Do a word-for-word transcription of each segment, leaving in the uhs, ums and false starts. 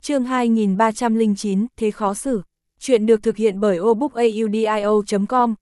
Chương hai nghìn ba trăm lẻ chín, thế khó xử. Chuyện được thực hiện bởi obookaudio chấm com.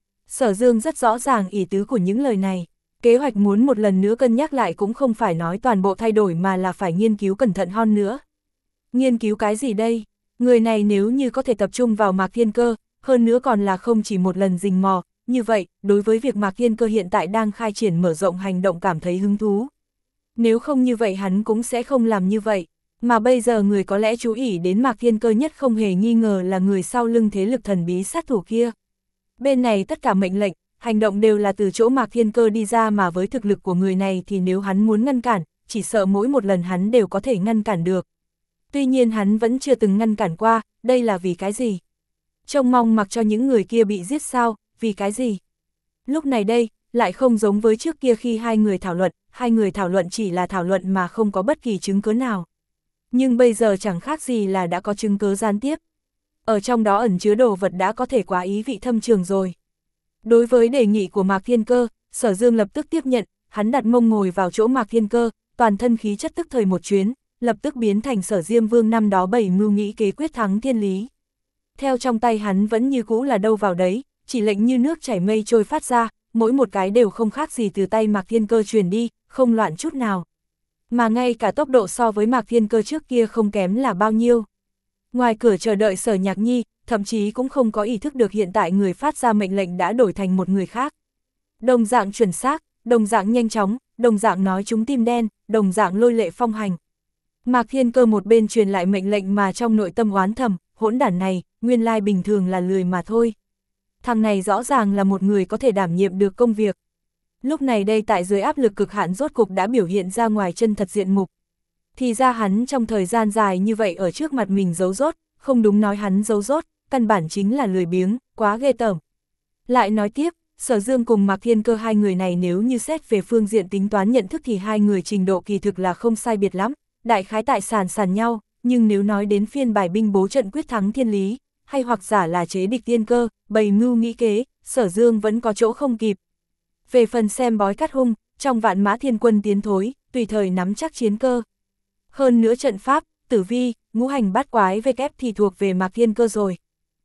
Sở Dương rất rõ ràng ý tứ của những lời này. Kế hoạch muốn một lần nữa cân nhắc lại cũng không phải nói toàn bộ thay đổi mà là phải nghiên cứu cẩn thận hơn nữa. Nghiên cứu cái gì đây? Người này nếu như có thể tập trung vào Mạc Thiên Cơ, hơn nữa còn là không chỉ một lần rình mò, như vậy, đối với việc Mạc Thiên Cơ hiện tại đang khai triển mở rộng hành động cảm thấy hứng thú. Nếu không như vậy hắn cũng sẽ không làm như vậy. Mà bây giờ người có lẽ chú ý đến Mạc Thiên Cơ nhất không hề nghi ngờ là người sau lưng thế lực thần bí sát thủ kia. Bên này tất cả mệnh lệnh, hành động đều là từ chỗ Mạc Thiên Cơ đi ra, mà với thực lực của người này thì nếu hắn muốn ngăn cản, chỉ sợ mỗi một lần hắn đều có thể ngăn cản được. Tuy nhiên hắn vẫn chưa từng ngăn cản qua, đây là vì cái gì? Trông mong mặc cho những người kia bị giết sao, vì cái gì? Lúc này đây, lại không giống với trước kia khi hai người thảo luận, hai người thảo luận chỉ là thảo luận mà không có bất kỳ chứng cứ nào. Nhưng bây giờ chẳng khác gì là đã có chứng cứ gián tiếp. Ở trong đó ẩn chứa đồ vật đã có thể quá ý vị thâm trường rồi. Đối với đề nghị của Mạc Thiên Cơ, Sở Dương lập tức tiếp nhận, hắn đặt mông ngồi vào chỗ Mạc Thiên Cơ, toàn thân khí chất tức thời một chuyến, lập tức biến thành Sở Diêm Vương năm đó bảy mưu nghĩ kế quyết thắng thiên lý. Theo trong tay hắn vẫn như cũ là đâu vào đấy, chỉ lệnh như nước chảy mây trôi phát ra, mỗi một cái đều không khác gì từ tay Mạc Thiên Cơ truyền đi, không loạn chút nào. Mà ngay cả tốc độ so với Mạc Thiên Cơ trước kia không kém là bao nhiêu. Ngoài cửa chờ đợi Sở Nhạc Nhi, thậm chí cũng không có ý thức được hiện tại người phát ra mệnh lệnh đã đổi thành một người khác. Đồng dạng chuẩn xác, đồng dạng nhanh chóng, đồng dạng nói trúng tim đen, đồng dạng lôi lệ phong hành. Mạc Thiên Cơ một bên truyền lại mệnh lệnh mà trong nội tâm oán thầm, hỗn đản này, nguyên lai bình thường là lười mà thôi. Thằng này rõ ràng là một người có thể đảm nhiệm được công việc. Lúc này đây tại dưới áp lực cực hạn rốt cục đã biểu hiện ra ngoài chân thật diện mục. Thì ra hắn trong thời gian dài như vậy ở trước mặt mình giấu rốt, không đúng nói hắn giấu rốt, căn bản chính là lười biếng, quá ghê tởm. Lại nói tiếp, Sở Dương cùng Mạc Thiên Cơ hai người này nếu như xét về phương diện tính toán nhận thức thì hai người trình độ kỳ thực là không sai biệt lắm, đại khái tại sàn sàn nhau, nhưng nếu nói đến phiên bài binh bố trận quyết thắng thiên lý, hay hoặc giả là chế địch tiên cơ, bày mưu nghĩ kế, Sở Dương vẫn có chỗ không kịp. Về phần xem bói cắt hung, trong vạn mã thiên quân tiến thối, tùy thời nắm chắc chiến cơ. Hơn nữa trận pháp, tử vi, ngũ hành bát quái vê kép thì thuộc về Mạc Thiên Cơ rồi.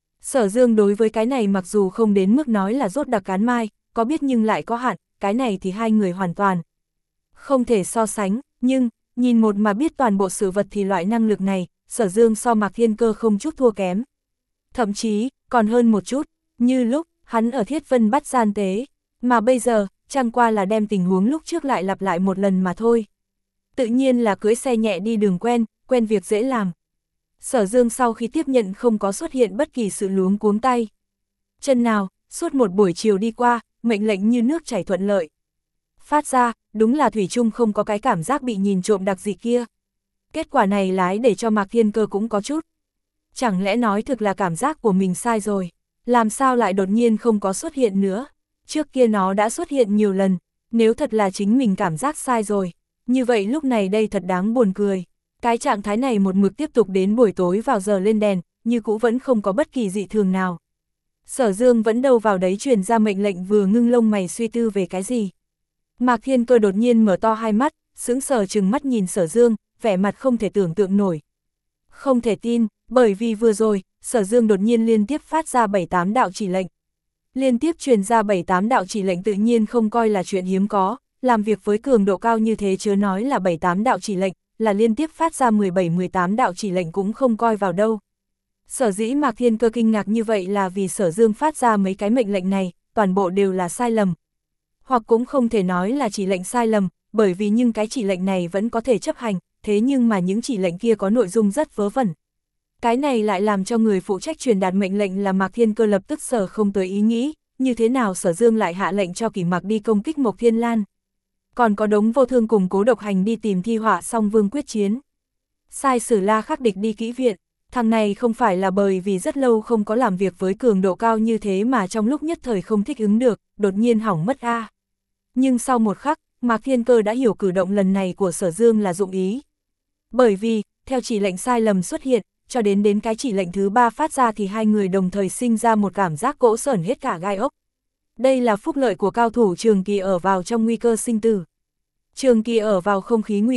Sở Dương đối với cái này mặc dù không đến mức nói là rốt đặc cán mai, có biết nhưng lại có hạn, cái này thì hai người hoàn toàn không thể so sánh, nhưng, nhìn một mà biết toàn bộ sự vật thì loại năng lực này, Sở Dương so Mạc Thiên Cơ không chút thua kém. Thậm chí, còn hơn một chút, như lúc, hắn ở Thiết Vân bắt gian tế, mà bây giờ, chẳng qua là đem tình huống lúc trước lại lặp lại một lần mà thôi. Tự nhiên là cưỡi xe nhẹ đi đường quen, quen việc dễ làm. Sở Dương sau khi tiếp nhận không có xuất hiện bất kỳ sự luống cuống tay. Chân nào, suốt một buổi chiều đi qua, mệnh lệnh như nước chảy thuận lợi. Phát ra, đúng là thủy chung không có cái cảm giác bị nhìn trộm đặc gì kia. Kết quả này lái để cho Mạc Thiên Cơ cũng có chút. Chẳng lẽ nói thực là cảm giác của mình sai rồi, làm sao lại đột nhiên không có xuất hiện nữa. Trước kia nó đã xuất hiện nhiều lần, nếu thật là chính mình cảm giác sai rồi, như vậy lúc này đây thật đáng buồn cười. Cái trạng thái này một mực tiếp tục đến buổi tối vào giờ lên đèn, như cũ vẫn không có bất kỳ dị thường nào. Sở Dương vẫn đâu vào đấy truyền ra mệnh lệnh vừa ngưng lông mày suy tư về cái gì. Mạc Thiên Cơ đột nhiên mở to hai mắt, sững sờ trừng mắt nhìn Sở Dương, vẻ mặt không thể tưởng tượng nổi. Không thể tin, bởi vì vừa rồi, Sở Dương đột nhiên liên tiếp phát ra bảy tám đạo chỉ lệnh. Liên tiếp truyền ra bảy tám đạo chỉ lệnh tự nhiên không coi là chuyện hiếm có, làm việc với cường độ cao như thế chớ nói là bảy tám đạo chỉ lệnh, là liên tiếp phát ra mười bảy mười tám đạo chỉ lệnh cũng không coi vào đâu. Sở dĩ Mạc Thiên Cơ kinh ngạc như vậy là vì Sở Dương phát ra mấy cái mệnh lệnh này, toàn bộ đều là sai lầm. Hoặc cũng không thể nói là chỉ lệnh sai lầm, bởi vì những cái chỉ lệnh này vẫn có thể chấp hành, thế nhưng mà những chỉ lệnh kia có nội dung rất vớ vẩn. Cái này lại làm cho người phụ trách truyền đạt mệnh lệnh là Mạc Thiên Cơ lập tức sở không tới ý nghĩ, như thế nào Sở Dương lại hạ lệnh cho Kỷ Mặc đi công kích Mộc Thiên Lan. Còn có Đống Vô Thương cùng Cố Độc Hành đi tìm Thi Họa Song Vương quyết chiến. Sai Sử La Khắc Địch đi kỹ viện, thằng này không phải là bởi vì rất lâu không có làm việc với cường độ cao như thế mà trong lúc nhất thời không thích ứng được, đột nhiên hỏng mất a. À. Nhưng sau một khắc, Mạc Thiên Cơ đã hiểu cử động lần này của Sở Dương là dụng ý. Bởi vì, theo chỉ lệnh sai lầm xuất hiện, cho đến đến cái chỉ lệnh thứ ba phát ra thì hai người đồng thời sinh ra một cảm giác cỗ sởn hết cả gai ốc. Đây là phúc lợi của cao thủ trường kỳ ở vào trong nguy cơ sinh tử. Trường kỳ ở vào không khí nguy cơ,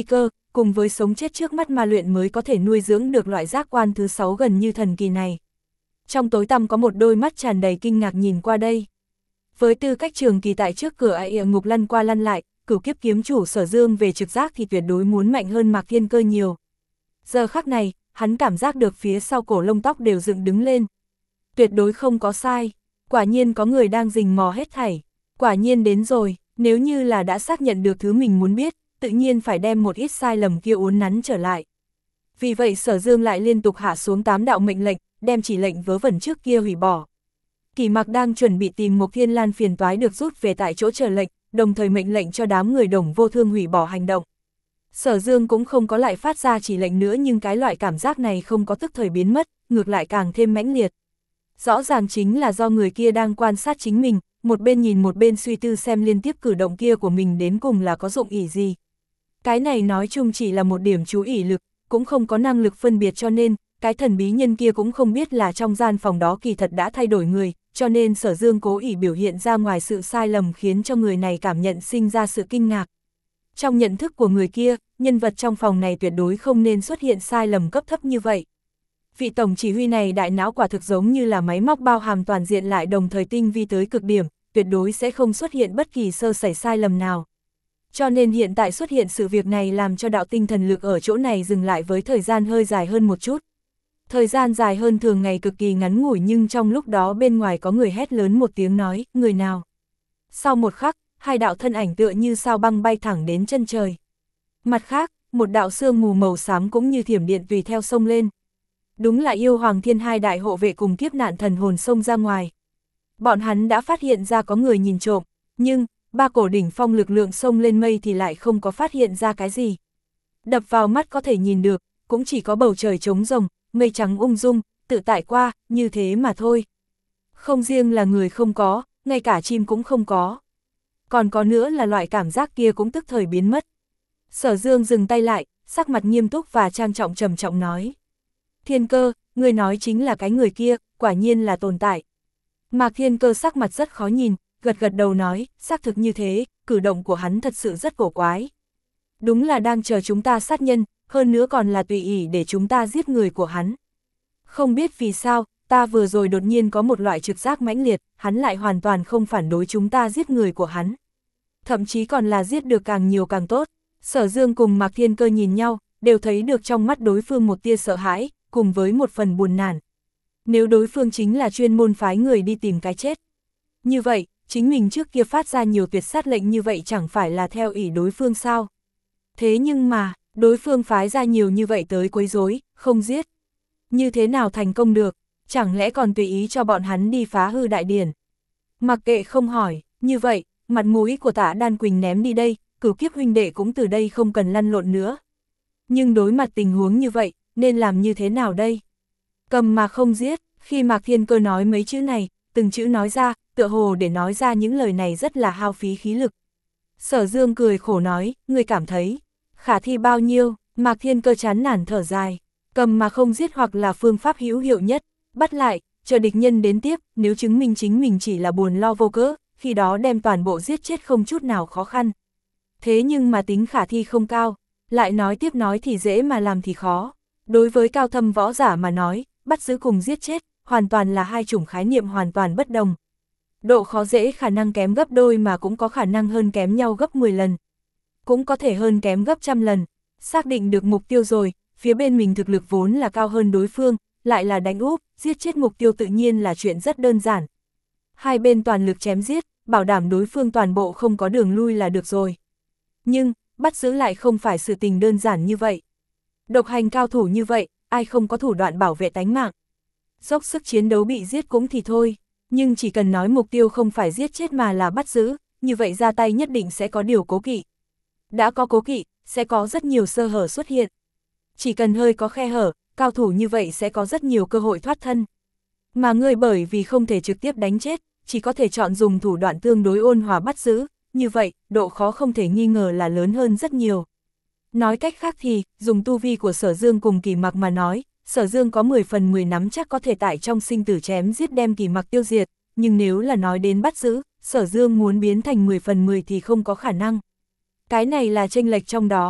cùng với sống chết trước mắt ma luyện mới có thể nuôi dưỡng được loại giác quan thứ sáu gần như thần kỳ này. Trong tối tăm có một đôi mắt tràn đầy kinh ngạc nhìn qua đây. Với tư cách trường kỳ tại trước cửa địa ngục lăn qua lăn lại, cửu kiếp kiếm chủ Sở Dương về trực giác thì tuyệt đối muốn mạnh hơn Mạc Thiên Cơ nhiều. Giờ khắc này, hắn cảm giác được phía sau cổ lông tóc đều dựng đứng lên. Tuyệt đối không có sai, quả nhiên có người đang rình mò hết thảy. Quả nhiên đến rồi, nếu như là đã xác nhận được thứ mình muốn biết, tự nhiên phải đem một ít sai lầm kia uốn nắn trở lại. Vì vậy Sở Dương lại liên tục hạ xuống tám đạo mệnh lệnh, đem chỉ lệnh vớ vẩn trước kia hủy bỏ. Kỳ Mặc đang chuẩn bị tìm một Thiên Lan phiền toái được rút về tại chỗ chờ lệnh, đồng thời mệnh lệnh cho đám người Đồng Vô Thương hủy bỏ hành động. Sở Dương cũng không có lại phát ra chỉ lệnh nữa, nhưng cái loại cảm giác này không có tức thời biến mất, ngược lại càng thêm mãnh liệt. Rõ ràng chính là do người kia đang quan sát chính mình, một bên nhìn một bên suy tư xem liên tiếp cử động kia của mình đến cùng là có dụng ý gì. Cái này nói chung chỉ là một điểm chú ý lực, cũng không có năng lực phân biệt, cho nên cái thần bí nhân kia cũng không biết là trong gian phòng đó kỳ thật đã thay đổi người, cho nên Sở Dương cố ý biểu hiện ra ngoài sự sai lầm khiến cho người này cảm nhận sinh ra sự kinh ngạc. Trong nhận thức của người kia, nhân vật trong phòng này tuyệt đối không nên xuất hiện sai lầm cấp thấp như vậy. Vị tổng chỉ huy này đại não quả thực giống như là máy móc bao hàm toàn diện lại đồng thời tinh vi tới cực điểm, tuyệt đối sẽ không xuất hiện bất kỳ sơ sẩy sai lầm nào. Cho nên hiện tại xuất hiện sự việc này làm cho đạo tinh thần lực ở chỗ này dừng lại với thời gian hơi dài hơn một chút. Thời gian dài hơn thường ngày cực kỳ ngắn ngủi, nhưng trong lúc đó bên ngoài có người hét lớn một tiếng nói, người nào? Sau một khắc, hai đạo thân ảnh tựa như sao băng bay thẳng đến chân trời. Mặt khác, một đạo sương mù màu xám cũng như thiểm điện tùy theo sông lên. Đúng là yêu hoàng thiên hai đại hộ vệ cùng kiếp nạn thần hồn xông ra ngoài. Bọn hắn đã phát hiện ra có người nhìn trộm, nhưng ba cổ đỉnh phong lực lượng xông lên mây thì lại không có phát hiện ra cái gì. Đập vào mắt có thể nhìn được, cũng chỉ có bầu trời trống rồng, mây trắng ung dung, tự tại qua, như thế mà thôi. Không riêng là người không có, ngay cả chim cũng không có. Còn có nữa là loại cảm giác kia cũng tức thời biến mất. Sở Dương dừng tay lại, sắc mặt nghiêm túc và trang trọng trầm trọng nói. Thiên Cơ, người nói chính là cái người kia, quả nhiên là tồn tại. Mạc Thiên Cơ sắc mặt rất khó nhìn, gật gật đầu nói, xác thực như thế, cử động của hắn thật sự rất cổ quái. Đúng là đang chờ chúng ta sát nhân, hơn nữa còn là tùy ý để chúng ta giết người của hắn. Không biết vì sao, ta vừa rồi đột nhiên có một loại trực giác mãnh liệt, hắn lại hoàn toàn không phản đối chúng ta giết người của hắn. Thậm chí còn là giết được càng nhiều càng tốt. Sở Dương cùng Mạc Thiên Cơ nhìn nhau, đều thấy được trong mắt đối phương một tia sợ hãi, cùng với một phần buồn nản. Nếu đối phương chính là chuyên môn phái người đi tìm cái chết. Như vậy, chính mình trước kia phát ra nhiều tuyệt sát lệnh như vậy chẳng phải là theo ý đối phương sao? Thế nhưng mà, đối phương phái ra nhiều như vậy tới quấy rối, không giết. Như thế nào thành công được, chẳng lẽ còn tùy ý cho bọn hắn đi phá hư đại điển? Mặc kệ không hỏi, như vậy, mặt mũi của Tả Đan Quỳnh ném đi đây, Cửu Kiếp huynh đệ cũng từ đây không cần lăn lộn nữa. Nhưng đối mặt tình huống như vậy, nên làm như thế nào đây? Cầm mà không giết, khi Mạc Thiên Cơ nói mấy chữ này, từng chữ nói ra, tựa hồ để nói ra những lời này rất là hao phí khí lực. Sở Dương cười khổ nói, người cảm thấy, khả thi bao nhiêu? Mạc Thiên Cơ chán nản thở dài, cầm mà không giết hoặc là phương pháp hữu hiệu nhất, bắt lại, chờ địch nhân đến tiếp, nếu chứng minh chính mình chỉ là buồn lo vô cớ, khi đó đem toàn bộ giết chết không chút nào khó khăn. Thế nhưng mà tính khả thi không cao, lại nói tiếp nói thì dễ mà làm thì khó. Đối với cao thâm võ giả mà nói, bắt giữ cùng giết chết, hoàn toàn là hai chủng khái niệm hoàn toàn bất đồng. Độ khó dễ khả năng kém gấp đôi mà cũng có khả năng hơn kém nhau gấp mười lần. Cũng có thể hơn kém gấp trăm lần. Xác định được mục tiêu rồi, phía bên mình thực lực vốn là cao hơn đối phương, lại là đánh úp, giết chết mục tiêu tự nhiên là chuyện rất đơn giản. Hai bên toàn lực chém giết, bảo đảm đối phương toàn bộ không có đường lui là được rồi. Nhưng, bắt giữ lại không phải sự tình đơn giản như vậy. Độc hành cao thủ như vậy, ai không có thủ đoạn bảo vệ tánh mạng. Dốc sức chiến đấu bị giết cũng thì thôi, nhưng chỉ cần nói mục tiêu không phải giết chết mà là bắt giữ, như vậy ra tay nhất định sẽ có điều cố kỵ. Đã có cố kỵ, sẽ có rất nhiều sơ hở xuất hiện. Chỉ cần hơi có khe hở, cao thủ như vậy sẽ có rất nhiều cơ hội thoát thân. Mà người bởi vì không thể trực tiếp đánh chết, chỉ có thể chọn dùng thủ đoạn tương đối ôn hòa bắt giữ, như vậy, độ khó không thể nghi ngờ là lớn hơn rất nhiều. Nói cách khác thì, dùng tu vi của Sở Dương cùng Kỳ Mặc mà nói, Sở Dương có mười phần mười nắm chắc có thể tại trong sinh tử chém giết đem Kỳ Mặc tiêu diệt, nhưng nếu là nói đến bắt giữ, Sở Dương muốn biến thành mười phần mười thì không có khả năng. Cái này là chênh lệch trong đó.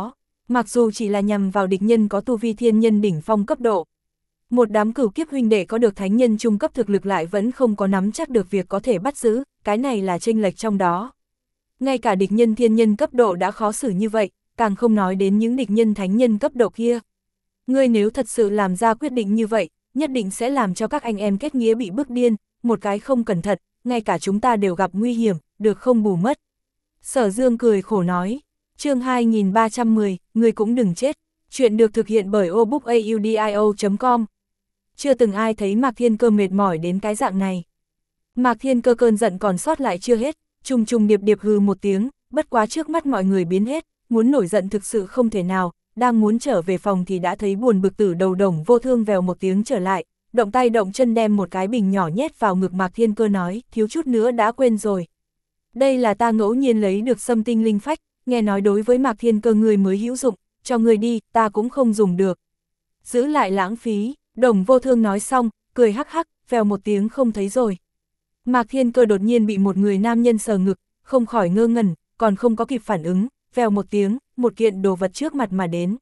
Mặc dù chỉ là nhằm vào địch nhân có tu vi thiên nhân đỉnh phong cấp độ. Một đám cửu kiếp huynh đệ có được thánh nhân trung cấp thực lực lại vẫn không có nắm chắc được việc có thể bắt giữ, cái này là chênh lệch trong đó. Ngay cả địch nhân thiên nhân cấp độ đã khó xử như vậy, càng không nói đến những địch nhân thánh nhân cấp độ kia. Ngươi nếu thật sự làm ra quyết định như vậy, nhất định sẽ làm cho các anh em kết nghĩa bị bức điên, một cái không cẩn thận, ngay cả chúng ta đều gặp nguy hiểm, được không bù mất. Sở Dương cười khổ nói, chương hai nghìn ba trăm mười, ngươi cũng đừng chết, chuyện được thực hiện bởi obookaudio chấm com. Chưa từng ai thấy Mạc Thiên Cơ mệt mỏi đến cái dạng này. Mạc Thiên Cơ cơn giận còn sót lại chưa hết, trùng trùng điệp điệp hừ một tiếng, bất quá trước mắt mọi người biến hết, muốn nổi giận thực sự không thể nào, đang muốn trở về phòng thì đã thấy buồn bực Tử Đầu Đồng Vô Thương vèo một tiếng trở lại, động tay động chân đem một cái bình nhỏ nhét vào ngực Mạc Thiên Cơ nói, thiếu chút nữa đã quên rồi. Đây là ta ngẫu nhiên lấy được Sâm Tinh Linh Phách, nghe nói đối với Mạc Thiên Cơ người mới hữu dụng, cho người đi, ta cũng không dùng được. Giữ lại lãng phí, Đồng Vô Thương nói xong, cười hắc hắc, vèo một tiếng không thấy rồi. Mạc Thiên Cơ đột nhiên bị một người nam nhân sờ ngực, không khỏi ngơ ngẩn, còn không có kịp phản ứng, vèo một tiếng, một kiện đồ vật trước mặt mà đến.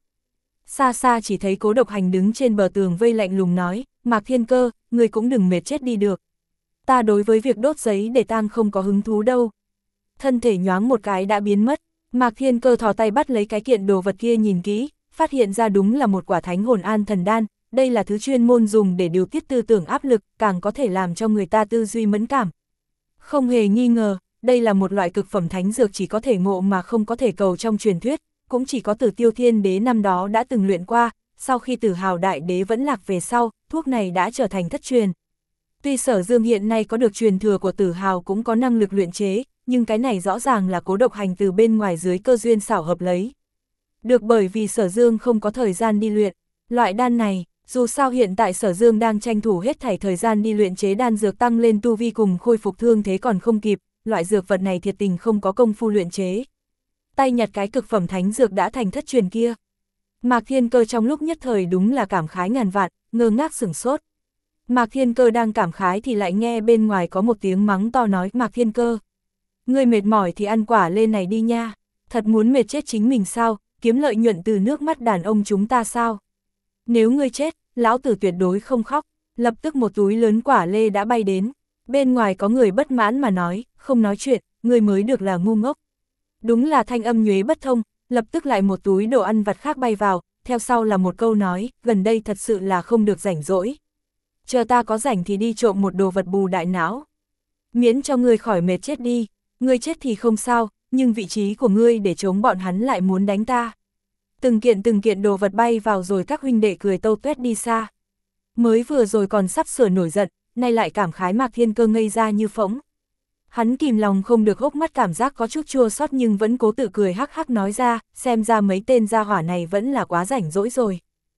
Xa xa chỉ thấy Cố Độc Hành đứng trên bờ tường vây lạnh lùng nói, Mạc Thiên Cơ, người cũng đừng mệt chết đi được. Ta đối với việc đốt giấy để tang không có hứng thú đâu. Thân thể nhoáng một cái đã biến mất, Mạc Thiên Cơ thò tay bắt lấy cái kiện đồ vật kia nhìn kỹ, phát hiện ra đúng là một quả thánh hồn an thần đan, đây là thứ chuyên môn dùng để điều tiết tư tưởng áp lực, càng có thể làm cho người ta tư duy mẫn cảm. Không hề nghi ngờ, đây là một loại cực phẩm thánh dược chỉ có thể ngộ mà không có thể cầu trong truyền thuyết, cũng chỉ có Tử Tiêu Thiên Đế năm đó đã từng luyện qua, sau khi Tử Hào Đại Đế vẫn lạc về sau, thuốc này đã trở thành thất truyền. Tuy Sở Dương hiện nay có được truyền thừa của Tử Hào cũng có năng lực luyện chế, nhưng cái này rõ ràng là Cố Độc Hành từ bên ngoài dưới cơ duyên xảo hợp lấy. Được bởi vì Sở Dương không có thời gian đi luyện, loại đan này, dù sao hiện tại Sở Dương đang tranh thủ hết thảy thời gian đi luyện chế đan dược tăng lên tu vi cùng khôi phục thương thế còn không kịp, loại dược vật này thiệt tình không có công phu luyện chế. Tay nhặt cái cực phẩm thánh dược đã thành thất truyền kia. Mạc Thiên Cơ trong lúc nhất thời đúng là cảm khái ngàn vạn, ngơ ngác sửng sốt. Mạc Thiên Cơ đang cảm khái thì lại nghe bên ngoài có một tiếng mắng to nói, Mạc Thiên Cơ, ngươi mệt mỏi thì ăn quả lê này đi nha, thật muốn mệt chết chính mình sao, kiếm lợi nhuận từ nước mắt đàn ông chúng ta sao? Nếu ngươi chết, lão tử tuyệt đối không khóc. Lập tức một túi lớn quả lê đã bay đến. Bên ngoài có người bất mãn mà nói, không nói chuyện, ngươi mới được là ngu ngốc. Đúng là thanh âm nhuế bất thông, lập tức lại một túi đồ ăn vặt khác bay vào, theo sau là một câu nói, gần đây thật sự là không được rảnh rỗi. Chờ ta có rảnh thì đi trộm một đồ vật bù đại não. Miễn cho ngươi khỏi mệt chết đi, ngươi chết thì không sao, nhưng vị trí của ngươi để chống bọn hắn lại muốn đánh ta. Từng kiện từng kiện đồ vật bay vào rồi các huynh đệ cười tâu tuét đi xa. Mới vừa rồi còn sắp sửa nổi giận, nay lại cảm khái Mạc Thiên Cơ ngây ra như phỗng. Hắn kìm lòng không được hốc mắt cảm giác có chút chua xót nhưng vẫn cố tự cười hắc hắc nói ra, xem ra mấy tên gia hỏa này vẫn là quá rảnh rỗi rồi.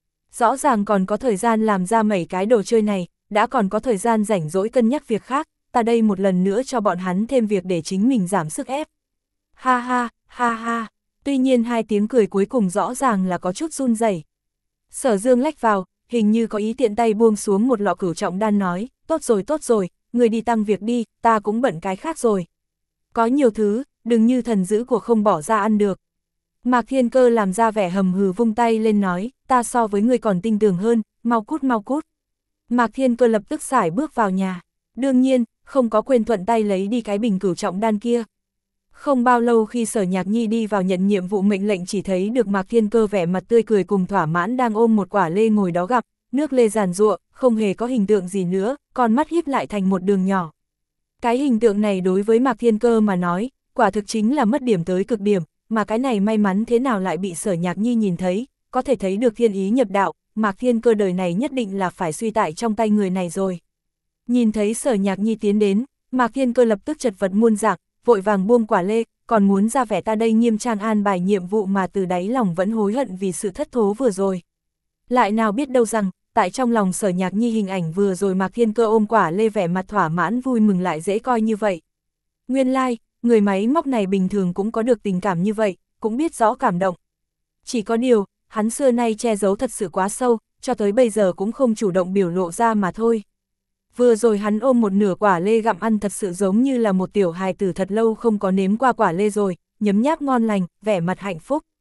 Rõ ràng còn có thời gian làm ra mấy cái đồ chơi này, đã còn có thời gian rảnh rỗi cân nhắc việc khác, ta đây một lần nữa cho bọn hắn thêm việc để chính mình giảm sức ép. Ha ha, ha ha, tuy nhiên hai tiếng cười cuối cùng rõ ràng là có chút run rẩy. Sở Dương lách vào, hình như có ý tiện tay buông xuống một lọ cửu trọng đan nói, tốt rồi tốt rồi, người đi tăng việc đi, ta cũng bận cái khác rồi. Có nhiều thứ, đừng như thần dữ của không bỏ ra ăn được. Mạc Thiên Cơ làm ra vẻ hầm hừ vung tay lên nói, ta so với người còn tinh tường hơn, mau cút mau cút. Mạc Thiên Cơ lập tức sải bước vào nhà, đương nhiên, không có quên thuận tay lấy đi cái bình cửu trọng đan kia. Không bao lâu khi Sở Nhạc Nhi đi vào nhận nhiệm vụ mệnh lệnh chỉ thấy được Mạc Thiên Cơ vẻ mặt tươi cười cùng thỏa mãn đang ôm một quả lê ngồi đó gặp, nước lê giàn giụa, không hề có hình tượng gì nữa, con mắt híp lại thành một đường nhỏ. Cái hình tượng này đối với Mạc Thiên Cơ mà nói, quả thực chính là mất điểm tới cực điểm, mà cái này may mắn thế nào lại bị Sở Nhạc Nhi nhìn thấy, có thể thấy được thiên ý nhập đạo, Mạc Thiên Cơ đời này nhất định là phải suy tại trong tay người này rồi. Nhìn thấy Sở Nhạc Nhi tiến đến, Mạc Thiên Cơ lập tức chật vật muôn dạng, vội vàng buông quả lê, còn muốn ra vẻ ta đây nghiêm trang an bài nhiệm vụ mà từ đáy lòng vẫn hối hận vì sự thất thố vừa rồi. Lại nào biết đâu rằng, tại trong lòng Sở Nhạc Nhi hình ảnh vừa rồi Mạc Thiên Cơ ôm quả lê vẻ mặt thỏa mãn vui mừng lại dễ coi như vậy. Nguyên lai, like, người máy móc này bình thường cũng có được tình cảm như vậy, cũng biết rõ cảm động. Chỉ có điều, hắn xưa nay che giấu thật sự quá sâu, cho tới bây giờ cũng không chủ động biểu lộ ra mà thôi. Vừa rồi hắn ôm một nửa quả lê gặm ăn thật sự giống như là một tiểu hài tử thật lâu không có nếm qua quả lê rồi, nhấm nháp ngon lành, vẻ mặt hạnh phúc.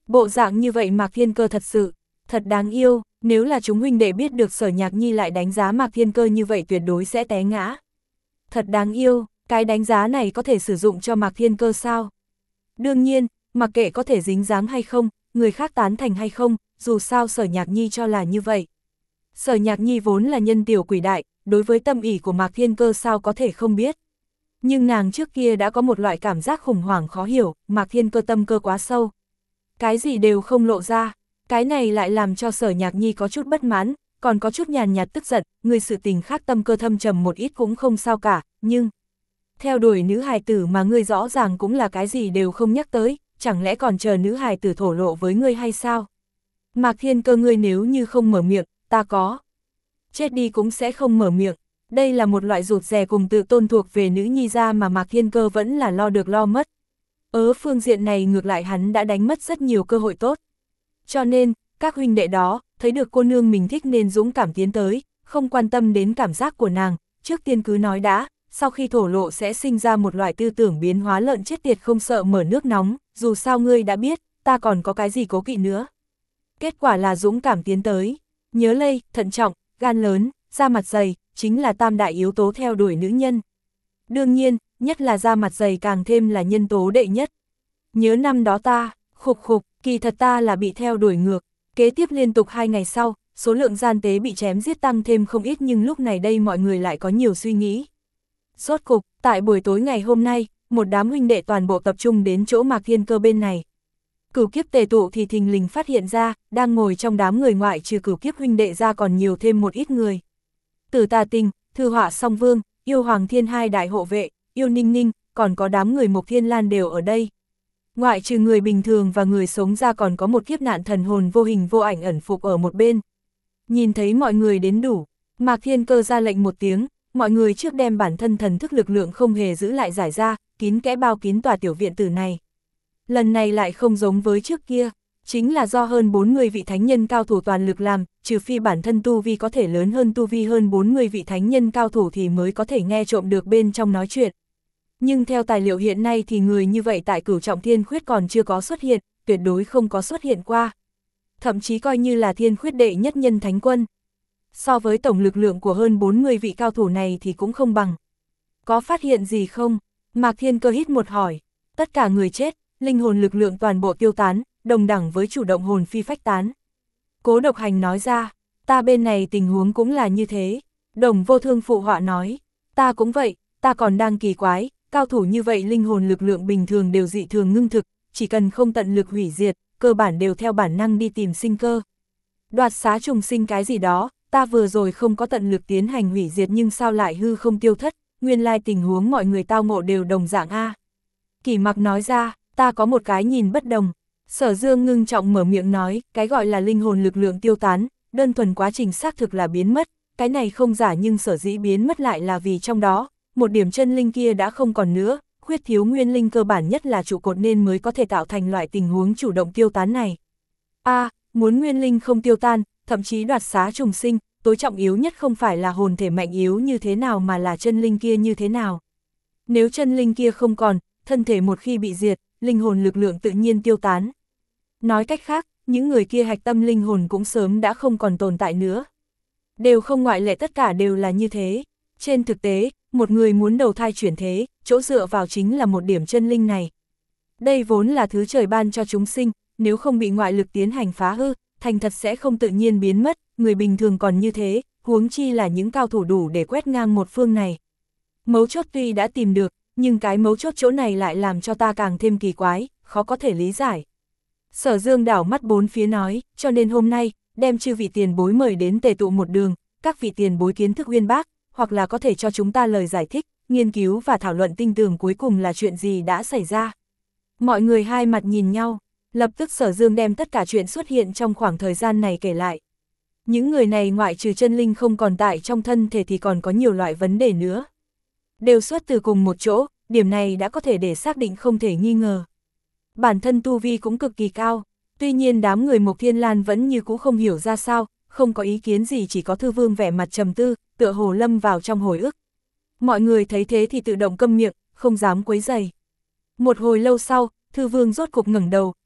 Bộ dạng như vậy Mạc Thiên Cơ thật sự, thật đáng yêu, nếu là chúng huynh đệ biết được Sở Nhạc Nhi lại đánh giá Mạc Thiên Cơ như vậy tuyệt đối sẽ té ngã. Thật đáng yêu, cái đánh giá này có thể sử dụng cho Mạc Thiên Cơ sao? Đương nhiên, mặc kệ có thể dính dáng hay không, người khác tán thành hay không, dù sao Sở Nhạc Nhi cho là như vậy. Sở Nhạc Nhi vốn là nhân tiểu quỷ đại, đối với tâm ý của Mạc Thiên Cơ sao có thể không biết. Nhưng nàng trước kia đã có một loại cảm giác khủng hoảng khó hiểu, Mạc Thiên Cơ tâm cơ quá sâu. Cái gì đều không lộ ra, cái này lại làm cho Sở Nhạc Nhi có chút bất mãn, còn có chút nhàn nhạt tức giận, người sự tình khác tâm cơ thâm trầm một ít cũng không sao cả, nhưng theo đuổi nữ hài tử mà ngươi rõ ràng cũng là cái gì đều không nhắc tới, chẳng lẽ còn chờ nữ hài tử thổ lộ với ngươi hay sao? Mạc Thiên Cơ ngươi nếu như không mở miệng, ta có chết đi cũng sẽ không mở miệng. Đây là một loại rụt rè cùng tự tôn thuộc về nữ nhi ra mà Mạc Thiên Cơ vẫn là lo được lo mất. Ở phương diện này ngược lại hắn đã đánh mất rất nhiều cơ hội tốt. Cho nên, các huynh đệ đó, thấy được cô nương mình thích nên dũng cảm tiến tới, không quan tâm đến cảm giác của nàng, trước tiên cứ nói đã, sau khi thổ lộ sẽ sinh ra một loại tư tưởng biến hóa lợn chết tiệt không sợ mở nước nóng, dù sao ngươi đã biết, ta còn có cái gì cố kỵ nữa. Kết quả là dũng cảm tiến tới, nhớ lây, thận trọng, gan lớn, da mặt dày, chính là tam đại yếu tố theo đuổi nữ nhân. Đương nhiên, nhất là da mặt dày càng thêm là nhân tố đệ nhất. Nhớ năm đó ta, khục khục, kỳ thật ta là bị theo đuổi ngược, kế tiếp liên tục hai ngày sau, số lượng gian tế bị chém giết tăng thêm không ít nhưng lúc này đây mọi người lại có nhiều suy nghĩ. Rốt cục, tại buổi tối ngày hôm nay, một đám huynh đệ toàn bộ tập trung đến chỗ Mạc Thiên Cơ bên này. Cửu kiếp tề tụ thì thình lình phát hiện ra, đang ngồi trong đám người ngoại trừ cửu kiếp huynh đệ ra còn nhiều thêm một ít người. Tử Tà Tình, Thư Họa Song Vương, Yêu Hoàng Thiên hai đại hộ vệ, Yêu Ninh Ninh, còn có đám người Mộc Thiên Lan đều ở đây. Ngoại trừ người bình thường và người sống ra còn có một kiếp nạn thần hồn vô hình vô ảnh ẩn phục ở một bên. Nhìn thấy mọi người đến đủ, Mạc Thiên Cơ ra lệnh một tiếng, mọi người trước đem bản thân thần thức lực lượng không hề giữ lại giải ra, kín kẽ bao kín tòa tiểu viện tử này. Lần này lại không giống với trước kia, chính là do hơn bốn mươi vị thánh nhân cao thủ toàn lực làm, trừ phi bản thân tu vi có thể lớn hơn tu vi hơn bốn mươi vị thánh nhân cao thủ thì mới có thể nghe trộm được bên trong nói chuyện. Nhưng theo tài liệu hiện nay thì người như vậy tại Cửu Trọng Thiên Khuyết còn chưa có xuất hiện, tuyệt đối không có xuất hiện qua. Thậm chí coi như là Thiên Khuyết đệ nhất nhân thánh quân. So với tổng lực lượng của hơn bốn mươi vị cao thủ này thì cũng không bằng. Có phát hiện gì không? Mạc Thiên Cơ hít một hỏi. Tất cả người chết, linh hồn lực lượng toàn bộ tiêu tán, đồng đẳng với chủ động hồn phi phách tán. Cố Độc Hành nói ra, ta bên này tình huống cũng là như thế. Đồng Vô Thương phụ họa nói, ta cũng vậy, ta còn đang kỳ quái, cao thủ như vậy linh hồn lực lượng bình thường đều dị thường ngưng thực, chỉ cần không tận lực hủy diệt, cơ bản đều theo bản năng đi tìm sinh cơ. Đoạt xá trùng sinh cái gì đó, ta vừa rồi không có tận lực tiến hành hủy diệt nhưng sao lại hư không tiêu thất, nguyên lai tình huống mọi người tao ngộ đều đồng dạng a. Kỷ Mặc nói ra, ta có một cái nhìn bất đồng. Sở Dương ngưng trọng mở miệng nói, cái gọi là linh hồn lực lượng tiêu tán, đơn thuần quá trình xác thực là biến mất, cái này không giả nhưng sở dĩ biến mất lại là vì trong đó, một điểm chân linh kia đã không còn nữa, khuyết thiếu nguyên linh cơ bản nhất là trụ cột nên mới có thể tạo thành loại tình huống chủ động tiêu tán này. A, muốn nguyên linh không tiêu tan, thậm chí đoạt xá trùng sinh, tối trọng yếu nhất không phải là hồn thể mạnh yếu như thế nào mà là chân linh kia như thế nào. Nếu chân linh kia không còn, thân thể một khi bị diệt, linh hồn lực lượng tự nhiên tiêu tán. Nói cách khác, những người kia hạch tâm linh hồn cũng sớm đã không còn tồn tại nữa. Đều không ngoại lệ, tất cả đều là như thế. Trên thực tế, một người muốn đầu thai chuyển thế, chỗ dựa vào chính là một điểm chân linh này. Đây vốn là thứ trời ban cho chúng sinh, nếu không bị ngoại lực tiến hành phá hư, thành thật sẽ không tự nhiên biến mất, người bình thường còn như thế, huống chi là những cao thủ đủ để quét ngang một phương này. Mấu chốt tuy đã tìm được, nhưng cái mấu chốt chỗ này lại làm cho ta càng thêm kỳ quái, khó có thể lý giải. Sở Dương đảo mắt bốn phía nói, cho nên hôm nay, đem chư vị tiền bối mời đến tề tụ một đường, các vị tiền bối kiến thức uyên bác, hoặc là có thể cho chúng ta lời giải thích, nghiên cứu và thảo luận tinh tường cuối cùng là chuyện gì đã xảy ra. Mọi người hai mặt nhìn nhau, lập tức Sở Dương đem tất cả chuyện xuất hiện trong khoảng thời gian này kể lại. Những người này ngoại trừ chân linh không còn tại trong thân thể thì còn có nhiều loại vấn đề nữa. Đều xuất từ cùng một chỗ, điểm này đã có thể để xác định không thể nghi ngờ. Bản thân tu vi cũng cực kỳ cao, tuy nhiên đám người Mộc Thiên Lan vẫn như cũ không hiểu ra sao, không có ý kiến gì, chỉ có Thư Vương vẻ mặt trầm tư, tựa hồ lâm vào trong hồi ức. Mọi người thấy thế thì tự động câm miệng, không dám quấy rầy. Một hồi lâu sau, Thư Vương rốt cục ngẩng đầu,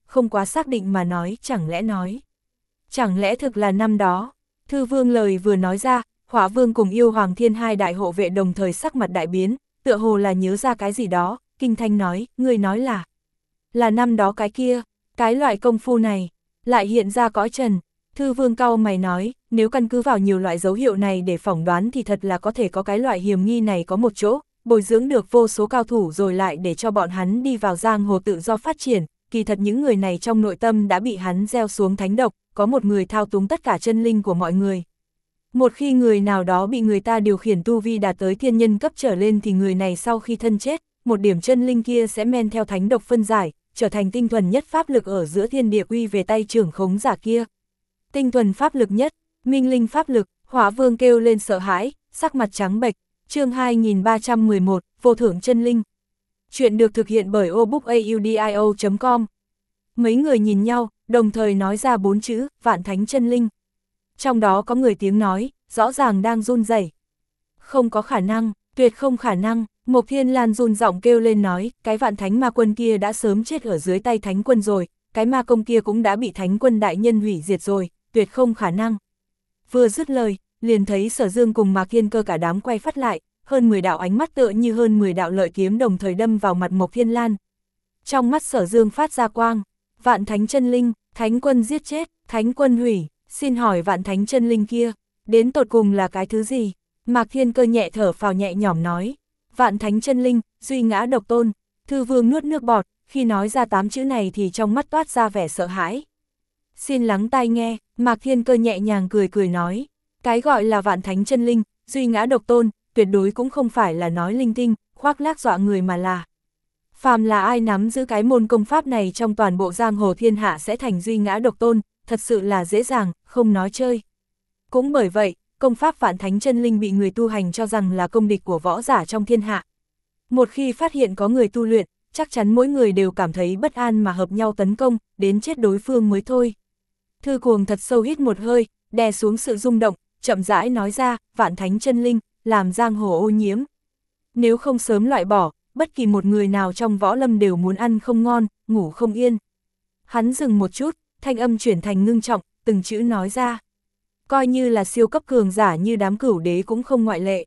không quá xác định mà nói, chẳng lẽ nói. Chẳng lẽ thực là năm đó, Thư Vương lời vừa nói ra, Hỏa Vương cùng Yêu Hoàng Thiên hai đại hộ vệ đồng thời sắc mặt đại biến, tựa hồ là nhớ ra cái gì đó, kinh thanh nói, người nói là, là năm đó cái kia, cái loại công phu này, lại hiện ra cõi trần. Thư Vương cau mày nói, nếu căn cứ vào nhiều loại dấu hiệu này để phỏng đoán thì thật là có thể có cái loại hiểm nghi này có một chỗ, bồi dưỡng được vô số cao thủ rồi lại để cho bọn hắn đi vào giang hồ tự do phát triển, kỳ thật những người này trong nội tâm đã bị hắn gieo xuống thánh độc, có một người thao túng tất cả chân linh của mọi người. Một khi người nào đó bị người ta điều khiển tu vi đạt tới thiên nhân cấp trở lên thì người này sau khi thân chết, một điểm chân linh kia sẽ men theo thánh độc phân giải, trở thành tinh thuần nhất pháp lực ở giữa thiên địa quy về tay trưởng khống giả kia. Tinh thuần pháp lực nhất, minh linh pháp lực, Hỏa Vương kêu lên sợ hãi, sắc mặt trắng bệch. Chương hai nghìn ba trăm mười một, Vô thượng chân linh. Chuyện được thực hiện bởi obookaudio chấm com. Mấy người nhìn nhau, đồng thời nói ra bốn chữ, Vạn Thánh chân linh. Trong đó có người tiếng nói, rõ ràng đang run rẩy. Không có khả năng, tuyệt không khả năng. Mộc Thiên Lan run giọng kêu lên nói, cái Vạn Thánh ma quân kia đã sớm chết ở dưới tay Thánh quân rồi, cái ma công kia cũng đã bị Thánh quân đại nhân hủy diệt rồi, tuyệt không khả năng. Vừa dứt lời, liền thấy Sở Dương cùng Mạc Thiên Cơ cả đám quay phát lại, hơn mười đạo ánh mắt tựa như hơn mười đạo lợi kiếm đồng thời đâm vào mặt Mộc Thiên Lan. Trong mắt Sở Dương phát ra quang, Vạn Thánh chân linh, Thánh quân giết chết, Thánh quân hủy, xin hỏi Vạn Thánh chân linh kia, đến tột cùng là cái thứ gì? Mạc Thiên Cơ nhẹ thở phào nhẹ nhõm nói, Vạn Thánh chân linh, duy ngã độc tôn. Thư Vương nuốt nước bọt, khi nói ra tám chữ này thì trong mắt toát ra vẻ sợ hãi. Xin lắng tai nghe, Mạc Thiên Cơ nhẹ nhàng cười cười nói, cái gọi là Vạn Thánh chân linh, duy ngã độc tôn, tuyệt đối cũng không phải là nói linh tinh, khoác lác dọa người mà là. Phàm là ai nắm giữ cái môn công pháp này trong toàn bộ giang hồ thiên hạ sẽ thành duy ngã độc tôn, thật sự là dễ dàng, không nói chơi. Cũng bởi vậy, công pháp Vạn Thánh chân linh bị người tu hành cho rằng là công địch của võ giả trong thiên hạ. Một khi phát hiện có người tu luyện, chắc chắn mỗi người đều cảm thấy bất an mà hợp nhau tấn công, đến chết đối phương mới thôi. Thư Cuồng thật sâu hít một hơi, đè xuống sự rung động, chậm rãi nói ra, Vạn Thánh chân linh, làm giang hồ ô nhiễm. Nếu không sớm loại bỏ, bất kỳ một người nào trong võ lâm đều muốn ăn không ngon, ngủ không yên. Hắn dừng một chút, thanh âm chuyển thành ngưng trọng, từng chữ nói ra. Coi như là siêu cấp cường giả như đám cửu đế cũng không ngoại lệ.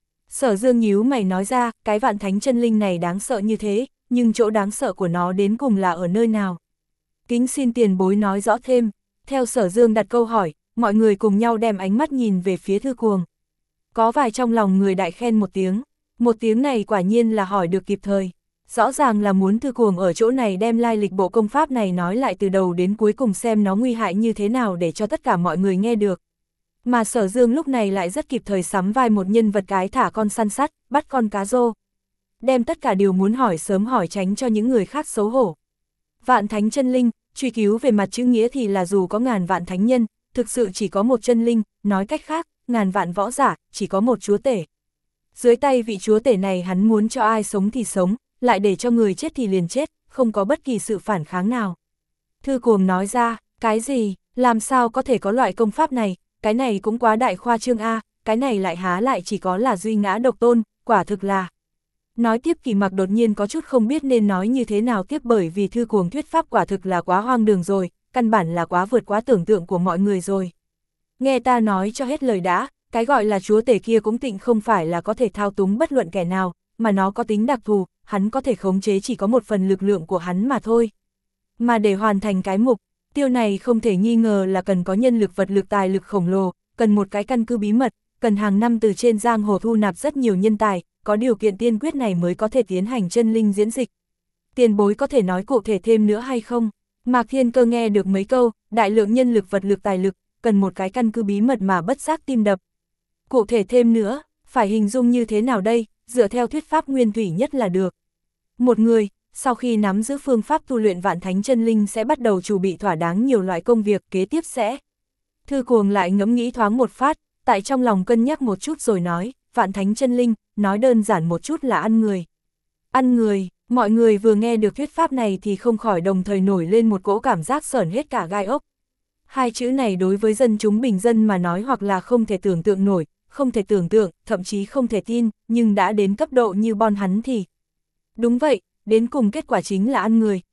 Sở Dương nhíu mày nói ra, cái Vạn Thánh chân linh này đáng sợ như thế, nhưng chỗ đáng sợ của nó đến cùng là ở nơi nào? Kính xin tiền bối nói rõ thêm. Theo Sở Dương đặt câu hỏi, mọi người cùng nhau đem ánh mắt nhìn về phía Thư Cuồng. Có vài trong lòng người đại khen một tiếng, một tiếng này quả nhiên là hỏi được kịp thời. Rõ ràng là muốn Thư Cuồng ở chỗ này đem lai lịch bộ công pháp này nói lại từ đầu đến cuối cùng xem nó nguy hại như thế nào để cho tất cả mọi người nghe được. Mà Sở Dương lúc này lại rất kịp thời sắm vai một nhân vật cái thả con săn sắt, bắt con cá rô. Đem tất cả điều muốn hỏi sớm hỏi tránh cho những người khác xấu hổ. Vạn Thánh chân linh, truy cứu về mặt chữ nghĩa thì là dù có ngàn vạn thánh nhân, thực sự chỉ có một chân linh, nói cách khác, ngàn vạn võ giả, chỉ có một chúa tể. Dưới tay vị chúa tể này hắn muốn cho ai sống thì sống, lại để cho người chết thì liền chết, không có bất kỳ sự phản kháng nào. Thư Cuồng nói ra, cái gì, làm sao có thể có loại công pháp này, cái này cũng quá đại khoa trương a, cái này lại há lại chỉ có là duy ngã độc tôn, quả thực là. Nói tiếp Kỳ Mặc đột nhiên có chút không biết nên nói như thế nào tiếp bởi vì Thư Cuồng thuyết pháp quả thực là quá hoang đường rồi, căn bản là quá vượt quá tưởng tượng của mọi người rồi. Nghe ta nói cho hết lời đã, cái gọi là chúa tể kia cũng tịnh không phải là có thể thao túng bất luận kẻ nào, mà nó có tính đặc thù, hắn có thể khống chế chỉ có một phần lực lượng của hắn mà thôi. Mà để hoàn thành cái mục tiêu này không thể nghi ngờ là cần có nhân lực vật lực tài lực khổng lồ, cần một cái căn cứ bí mật, cần hàng năm từ trên giang hồ thu nạp rất nhiều nhân tài, có điều kiện tiên quyết này mới có thể tiến hành chân linh diễn dịch. Tiền bối có thể nói cụ thể thêm nữa hay không? Mạc Thiên Cơ nghe được mấy câu, đại lượng nhân lực vật lực tài lực, cần một cái căn cứ bí mật mà bất giác tim đập. Cụ thể thêm nữa, phải hình dung như thế nào đây, dựa theo thuyết pháp nguyên thủy nhất là được. Một người, sau khi nắm giữ phương pháp tu luyện Vạn Thánh chân linh sẽ bắt đầu chuẩn bị thỏa đáng nhiều loại công việc kế tiếp sẽ. Thư Cuồng lại ngẫm nghĩ thoáng một phát, tại trong lòng cân nhắc một chút rồi nói, Vạn Thánh chân linh, nói đơn giản một chút là ăn người. Ăn người, mọi người vừa nghe được thuyết pháp này thì không khỏi đồng thời nổi lên một cỗ cảm giác sởn hết cả gai ốc. Hai chữ này đối với dân chúng bình dân mà nói hoặc là không thể tưởng tượng nổi, không thể tưởng tượng, thậm chí không thể tin, nhưng đã đến cấp độ như bọn hắn thì. Đúng vậy, đến cùng kết quả chính là ăn người,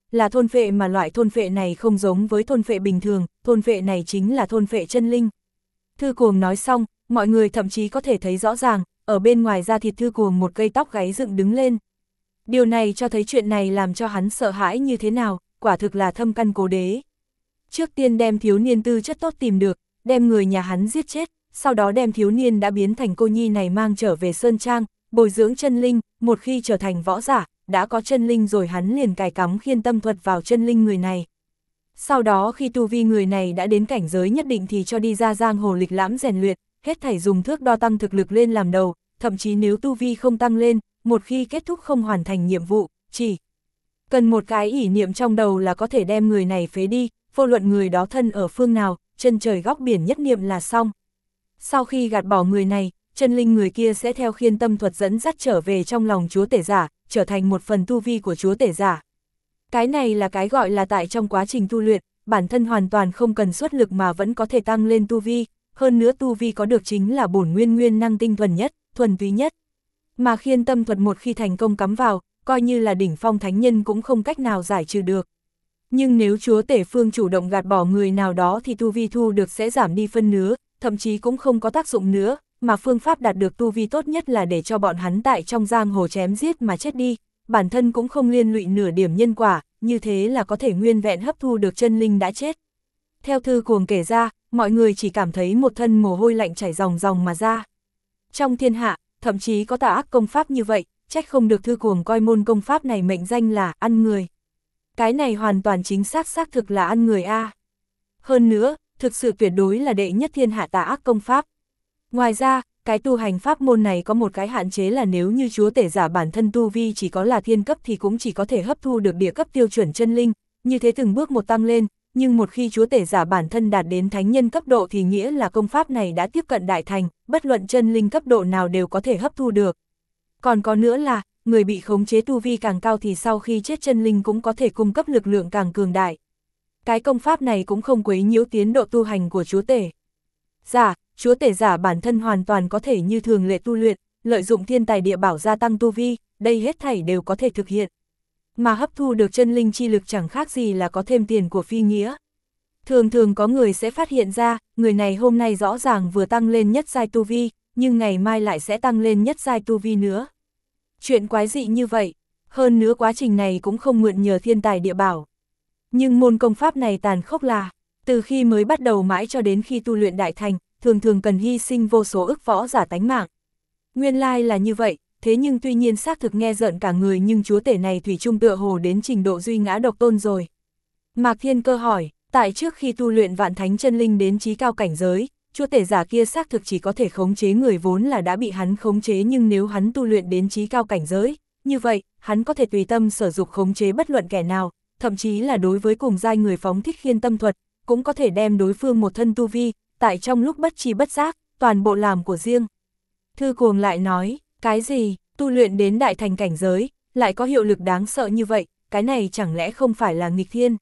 là thôn phệ mà loại thôn phệ này không giống với thôn phệ bình thường, thôn phệ này chính là thôn phệ chân linh. Thư Cuồng nói xong, mọi người thậm chí có thể thấy rõ ràng, ở bên ngoài da thịt Thư Cuồng một cây tóc gáy dựng đứng lên. Điều này cho thấy chuyện này làm cho hắn sợ hãi như thế nào, quả thực là thâm căn cố đế. Trước tiên đem thiếu niên tư chất tốt tìm được, đem người nhà hắn giết chết, sau đó đem thiếu niên đã biến thành cô nhi này mang trở về Sơn Trang, bồi dưỡng chân linh, một khi trở thành võ giả, đã có chân linh rồi hắn liền cài cắm khiên tâm thuật vào chân linh người này. Sau đó khi tu vi người này đã đến cảnh giới nhất định thì cho đi ra giang hồ lịch lãm rèn luyện, hết thảy dùng thước đo tăng thực lực lên làm đầu, thậm chí nếu tu vi không tăng lên, một khi kết thúc không hoàn thành nhiệm vụ, chỉ cần một cái ỷ niệm trong đầu là có thể đem người này phế đi, vô luận người đó thân ở phương nào, chân trời góc biển nhất niệm là xong. Sau khi gạt bỏ người này, chân linh người kia sẽ theo khiên tâm thuật dẫn dắt trở về trong lòng chúa tể giả, trở thành một phần tu vi của chúa tể giả. Cái này là cái gọi là tại trong quá trình tu luyện, bản thân hoàn toàn không cần xuất lực mà vẫn có thể tăng lên tu vi, hơn nữa tu vi có được chính là bổn nguyên nguyên năng tinh thuần nhất, thuần túy nhất. Mà khiên tâm thuật một khi thành công cắm vào, coi như là đỉnh phong thánh nhân cũng không cách nào giải trừ được. Nhưng nếu chúa tể phương chủ động gạt bỏ người nào đó thì tu vi thu được sẽ giảm đi phân nửa, thậm chí cũng không có tác dụng nữa, mà phương pháp đạt được tu vi tốt nhất là để cho bọn hắn tại trong giang hồ chém giết mà chết đi, bản thân cũng không liên lụy nửa điểm nhân quả, như thế là có thể nguyên vẹn hấp thu được chân linh đã chết. Theo Thư Cuồng kể ra, mọi người chỉ cảm thấy một thân mồ hôi lạnh chảy ròng ròng mà ra. Trong thiên hạ, thậm chí có tà ác công pháp như vậy, trách không được Thư Cuồng coi môn công pháp này mệnh danh là ăn người. Cái này hoàn toàn chính xác xác thực là ăn người a. Hơn nữa, thực sự tuyệt đối là đệ nhất thiên hạ tà ác công pháp. Ngoài ra, cái tu hành pháp môn này có một cái hạn chế là nếu như chúa tể giả bản thân tu vi chỉ có là thiên cấp thì cũng chỉ có thể hấp thu được địa cấp tiêu chuẩn chân linh, như thế từng bước một tăng lên, nhưng một khi chúa tể giả bản thân đạt đến thánh nhân cấp độ thì nghĩa là công pháp này đã tiếp cận đại thành, bất luận chân linh cấp độ nào đều có thể hấp thu được. Còn có nữa là, người bị khống chế tu vi càng cao thì sau khi chết chân linh cũng có thể cung cấp lực lượng càng cường đại. Cái công pháp này cũng không quấy nhiễu tiến độ tu hành của chúa tể giả, chúa tể giả bản thân hoàn toàn có thể như thường lệ tu luyện, lợi dụng thiên tài địa bảo gia tăng tu vi, đây hết thảy đều có thể thực hiện. Mà hấp thu được chân linh chi lực chẳng khác gì là có thêm tiền của phi nghĩa. Thường thường có người sẽ phát hiện ra, người này hôm nay rõ ràng vừa tăng lên nhất giai tu vi, nhưng ngày mai lại sẽ tăng lên nhất giai tu vi nữa. Chuyện quái dị như vậy, hơn nữa quá trình này cũng không mượn nhờ thiên tài địa bảo. Nhưng môn công pháp này tàn khốc là, từ khi mới bắt đầu mãi cho đến khi tu luyện đại thành, thường thường cần hy sinh vô số ức võ giả tánh mạng. Nguyên lai là như vậy, thế nhưng tuy nhiên xác thực nghe rợn cả người nhưng chúa tể này thủy chung tựa hồ đến trình độ duy ngã độc tôn rồi. Mạc Thiên Cơ hỏi, tại trước khi tu luyện vạn thánh chân linh đến chí cao cảnh giới, chúa tể giả kia xác thực chỉ có thể khống chế người vốn là đã bị hắn khống chế, nhưng nếu hắn tu luyện đến chí cao cảnh giới, như vậy, hắn có thể tùy tâm sở dục khống chế bất luận kẻ nào, thậm chí là đối với cùng giai người phóng thích khiên tâm thuật, cũng có thể đem đối phương một thân tu vi, tại trong lúc bất tri bất giác, toàn bộ làm của riêng. Thư Cuồng lại nói, cái gì, tu luyện đến đại thành cảnh giới, lại có hiệu lực đáng sợ như vậy, cái này chẳng lẽ không phải là nghịch thiên?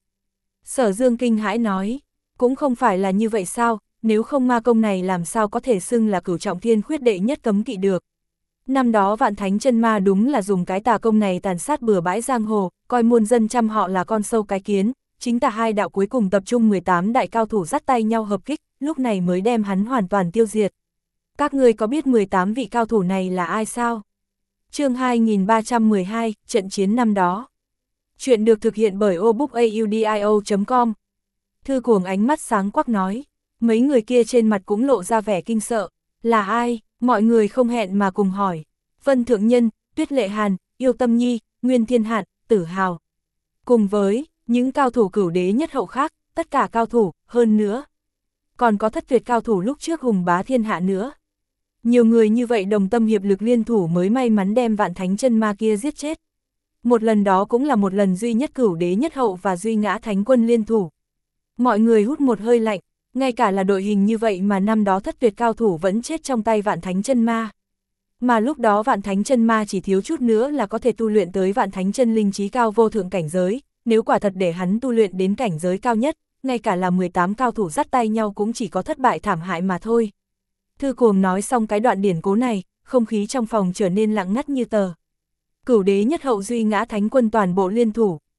Sở Dương kinh hãi nói, cũng không phải là như vậy sao, nếu không ma công này làm sao có thể xưng là cửu trọng thiên khuyết đệ nhất cấm kỵ được. Năm đó vạn thánh chân ma đúng là dùng cái tà công này tàn sát bừa bãi giang hồ, coi muôn dân trăm họ là con sâu cái kiến, chính tà hai đạo cuối cùng tập trung mười tám đại cao thủ dắt tay nhau hợp kích, lúc này mới đem hắn hoàn toàn tiêu diệt. Các ngươi có biết mười tám vị cao thủ này là ai sao? Chương hai nghìn ba trăm mười hai, trận chiến năm đó. Chuyện được thực hiện bởi obookaudio chấm com. Thư Cuồng ánh mắt sáng quắc nói, mấy người kia trên mặt cũng lộ ra vẻ kinh sợ, là ai? Mọi người không hẹn mà cùng hỏi. Vân Thượng Nhân, Tuyết Lệ Hàn, Yêu Tâm Nhi, Nguyên Thiên Hạn, Tử Hào. Cùng với những cao thủ cửu đế nhất hậu khác, tất cả cao thủ, hơn nữa. Còn có thất tuyệt cao thủ lúc trước hùng bá thiên hạ nữa. Nhiều người như vậy đồng tâm hiệp lực liên thủ mới may mắn đem vạn thánh chân ma kia giết chết. Một lần đó cũng là một lần duy nhất cửu đế nhất hậu và duy ngã thánh quân liên thủ. Mọi người hút một hơi lạnh, ngay cả là đội hình như vậy mà năm đó thất tuyệt cao thủ vẫn chết trong tay vạn thánh chân ma. Mà lúc đó vạn thánh chân ma chỉ thiếu chút nữa là có thể tu luyện tới vạn thánh chân linh trí cao vô thượng cảnh giới, nếu quả thật để hắn tu luyện đến cảnh giới cao nhất, ngay cả là mười tám cao thủ dắt tay nhau cũng chỉ có thất bại thảm hại mà thôi. Thư Cuồng nói xong cái đoạn điển cố này, không khí trong phòng trở nên lặng ngắt như tờ. Cửu đế nhất hậu duy ngã thánh quân toàn bộ liên thủ.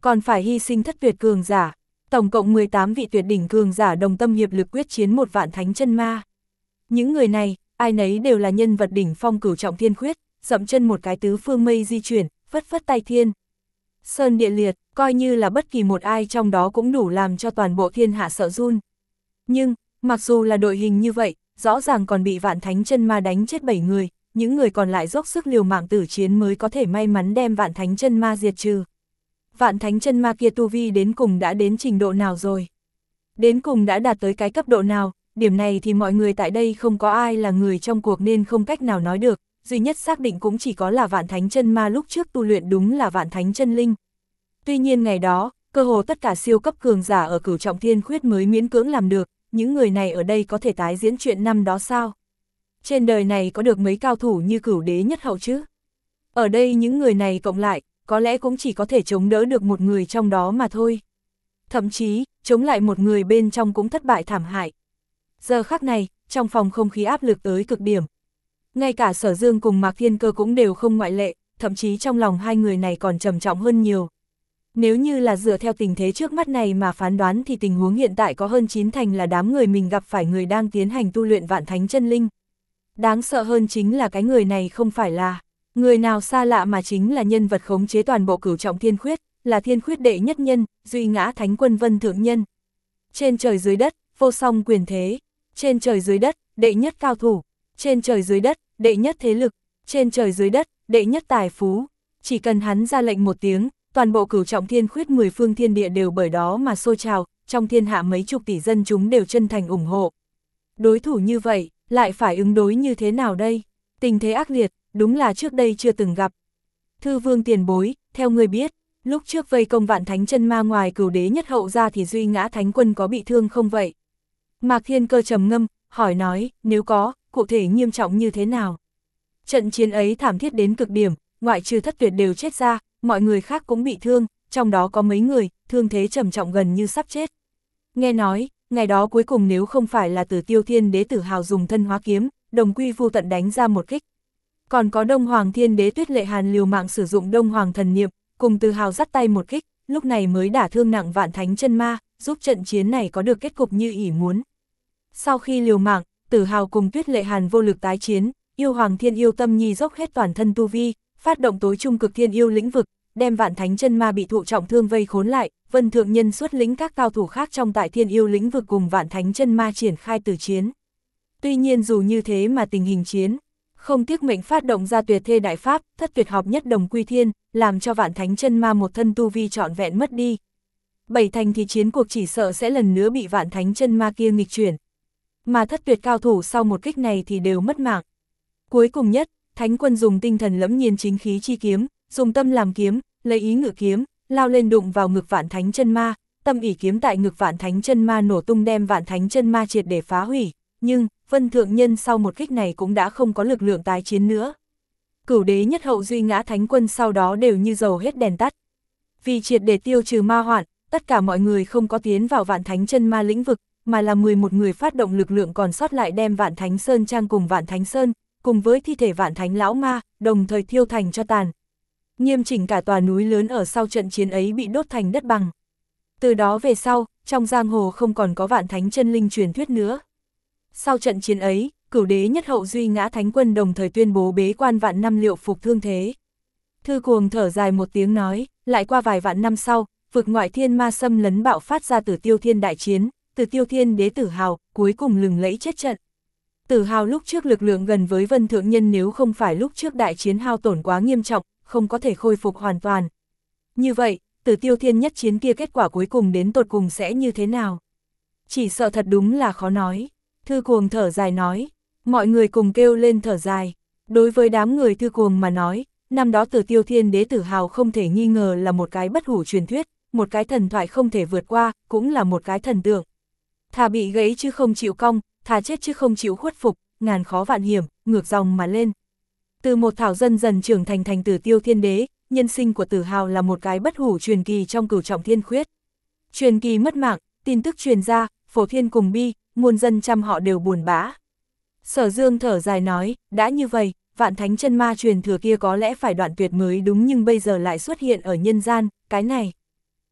còn phải hy sinh thất tuyệt cường giả. Tổng cộng mười tám vị tuyệt đỉnh cường giả đồng tâm hiệp lực quyết chiến một vạn thánh chân ma. Những người này, ai nấy đều là nhân vật đỉnh phong cửu trọng thiên khuyết, dậm chân một cái tứ phương mây di chuyển, phất phất tay thiên. Sơn địa liệt, coi như là bất kỳ một ai trong đó cũng đủ làm cho toàn bộ thiên hạ sợ run. Nhưng, mặc dù là đội hình như vậy, rõ ràng còn bị vạn thánh chân ma đánh chết bảy người, những người còn lại dốc sức liều mạng tử chiến mới có thể may mắn đem vạn thánh chân ma diệt trừ. Vạn thánh chân ma kia tu vi đến cùng đã đến trình độ nào rồi? Đến cùng đã đạt tới cái cấp độ nào? Điểm này thì mọi người tại đây không có ai là người trong cuộc nên không cách nào nói được, duy nhất xác định cũng chỉ có là vạn thánh chân ma lúc trước tu luyện đúng là vạn thánh chân linh. Tuy nhiên ngày đó, cơ hồ tất cả siêu cấp cường giả ở cửu trọng thiên khuyết mới miễn cưỡng làm được, những người này ở đây có thể tái diễn chuyện năm đó sao? Trên đời này có được mấy cao thủ như cửu đế nhất hậu chứ? Ở đây những người này cộng lại, có lẽ cũng chỉ có thể chống đỡ được một người trong đó mà thôi. Thậm chí, chống lại một người bên trong cũng thất bại thảm hại. Giờ khắc này, trong phòng không khí áp lực tới cực điểm. Ngay cả Sở Dương cùng Mạc Thiên Cơ cũng đều không ngoại lệ, thậm chí trong lòng hai người này còn trầm trọng hơn nhiều. Nếu như là dựa theo tình thế trước mắt này mà phán đoán thì tình huống hiện tại có hơn chín thành là đám người mình gặp phải người đang tiến hành tu luyện vạn thánh chân linh. Đáng sợ hơn chính là cái người này không phải là người nào xa lạ mà chính là nhân vật khống chế toàn bộ cửu trọng thiên khuyết, là thiên khuyết đệ nhất nhân, duy ngã thánh quân Vân Thượng Nhân. Trên trời dưới đất, vô song quyền thế, trên trời dưới đất, đệ nhất cao thủ, trên trời dưới đất, đệ nhất thế lực, trên trời dưới đất, đệ nhất tài phú. Chỉ cần hắn ra lệnh một tiếng, toàn bộ cửu trọng thiên khuyết mười phương thiên địa đều bởi đó mà sôi trào, trong thiên hạ mấy chục tỷ dân chúng đều chân thành ủng hộ. Đối thủ như vậy, lại phải ứng đối như thế nào đây? Tình thế ác liệt, đúng là trước đây chưa từng gặp. Thư Vương tiền bối, theo người biết, lúc trước vây công vạn thánh chân ma ngoài cửu đế nhất hậu ra thì duy ngã thánh quân có bị thương không vậy? Mạc Thiên Cơ trầm ngâm, hỏi nói, nếu có, cụ thể nghiêm trọng như thế nào? Trận chiến ấy thảm thiết đến cực điểm, ngoại trừ thất tuyệt đều chết ra, mọi người khác cũng bị thương, trong đó có mấy người, thương thế trầm trọng gần như sắp chết. Nghe nói, ngày đó cuối cùng nếu không phải là Tử Tiêu Thiên Đế Tử Hào dùng thân hóa kiếm, đồng quy vu tận đánh ra một kích. Còn có Đông Hoàng Thiên Đế Tuyết Lệ Hàn liều mạng sử dụng Đông Hoàng thần niệm, cùng Tử Hào dắt tay một kích, lúc này mới đả thương nặng vạn thánh chân ma, giúp trận chiến này có được kết cục như ỷ muốn. Sau khi liều mạng, Tử Hào cùng Tuyết Lệ Hàn vô lực tái chiến, yêu Hoàng Thiên Yêu Tâm Nhi dốc hết toàn thân tu vi, phát động tối trung cực thiên yêu lĩnh vực, đem vạn thánh chân ma bị thụ trọng thương vây khốn lại, Vân Thượng Nhân xuất lĩnh các cao thủ khác trong tại thiên yêu lĩnh vực cùng vạn thánh chân ma triển khai tử chiến. Tuy nhiên dù như thế mà tình hình chiến, không tiếc mệnh phát động ra tuyệt thê đại pháp, thất tuyệt hợp nhất đồng quy thiên, làm cho vạn thánh chân ma một thân tu vi trọn vẹn mất đi. Bảy thành thì chiến cuộc chỉ sợ sẽ lần nữa bị vạn thánh chân ma kia nghịch chuyển. Mà thất tuyệt cao thủ sau một kích này thì đều mất mạng. Cuối cùng nhất, Thánh quân dùng tinh thần lẫm nhiên chính khí chi kiếm, dùng tâm làm kiếm, lấy ý ngự kiếm, lao lên đụng vào ngực vạn thánh chân ma, tâm ỷ kiếm tại ngực vạn thánh chân ma nổ tung đem vạn thánh chân ma triệt để phá hủy, nhưng Vân Thượng Nhân sau một kích này cũng đã không có lực lượng tái chiến nữa. Cửu đế nhất hậu duy ngã thánh quân sau đó đều như dầu hết đèn tắt. Vì triệt để tiêu trừ ma hoạn, tất cả mọi người không có tiến vào vạn thánh chân ma lĩnh vực, mà là mười một người phát động lực lượng còn sót lại đem vạn thánh sơn trang cùng vạn thánh sơn, cùng với thi thể vạn thánh lão ma, đồng thời thiêu thành cho tàn. Nghiêm chỉnh cả tòa núi lớn ở sau trận chiến ấy bị đốt thành đất bằng. Từ đó về sau, trong giang hồ không còn có vạn thánh chân linh truyền thuyết nữa. Sau trận chiến ấy, cửu đế nhất hậu duy ngã thánh quân đồng thời tuyên bố bế quan vạn năm liệu phục thương thế. Thư Cuồng thở dài một tiếng nói, lại qua vài vạn năm sau, vực ngoại thiên ma xâm lấn bạo phát ra Tử Tiêu Thiên đại chiến, Tử Tiêu Thiên đế Tử Hào, cuối cùng lừng lẫy chết trận. Tử Hào lúc trước lực lượng gần với Vân Thượng Nhân nếu không phải lúc trước đại chiến hao tổn quá nghiêm trọng, không có thể khôi phục hoàn toàn. Như vậy, Tử Tiêu Thiên nhất chiến kia kết quả cuối cùng đến tột cùng sẽ như thế nào? Chỉ sợ thật đúng là khó nói. Thư Cuồng thở dài nói, mọi người cùng kêu lên thở dài. Đối với đám người Thư Cuồng mà nói, năm đó Tử Tiêu Thiên đế Tử Hào không thể nghi ngờ là một cái bất hủ truyền thuyết, một cái thần thoại không thể vượt qua, cũng là một cái thần tượng. Thà bị gãy chứ không chịu cong, thà chết chứ không chịu khuất phục, ngàn khó vạn hiểm, ngược dòng mà lên. Từ một thảo dân dần trưởng thành thành Tử Tiêu Thiên đế, nhân sinh của Tử Hào là một cái bất hủ truyền kỳ trong cửu trọng thiên khuyết. Truyền kỳ mất mạng, tin tức truyền ra, phổ thiên cùng bi, muôn dân trăm họ đều buồn bã. Sở Dương thở dài nói, đã như vậy, vạn thánh chân ma truyền thừa kia có lẽ phải đoạn tuyệt mới đúng nhưng bây giờ lại xuất hiện ở nhân gian, cái này.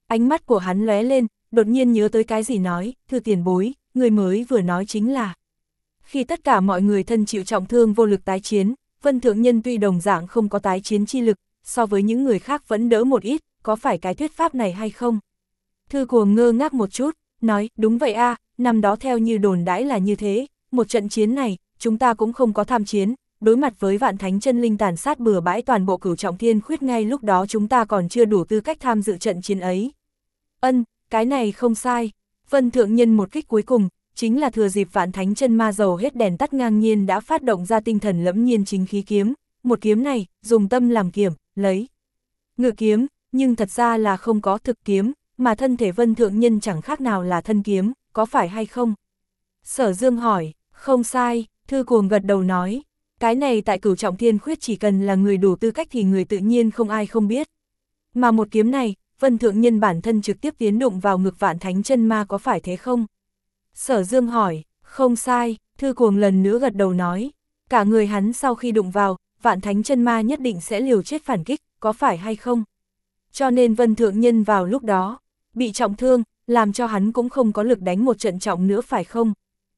Ánh mắt của hắn lóe lên, đột nhiên nhớ tới cái gì nói, thưa tiền bối, người mới vừa nói chính là. Khi tất cả mọi người thân chịu trọng thương vô lực tái chiến, Vân Thượng Nhân tuy đồng dạng không có tái chiến chi lực, so với những người khác vẫn đỡ một ít, có phải cái thuyết pháp này hay không? Thư Cuồng ngơ ngác một chút, nói, đúng vậy a, năm đó theo như đồn đãi là như thế, một trận chiến này, chúng ta cũng không có tham chiến, đối mặt với vạn thánh chân linh tàn sát bừa bãi toàn bộ Cửu Trọng Thiên Khuyết, ngay lúc đó chúng ta còn chưa đủ tư cách tham dự trận chiến ấy. Ân, cái này không sai. Vân Thượng Nhân một kích cuối cùng, chính là thừa dịp vạn thánh chân ma dầu hết đèn tắt ngang nhiên đã phát động ra tinh thần lẫm nhiên chính khí kiếm, một kiếm này, dùng tâm làm kiểm, lấy ngự kiếm, nhưng thật ra là không có thực kiếm, mà thân thể Vân Thượng Nhân chẳng khác nào là thân kiếm, có phải hay không? Sở Dương hỏi, không sai, Thư Cuồng gật đầu nói, cái này tại Cửu Trọng Thiên Khuyết chỉ cần là người đủ tư cách thì người tự nhiên không ai không biết. Mà một kiếm này, Vân Thượng Nhân bản thân trực tiếp tiến đụng vào ngực vạn thánh chân ma, có phải thế không? Sở Dương hỏi, không sai, Thư Cuồng lần nữa gật đầu nói, cả người hắn sau khi đụng vào, vạn thánh chân ma nhất định sẽ liều chết phản kích, có phải hay không? Cho nên Vân Thượng Nhân vào lúc đó, bị trọng thương, làm cho hắn cũng không có lực đánh một trận trọng nữa phải không?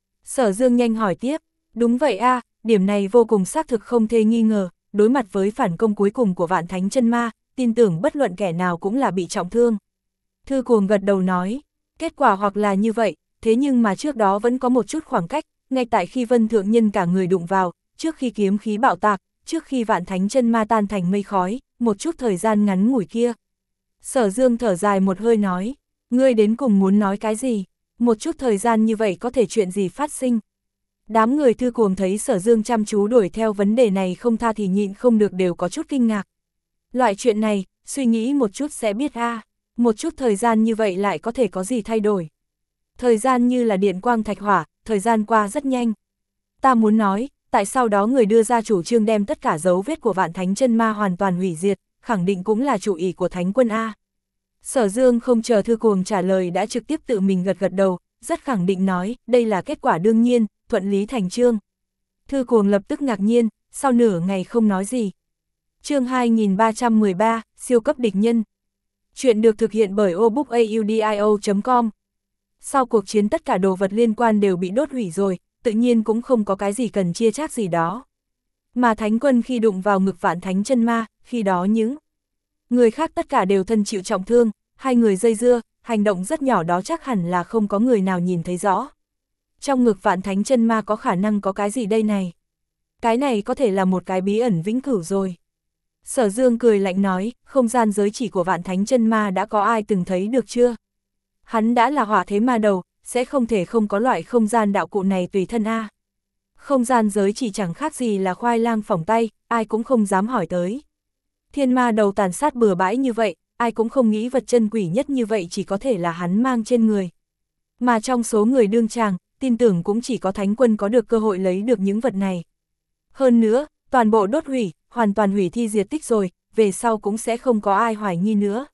Sở Dương nhanh hỏi tiếp, đúng vậy a, điểm này vô cùng xác thực không thể nghi ngờ, đối mặt với phản công cuối cùng của vạn thánh chân ma, tin tưởng bất luận kẻ nào cũng là bị trọng thương. Thư Cuồng gật đầu nói, kết quả hoặc là như vậy, thế nhưng mà trước đó vẫn có một chút khoảng cách, ngay tại khi Vân Thượng Nhân cả người đụng vào, trước khi kiếm khí bạo tạc, trước khi vạn thánh chân ma tan thành mây khói, một chút thời gian ngắn ngủi kia. Sở Dương thở dài một hơi nói, ngươi đến cùng muốn nói cái gì? Một chút thời gian như vậy có thể chuyện gì phát sinh? Đám người Thư Cuồng thấy Sở Dương chăm chú đuổi theo vấn đề này không tha thì nhịn không được đều có chút kinh ngạc. Loại chuyện này, suy nghĩ một chút sẽ biết a, à, một chút thời gian như vậy lại có thể có gì thay đổi. Thời gian như là điện quang thạch hỏa, thời gian qua rất nhanh. Ta muốn nói, tại sao đó người đưa ra chủ trương đem tất cả dấu vết của vạn thánh chân ma hoàn toàn hủy diệt, khẳng định cũng là chủ ý của Thánh Quân A. Sở Dương không chờ Thư Cuồng trả lời đã trực tiếp tự mình gật gật đầu, rất khẳng định nói, đây là kết quả đương nhiên, thuận lý thành chương. Thư Cuồng lập tức ngạc nhiên, sau nửa ngày không nói gì. Chương hai nghìn ba trăm mười ba, siêu cấp địch nhân. Chuyện được thực hiện bởi obookaudio chấm com. Sau cuộc chiến tất cả đồ vật liên quan đều bị đốt hủy rồi, tự nhiên cũng không có cái gì cần chia chác gì đó. Mà Thánh Quân khi đụng vào ngực vạn thánh chân ma, khi đó những người khác tất cả đều thân chịu trọng thương, hai người dây dưa, hành động rất nhỏ đó chắc hẳn là không có người nào nhìn thấy rõ. Trong ngực vạn thánh chân ma có khả năng có cái gì đây này? Cái này có thể là một cái bí ẩn vĩnh cửu rồi. Sở Dương cười lạnh nói, không gian giới chỉ của vạn thánh chân ma đã có ai từng thấy được chưa? Hắn đã là hỏa thế ma đầu, sẽ không thể không có loại không gian đạo cụ này tùy thân a. Không gian giới chỉ chẳng khác gì là khoai lang phỏng tay, ai cũng không dám hỏi tới. Thiên ma đầu tàn sát bừa bãi như vậy, ai cũng không nghĩ vật chân quỷ nhất như vậy chỉ có thể là hắn mang trên người. Mà trong số người đương tràng, tin tưởng cũng chỉ có Thánh Quân có được cơ hội lấy được những vật này. Hơn nữa, toàn bộ đốt hủy, hoàn toàn hủy thi diệt tích rồi, về sau cũng sẽ không có ai hoài nghi nữa.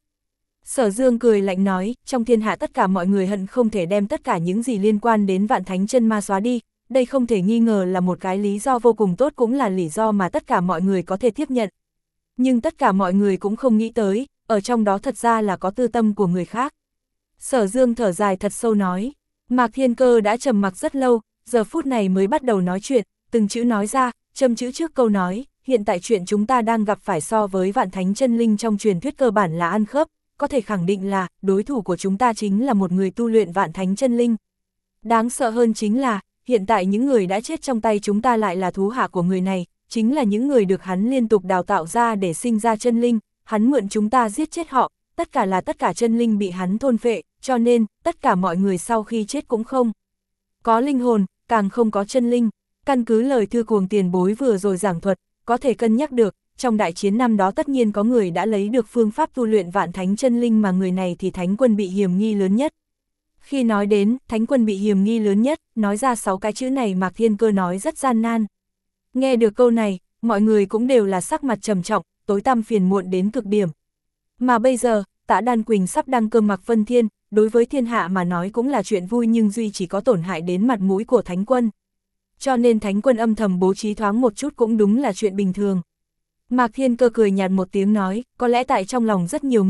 Sở Dương cười lạnh nói, trong thiên hạ tất cả mọi người hận không thể đem tất cả những gì liên quan đến vạn thánh chân ma xóa đi, đây không thể nghi ngờ là một cái lý do vô cùng tốt, cũng là lý do mà tất cả mọi người có thể tiếp nhận. Nhưng tất cả mọi người cũng không nghĩ tới, ở trong đó thật ra là có tư tâm của người khác. Sở Dương thở dài thật sâu nói, Mạc Thiên Cơ đã trầm mặc rất lâu, giờ phút này mới bắt đầu nói chuyện, từng chữ nói ra, châm chữ trước câu nói, hiện tại chuyện chúng ta đang gặp phải so với vạn thánh chân linh trong truyền thuyết cơ bản là ăn khớp, có thể khẳng định là đối thủ của chúng ta chính là một người tu luyện vạn thánh chân linh. Đáng sợ hơn chính là, hiện tại những người đã chết trong tay chúng ta lại là thú hạ của người này, chính là những người được hắn liên tục đào tạo ra để sinh ra chân linh, hắn mượn chúng ta giết chết họ, tất cả là tất cả chân linh bị hắn thôn phệ, cho nên, tất cả mọi người sau khi chết cũng không có linh hồn, càng không có chân linh. Căn cứ lời Thư Cuồng tiền bối vừa rồi giảng thuật, có thể cân nhắc được, trong đại chiến năm đó tất nhiên có người đã lấy được phương pháp tu luyện vạn thánh chân linh, mà người này thì Thánh Quân bị hiểm nghi lớn nhất. Khi nói đến Thánh Quân bị hiểm nghi lớn nhất, nói ra sáu cái chữ này Mạc Thiên Cơ nói rất gian nan. Nghe được câu này, mọi người cũng đều là sắc mặt trầm trọng, tối tăm phiền muộn đến cực điểm. Mà bây giờ, Tạ Đan Quỳnh sắp đăng cơ Mạc Vân Thiên, đối với thiên hạ mà nói cũng là chuyện vui, nhưng duy chỉ có tổn hại đến mặt mũi của Thánh Quân. Cho nên Thánh Quân âm thầm bố trí thoáng một chút cũng đúng là chuyện bình thường. Mạc Thiên Cơ cười nhạt một tiếng nói, có lẽ tại trong lòng rất nhiều người,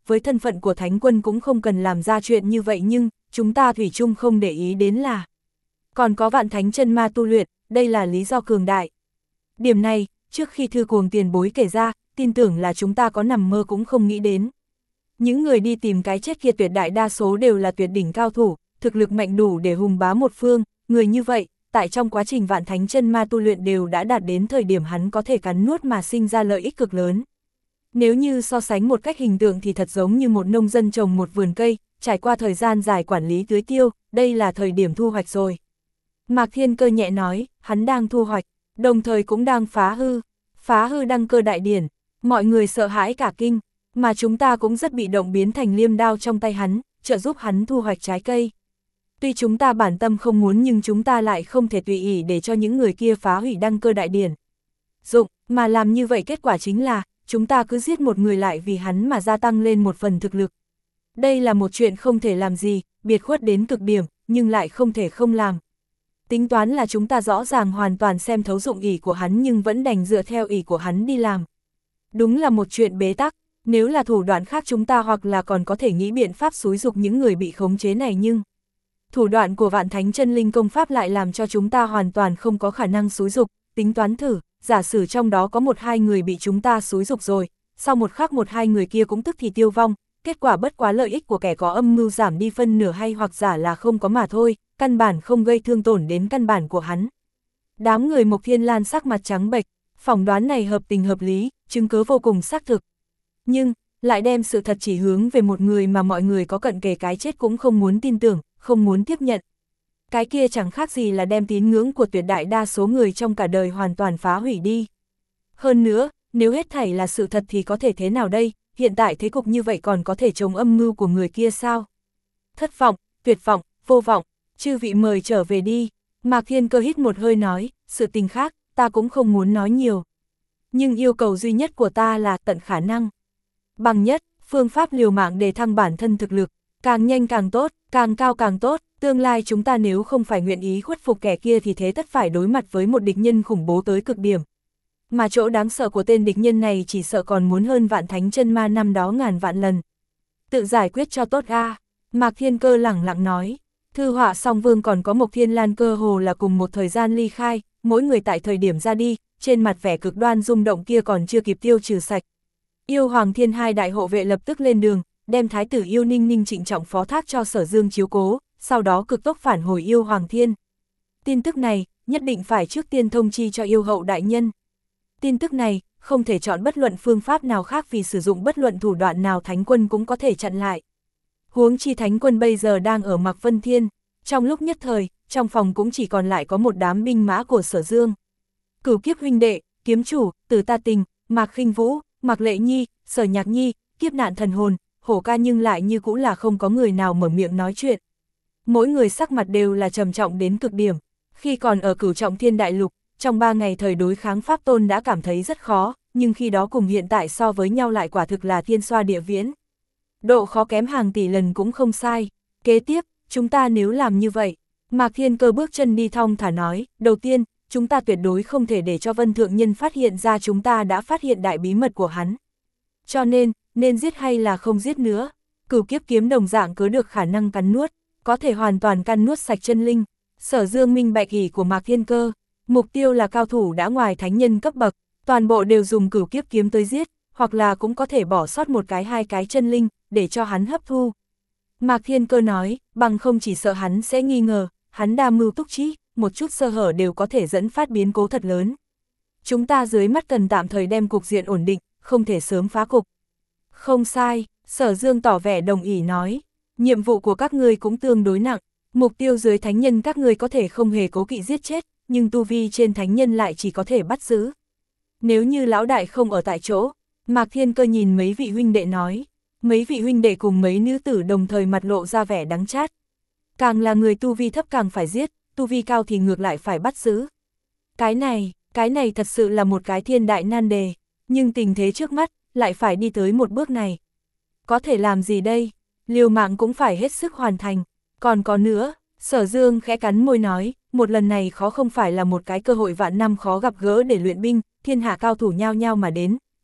với thân phận của thánh quân cũng không cần làm ra chuyện như vậy, nhưng chúng ta thủy chung không để ý đến là còn có vạn thánh chân ma tu luyện, đây là lý do cường đại. Điểm này, trước khi Thư Cuồng tiền bối kể ra, tin tưởng là chúng ta có nằm mơ cũng không nghĩ đến. Những người đi tìm cái chết kia tuyệt đại đa số đều là tuyệt đỉnh cao thủ, thực lực mạnh đủ để hùng bá một phương, người như vậy, tại trong quá trình vạn thánh chân ma tu luyện đều đã đạt đến thời điểm hắn có thể cắn nuốt mà sinh ra lợi ích cực lớn. Nếu như so sánh một cách hình tượng thì thật giống như một nông dân trồng một vườn cây, trải qua thời gian dài quản lý tưới tiêu, đây là thời điểm thu hoạch rồi. Mạc Thiên Cơ nhẹ nói, hắn đang thu hoạch, đồng thời cũng đang phá hư, phá hư đăng cơ đại điển, mọi người sợ hãi cả kinh, mà chúng ta cũng rất bị động biến thành liêm đao trong tay hắn, trợ giúp hắn thu hoạch trái cây. Tuy chúng ta bản tâm không muốn nhưng chúng ta lại không thể tùy ý để cho những người kia phá hủy đăng cơ đại điển. Dụng, mà làm như vậy kết quả chính là, chúng ta cứ giết một người lại vì hắn mà gia tăng lên một phần thực lực. Đây là một chuyện không thể làm gì, biệt khuất đến cực điểm, nhưng lại không thể không làm. Tính toán là chúng ta rõ ràng hoàn toàn xem thấu dụng ý của hắn nhưng vẫn đành dựa theo ý của hắn đi làm. Đúng là một chuyện bế tắc, nếu là thủ đoạn khác chúng ta hoặc là còn có thể nghĩ biện pháp xúi dục những người bị khống chế này, nhưng thủ đoạn của vạn thánh chân linh công pháp lại làm cho chúng ta hoàn toàn không có khả năng xúi dục. Tính toán thử, giả sử trong đó có một hai người bị chúng ta xúi dục rồi, sau một khắc một hai người kia cũng tức thì tiêu vong, kết quả bất quá lợi ích của kẻ có âm mưu giảm đi phân nửa hay hoặc giả là không có mà thôi, căn bản không gây thương tổn đến căn bản của hắn. Đám người Mộc Thiên Lan sắc mặt trắng bệch, phỏng đoán này hợp tình hợp lý, chứng cứ vô cùng xác thực. Nhưng, lại đem sự thật chỉ hướng về một người mà mọi người có cận kề cái chết cũng không muốn tin tưởng, không muốn tiếp nhận. Cái kia chẳng khác gì là đem tín ngưỡng của tuyệt đại đa số người trong cả đời hoàn toàn phá hủy đi. Hơn nữa, nếu hết thảy là sự thật thì có thể thế nào đây, hiện tại thế cục như vậy còn có thể chống âm mưu của người kia sao? Thất vọng, tuyệt vọng, vô vọng, chư vị mời trở về đi. Mạc Thiên Cơ hít một hơi nói, sự tình khác, ta cũng không muốn nói nhiều. Nhưng yêu cầu duy nhất của ta là tận khả năng. Bằng nhất, phương pháp liều mạng để thăng bản thân thực lực, càng nhanh càng tốt, càng cao càng tốt, tương lai chúng ta nếu không phải nguyện ý khuất phục kẻ kia thì thế tất phải đối mặt với một địch nhân khủng bố tới cực điểm. Mà chỗ đáng sợ của tên địch nhân này chỉ sợ còn muốn hơn vạn thánh chân ma năm đó ngàn vạn lần. Tự giải quyết cho tốt a. Mạc Thiên Cơ lẳng lặng nói. Thư Họa Song Vương còn có Mộc Thiên Lan cơ hồ là cùng một thời gian ly khai, mỗi người tại thời điểm ra đi, trên mặt vẻ cực đoan rung động kia còn chưa kịp tiêu trừ sạch. Yêu Hoàng Thiên hai đại hộ vệ lập tức lên đường, đem thái tử Yêu Ninh Ninh trịnh trọng phó thác cho Sở Dương chiếu cố, sau đó cực tốc phản hồi Yêu Hoàng Thiên. Tin tức này, nhất định phải trước tiên thông chi cho yêu hậu đại nhân. Tin tức này, không thể chọn bất luận phương pháp nào khác vì sử dụng bất luận thủ đoạn nào thánh quân cũng có thể chặn lại. Huống chi thánh quân bây giờ đang ở Mạc Vân Thiên, trong lúc nhất thời, trong phòng cũng chỉ còn lại có một đám binh mã của Sở Dương. Cửu Kiếp huynh đệ, Kiếm Chủ, Từ Ta Tình, Mạc Khinh Vũ, Mạc Lệ Nhi, Sở Nhạc Nhi, Kiếp Nạn Thần Hồn, Hổ Ca nhưng lại như cũng là không có người nào mở miệng nói chuyện. Mỗi người sắc mặt đều là trầm trọng đến cực điểm. Khi còn ở Cửu Trọng Thiên Đại Lục, trong ba ngày thời đối kháng Pháp Tôn đã cảm thấy rất khó, nhưng khi đó cùng hiện tại so với nhau lại quả thực là thiên xoa địa viễn. Độ khó kém hàng tỷ lần cũng không sai. Kế tiếp, chúng ta nếu làm như vậy, Mạc Thiên Cơ bước chân đi thong thả nói, đầu tiên, chúng ta tuyệt đối không thể để cho Vân Thượng Nhân phát hiện ra chúng ta đã phát hiện đại bí mật của hắn. Cho nên, nên giết hay là không giết nữa, Cửu Kiếp kiếm đồng dạng cứ được khả năng cắn nuốt, có thể hoàn toàn căn nuốt sạch chân linh. Sở Dương minh bạch ý của Mạc Thiên Cơ, mục tiêu là cao thủ đã ngoài thánh nhân cấp bậc, toàn bộ đều dùng Cửu Kiếp kiếm tới giết, hoặc là cũng có thể bỏ sót một cái hai cái chân linh, để cho hắn hấp thu. Mạc Thiên Cơ nói, bằng không chỉ sợ hắn sẽ nghi ngờ, hắn đa mưu túc trí, một chút sơ hở đều có thể dẫn phát biến cố thật lớn. Chúng ta dưới mắt cần tạm thời đem cục diện ổn định, không thể sớm phá cục. Không sai, Sở Dương tỏ vẻ đồng ý nói, nhiệm vụ của các ngươi cũng tương đối nặng, mục tiêu dưới thánh nhân các ngươi có thể không hề cố kỵ giết chết, nhưng tu vi trên thánh nhân lại chỉ có thể bắt giữ. Nếu như lão đại không ở tại chỗ, Mạc Thiên Cơ nhìn mấy vị huynh đệ nói, mấy vị huynh đệ cùng mấy nữ tử đồng thời mặt lộ ra vẻ đắng chát. Càng là người tu vi thấp càng phải giết, tu vi cao thì ngược lại phải bắt giữ. Cái này, cái này thật sự là một cái thiên đại nan đề, nhưng tình thế trước mắt, lại phải đi tới một bước này. Có thể làm gì đây? Liều mạng cũng phải hết sức hoàn thành. Còn có nữa, Sở Dương khẽ cắn môi nói, một lần này khó không phải là một cái cơ hội vạn năm khó gặp gỡ để luyện binh, thiên hạ cao thủ nhao nhao mà đến,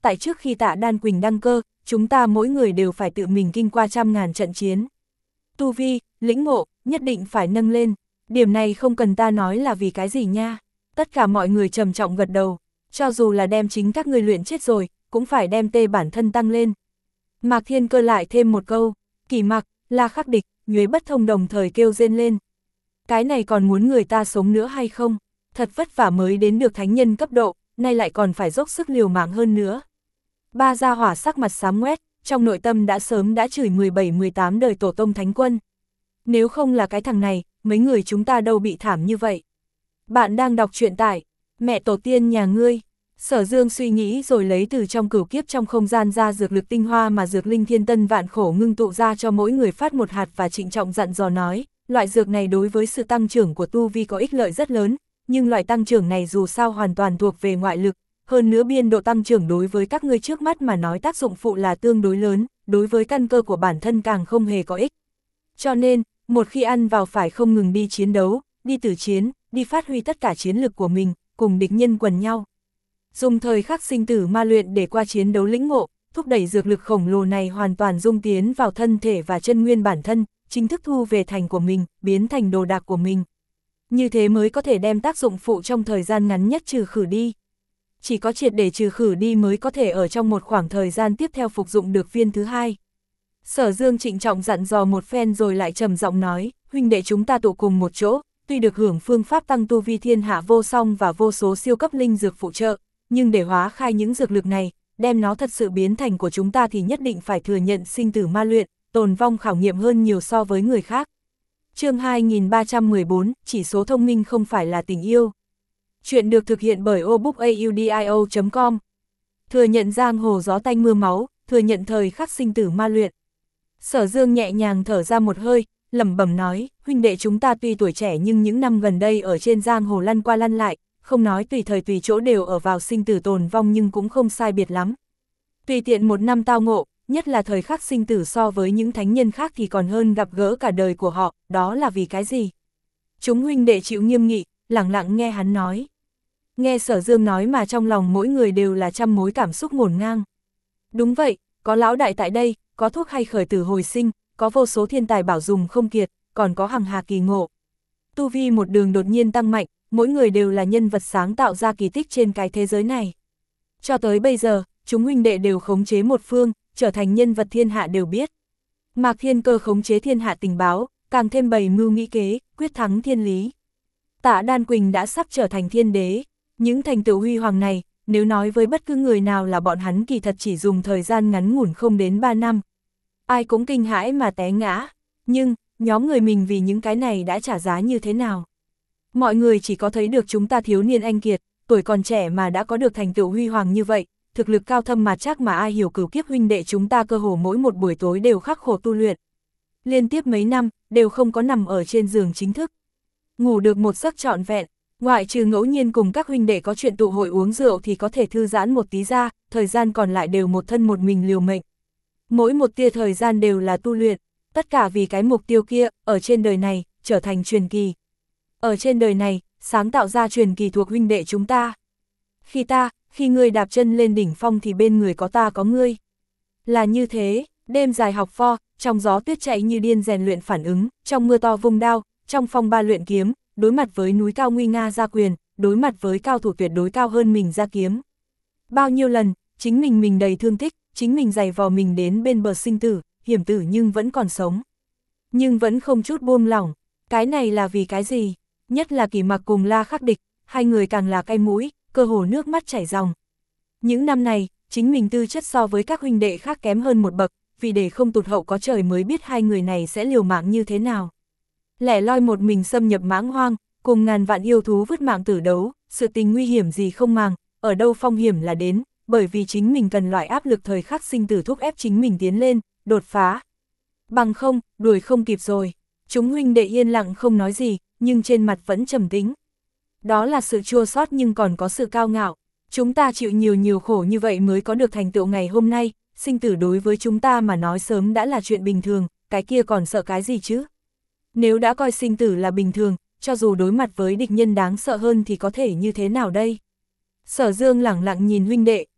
tại trước khi Tạ Đan Quỳnh đăng cơ, chúng ta mỗi người đều phải tự mình kinh qua trăm ngàn trận chiến. Tu vi, lĩnh ngộ, nhất định phải nâng lên, điểm này không cần ta nói là vì cái gì nha. Tất cả mọi người trầm trọng gật đầu, cho dù là đem chính các ngươi luyện chết rồi, cũng phải đem tê bản thân tăng lên. Mạc Thiên Cơ lại thêm một câu, Kỳ Mặc, La Khắc Địch, Nhuế Bất Thông đồng thời kêu rên lên. Cái này còn muốn người ta sống nữa hay không? Thật vất vả mới đến được thánh nhân cấp độ, nay lại còn phải dốc sức liều mạng hơn nữa. Ba gia hỏa sắc mặt xám ngoét, trong nội tâm đã sớm đã chửi mười bảy mười tám đời tổ tông thánh quân. Nếu không là cái thằng này, mấy người chúng ta đâu bị thảm như vậy. Bạn đang đọc truyện tại Mẹ Tổ Tiên Nhà Ngươi. Sở Dương suy nghĩ rồi lấy từ trong cửu kiếp trong không gian ra dược lực tinh hoa mà dược linh thiên tân vạn khổ ngưng tụ ra cho mỗi người phát một hạt và trịnh trọng dặn dò nói, loại dược này đối với sự tăng trưởng của tu vi có ích lợi rất lớn, nhưng loại tăng trưởng này dù sao hoàn toàn thuộc về ngoại lực, hơn nữa biên độ tăng trưởng đối với các ngươi trước mắt mà nói tác dụng phụ là tương đối lớn, đối với căn cơ của bản thân càng không hề có ích. Cho nên, một khi ăn vào phải không ngừng đi chiến đấu, đi tử chiến, đi phát huy tất cả chiến lực của mình, cùng địch nhân quần nhau. Dùng thời khắc sinh tử ma luyện để qua chiến đấu lĩnh ngộ, thúc đẩy dược lực khổng lồ này hoàn toàn dung tiến vào thân thể và chân nguyên bản thân, chính thức thu về thành của mình, biến thành đồ đạc của mình. Như thế mới có thể đem tác dụng phụ trong thời gian ngắn nhất trừ khử đi. Chỉ có triệt để trừ khử đi mới có thể ở trong một khoảng thời gian tiếp theo phục dụng được viên thứ hai. Sở Dương trịnh trọng dặn dò một phen rồi lại trầm giọng nói, huynh đệ chúng ta tụ cùng một chỗ, tuy được hưởng phương pháp tăng tu vi thiên hạ vô song và vô số siêu cấp linh dược phụ trợ, nhưng để hóa khai những dược lực này, đem nó thật sự biến thành của chúng ta thì nhất định phải thừa nhận sinh tử ma luyện, tồn vong khảo nghiệm hơn nhiều so với người khác. Chương hai nghìn ba trăm mười bốn, chỉ số thông minh không phải là tình yêu. Chuyện được thực hiện bởi obookaudio chấm com. Thừa nhận giang hồ gió tanh mưa máu, thừa nhận thời khắc sinh tử ma luyện. Sở Dương nhẹ nhàng thở ra một hơi, lẩm bẩm nói, huynh đệ chúng ta tuy tuổi trẻ nhưng những năm gần đây ở trên giang hồ lăn qua lăn lại, không nói tùy thời tùy chỗ đều ở vào sinh tử tồn vong nhưng cũng không sai biệt lắm. Tùy tiện một năm tao ngộ, nhất là thời khắc sinh tử so với những thánh nhân khác thì còn hơn gặp gỡ cả đời của họ, đó là vì cái gì? Chúng huynh đệ chịu nghiêm nghị, lặng lặng nghe hắn nói. Nghe Sở Dương nói mà trong lòng mỗi người đều là trăm mối cảm xúc ngổn ngang. Đúng vậy, có lão đại tại đây, có thuốc hay khởi tử hồi sinh, có vô số thiên tài bảo dùng không kiệt, còn có hằng hà kỳ ngộ. Tu vi một đường đột nhiên tăng mạnh, mỗi người đều là nhân vật sáng tạo ra kỳ tích trên cái thế giới này. Cho tới bây giờ, chúng huynh đệ đều khống chế một phương, trở thành nhân vật thiên hạ đều biết. Mạc Thiên Cơ khống chế thiên hạ tình báo, càng thêm bày mưu nghĩ kế, quyết thắng thiên lý. Tạ Đan Quỳnh đã sắp trở thành thiên đế. Những thành tựu huy hoàng này, nếu nói với bất cứ người nào là bọn hắn kỳ thật chỉ dùng thời gian ngắn ngủn không đến ba năm. Ai cũng kinh hãi mà té ngã. Nhưng, nhóm người mình vì những cái này đã trả giá như thế nào? Mọi người chỉ có thấy được chúng ta thiếu niên anh kiệt, tuổi còn trẻ mà đã có được thành tựu huy hoàng như vậy, thực lực cao thâm mà chắc mà ai hiểu cửu kiếp huynh đệ chúng ta cơ hồ mỗi một buổi tối đều khắc khổ tu luyện. Liên tiếp mấy năm, đều không có nằm ở trên giường chính thức. Ngủ được một giấc trọn vẹn, ngoại trừ ngẫu nhiên cùng các huynh đệ có chuyện tụ hội uống rượu thì có thể thư giãn một tí ra, thời gian còn lại đều một thân một mình liều mệnh. Mỗi một tia thời gian đều là tu luyện, tất cả vì cái mục tiêu kia, ở trên đời này, trở thành truyền kỳ. Ở trên đời này, sáng tạo ra truyền kỳ thuộc huynh đệ chúng ta. Khi ta, khi ngươi đạp chân lên đỉnh phong thì bên người có ta có ngươi. Là như thế, đêm dài học pho, trong gió tuyết chạy như điên rèn luyện phản ứng, trong mưa to vung đao, trong phong ba luyện kiếm, đối mặt với núi cao nguy nga ra quyền, đối mặt với cao thủ tuyệt đối cao hơn mình ra kiếm. Bao nhiêu lần, chính mình mình đầy thương tích, chính mình giày vò mình đến bên bờ sinh tử, hiểm tử nhưng vẫn còn sống. Nhưng vẫn không chút buông lỏng, cái này là vì cái gì? Nhất là Kỳ Mặc cùng La Khắc Địch, hai người càng là cay mũi, cơ hồ nước mắt chảy ròng. Những năm này, chính mình tư chất so với các huynh đệ khác kém hơn một bậc, vì để không tụt hậu có trời mới biết hai người này sẽ liều mạng như thế nào. Lẻ loi một mình xâm nhập mãng hoang, cùng ngàn vạn yêu thú vứt mạng tử đấu, sự tình nguy hiểm gì không màng, ở đâu phong hiểm là đến, bởi vì chính mình cần loại áp lực thời khắc sinh tử thúc ép chính mình tiến lên, đột phá. Bằng không, đuổi không kịp rồi. Chúng huynh đệ yên lặng không nói gì, nhưng trên mặt vẫn trầm tĩnh. Đó là sự chua xót nhưng còn có sự cao ngạo. Chúng ta chịu nhiều nhiều khổ như vậy mới có được thành tựu ngày hôm nay, sinh tử đối với chúng ta mà nói sớm đã là chuyện bình thường, cái kia còn sợ cái gì chứ? Nếu đã coi sinh tử là bình thường, cho dù đối mặt với địch nhân đáng sợ hơn thì có thể như thế nào đây? Sở Dương lẳng lặng nhìn huynh đệ,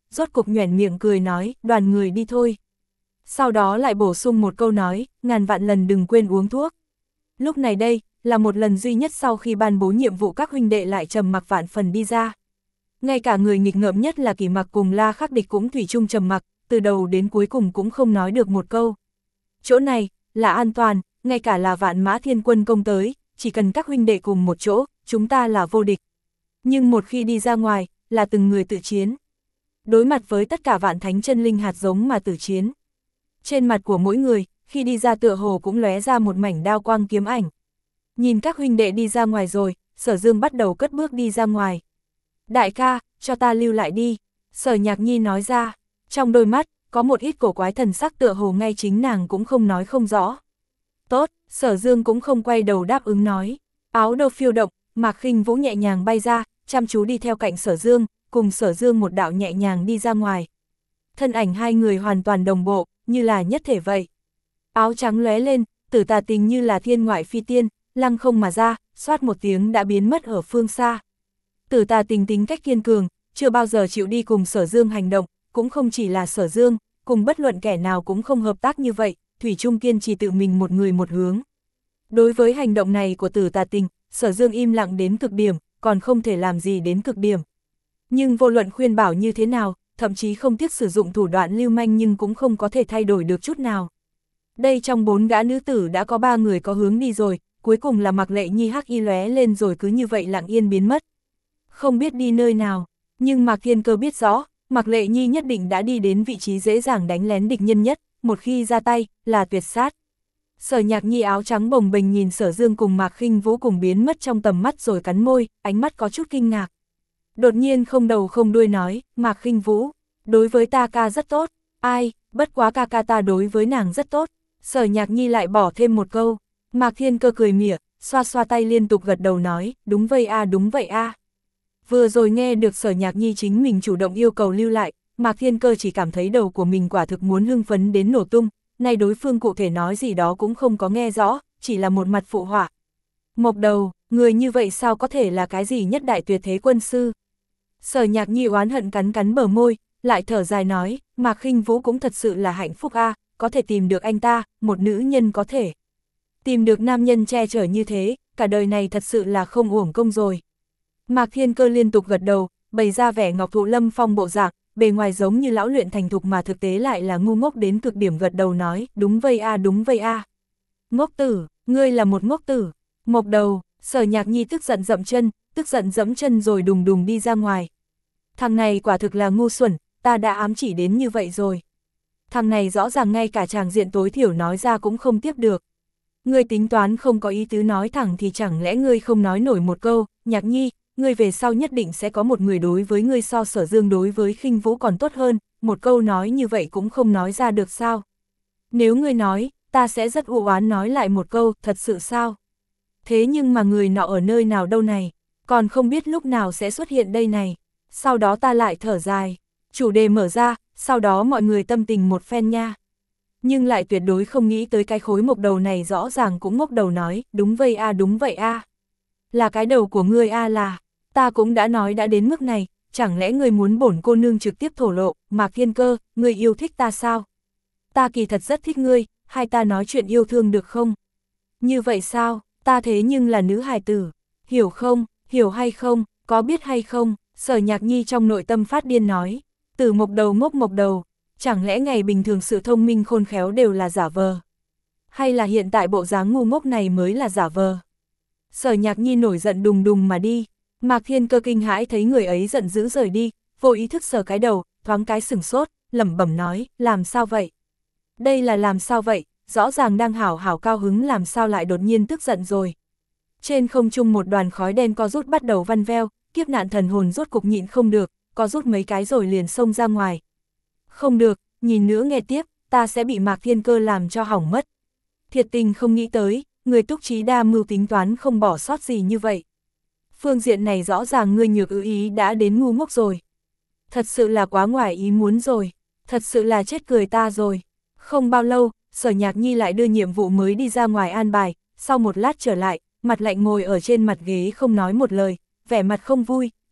rốt cục nhoẻn miệng cười nói, đoàn người đi thôi. Sau đó lại bổ sung một câu nói, ngàn vạn lần đừng quên uống thuốc. Lúc này đây, là một lần duy nhất sau khi ban bố nhiệm vụ các huynh đệ lại trầm mặc vạn phần đi ra. Ngay cả người nghịch ngợm nhất là Kỷ Mặc cùng La Khắc Địch cũng thủy chung trầm mặc, từ đầu đến cuối cùng cũng không nói được một câu. Chỗ này, là an toàn, ngay cả là Vạn Mã Thiên Quân công tới, chỉ cần các huynh đệ cùng một chỗ, chúng ta là vô địch. Nhưng một khi đi ra ngoài, là từng người tự chiến. Đối mặt với tất cả vạn thánh chân linh hạt giống mà tử chiến. Trên mặt của mỗi người, khi đi ra tựa hồ cũng lóe ra một mảnh đao quang kiếm ảnh. Nhìn các huynh đệ đi ra ngoài rồi, Sở Dương bắt đầu cất bước đi ra ngoài. Đại ca, cho ta lưu lại đi, Sở Nhạc Nhi nói ra. Trong đôi mắt, có một ít cổ quái thần sắc tựa hồ ngay chính nàng cũng không nói không rõ. Tốt, Sở Dương cũng không quay đầu đáp ứng nói. Áo đâu phiêu động, Mạc Khinh Vũ nhẹ nhàng bay ra, chăm chú đi theo cạnh Sở Dương, cùng Sở Dương một đạo nhẹ nhàng đi ra ngoài. Thân ảnh hai người hoàn toàn đồng bộ, như là nhất thể vậy. Áo trắng lóe lên, Tử Tà Tình như là thiên ngoại phi tiên, lăng không mà ra, xoát một tiếng đã biến mất ở phương xa. Tử Tà Tình tính cách kiên cường, chưa bao giờ chịu đi cùng Sở Dương hành động, cũng không chỉ là Sở Dương, cùng bất luận kẻ nào cũng không hợp tác như vậy, thủy chung kiên trì tự mình một người một hướng. Đối với hành động này của Tử Tà Tình, Sở Dương im lặng đến cực điểm, còn không thể làm gì đến cực điểm. Nhưng vô luận khuyên bảo như thế nào, thậm chí không tiếc sử dụng thủ đoạn lưu manh nhưng cũng không có thể thay đổi được chút nào. Đây trong bốn gã nữ tử đã có ba người có hướng đi rồi, cuối cùng là Mạc Lệ Nhi hắc y lóe lên rồi cứ như vậy lặng yên biến mất. Không biết đi nơi nào, nhưng Mạc Thiên Cơ biết rõ, Mạc Lệ Nhi nhất định đã đi đến vị trí dễ dàng đánh lén địch nhân nhất, một khi ra tay, là tuyệt sát. Sở Nhạc Nhi áo trắng bồng bềnh nhìn Sở Dương cùng Mạc Khinh Vũ cùng biến mất trong tầm mắt rồi cắn môi, ánh mắt có chút kinh ngạc. Đột nhiên không đầu không đuôi nói, Mạc Khinh Vũ, đối với ta ca rất tốt, ai, bất quá ca ca ta đối với nàng rất tốt. Sở Nhạc Nhi lại bỏ thêm một câu, Mạc Thiên Cơ cười mỉa, xoa xoa tay liên tục gật đầu nói, đúng vậy a, đúng vậy a. Vừa rồi nghe được Sở Nhạc Nhi chính mình chủ động yêu cầu lưu lại, Mạc Thiên Cơ chỉ cảm thấy đầu của mình quả thực muốn hưng phấn đến nổ tung, nay đối phương cụ thể nói gì đó cũng không có nghe rõ, chỉ là một mặt phụ họa. Mộc Đầu, người như vậy sao có thể là cái gì nhất đại tuyệt thế quân sư? Sở Nhạc Nhi oán hận cắn cắn bờ môi, lại thở dài nói, Mạc Khinh Vũ cũng thật sự là hạnh phúc a, có thể tìm được anh ta, một nữ nhân có thể. Tìm được nam nhân che chở như thế, cả đời này thật sự là không uổng công rồi. Mạc Thiên Cơ liên tục gật đầu, bày ra vẻ ngọc thụ lâm phong bộ dạng, bề ngoài giống như lão luyện thành thục mà thực tế lại là ngu ngốc đến cực điểm gật đầu nói, đúng vậy a, đúng vậy a. Ngốc tử, ngươi là một ngốc tử. Mộc Đầu, Sở Nhạc Nhi tức giận dậm chân, tức giận dẫm chân rồi đùng đùng đi ra ngoài. Thằng này quả thực là ngu xuẩn, ta đã ám chỉ đến như vậy rồi. Thằng này rõ ràng ngay cả tràng diện tối thiểu nói ra cũng không tiếp được. Ngươi tính toán không có ý tứ nói thẳng thì chẳng lẽ ngươi không nói nổi một câu, Nhạc Nhi, ngươi về sau nhất định sẽ có một người đối với ngươi so Sở Dương đối với Khinh Vũ còn tốt hơn, một câu nói như vậy cũng không nói ra được sao. Nếu ngươi nói, ta sẽ rất u oán nói lại một câu, thật sự sao? Thế nhưng mà người nọ ở nơi nào đâu này, còn không biết lúc nào sẽ xuất hiện đây này. Sau đó ta lại thở dài, chủ đề mở ra, sau đó mọi người tâm tình một phen nha. Nhưng lại tuyệt đối không nghĩ tới cái khối Mộc Đầu này rõ ràng cũng ngốc đầu nói, đúng vậy a, đúng vậy a. Là cái đầu của ngươi a là, ta cũng đã nói đã đến mức này, chẳng lẽ ngươi muốn bổn cô nương trực tiếp thổ lộ, Mạc Thiên Cơ, ngươi yêu thích ta sao? Ta kỳ thật rất thích ngươi, hai ta nói chuyện yêu thương được không? Như vậy sao, ta thế nhưng là nữ hài tử, hiểu không, hiểu hay không, có biết hay không? Sở Nhạc Nhi trong nội tâm phát điên nói, từ Mộc Đầu ngốc Mộc Đầu, chẳng lẽ ngày bình thường sự thông minh khôn khéo đều là giả vờ? Hay là hiện tại bộ dáng ngu ngốc này mới là giả vờ? Sở Nhạc Nhi nổi giận đùng đùng mà đi, Mạc Thiên Cơ kinh hãi thấy người ấy giận dữ rời đi, vô ý thức sờ cái đầu, thoáng cái sửng sốt, lẩm bẩm nói, làm sao vậy? Đây là làm sao vậy, rõ ràng đang hảo hảo cao hứng làm sao lại đột nhiên tức giận rồi. Trên không trung một đoàn khói đen co rút bắt đầu văn veo, kiếp nạn thần hồn rốt cục nhịn không được, co rút mấy cái rồi liền xông ra ngoài. Không được, nhìn nữa nghe tiếp, ta sẽ bị Mạc Thiên Cơ làm cho hỏng mất. Thiệt tình không nghĩ tới, người Túc Trí đa mưu tính toán không bỏ sót gì như vậy. Phương diện này rõ ràng ngươi nhược ứ ý đã đến ngu ngốc rồi. Thật sự là quá ngoài ý muốn rồi, thật sự là chết cười ta rồi. Không bao lâu, Sở Nhạc Nhi lại đưa nhiệm vụ mới đi ra ngoài an bài, sau một lát trở lại, mặt lạnh ngồi ở trên mặt ghế không nói một lời, vẻ mặt không vui,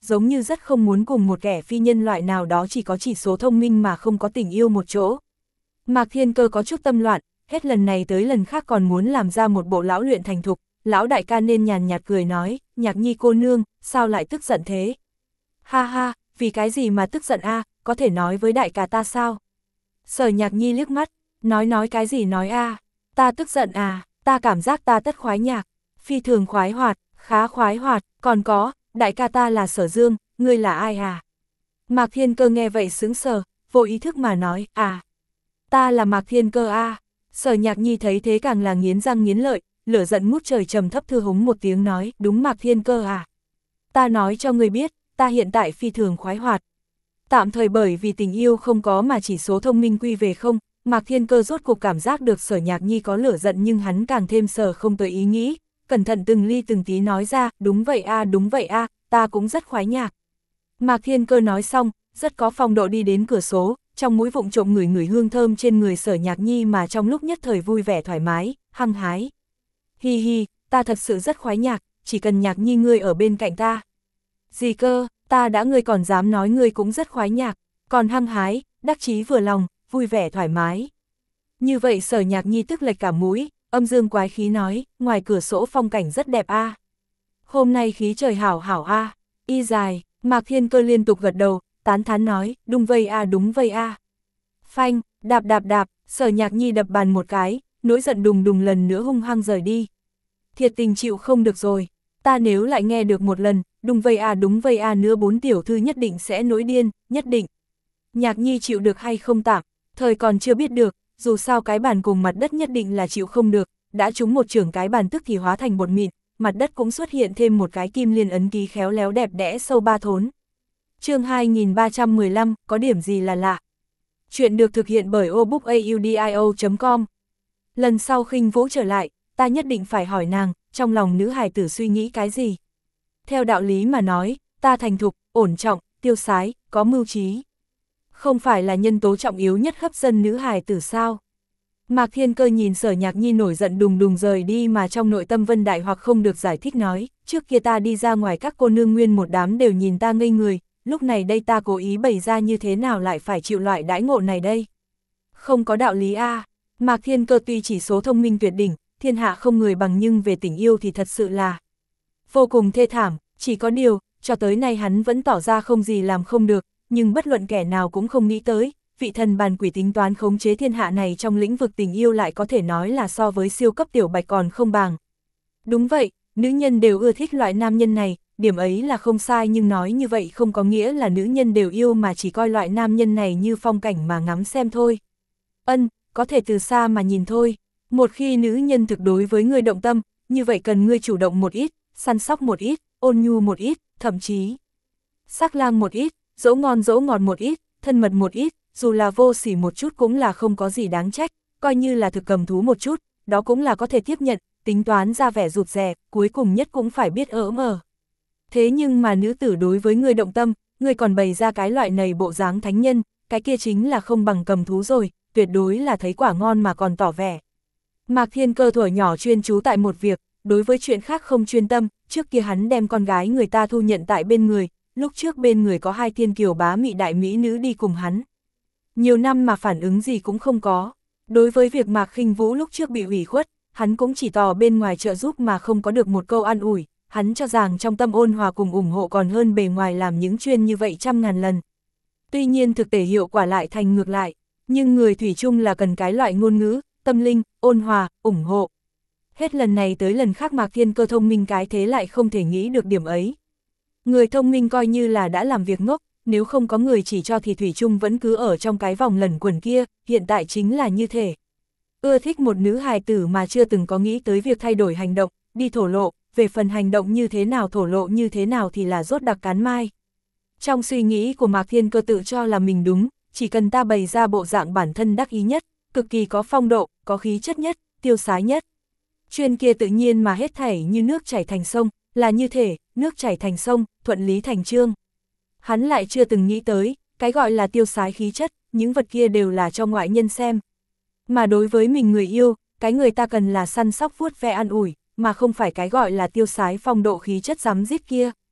giống như rất không muốn cùng một kẻ phi nhân loại nào đó chỉ có chỉ số thông minh mà không có tình yêu một chỗ. Mạc Thiên Cơ có chút tâm loạn, hết lần này tới lần khác còn muốn làm ra một bộ lão luyện thành thục, lão đại ca nên nhàn nhạt cười nói, Nhạc Nhi cô nương, sao lại tức giận thế? Ha ha, vì cái gì mà tức giận a, có thể nói với đại ca ta sao? Sở Nhạc Nhi liếc mắt, nói nói cái gì nói a, ta tức giận à, ta cảm giác ta tất khoái nhạc, phi thường khoái hoạt, khá khoái hoạt, còn có, đại ca ta là Sở Dương, ngươi là ai à? Mạc Thiên Cơ nghe vậy sững sờ, vô ý thức mà nói, à, ta là Mạc Thiên Cơ a. À. Sở Nhạc Nhi thấy thế càng là nghiến răng nghiến lợi, lửa giận ngút trời trầm thấp thư hống một tiếng nói, đúng Mạc Thiên Cơ à. Ta nói cho ngươi biết, ta hiện tại phi thường khoái hoạt. Tạm thời bởi vì tình yêu không có mà chỉ số thông minh quy về không, Mạc Thiên Cơ rốt cuộc cảm giác được Sở Nhạc Nhi có lửa giận nhưng hắn càng thêm sờ không tới ý nghĩ, cẩn thận từng ly từng tí nói ra, đúng vậy a, đúng vậy a, ta cũng rất khoái nhạc. Mạc Thiên Cơ nói xong, rất có phong độ đi đến cửa số, trong mũi vụng trộm ngửi ngửi hương thơm trên người Sở Nhạc Nhi mà trong lúc nhất thời vui vẻ thoải mái, hăng hái. Hi hi, ta thật sự rất khoái nhạc, chỉ cần Nhạc Nhi ngươi ở bên cạnh ta. Gì cơ, ta đã ngươi còn dám nói ngươi cũng rất khoái nhạc, còn hăng hái, đắc chí vừa lòng, vui vẻ thoải mái. Như vậy Sở Nhạc Nhi tức lệch cả mũi, âm dương quái khí nói, ngoài cửa sổ phong cảnh rất đẹp a. À. Hôm nay khí trời hảo hảo a. À. Y dài, Mạc Thiên Cơ liên tục gật đầu, tán thán nói, đúng vây a, à, đúng vây a. À. Phanh, đạp đạp đạp, Sở Nhạc Nhi đập bàn một cái, nỗi giận đùng đùng lần nữa hung hăng rời đi. Thiệt tình chịu không được rồi, ta nếu lại nghe được một lần, đúng vây a, à, đúng vây a à, nữa bốn tiểu thư nhất định sẽ nổi điên, nhất định. Nhạc Nhi chịu được hay không tạm, thời còn chưa biết được, dù sao cái bàn cùng mặt đất nhất định là chịu không được, đã trúng một trưởng cái bàn tức thì hóa thành bột mịn, mặt đất cũng xuất hiện thêm một cái kim liên ấn ký khéo léo đẹp đẽ sâu ba thốn. Chương hai nghìn ba trăm mười lăm, có điểm gì là lạ. Chuyện được thực hiện bởi obookaudio chấm com. Lần sau Khinh Vũ trở lại, ta nhất định phải hỏi nàng, trong lòng nữ hài tử suy nghĩ cái gì. Theo đạo lý mà nói, ta thành thục, ổn trọng, tiêu sái, có mưu trí. Không phải là nhân tố trọng yếu nhất hấp dẫn nữ hài tử sao? Mạc Thiên Cơ nhìn Sở Nhạc Nhi nổi giận đùng đùng rời đi mà trong nội tâm Vân Đại hoặc không được giải thích nói, trước kia ta đi ra ngoài các cô nương nguyên một đám đều nhìn ta ngây người, lúc này đây ta cố ý bày ra như thế nào lại phải chịu loại đãi ngộ này đây? Không có đạo lý a. À. Mạc Thiên Cơ tuy chỉ số thông minh tuyệt đỉnh, thiên hạ không người bằng nhưng về tình yêu thì thật sự là vô cùng thê thảm, chỉ có điều, cho tới nay hắn vẫn tỏ ra không gì làm không được, nhưng bất luận kẻ nào cũng không nghĩ tới, vị thần bàn quỷ tính toán khống chế thiên hạ này trong lĩnh vực tình yêu lại có thể nói là so với siêu cấp tiểu bạch còn không bằng. Đúng vậy, nữ nhân đều ưa thích loại nam nhân này, điểm ấy là không sai nhưng nói như vậy không có nghĩa là nữ nhân đều yêu mà chỉ coi loại nam nhân này như phong cảnh mà ngắm xem thôi. Ân, có thể từ xa mà nhìn thôi, một khi nữ nhân thực đối với người động tâm, như vậy cần ngươi chủ động một ít, săn sóc một ít, ôn nhu một ít, thậm chí sắc lang một ít, dỗ ngon dỗ ngọt một ít, thân mật một ít, dù là vô sỉ một chút cũng là không có gì đáng trách, coi như là thực cầm thú một chút, đó cũng là có thể tiếp nhận, tính toán ra vẻ rụt rè, cuối cùng nhất cũng phải biết ỡm ở. Thế nhưng mà nữ tử đối với người động tâm, người còn bày ra cái loại này bộ dáng thánh nhân, cái kia chính là không bằng cầm thú rồi, tuyệt đối là thấy quả ngon mà còn tỏ vẻ. Mạc Thiên Cơ thuở nhỏ chuyên chú tại một việc, đối với chuyện khác không chuyên tâm, trước kia hắn đem con gái người ta thu nhận tại bên người, lúc trước bên người có hai thiên kiều bá mị đại mỹ nữ đi cùng hắn. Nhiều năm mà phản ứng gì cũng không có. Đối với việc Mạc Khinh Vũ lúc trước bị ủy khuất, hắn cũng chỉ tỏ bên ngoài trợ giúp mà không có được một câu an ủi, hắn cho rằng trong tâm ôn hòa cùng ủng hộ còn hơn bề ngoài làm những chuyên như vậy trăm ngàn lần. Tuy nhiên thực tế hiệu quả lại thành ngược lại, nhưng người thủy chung là cần cái loại ngôn ngữ, tâm linh, ôn hòa, ủng hộ. Hết lần này tới lần khác Mạc Thiên Cơ thông minh cái thế lại không thể nghĩ được điểm ấy. Người thông minh coi như là đã làm việc ngốc, nếu không có người chỉ cho thì thủy chung vẫn cứ ở trong cái vòng lẩn quẩn kia, hiện tại chính là như thế. Ưa thích một nữ hài tử mà chưa từng có nghĩ tới việc thay đổi hành động, đi thổ lộ, về phần hành động như thế nào thổ lộ như thế nào thì là rốt đặc cán mai. Trong suy nghĩ của Mạc Thiên Cơ tự cho là mình đúng, chỉ cần ta bày ra bộ dạng bản thân đắc ý nhất, cực kỳ có phong độ, có khí chất nhất, tiêu sái nhất. Chuyên kia tự nhiên mà hết thảy như nước chảy thành sông, là như thể, nước chảy thành sông, thuận lý thành chương. Hắn lại chưa từng nghĩ tới, cái gọi là tiêu sái khí chất, những vật kia đều là cho ngoại nhân xem. Mà đối với mình người yêu, cái người ta cần là săn sóc vuốt ve an ủi, mà không phải cái gọi là tiêu sái phong độ khí chất rắm rít kia.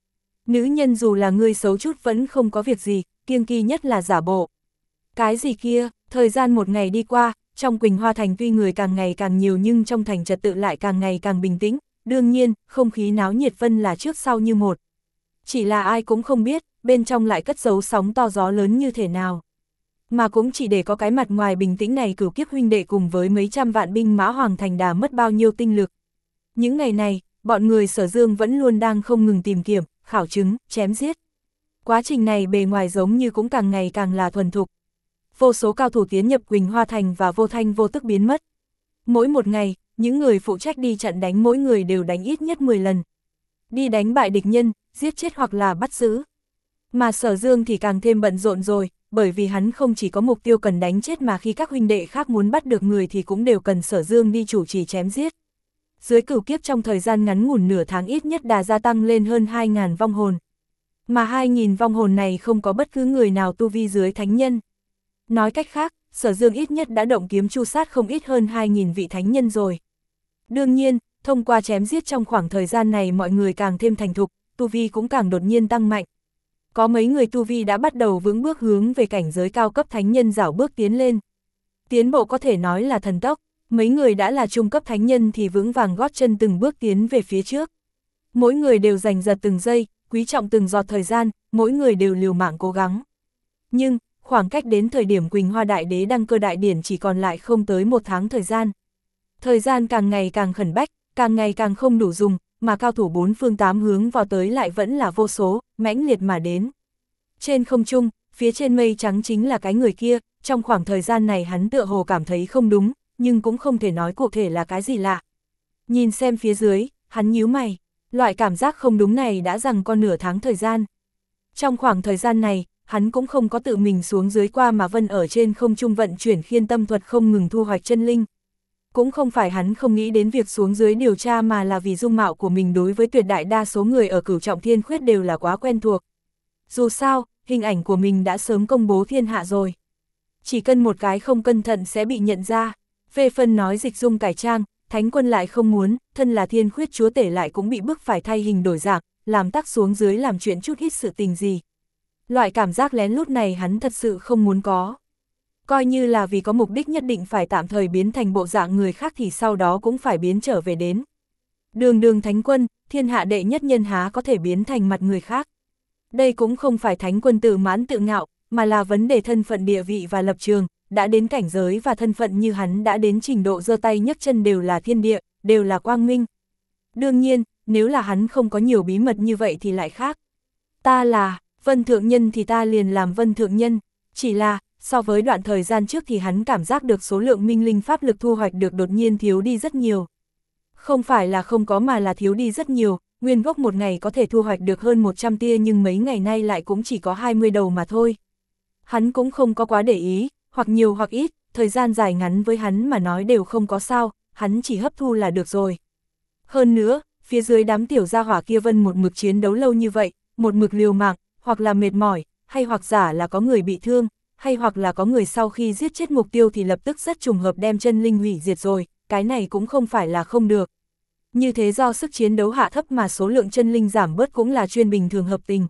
Nữ nhân dù là ngươi xấu chút vẫn không có việc gì, kiêng kỵ nhất là giả bộ. Cái gì kia, thời gian một ngày đi qua, trong Quỳnh Hoa Thành tuy người càng ngày càng nhiều nhưng trong thành trật tự lại càng ngày càng bình tĩnh, đương nhiên, không khí náo nhiệt vân là trước sau như một. Chỉ là ai cũng không biết, bên trong lại cất giấu sóng to gió lớn như thế nào. Mà cũng chỉ để có cái mặt ngoài bình tĩnh này Cửu Kiếp huynh đệ cùng với mấy trăm vạn binh mã Hoàng Thành đã mất bao nhiêu tinh lực. Những ngày này, bọn người Sở Dương vẫn luôn đang không ngừng tìm kiếm, khảo chứng, chém giết. Quá trình này bề ngoài giống như cũng càng ngày càng là thuần thục. Vô số cao thủ tiến nhập Quỳnh Hoa Thành và vô thanh vô tức biến mất. Mỗi một ngày, những người phụ trách đi trận đánh mỗi người đều đánh ít nhất mười lần. Đi đánh bại địch nhân, giết chết hoặc là bắt giữ. Mà Sở Dương thì càng thêm bận rộn rồi, bởi vì hắn không chỉ có mục tiêu cần đánh chết mà khi các huynh đệ khác muốn bắt được người thì cũng đều cần Sở Dương đi chủ trì chém giết. Dưới Cửu Kiếp trong thời gian ngắn ngủn nửa tháng ít nhất đã gia tăng lên hơn hai nghìn vong hồn. Mà hai nghìn vong hồn này không có bất cứ người nào tu vi dưới thánh nhân. Nói cách khác, Sở Dương ít nhất đã động kiếm chu sát không ít hơn hai nghìn vị thánh nhân rồi. Đương nhiên, thông qua chém giết trong khoảng thời gian này mọi người càng thêm thành thục, tu vi cũng càng đột nhiên tăng mạnh. Có mấy người tu vi đã bắt đầu vững bước hướng về cảnh giới cao cấp thánh nhân rảo bước tiến lên. Tiến bộ có thể nói là thần tốc, mấy người đã là trung cấp thánh nhân thì vững vàng gót chân từng bước tiến về phía trước. Mỗi người đều giành giật từng giây, quý trọng từng giọt thời gian, mỗi người đều liều mạng cố gắng. Nhưng, khoảng cách đến thời điểm Quỳnh Hoa Đại Đế đăng cơ đại điển chỉ còn lại không tới một tháng thời gian. Thời gian càng ngày càng khẩn bách, càng ngày càng không đủ dùng, mà cao thủ bốn phương tám hướng vào tới lại vẫn là vô số, mãnh liệt mà đến. Trên không trung, phía trên mây trắng chính là cái người kia, trong khoảng thời gian này hắn tựa hồ cảm thấy không đúng, nhưng cũng không thể nói cụ thể là cái gì lạ. Nhìn xem phía dưới, hắn nhíu mày, loại cảm giác không đúng này đã rằng con nửa tháng thời gian. Trong khoảng thời gian này, hắn cũng không có tự mình xuống dưới qua mà vân ở trên không trung vận chuyển khiên tâm thuật không ngừng thu hoạch chân linh. Cũng không phải hắn không nghĩ đến việc xuống dưới điều tra mà là vì dung mạo của mình đối với tuyệt đại đa số người ở Cửu Trọng Thiên Khuyết đều là quá quen thuộc. Dù sao, hình ảnh của mình đã sớm công bố thiên hạ rồi. Chỉ cần một cái không cẩn thận sẽ bị nhận ra. Về phần nói dịch dung cải trang, Thánh Quân lại không muốn, thân là Thiên Khuyết chúa tể lại cũng bị bức phải thay hình đổi dạng, làm tắc xuống dưới làm chuyện chút ít sự tình gì. Loại cảm giác lén lút này hắn thật sự không muốn có. Coi như là vì có mục đích nhất định phải tạm thời biến thành bộ dạng người khác thì sau đó cũng phải biến trở về đến. Đường đường Thánh Quân, thiên hạ đệ nhất nhân há có thể biến thành mặt người khác. Đây cũng không phải Thánh Quân tự mãn tự ngạo, mà là vấn đề thân phận địa vị và lập trường, đã đến cảnh giới và thân phận như hắn đã đến trình độ giơ tay nhấc chân đều là thiên địa, đều là quang minh. Đương nhiên, nếu là hắn không có nhiều bí mật như vậy thì lại khác. Ta là Vân Thượng Nhân thì ta liền làm Vân Thượng Nhân, chỉ là, so với đoạn thời gian trước thì hắn cảm giác được số lượng minh linh pháp lực thu hoạch được đột nhiên thiếu đi rất nhiều. Không phải là không có mà là thiếu đi rất nhiều, nguyên gốc một ngày có thể thu hoạch được hơn một trăm tia nhưng mấy ngày nay lại cũng chỉ có hai mươi đầu mà thôi. Hắn cũng không có quá để ý, hoặc nhiều hoặc ít, thời gian dài ngắn với hắn mà nói đều không có sao, hắn chỉ hấp thu là được rồi. Hơn nữa, phía dưới đám tiểu gia hỏa kia vân một mực chiến đấu lâu như vậy, một mực liều mạng, hoặc là mệt mỏi, hay hoặc giả là có người bị thương, hay hoặc là có người sau khi giết chết mục tiêu thì lập tức rất trùng hợp đem chân linh hủy diệt rồi, cái này cũng không phải là không được. Như thế do sức chiến đấu hạ thấp mà số lượng chân linh giảm bớt cũng là chuyên bình thường hợp tình.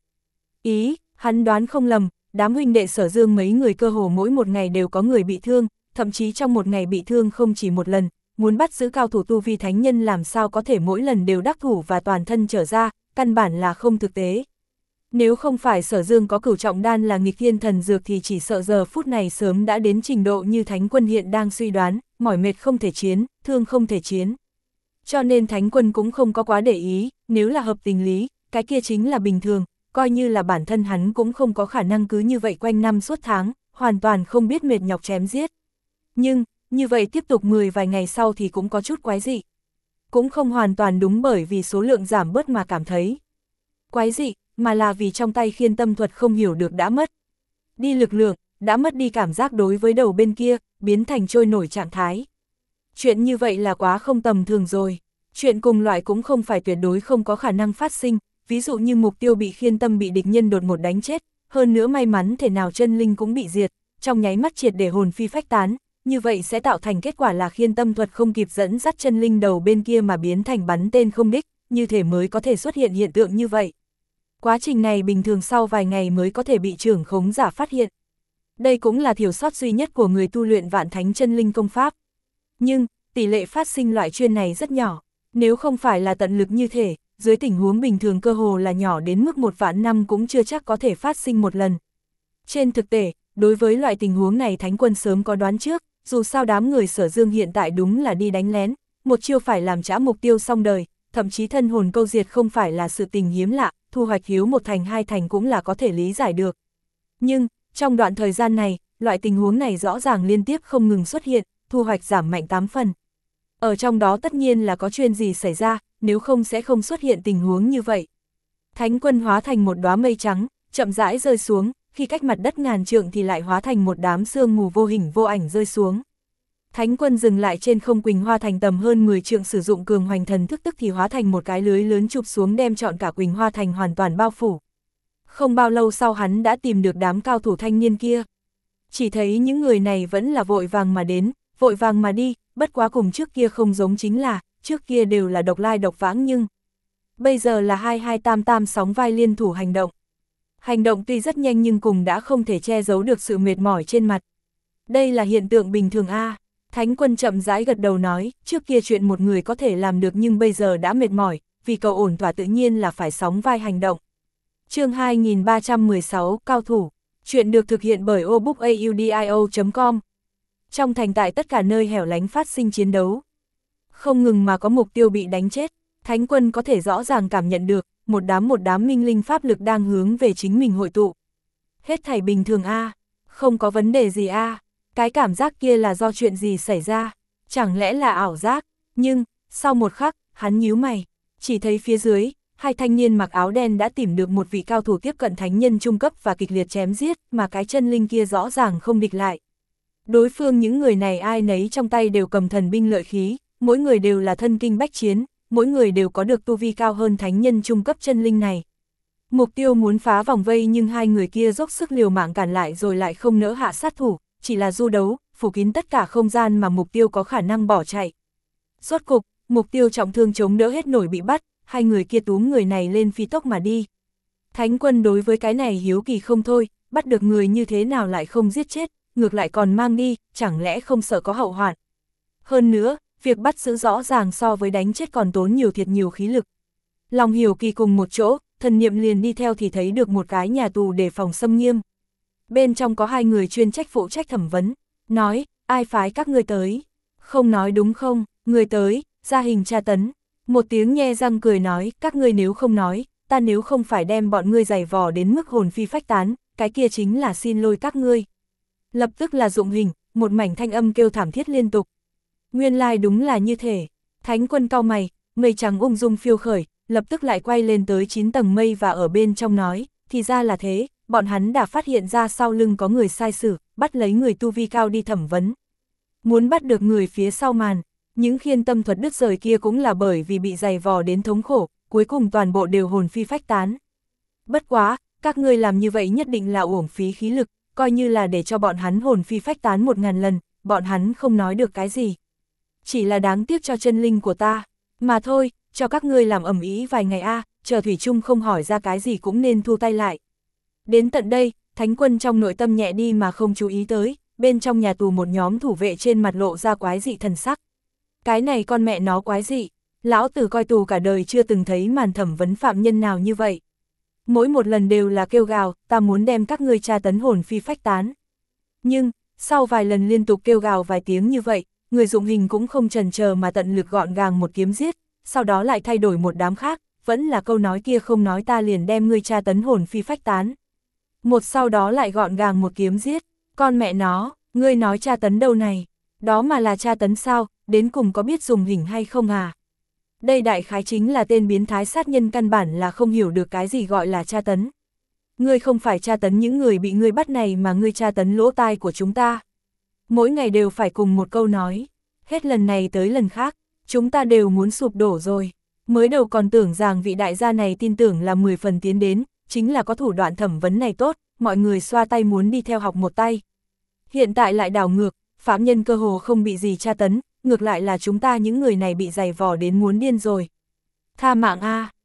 Ý, hắn đoán không lầm, đám huynh đệ Sở Dương mấy người cơ hồ mỗi một ngày đều có người bị thương, thậm chí trong một ngày bị thương không chỉ một lần, muốn bắt giữ cao thủ tu vi thánh nhân làm sao có thể mỗi lần đều đắc thủ và toàn thân trở ra, căn bản là không thực tế. Nếu không phải Sở Dương có Cửu Trọng Đan là nghịch thiên thần dược thì chỉ sợ giờ phút này sớm đã đến trình độ như Thánh Quân hiện đang suy đoán, mỏi mệt không thể chiến, thương không thể chiến. Cho nên Thánh Quân cũng không có quá để ý, nếu là hợp tình lý, cái kia chính là bình thường, coi như là bản thân hắn cũng không có khả năng cứ như vậy quanh năm suốt tháng, hoàn toàn không biết mệt nhọc chém giết. Nhưng, như vậy tiếp tục mười vài ngày sau thì cũng có chút quái dị. Cũng không hoàn toàn đúng bởi vì số lượng giảm bớt mà cảm thấy quái dị, mà là vì trong tay khiên tâm thuật không hiểu được đã mất đi lực lượng, đã mất đi cảm giác đối với đầu bên kia, biến thành trôi nổi trạng thái. Chuyện như vậy là quá không tầm thường rồi. Chuyện cùng loại cũng không phải tuyệt đối không có khả năng phát sinh, ví dụ như mục tiêu bị khiên tâm bị địch nhân đột một đánh chết, hơn nữa may mắn thể nào chân linh cũng bị diệt, trong nháy mắt triệt để hồn phi phách tán, như vậy sẽ tạo thành kết quả là khiên tâm thuật không kịp dẫn dắt chân linh đầu bên kia mà biến thành bắn tên không đích, như thể mới có thể xuất hiện hiện tượng như vậy. Quá trình này bình thường sau vài ngày mới có thể bị trưởng khống giả phát hiện. Đây cũng là thiểu sót duy nhất của người tu luyện vạn thánh chân linh công pháp. Nhưng, tỷ lệ phát sinh loại chuyên này rất nhỏ, nếu không phải là tận lực như thể, dưới tình huống bình thường cơ hồ là nhỏ đến mức một vạn năm cũng chưa chắc có thể phát sinh một lần. Trên thực tế, đối với loại tình huống này Thánh Quân sớm có đoán trước, dù sao đám người Sở Dương hiện tại đúng là đi đánh lén, một chiêu phải làm trã mục tiêu xong đời, thậm chí thân hồn câu diệt không phải là sự tình hiếm lạ, thu hoạch hiếu một thành hai thành cũng là có thể lý giải được. Nhưng, trong đoạn thời gian này, loại tình huống này rõ ràng liên tiếp không ngừng xuất hiện, thu hoạch giảm mạnh tám phần. Ở trong đó tất nhiên là có chuyện gì xảy ra, nếu không sẽ không xuất hiện tình huống như vậy. Thánh Quân hóa thành một đóa mây trắng, chậm rãi rơi xuống, khi cách mặt đất ngàn trượng thì lại hóa thành một đám sương mù vô hình vô ảnh rơi xuống. Thánh Quân dừng lại trên không Quỳnh Hoa Thành tầm hơn mười trượng, sử dụng cường hoành thần thức tức thì hóa thành một cái lưới lớn chụp xuống đem trọn cả Quỳnh Hoa Thành hoàn toàn bao phủ. Không bao lâu sau hắn đã tìm được đám cao thủ thanh niên kia. Chỉ thấy những người này vẫn là vội vàng mà đến, vội vàng mà đi, bất quá cùng trước kia không giống chính là, trước kia đều là độc lai độc vãng nhưng bây giờ là hai hai tam tam sóng vai liên thủ hành động. Hành động tuy rất nhanh nhưng cùng đã không thể che giấu được sự mệt mỏi trên mặt. Đây là hiện tượng bình thường a. À. Thánh Quân chậm rãi gật đầu nói, trước kia chuyện một người có thể làm được nhưng bây giờ đã mệt mỏi, vì cầu ổn thỏa tự nhiên là phải sóng vai hành động. Chương hai nghìn ba trăm mười sáu, Cao thủ. Chuyện được thực hiện bởi obookaudio chấm com. Trong thành tại tất cả nơi hẻo lánh phát sinh chiến đấu. Không ngừng mà có mục tiêu bị đánh chết, Thánh Quân có thể rõ ràng cảm nhận được, một đám một đám minh linh pháp lực đang hướng về chính mình hội tụ. Hết thảy bình thường a, à, không có vấn đề gì a, à. Cái cảm giác kia là do chuyện gì xảy ra, chẳng lẽ là ảo giác, nhưng, sau một khắc, hắn nhíu mày, chỉ thấy phía dưới, hai thanh niên mặc áo đen đã tìm được một vị cao thủ tiếp cận thánh nhân trung cấp và kịch liệt chém giết, mà cái chân linh kia rõ ràng không địch lại. Đối phương những người này ai nấy trong tay đều cầm thần binh lợi khí, mỗi người đều là thân kinh bách chiến, mỗi người đều có được tu vi cao hơn thánh nhân trung cấp chân linh này. Mục tiêu muốn phá vòng vây nhưng hai người kia dốc sức liều mạng cản lại rồi lại không nỡ hạ sát thủ, chỉ là du đấu, phủ kín tất cả không gian mà mục tiêu có khả năng bỏ chạy. Rốt cục, mục tiêu trọng thương chống đỡ hết nổi bị bắt, hai người kia túm người này lên phi tốc mà đi. Thánh Quân đối với cái này hiếu kỳ không thôi, bắt được người như thế nào lại không giết chết, ngược lại còn mang đi, chẳng lẽ không sợ có hậu hoạn. Hơn nữa, việc bắt giữ rõ ràng so với đánh chết còn tốn nhiều thiệt nhiều khí lực. Lòng hiếu kỳ cùng một chỗ, thần niệm liền đi theo thì thấy được một cái nhà tù để phòng xâm nghiêm. Bên trong có hai người chuyên trách phụ trách thẩm vấn, nói, ai phái các ngươi tới? Không nói đúng không, người tới, ra hình tra tấn. Một tiếng nhe răng cười nói, các ngươi nếu không nói, ta nếu không phải đem bọn ngươi giày vò đến mức hồn phi phách tán, cái kia chính là xin lỗi các ngươi. Lập tức là dụng hình, một mảnh thanh âm kêu thảm thiết liên tục. Nguyên lai đúng là như thế. Thánh Quân cau mày, mây trắng ung dung phiêu khởi, lập tức lại quay lên tới chín tầng mây và ở bên trong nói, thì ra là thế, bọn hắn đã phát hiện ra sau lưng có người sai sử, bắt lấy người tu vi cao đi thẩm vấn. Muốn bắt được người phía sau màn, những khiên tâm thuật đứt rời kia cũng là bởi vì bị giày vò đến thống khổ, cuối cùng toàn bộ đều hồn phi phách tán. Bất quá, các ngươi làm như vậy nhất định là uổng phí khí lực, coi như là để cho bọn hắn hồn phi phách tán một ngàn lần, bọn hắn không nói được cái gì. Chỉ là đáng tiếc cho chân linh của ta, mà thôi, cho các ngươi làm ầm ĩ vài ngày a, à, chờ Thủy Chung không hỏi ra cái gì cũng nên thu tay lại. Đến tận đây, Thánh Quân trong nội tâm nhẹ đi mà không chú ý tới, bên trong nhà tù một nhóm thủ vệ trên mặt lộ ra quái dị thần sắc. Cái này con mẹ nó quái dị, lão tử coi tù cả đời chưa từng thấy màn thẩm vấn phạm nhân nào như vậy. Mỗi một lần đều là kêu gào, ta muốn đem các ngươi tra tấn hồn phi phách tán. Nhưng, sau vài lần liên tục kêu gào vài tiếng như vậy, người dụng hình cũng không chần chờ mà tận lực gọn gàng một kiếm giết, sau đó lại thay đổi một đám khác, vẫn là câu nói kia không nói ta liền đem ngươi tra tấn hồn phi phách tán. Một sau đó lại gọn gàng một kiếm giết, con mẹ nó, ngươi nói tra tấn đâu này, đó mà là tra tấn sao, đến cùng có biết dùng hình hay không à? Đây đại khái chính là tên biến thái sát nhân căn bản là không hiểu được cái gì gọi là tra tấn. Ngươi không phải tra tấn những người bị ngươi bắt này mà ngươi tra tấn lỗ tai của chúng ta. Mỗi ngày đều phải cùng một câu nói, hết lần này tới lần khác, chúng ta đều muốn sụp đổ rồi. Mới đầu còn tưởng rằng vị đại gia này tin tưởng là mười phần tiến đến, chính là có thủ đoạn thẩm vấn này tốt, mọi người xoa tay muốn đi theo học một tay. Hiện tại lại đảo ngược, phạm nhân cơ hồ không bị gì tra tấn, ngược lại là chúng ta những người này bị giày vò đến muốn điên rồi. Tha mạng a,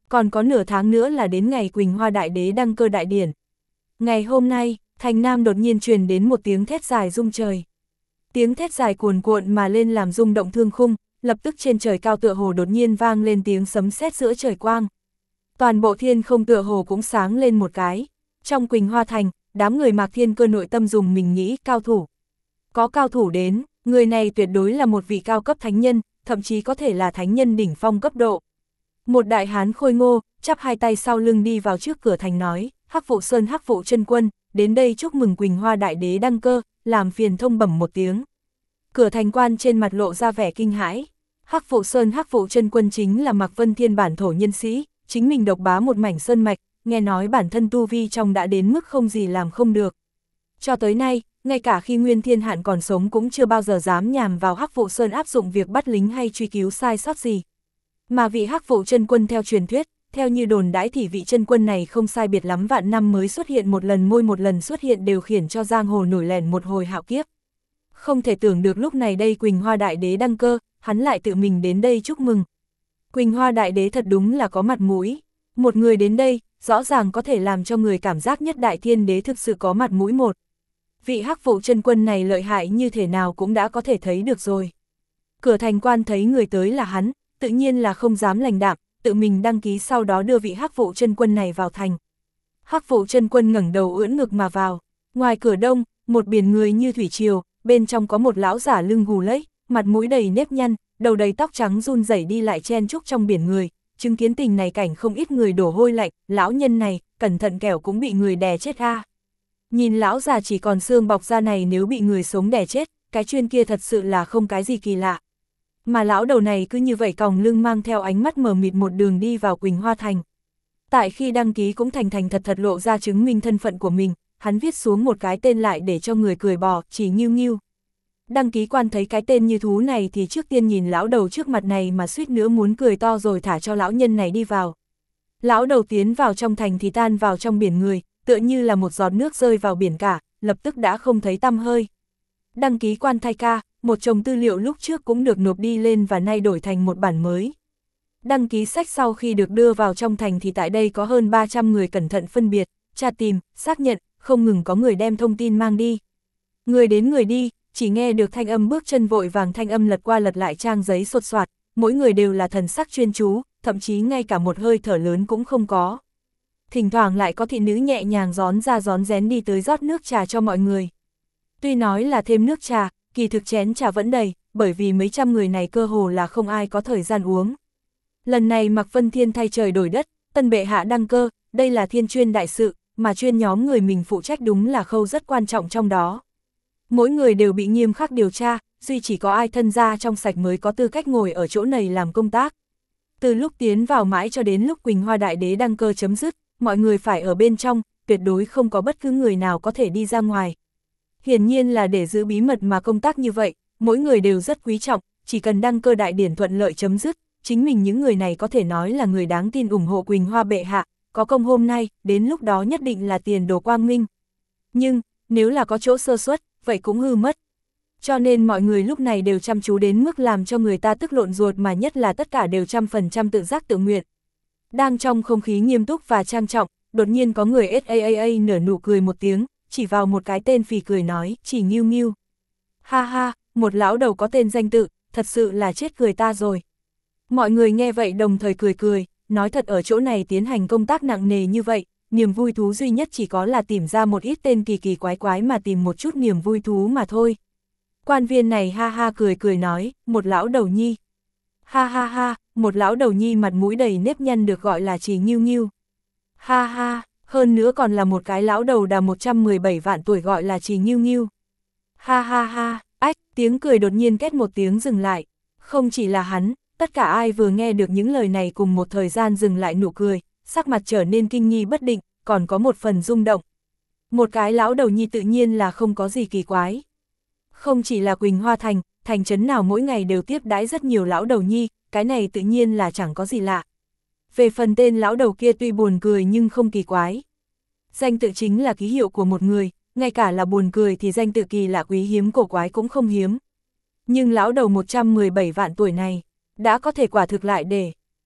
Còn có nửa tháng nữa là đến ngày Quỳnh Hoa Đại Đế đăng cơ đại điển. Ngày hôm nay, thành Nam đột nhiên truyền đến một tiếng thét dài rung trời. Tiếng thét dài cuồn cuộn mà lên làm rung động thương khung, lập tức trên trời cao tựa hồ đột nhiên vang lên tiếng sấm sét giữa trời quang. Toàn bộ thiên không tựa hồ cũng sáng lên một cái. Trong Quỳnh Hoa Thành, đám người Mạc Thiên Cơ nội tâm dùng mình nghĩ cao thủ. Có cao thủ đến, người này tuyệt đối là một vị cao cấp thánh nhân, thậm chí có thể là thánh nhân đỉnh phong cấp độ. Một đại hán khôi ngô, chắp hai tay sau lưng đi vào trước cửa thành nói, Hắc Vụ Sơn Hắc Vụ Chân Quân, đến đây chúc mừng Quỳnh Hoa Đại Đế đăng cơ, làm phiền thông bẩm một tiếng. Cửa thành quan trên mặt lộ ra vẻ kinh hãi. Hắc Vụ Sơn Hắc Vụ Chân Quân chính là Mạc Vân Thiên bản thổ nhân sĩ, chính mình độc bá một mảnh sơn mạch, nghe nói bản thân tu vi trong đã đến mức không gì làm không được. Cho tới nay, ngay cả khi Nguyên Thiên Hạn còn sống cũng chưa bao giờ dám nhằm vào Hắc Vụ Sơn áp dụng việc bắt lính hay truy cứu sai sót gì. Mà vị Hắc Vụ Chân Quân theo truyền thuyết, theo như đồn đãi thì vị chân quân này không sai biệt lắm vạn năm mới xuất hiện một lần, mỗi một lần xuất hiện đều khiến cho giang hồ nổi lèn một hồi hạo kiếp. Không thể tưởng được lúc này đây Quỳnh Hoa Đại Đế đăng cơ, hắn lại tự mình đến đây chúc mừng. Quỳnh Hoa Đại Đế thật đúng là có mặt mũi. Một người đến đây, rõ ràng có thể làm cho người cảm giác nhất Đại Thiên Đế thực sự có mặt mũi một. Vị Hắc Vụ Chân Quân này lợi hại như thế nào cũng đã có thể thấy được rồi. Cửa thành quan thấy người tới là hắn, tự nhiên là không dám lành đạm, tự mình đăng ký sau đó đưa vị Hắc Vụ Chân Quân này vào thành. Hắc Vụ Chân Quân ngẩng đầu ưỡn ngực mà vào. Ngoài cửa đông, một biển người như thủy triều, bên trong có một lão giả lưng gù lếch, mặt mũi đầy nếp nhăn, đầu đầy tóc trắng run rẩy đi lại chen chúc trong biển người. Chứng kiến tình này cảnh không ít người đổ hôi lạnh, lão nhân này, cẩn thận kẻo cũng bị người đè chết a. Nhìn lão già chỉ còn xương bọc da này, nếu bị người sống đè chết, cái chuyên kia thật sự là không cái gì kỳ lạ. Mà lão đầu này cứ như vậy còng lưng mang theo ánh mắt mờ mịt một đường đi vào Quỳnh Hoa Thành. Tại khi đăng ký cũng thành thành thật thật lộ ra chứng minh thân phận của mình, hắn viết xuống một cái tên lại để cho người cười bò, chỉ Nghiêu Nghiêu. Đăng ký quan thấy cái tên như thú này thì trước tiên nhìn lão đầu trước mặt này mà suýt nữa muốn cười to rồi thả cho lão nhân này đi vào. Lão đầu tiến vào trong thành thì tan vào trong biển người, tựa như là một giọt nước rơi vào biển cả, lập tức đã không thấy tăm hơi. Đăng ký quan thay ca, một chồng tư liệu lúc trước cũng được nộp đi lên và nay đổi thành một bản mới. Đăng ký sách sau khi được đưa vào trong thành thì tại đây có hơn ba trăm người cẩn thận phân biệt, tra tìm, xác nhận, không ngừng có người đem thông tin mang đi. Người đến người đi, chỉ nghe được thanh âm bước chân vội vàng, thanh âm lật qua lật lại trang giấy sột soạt, mỗi người đều là thần sắc chuyên chú, thậm chí ngay cả một hơi thở lớn cũng không có. Thỉnh thoảng lại có thị nữ nhẹ nhàng rón ra rón rén đi tới rót nước trà cho mọi người. Tuy nói là thêm nước trà, kỳ thực chén trà vẫn đầy, bởi vì mấy trăm người này cơ hồ là không ai có thời gian uống. Lần này Mạc Vân Thiên thay trời đổi đất, tân bệ hạ đăng cơ, đây là thiên chuyên đại sự, mà chuyên nhóm người mình phụ trách đúng là khâu rất quan trọng trong đó. Mỗi người đều bị nghiêm khắc điều tra, duy chỉ có ai thân gia trong sạch mới có tư cách ngồi ở chỗ này làm công tác. Từ lúc tiến vào mãi cho đến lúc Quỳnh Hoa Đại Đế đăng cơ chấm dứt, mọi người phải ở bên trong, tuyệt đối không có bất cứ người nào có thể đi ra ngoài. Hiển nhiên là để giữ bí mật mà công tác như vậy, mỗi người đều rất quý trọng, chỉ cần đăng cơ đại điển thuận lợi chấm dứt, chính mình những người này có thể nói là người đáng tin ủng hộ Quỳnh Hoa bệ hạ, có công hôm nay, đến lúc đó nhất định là tiền đồ quang minh. Nhưng, nếu là có chỗ sơ suất, vậy cũng hư mất. Cho nên mọi người lúc này đều chăm chú đến mức làm cho người ta tức lộn ruột, mà nhất là tất cả đều trăm phần trăm tự giác tự nguyện. Đang trong không khí nghiêm túc và trang trọng, đột nhiên có người ét a a a nở nụ cười một tiếng, chỉ vào một cái tên phì cười nói, chỉ Nghiêu Nghiêu. Ha ha, một lão đầu có tên danh tự, thật sự là chết cười ta rồi. Mọi người nghe vậy đồng thời cười cười, nói thật ở chỗ này tiến hành công tác nặng nề như vậy, niềm vui thú duy nhất chỉ có là tìm ra một ít tên kỳ kỳ quái quái mà tìm một chút niềm vui thú mà thôi. Quan viên này ha ha cười cười nói, một lão đầu nhi. Ha ha ha, một lão đầu nhi mặt mũi đầy nếp nhăn được gọi là chỉ Nghiêu Nghiêu. Ha ha, hơn nữa còn là một cái lão đầu đà một trăm mười bảy vạn tuổi gọi là chỉ Nghiêu Nghiêu. Ha ha ha, ách, tiếng cười đột nhiên két một tiếng dừng lại. Không chỉ là hắn, tất cả ai vừa nghe được những lời này cùng một thời gian dừng lại nụ cười, sắc mặt trở nên kinh nghi bất định, còn có một phần rung động. Một cái lão đầu nhi tự nhiên là không có gì kỳ quái. Không chỉ là Quỳnh Hoa Thành, thành trấn nào mỗi ngày đều tiếp đãi rất nhiều lão đầu nhi, cái này tự nhiên là chẳng có gì lạ. Về phần tên lão đầu kia tuy buồn cười nhưng không kỳ quái. Danh tự chính là ký hiệu của một người, ngay cả là buồn cười thì danh tự kỳ lạ quý hiếm cổ quái cũng không hiếm. Nhưng lão đầu một trăm mười bảy vạn tuổi này, đã có thể quả thực lại để.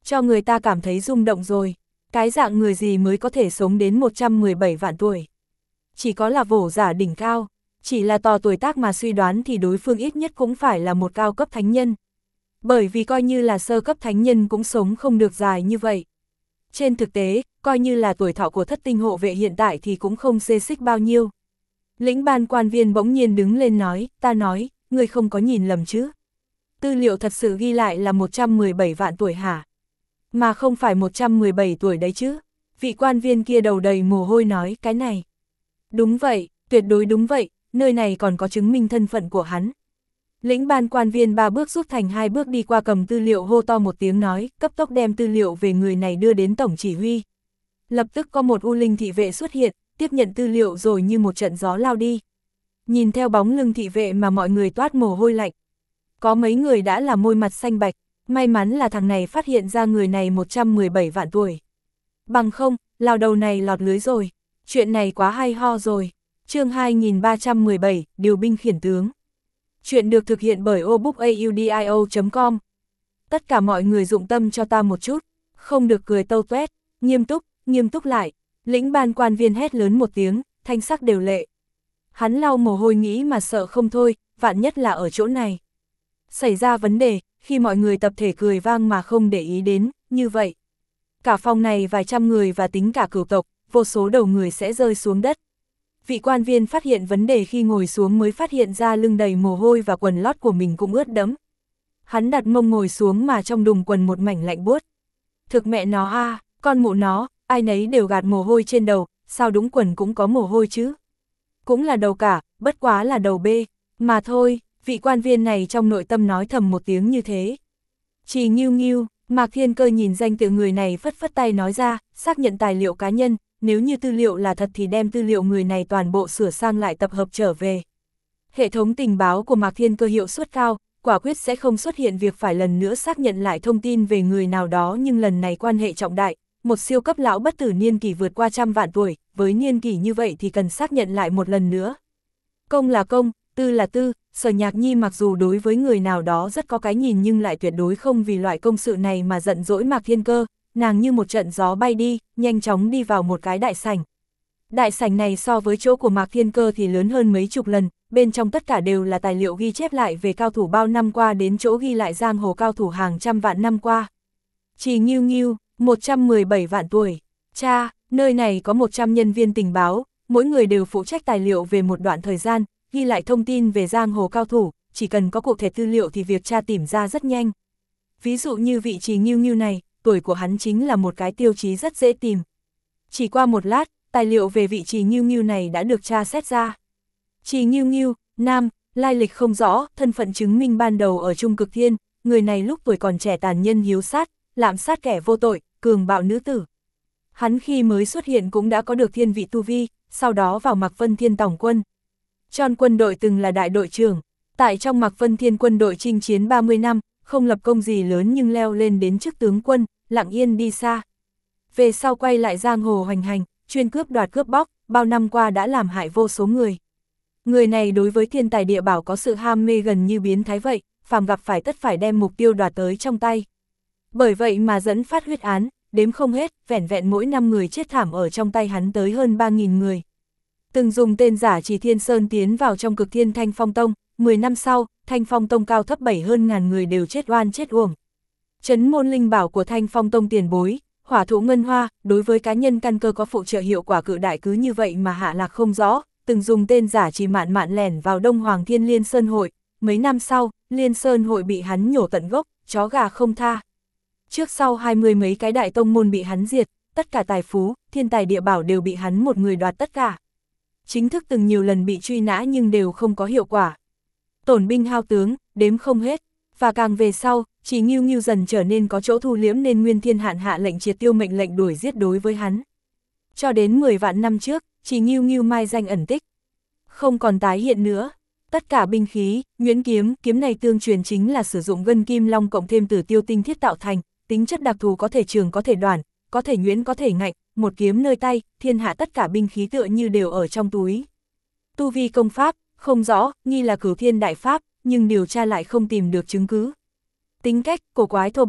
cho người ta cảm thấy rung động rồi. Cái dạng người gì mới có thể sống đến một trăm mười bảy vạn tuổi? Chỉ có là vổ giả đỉnh cao, chỉ là tò tuổi tác mà suy đoán thì đối phương ít nhất cũng phải là một cao cấp thánh nhân. Bởi vì coi như là sơ cấp thánh nhân cũng sống không được dài như vậy. Trên thực tế, coi như là tuổi thọ của thất tinh hộ vệ hiện tại thì cũng không xê xích bao nhiêu. Lĩnh ban quan viên bỗng nhiên đứng lên nói, ta nói, ngươi không có nhìn lầm chứ? Tư liệu thật sự ghi lại là một trăm mười bảy vạn tuổi hả? Mà không phải một trăm mười bảy tuổi đấy chứ? Vị quan viên kia đầu đầy mồ hôi nói, cái này. Đúng vậy, tuyệt đối đúng vậy, nơi này còn có chứng minh thân phận của hắn. Lĩnh ban quan viên ba bước rút thành hai bước đi qua cầm tư liệu hô to một tiếng nói, cấp tốc đem tư liệu về người này đưa đến tổng chỉ huy. Lập tức có một U Linh thị vệ xuất hiện, tiếp nhận tư liệu rồi như một trận gió lao đi. Nhìn theo bóng lưng thị vệ mà mọi người toát mồ hôi lạnh. Có mấy người đã là môi mặt xanh bạch, may mắn là thằng này phát hiện ra người này một trăm mười bảy vạn tuổi. Bằng không, lao đầu này lọt lưới rồi, chuyện này quá hay ho rồi. Chương hai nghìn ba trăm mười bảy, điều binh khiển tướng. Chuyện được thực hiện bởi obookaudio chấm com. Tất cả mọi người dụng tâm cho ta một chút, không được cười tâu tuét, nghiêm túc, nghiêm túc lại. Lĩnh ban quan viên hét lớn một tiếng, thanh sắc đều lệ. Hắn lau mồ hôi nghĩ mà sợ không thôi, vạn nhất là ở chỗ này. Xảy ra vấn đề, khi mọi người tập thể cười vang mà không để ý đến, như vậy. Cả phòng này vài trăm người và tính cả cửu tộc, vô số đầu người sẽ rơi xuống đất. Vị quan viên phát hiện vấn đề khi ngồi xuống mới phát hiện ra lưng đầy mồ hôi và quần lót của mình cũng ướt đẫm. Hắn đặt mông ngồi xuống mà trong đùng quần một mảnh lạnh buốt. Thực mẹ nó a, à, con mụ nó, ai nấy đều gạt mồ hôi trên đầu, sao đúng quần cũng có mồ hôi chứ? Cũng là đầu cả, bất quá là đầu bê, mà thôi, vị quan viên này trong nội tâm nói thầm một tiếng như thế. Chỉ nghiêu nghiêu, Mạc Thiên Cơ nhìn danh tự người này phất phất tay nói ra, xác nhận tài liệu cá nhân, nếu như tư liệu là thật thì đem tư liệu người này toàn bộ sửa sang lại tập hợp trở về. Hệ thống tình báo của Mạc Thiên Cơ hiệu suất cao, quả quyết sẽ không xuất hiện việc phải lần nữa xác nhận lại thông tin về người nào đó, nhưng lần này quan hệ trọng đại, một siêu cấp lão bất tử niên kỷ vượt qua trăm vạn tuổi, với niên kỷ như vậy thì cần xác nhận lại một lần nữa. Công là công, tư là tư, Sở Nhạc Nhi mặc dù đối với người nào đó rất có cái nhìn nhưng lại tuyệt đối không vì loại công sự này mà giận dỗi Mạc Thiên Cơ, nàng như một trận gió bay đi, nhanh chóng đi vào một cái đại sảnh. Đại sảnh này so với chỗ của Mạc Thiên Cơ thì lớn hơn mấy chục lần, bên trong tất cả đều là tài liệu ghi chép lại về cao thủ bao năm qua đến chỗ ghi lại giang hồ cao thủ hàng trăm vạn năm qua. Chỉ nghiêu nghiêu, một trăm mười bảy vạn tuổi. Cha, nơi này có một trăm nhân viên tình báo, mỗi người đều phụ trách tài liệu về một đoạn thời gian, ghi lại thông tin về giang hồ cao thủ, chỉ cần có cụ thể tư liệu thì việc tra tìm ra rất nhanh. Ví dụ như vị trí nghiêu nghiêu này, tuổi của hắn chính là một cái tiêu chí rất dễ tìm. Chỉ qua một lát, tài liệu về vị trí nghiêu nghiêu này đã được tra xét ra. Trì nghiêu nghiêu, nam, lai lịch không rõ, thân phận chứng minh ban đầu ở Trung Cực Thiên, người này lúc tuổi còn trẻ tàn nhân hiếu sát, lạm sát kẻ vô tội, cường bạo nữ tử. Hắn khi mới xuất hiện cũng đã có được thiên vị tu vi, sau đó vào Mạc Vân Thiên tổng quân. Trong quân đội từng là đại đội trưởng, tại trong Mạc Vân Thiên quân đội chinh chiến ba mươi năm, không lập công gì lớn nhưng leo lên đến chức tướng quân, lặng yên đi xa. Về sau quay lại giang hồ hoành hành, chuyên cướp đoạt cướp bóc, bao năm qua đã làm hại vô số người. Người này đối với thiên tài địa bảo có sự ham mê gần như biến thái vậy, phàm gặp phải tất phải đem mục tiêu đoạt tới trong tay. Bởi vậy mà dẫn phát huyết án, đếm không hết, vẻn vẹn mỗi năm người chết thảm ở trong tay hắn tới hơn ba nghìn người. Từng dùng tên giả Chỉ Thiên Sơn tiến vào trong Cực Thiên Thanh Phong Tông, mười năm sau, Thanh Phong Tông cao thấp bảy hơn ngàn người đều chết oan chết uổng. Trấn môn linh bảo của Thanh Phong Tông tiền bối, hỏa thụ ngân hoa, đối với cá nhân căn cơ có phụ trợ hiệu quả cự đại cứ như vậy mà hạ lạc không rõ, từng dùng tên giả Chỉ Mạn Mạn lẻn vào Đông Hoàng Thiên Liên Sơn Hội, mấy năm sau, Liên Sơn Hội bị hắn nhổ tận gốc, chó gà không tha. Trước sau hai mươi mấy cái đại tông môn bị hắn diệt, tất cả tài phú, thiên tài địa bảo đều bị hắn một người đoạt tất cả. Chính thức từng nhiều lần bị truy nã nhưng đều không có hiệu quả. Tổn binh hao tướng, đếm không hết, và càng về sau, Chỉ Nghiêu Nghiêu dần trở nên có chỗ thu liễm nên Nguyên Thiên Hạn hạ lệnh triệt tiêu mệnh lệnh đuổi giết đối với hắn. Cho đến mười vạn năm trước, Chỉ Nghiêu Nghiêu mai danh ẩn tích, không còn tái hiện nữa. Tất cả binh khí, nhuyễn kiếm, kiếm này tương truyền chính là sử dụng gân kim long cộng thêm tử tiêu tinh thiết tạo thành, tính chất đặc thù có thể trường có thể đoản, có thể nhuyễn có thể ngạnh, một kiếm nơi tay, thiên hạ tất cả binh khí tựa như đều ở trong túi. Tu vi công pháp, không rõ, nghi là Cửu Thiên Đại Pháp, nhưng điều tra lại không tìm được chứng cứ. Tính cách, cổ quái thô bạo,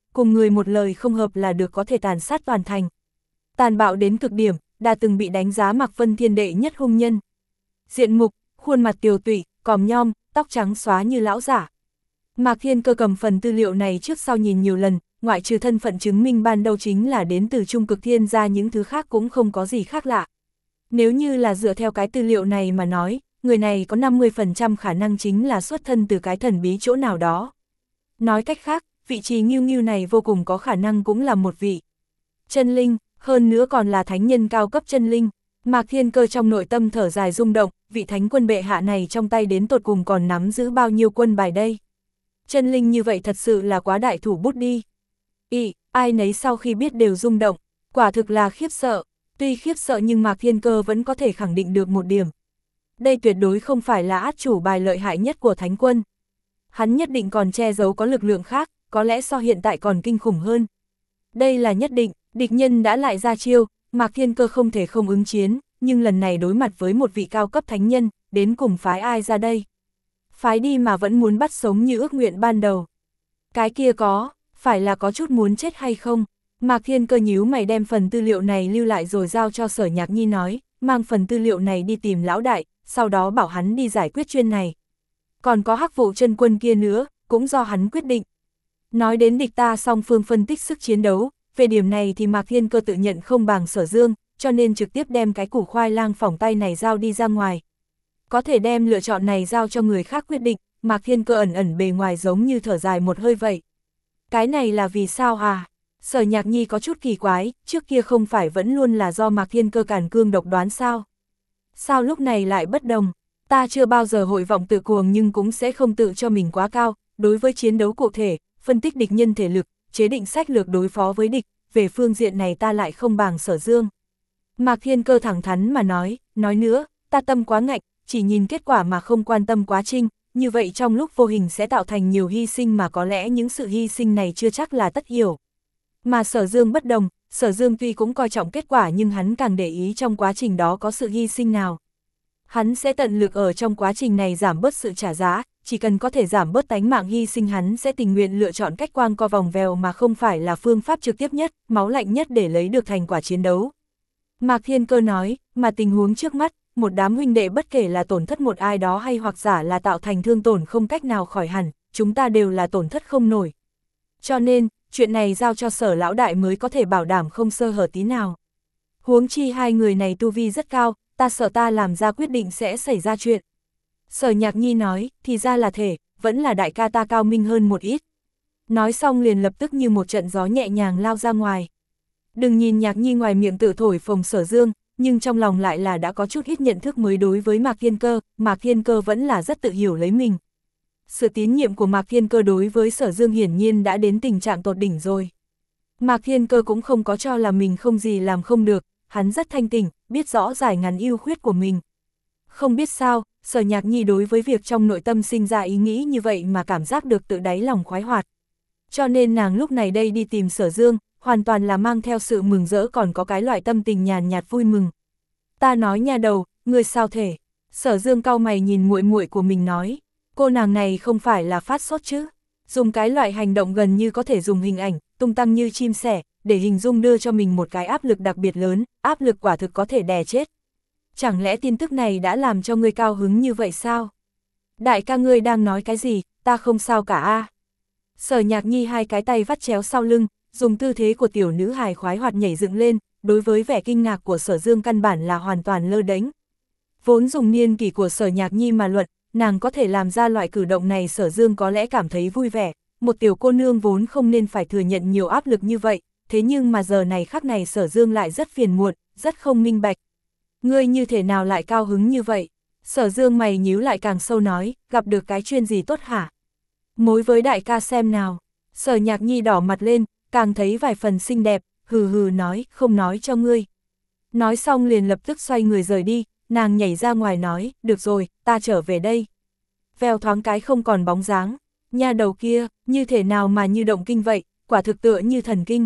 cùng người một lời không hợp là được có thể tàn sát toàn thành. Tàn bạo đến cực điểm, đã từng bị đánh giá Mạc Vân Thiên đệ nhất hung nhân. Diện mục, khuôn mặt tiều tụy, còm nhom, tóc trắng xóa như lão giả. Mạc Thiên Cơ cầm phần tư liệu này trước sau nhìn nhiều lần, ngoại trừ thân phận chứng minh ban đầu chính là đến từ Trung Cực Thiên ra, những thứ khác cũng không có gì khác lạ. Nếu như là dựa theo cái tư liệu này mà nói, người này có năm mươi phần trăm khả năng chính là xuất thân từ cái thần bí chỗ nào đó. Nói cách khác, vị trí Ngưu Ngưu này vô cùng có khả năng cũng là một vị chân linh, hơn nữa còn là thánh nhân cao cấp chân linh. Mạc Thiên Cơ trong nội tâm thở dài rung động, vị thánh quân bệ hạ này trong tay đến tột cùng còn nắm giữ bao nhiêu quân bài đây. Chân linh như vậy thật sự là quá đại thủ bút đi. Ý, ai nấy sau khi biết đều rung động, quả thực là khiếp sợ. Tuy khiếp sợ nhưng Mạc Thiên Cơ vẫn có thể khẳng định được một điểm. Đây tuyệt đối không phải là át chủ bài lợi hại nhất của thánh quân. Hắn nhất định còn che giấu có lực lượng khác, có lẽ so hiện tại còn kinh khủng hơn. Đây là nhất định, địch nhân đã lại ra chiêu, Mạc Thiên Cơ không thể không ứng chiến, nhưng lần này đối mặt với một vị cao cấp thánh nhân, đến cùng phái ai ra đây? Phái đi mà vẫn muốn bắt sống như ước nguyện ban đầu. Cái kia có, phải là có chút muốn chết hay không? Mạc Thiên Cơ nhíu mày đem phần tư liệu này lưu lại rồi giao cho Sở Nhạc Nhi nói, mang phần tư liệu này đi tìm lão đại, sau đó bảo hắn đi giải quyết chuyên này. Còn có Hắc Vụ chân quân kia nữa, cũng do hắn quyết định. Nói đến địch ta song phương phân tích sức chiến đấu, về điểm này thì Mạc Thiên Cơ tự nhận không bằng Sở Dương, cho nên trực tiếp đem cái củ khoai lang phỏng tay này giao đi ra ngoài. Có thể đem lựa chọn này giao cho người khác quyết định, Mạc Thiên Cơ ẩn ẩn bề ngoài giống như thở dài một hơi vậy. Cái này là vì sao à? Sở Nhạc Nhi có chút kỳ quái, trước kia không phải vẫn luôn là do Mạc Thiên Cơ càn cương độc đoán sao? Sao lúc này lại bất đồng? Ta chưa bao giờ hội vọng tự cuồng nhưng cũng sẽ không tự cho mình quá cao, đối với chiến đấu cụ thể, phân tích địch nhân thể lực, chế định sách lược đối phó với địch, về phương diện này ta lại không bằng Sở Dương. Mạc Thiên Cơ thẳng thắn mà nói, nói nữa, ta tâm quá ngạnh, chỉ nhìn kết quả mà không quan tâm quá trình, như vậy trong lúc vô hình sẽ tạo thành nhiều hy sinh mà có lẽ những sự hy sinh này chưa chắc là tất yếu. Mà Sở Dương bất đồng, Sở Dương tuy cũng coi trọng kết quả nhưng hắn càng để ý trong quá trình đó có sự hy sinh nào. Hắn sẽ tận lực ở trong quá trình này giảm bớt sự trả giá, chỉ cần có thể giảm bớt tánh mạng hy sinh hắn sẽ tình nguyện lựa chọn cách quang co vòng vèo mà không phải là phương pháp trực tiếp nhất, máu lạnh nhất để lấy được thành quả chiến đấu. Mạc Thiên Cơ nói, mà tình huống trước mắt, một đám huynh đệ bất kể là tổn thất một ai đó hay hoặc giả là tạo thành thương tổn không cách nào khỏi hẳn, chúng ta đều là tổn thất không nổi. Cho nên, chuyện này giao cho Sở lão đại mới có thể bảo đảm không sơ hở tí nào. Huống chi hai người này tu vi rất cao, ta sợ ta làm ra quyết định sẽ xảy ra chuyện. Sở Nhạc Nhi nói, thì ra là thể, vẫn là đại ca ta cao minh hơn một ít. Nói xong liền lập tức như một trận gió nhẹ nhàng lao ra ngoài. Đừng nhìn Nhạc Nhi ngoài miệng tự thổi phồng Sở Dương, nhưng trong lòng lại là đã có chút ít nhận thức mới đối với Mạc Thiên Cơ, Mạc Thiên Cơ vẫn là rất tự hiểu lấy mình. Sự tín nhiệm của Mạc Thiên Cơ đối với Sở Dương hiển nhiên đã đến tình trạng tột đỉnh rồi. Mạc Thiên Cơ cũng không có cho là mình không gì làm không được, hắn rất thanh tỉnh, biết rõ giải ngắn ưu khuyết của mình. Không biết sao, Sở Nhạc Nhi đối với việc trong nội tâm sinh ra ý nghĩ như vậy mà cảm giác được tự đáy lòng khoái hoạt. Cho nên nàng lúc này đây đi tìm Sở Dương, hoàn toàn là mang theo sự mừng rỡ còn có cái loại tâm tình nhàn nhạt vui mừng. Ta nói nha đầu, ngươi sao thể? Sở Dương cau mày nhìn muội muội của mình nói, cô nàng này không phải là phát sốt chứ? Dùng cái loại hành động gần như có thể dùng hình ảnh, tung tăng như chim sẻ, để hình dung đưa cho mình một cái áp lực đặc biệt lớn, áp lực quả thực có thể đè chết. Chẳng lẽ tin tức này đã làm cho ngươi cao hứng như vậy sao? Đại ca ngươi đang nói cái gì, ta không sao cả a. Sở Nhạc Nhi hai cái tay vắt chéo sau lưng, dùng tư thế của tiểu nữ hài khoái hoạt nhảy dựng lên, đối với vẻ kinh ngạc của Sở Dương căn bản là hoàn toàn lơ đễnh. Vốn dùng niên kỷ của Sở Nhạc Nhi mà luận, nàng có thể làm ra loại cử động này Sở Dương có lẽ cảm thấy vui vẻ, một tiểu cô nương vốn không nên phải thừa nhận nhiều áp lực như vậy, thế nhưng mà giờ này khắc này Sở Dương lại rất phiền muộn, rất không minh bạch. Ngươi như thế nào lại cao hứng như vậy? Sở Dương mày nhíu lại càng sâu nói, gặp được cái chuyên gì tốt hả? Mối với đại ca xem nào. Sở Nhạc Nhi đỏ mặt lên, càng thấy vài phần xinh đẹp, hừ hừ nói, không nói cho ngươi. Nói xong liền lập tức xoay người rời đi, nàng nhảy ra ngoài nói, được rồi, ta trở về đây. Vèo thoáng cái không còn bóng dáng, nha đầu kia, như thế nào mà như động kinh vậy, quả thực tựa như thần kinh.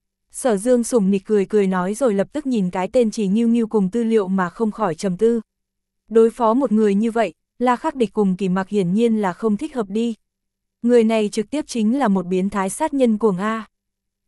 Sở Dương sủng nịch cười cười nói rồi lập tức nhìn cái tên chỉ Ngưu Ngưu cùng tư liệu mà không khỏi trầm tư. Đối phó một người như vậy, La Khắc Địch cùng Kỳ Mặc hiển nhiên là không thích hợp đi. Người này trực tiếp chính là một biến thái sát nhân cuồng A.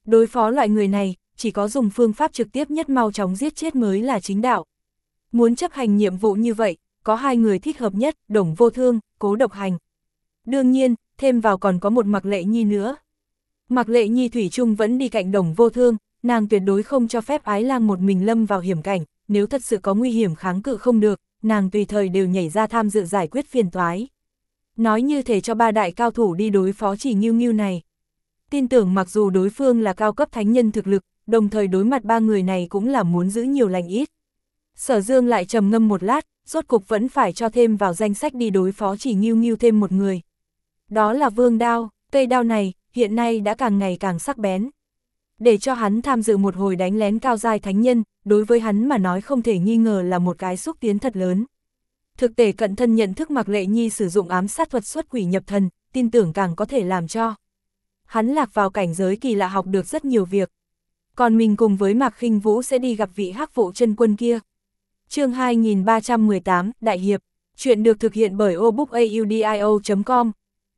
Đối phó loại người này, chỉ có dùng phương pháp trực tiếp nhất mau chóng giết chết mới là chính đạo. Muốn chấp hành nhiệm vụ như vậy, có hai người thích hợp nhất, Đồng Vô Thương, Cố Độc Hành. Đương nhiên, thêm vào còn có một Mạc Lệ Nhi nữa. Mạc Lệ Nhi thủy chung vẫn đi cạnh Đồng Vô Thương, nàng tuyệt đối không cho phép Ái Lang một mình lâm vào hiểm cảnh, nếu thật sự có nguy hiểm kháng cự không được, nàng tùy thời đều nhảy ra tham dự giải quyết phiền toái. Nói như thể cho ba đại cao thủ đi đối phó Chỉ Ngưu Ngưu này. Tin tưởng mặc dù đối phương là cao cấp thánh nhân thực lực, đồng thời đối mặt ba người này cũng là muốn giữ nhiều lành ít. Sở Dương lại trầm ngâm một lát, rốt cục vẫn phải cho thêm vào danh sách đi đối phó Chỉ Ngưu Ngưu thêm một người. Đó là Vương Đao, cây đao này, hiện nay đã càng ngày càng sắc bén. Để cho hắn tham dự một hồi đánh lén cao giai thánh nhân, đối với hắn mà nói không thể nghi ngờ là một cái xúc tiến thật lớn. Thực tế cận thân nhận thức Mạc Lệ Nhi sử dụng ám sát thuật xuất quỷ nhập thần, tin tưởng càng có thể làm cho hắn lạc vào cảnh giới kỳ lạ học được rất nhiều việc. Còn mình cùng với Mạc Khinh Vũ sẽ đi gặp vị Hắc Vụ chân quân kia. Chương hai nghìn ba trăm mười tám, Đại Hiệp, chuyện được thực hiện bởi obookaudio chấm com.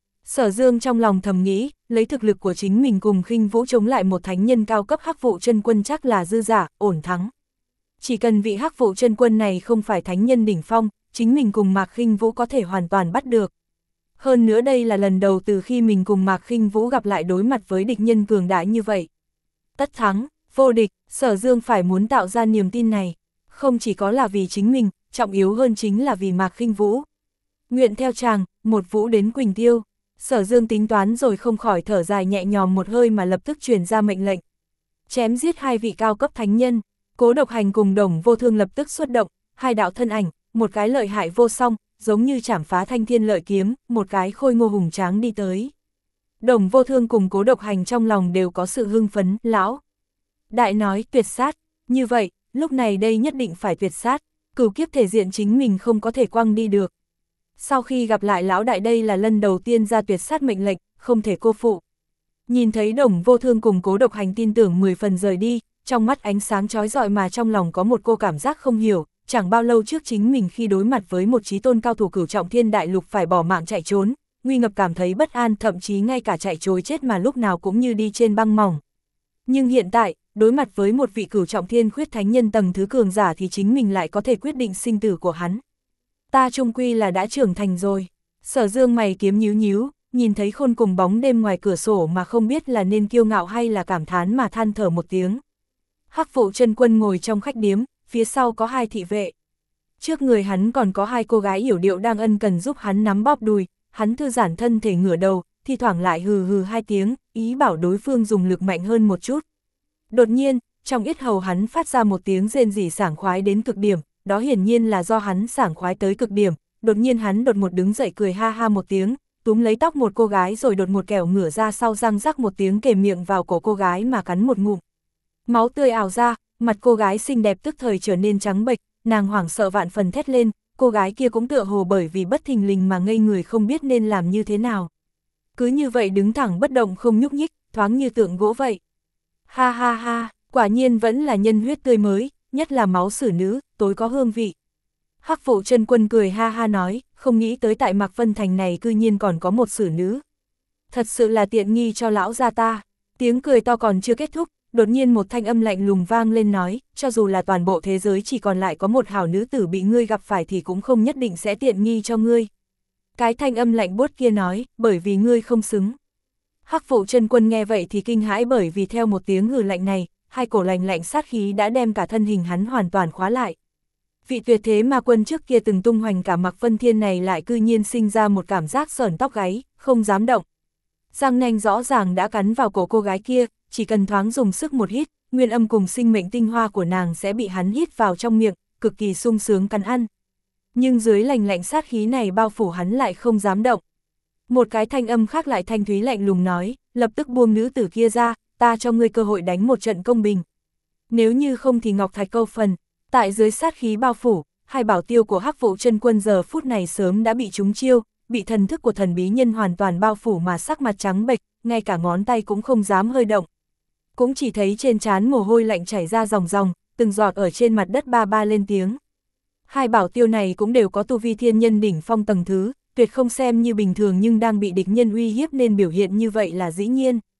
Sở Dương trong lòng thầm nghĩ, lấy thực lực của chính mình cùng Khinh Vũ chống lại một thánh nhân cao cấp Hắc Vụ chân quân chắc là dư giả, ổn thắng. Chỉ cần vị Hắc Vụ chân quân này không phải thánh nhân đỉnh phong, chính mình cùng Mạc Khinh Vũ có thể hoàn toàn bắt được. Hơn nữa đây là lần đầu từ khi mình cùng Mạc Khinh Vũ gặp lại đối mặt với địch nhân cường đại như vậy. Tất thắng, vô địch, Sở Dương phải muốn tạo ra niềm tin này, không chỉ có là vì chính mình, trọng yếu hơn chính là vì Mạc Khinh Vũ. Nguyện theo chàng, một vũ đến Quỳnh Tiêu. Sở Dương tính toán rồi không khỏi thở dài nhẹ nhõm một hơi mà lập tức truyền ra mệnh lệnh. Chém giết hai vị cao cấp thánh nhân, Cố Độc Hành cùng Đồng Vô Thương lập tức xuất động, hai đạo thân ảnh, một cái lợi hại vô song, giống như chảm phá thanh thiên lợi kiếm, một cái khôi ngô hùng tráng đi tới. Đồng Vô Thương cùng Cố Độc Hành trong lòng đều có sự hưng phấn, lão đại nói tuyệt sát, như vậy, lúc này đây nhất định phải tuyệt sát, cửu kiếp thể diện chính mình không có thể quăng đi được. Sau khi gặp lại lão đại đây là lần đầu tiên ra tuyệt sát mệnh lệnh, không thể cô phụ. Nhìn thấy Đồng Vô Thương cùng Cố Độc Hành tin tưởng mười phần rời đi, trong mắt ánh sáng chói rọi mà trong lòng có một cô cảm giác không hiểu, chẳng bao lâu trước chính mình khi đối mặt với một chí tôn cao thủ cửu trọng thiên đại lục phải bỏ mạng chạy trốn, nguy ngập cảm thấy bất an, thậm chí ngay cả chạy trối chết mà lúc nào cũng như đi trên băng mỏng. Nhưng hiện tại, đối mặt với một vị cửu trọng thiên khuyết thánh nhân tầng thứ cường giả thì chính mình lại có thể quyết định sinh tử của hắn. Ta chung quy là đã trưởng thành rồi. Sở Dương mày kiếm nhíu nhíu, nhìn thấy khôn cùng bóng đêm ngoài cửa sổ mà không biết là nên kiêu ngạo hay là cảm thán mà than thở một tiếng. Hắc Vụ chân quân ngồi trong khách điếm, phía sau có hai thị vệ. Trước người hắn còn có hai cô gái yểu điệu đang ân cần giúp hắn nắm bóp đùi, hắn thư giãn thân thể ngửa đầu, thi thoảng lại hừ hừ hai tiếng, ý bảo đối phương dùng lực mạnh hơn một chút. Đột nhiên, trong yết hầu hắn phát ra một tiếng rên rỉ sảng khoái đến cực điểm, đó hiển nhiên là do hắn sảng khoái tới cực điểm, đột nhiên hắn đột một đứng dậy cười ha ha một tiếng, túm lấy tóc một cô gái rồi đột một kẻo ngửa ra sau răng rắc một tiếng kề miệng vào cổ cô gái mà cắn một ngụm. Máu tươi ào ra, mặt cô gái xinh đẹp tức thời trở nên trắng bệch, nàng hoảng sợ vạn phần thét lên, cô gái kia cũng tựa hồ bởi vì bất thình lình mà ngây người không biết nên làm như thế nào. Cứ như vậy đứng thẳng bất động không nhúc nhích, thoáng như tượng gỗ vậy. Ha ha ha, quả nhiên vẫn là nhân huyết tươi mới, nhất là máu xử nữ, tối có hương vị. Hắc Vụ chân quân cười ha ha nói, không nghĩ tới tại Mạc Vân Thành này cư nhiên còn có một xử nữ. Thật sự là tiện nghi cho lão gia ta. Tiếng cười to còn chưa kết thúc, đột nhiên một thanh âm lạnh lùng vang lên nói, cho dù là toàn bộ thế giới chỉ còn lại có một hảo nữ tử bị ngươi gặp phải thì cũng không nhất định sẽ tiện nghi cho ngươi. Cái thanh âm lạnh buốt kia nói, bởi vì ngươi không xứng. Hắc Vụ chân quân nghe vậy thì kinh hãi, bởi vì theo một tiếng hừ lạnh này, hai cổ lạnh lạnh sát khí đã đem cả thân hình hắn hoàn toàn khóa lại. Vị tuyệt thế ma quân trước kia từng tung hoành cả Mạc Vân Thiên này lại cư nhiên sinh ra một cảm giác sởn tóc gáy, không dám động. Răng nanh rõ ràng đã cắn vào cổ cô gái kia, chỉ cần thoáng dùng sức một hít, nguyên âm cùng sinh mệnh tinh hoa của nàng sẽ bị hắn hít vào trong miệng, cực kỳ sung sướng cắn ăn. Nhưng dưới lạnh lạnh sát khí này bao phủ hắn lại không dám động. Một cái thanh âm khác lại thanh thúy lạnh lùng nói, lập tức buông nữ tử kia ra, ta cho ngươi cơ hội đánh một trận công bình. Nếu như không thì ngọc thạch câu phần. Tại dưới sát khí bao phủ, hai bảo tiêu của Hắc Vụ chân quân giờ phút này sớm đã bị trúng chiêu, bị thần thức của thần bí nhân hoàn toàn bao phủ mà sắc mặt trắng bệch, ngay cả ngón tay cũng không dám hơi động. Cũng chỉ thấy trên trán mồ hôi lạnh chảy ra ròng ròng, từng giọt ở trên mặt đất ba ba lên tiếng. Hai bảo tiêu này cũng đều có tu vi thiên nhân đỉnh phong tầng thứ, tuyệt không xem như bình thường nhưng đang bị địch nhân uy hiếp nên biểu hiện như vậy là dĩ nhiên.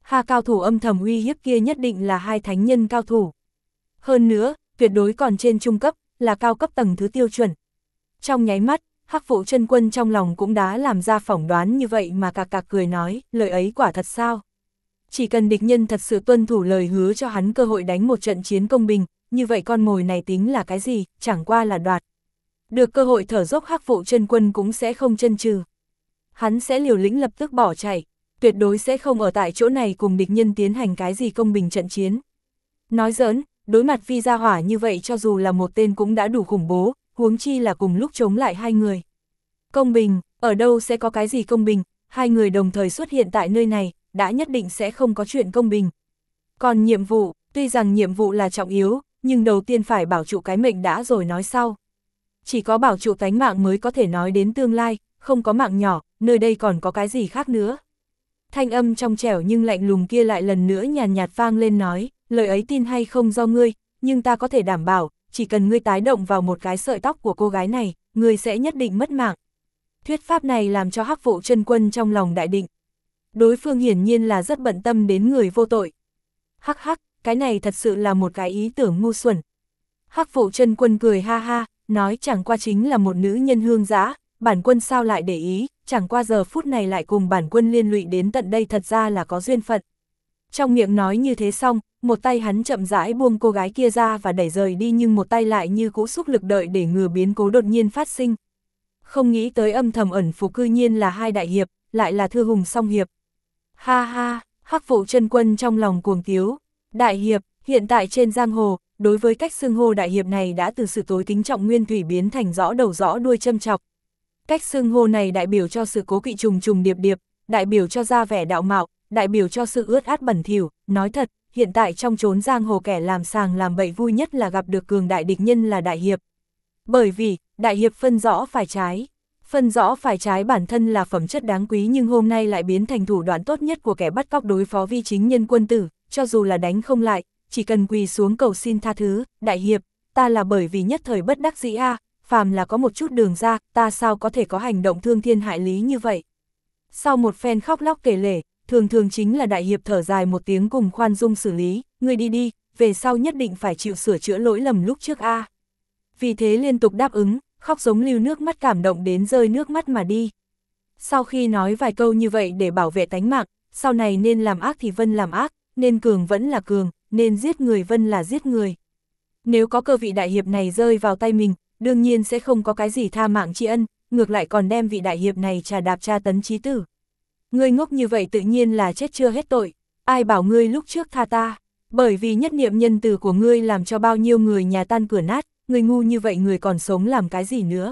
Ha, cao thủ âm thầm uy hiếp kia nhất định là hai thánh nhân cao thủ. Hơn nữa, tuyệt đối còn trên trung cấp, là cao cấp tầng thứ tiêu chuẩn. Trong nháy mắt, Hắc Vụ Chân Quân trong lòng cũng đã làm ra phỏng đoán như vậy mà cạc cạc cười nói, lời ấy quả thật sao? Chỉ cần địch nhân thật sự tuân thủ lời hứa cho hắn cơ hội đánh một trận chiến công bình, như vậy con mồi này tính là cái gì, chẳng qua là đoạt. Được cơ hội thở dốc Hắc Vụ Chân Quân cũng sẽ không chân trừ. Hắn sẽ liều lĩnh lập tức bỏ chạy, tuyệt đối sẽ không ở tại chỗ này cùng địch nhân tiến hành cái gì công bình trận chiến. Nói giỡn, đối mặt Vi Gia Hỏa như vậy cho dù là một tên cũng đã đủ khủng bố, huống chi là cùng lúc chống lại hai người. Công bình, ở đâu sẽ có cái gì công bình, hai người đồng thời xuất hiện tại nơi này, đã nhất định sẽ không có chuyện công bình. Còn nhiệm vụ, tuy rằng nhiệm vụ là trọng yếu, nhưng đầu tiên phải bảo trụ cái mệnh đã rồi nói sau. Chỉ có bảo trụ tánh mạng mới có thể nói đến tương lai, không có mạng nhỏ, nơi đây còn có cái gì khác nữa. Thanh âm trong trẻo nhưng lạnh lùng kia lại lần nữa nhàn nhạt vang lên nói, lời ấy tin hay không do ngươi, nhưng ta có thể đảm bảo, chỉ cần ngươi tái động vào một cái sợi tóc của cô gái này, ngươi sẽ nhất định mất mạng. Thuyết pháp này làm cho Hắc Vụ Chân Quân trong lòng đại định. Đối phương hiển nhiên là rất bận tâm đến người vô tội. Hắc hắc, cái này thật sự là một cái ý tưởng ngu xuẩn. Hắc Vụ Chân Quân cười ha ha, nói chẳng qua chính là một nữ nhân hương dã, bản quân sao lại để ý, chẳng qua giờ phút này lại cùng bản quân liên lụy đến tận đây thật ra là có duyên phận. Trong miệng nói như thế xong, một tay hắn chậm rãi buông cô gái kia ra và đẩy rời đi, nhưng một tay lại như cũ xúc lực đợi để ngừa biến cố đột nhiên phát sinh. Không nghĩ tới âm thầm ẩn phục cư nhiên là hai đại hiệp, lại là Thư Hùng song hiệp. Ha ha, Hắc Vụ Chân Quân trong lòng cuồng tiếu. Đại hiệp, hiện tại trên giang hồ, đối với cách xưng hô đại hiệp này đã từ sự tối kính trọng nguyên thủy biến thành rõ đầu rõ đuôi châm chọc. Cách xưng hô này đại biểu cho sự cố kỵ trùng trùng điệp điệp, đại biểu cho ra vẻ đạo mạo, đại biểu cho sự ướt át bẩn thỉu. Nói thật, hiện tại trong chốn giang hồ kẻ làm sàng làm bậy vui nhất là gặp được cường đại địch nhân là đại hiệp. Bởi vì, đại hiệp phân rõ phải trái. Phân rõ phải trái bản thân là phẩm chất đáng quý, nhưng hôm nay lại biến thành thủ đoạn tốt nhất của kẻ bắt cóc đối phó vi chính nhân quân tử, cho dù là đánh không lại, chỉ cần quỳ xuống cầu xin tha thứ. Đại hiệp, ta là bởi vì nhất thời bất đắc dĩ a, phàm là có một chút đường ra, ta sao có thể có hành động thương thiên hại lý như vậy. Sau một phen khóc lóc kể lể, thường thường chính là đại hiệp thở dài một tiếng cùng khoan dung xử lý, ngươi đi đi, về sau nhất định phải chịu sửa chữa lỗi lầm lúc trước a. Vì thế liên tục đáp ứng, khóc giống lưu nước mắt, cảm động đến rơi nước mắt mà đi. Sau khi nói vài câu như vậy để bảo vệ tánh mạng, sau này nên làm ác thì vân làm ác, nên cường vẫn là cường, nên giết người vân là giết người. Nếu có cơ vị đại hiệp này rơi vào tay mình, đương nhiên sẽ không có cái gì tha mạng tri ân, ngược lại còn đem vị đại hiệp này trà đạp tra tấn chí tử. Ngươi ngốc như vậy tự nhiên là chết chưa hết tội, ai bảo ngươi lúc trước tha ta, bởi vì nhất niệm nhân từ của ngươi làm cho bao nhiêu người nhà tan cửa nát, ngươi ngu như vậy người còn sống làm cái gì nữa.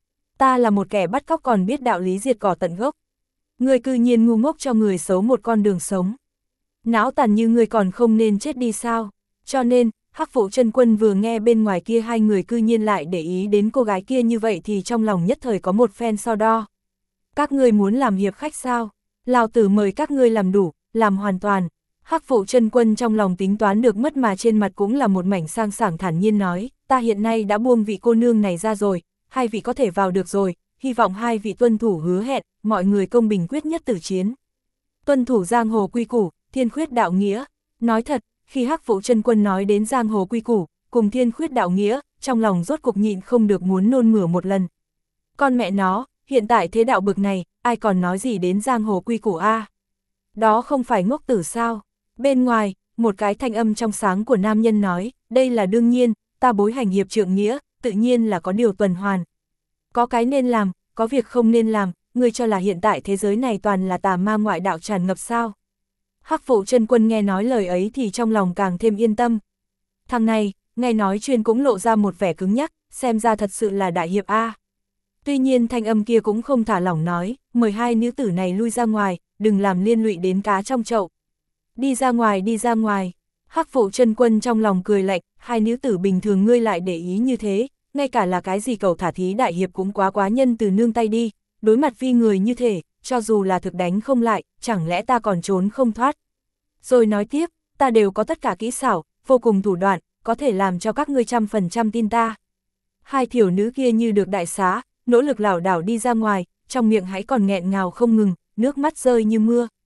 Ta là một kẻ bắt cóc còn biết đạo lý diệt cỏ tận gốc. Ngươi cư nhiên ngu ngốc cho người xấu một con đường sống. Não tàn như ngươi còn không nên chết đi sao, cho nên, Hắc Vụ Chân Quân vừa nghe bên ngoài kia hai người cư nhiên lại để ý đến cô gái kia như vậy thì trong lòng nhất thời có một phen so đo. Các ngươi muốn làm hiệp khách sao? Lão tử mời các ngươi làm đủ, làm hoàn toàn. Hắc Vụ Chân Quân trong lòng tính toán được mất mà trên mặt cũng là một mảnh sang sảng thản nhiên nói, ta hiện nay đã buông vị cô nương này ra rồi, hai vị có thể vào được rồi, hy vọng hai vị tuân thủ hứa hẹn, mọi người công bình quyết nhất tử chiến. Tuân thủ giang hồ quy củ, thiên khuyết đạo nghĩa. Nói thật, khi Hắc Vụ Chân Quân nói đến giang hồ quy củ, cùng thiên khuyết đạo nghĩa, trong lòng rốt cục nhịn không được muốn nôn mửa một lần. Con mẹ nó, hiện tại thế đạo bực này, ai còn nói gì đến giang hồ quy củ a? Đó không phải ngốc tử sao? Bên ngoài, một cái thanh âm trong sáng của nam nhân nói, đây là đương nhiên, ta bối hành hiệp trượng nghĩa, tự nhiên là có điều tuần hoàn. Có cái nên làm, có việc không nên làm, ngươi cho là hiện tại thế giới này toàn là tà ma ngoại đạo tràn ngập sao? Hắc Vụ Chân Quân nghe nói lời ấy thì trong lòng càng thêm yên tâm. Thằng này, nghe nói chuyên cũng lộ ra một vẻ cứng nhắc, xem ra thật sự là đại hiệp a. Tuy nhiên thanh âm kia cũng không thả lỏng nói, mời hai nữ tử này lui ra ngoài, đừng làm liên lụy đến cá trong chậu. Đi ra ngoài, đi ra ngoài. Hắc Vụ Chân Quân trong lòng cười lạnh, hai nữ tử bình thường ngươi lại để ý như thế, ngay cả là cái gì cầu thả thí đại hiệp cũng quá quá nhân từ nương tay đi, đối mặt vi người như thế, cho dù là thực đánh không lại, chẳng lẽ ta còn trốn không thoát. Rồi nói tiếp, ta đều có tất cả kỹ xảo, vô cùng thủ đoạn, có thể làm cho các ngươi trăm phần trăm tin ta. Hai thiểu nữ kia như được đại xá, nỗ lực lảo đảo đi ra ngoài, trong miệng hãy còn nghẹn ngào không ngừng, nước mắt rơi như mưa.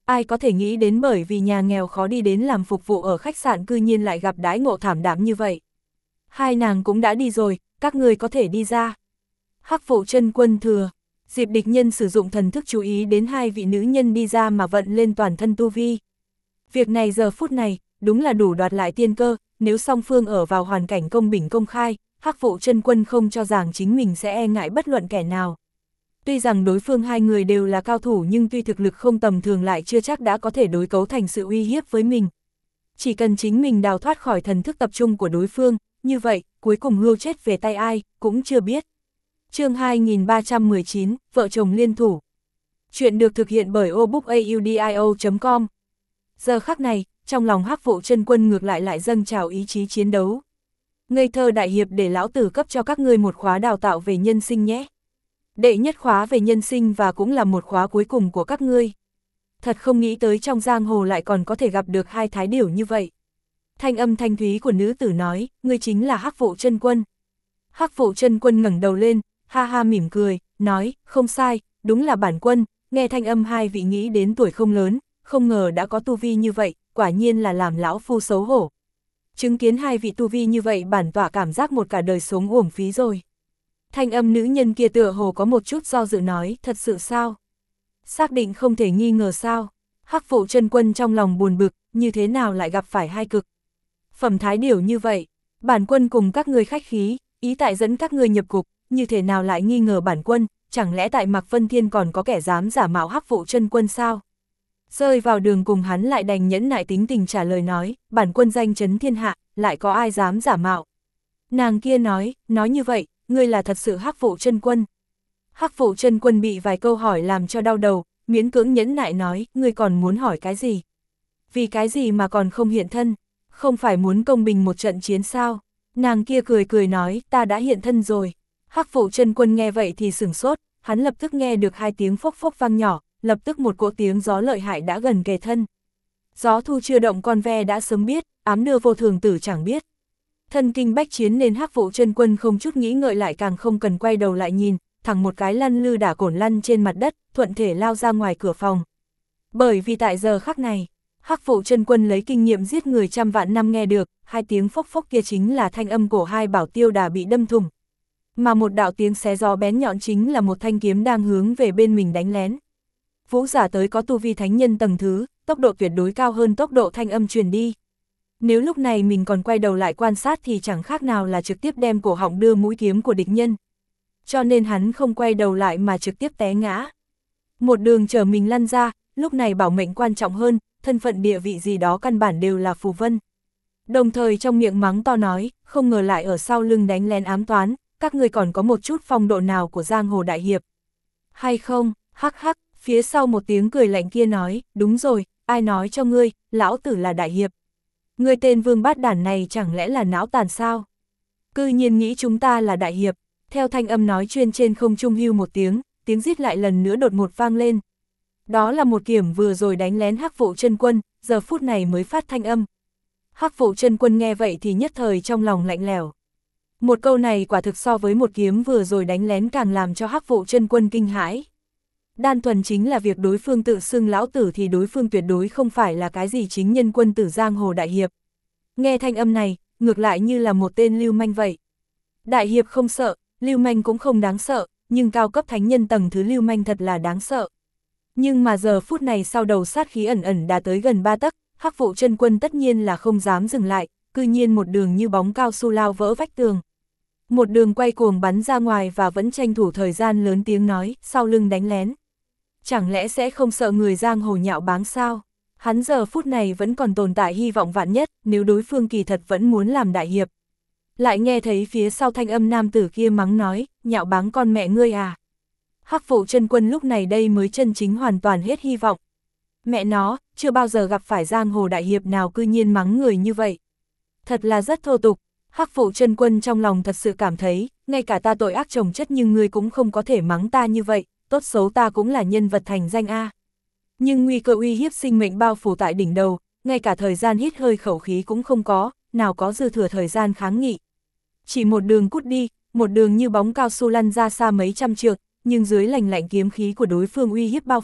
Ai có thể nghĩ đến bởi vì nhà nghèo khó đi đến làm phục vụ ở khách sạn cư nhiên lại gặp đãi ngộ thảm đạm như vậy. Hai nàng cũng đã đi rồi, các người có thể đi ra. Hắc Phụ Chân Quân thừa, Diệp Địch Nhân sử dụng thần thức chú ý đến hai vị nữ nhân đi ra mà vận lên toàn thân tu vi. Việc này giờ phút này, đúng là đủ đoạt lại tiên cơ, nếu song phương ở vào hoàn cảnh công bình công khai, Hắc Phụ Chân Quân không cho rằng chính mình sẽ e ngại bất luận kẻ nào. Tuy rằng đối phương hai người đều là cao thủ nhưng tuy thực lực không tầm thường lại chưa chắc đã có thể đối cấu thành sự uy hiếp với mình. Chỉ cần chính mình đào thoát khỏi thần thức tập trung của đối phương, như vậy, cuối cùng hưu chết về tay ai, cũng chưa biết. Chương hai nghìn ba trăm mười chín, Vợ chồng liên thủ. Chuyện được thực hiện bởi obookaudio chấm com. Giờ khắc này, trong lòng Hắc Phụ Chân Quân ngược lại lại dâng trào ý chí chiến đấu. Ngây thơ đại hiệp, để lão tử cấp cho các ngươi một khóa đào tạo về nhân sinh nhé. Đệ nhất khóa về nhân sinh và cũng là một khóa cuối cùng của các ngươi. Thật không nghĩ tới trong giang hồ lại còn có thể gặp được hai thái điểu như vậy. Thanh âm thanh thúy của nữ tử nói, ngươi chính là Hắc Phụ Chân Quân. Hắc Phụ Chân Quân ngẩng đầu lên, ha ha mỉm cười, nói, không sai, đúng là bản quân. Nghe thanh âm hai vị nghĩ đến tuổi không lớn, không ngờ đã có tu vi như vậy, quả nhiên là làm lão phu xấu hổ. Chứng kiến hai vị tu vi như vậy bản tỏa cảm giác một cả đời sống uổng phí rồi. Thanh âm nữ nhân kia tựa hồ có một chút do dự nói, thật sự sao? Xác định không thể nghi ngờ sao? Hắc Phụ Chân Quân trong lòng buồn bực, như thế nào lại gặp phải hai cực phẩm thái điểu như vậy? Bản quân cùng các ngươi khách khí, ý tại dẫn các ngươi nhập cục, như thế nào lại nghi ngờ bản quân, chẳng lẽ tại Mạc Vân Thiên còn có kẻ dám giả mạo Hắc Phụ Chân Quân sao? Rơi vào đường cùng hắn lại đành nhẫn nại tính tình trả lời nói, bản quân danh chấn thiên hạ, lại có ai dám giả mạo? Nàng kia nói, nói như vậy, ngươi là thật sự Hắc Phụ Chân Quân. Hắc Phụ Chân Quân bị vài câu hỏi làm cho đau đầu, miễn cưỡng nhẫn nại nói, ngươi còn muốn hỏi cái gì? Vì cái gì mà còn không hiện thân? Không phải muốn công bình một trận chiến sao? Nàng kia cười cười nói, ta đã hiện thân rồi. Hắc Phụ Chân Quân nghe vậy thì sửng sốt, hắn lập tức nghe được hai tiếng phốc phốc vang nhỏ, lập tức một cỗ tiếng gió lợi hại đã gần kề thân. Gió thu chưa động con ve đã sớm biết, ám đưa vô thường tử chẳng biết. Thân kinh bách chiến nên Hắc Phụ Chân Quân không chút nghĩ ngợi lại càng không cần quay đầu lại nhìn, thẳng một cái lăn lư đả cổn lăn trên mặt đất, thuận thể lao ra ngoài cửa phòng. Bởi vì tại giờ khắc này, Hắc Phụ Chân Quân lấy kinh nghiệm giết người trăm vạn năm nghe được, hai tiếng phốc phốc kia chính là thanh âm của hai bảo tiêu đà bị đâm thủng. Mà một đạo tiếng xé gió bén nhọn chính là một thanh kiếm đang hướng về bên mình đánh lén. Vũ giả tới có tu vi thánh nhân tầng thứ, tốc độ tuyệt đối cao hơn tốc độ thanh âm truyền đi. Nếu lúc này mình còn quay đầu lại quan sát thì chẳng khác nào là trực tiếp đem cổ họng đưa mũi kiếm của địch nhân. Cho nên hắn không quay đầu lại mà trực tiếp té ngã. Một đường chờ mình lăn ra, lúc này bảo mệnh quan trọng hơn, thân phận địa vị gì đó căn bản đều là phù vân. Đồng thời trong miệng mắng to nói, không ngờ lại ở sau lưng đánh lén ám toán, các người còn có một chút phong độ nào của giang hồ đại hiệp. Hay không, hắc hắc, phía sau một tiếng cười lạnh kia nói, đúng rồi, ai nói cho ngươi, lão tử là đại hiệp. Ngươi tên vương bát đản này chẳng lẽ là não tàn sao? Cư nhiên nghĩ chúng ta là đại hiệp. Theo thanh âm nói chuyên trên không trung hưu một tiếng, tiếng rít lại lần nữa đột ngột vang lên. Đó là một kiểm vừa rồi đánh lén Hắc Phụ Chân Quân, giờ phút này mới phát thanh âm. Hắc Phụ Chân Quân nghe vậy thì nhất thời trong lòng lạnh lẽo. Một câu này quả thực so với một kiếm vừa rồi đánh lén càng làm cho Hắc Phụ Chân Quân kinh hãi. Đan thuần chính là việc đối phương tự xưng lão tử thì đối phương tuyệt đối không phải là cái gì chính nhân quân tử giang hồ đại hiệp. Nghe thanh âm này, ngược lại như là một tên lưu manh vậy. Đại hiệp không sợ, lưu manh cũng không đáng sợ, nhưng cao cấp thánh nhân tầng thứ lưu manh thật là đáng sợ. Nhưng mà giờ phút này sau đầu sát khí ẩn ẩn đã tới gần ba tấc, Hắc Phụ Chân Quân tất nhiên là không dám dừng lại, cư nhiên một đường như bóng cao su lao vỡ vách tường. Một đường quay cuồng bắn ra ngoài và vẫn tranh thủ thời gian lớn tiếng nói, sau lưng đánh lén. Chẳng lẽ sẽ không sợ người giang hồ nhạo báng sao? Hắn giờ phút này vẫn còn tồn tại hy vọng vạn nhất, nếu đối phương kỳ thật vẫn muốn làm đại hiệp. Lại nghe thấy phía sau thanh âm nam tử kia mắng nói, nhạo báng con mẹ ngươi à. Hắc Phụ Chân Quân lúc này đây mới chân chính hoàn toàn hết hy vọng. Mẹ nó, chưa bao giờ gặp phải giang hồ đại hiệp nào cư nhiên mắng người như vậy. Thật là rất thô tục. Hắc Phụ Chân Quân trong lòng thật sự cảm thấy, ngay cả ta tội ác chồng chất nhưng ngươi cũng không có thể mắng ta như vậy, tốt xấu ta cũng là nhân vật thành danh a. Nhưng nguy cơ uy hiếp sinh mệnh bao phủ tại đỉnh đầu, ngay cả thời gian hít hơi khẩu khí cũng không có, nào có dư thừa thời gian kháng nghị. Chỉ một đường cút đi, một đường như bóng cao su lăn ra xa mấy trăm trượng, nhưng dưới lành lạnh kiếm khí của đối phương uy hiếp bao phủ,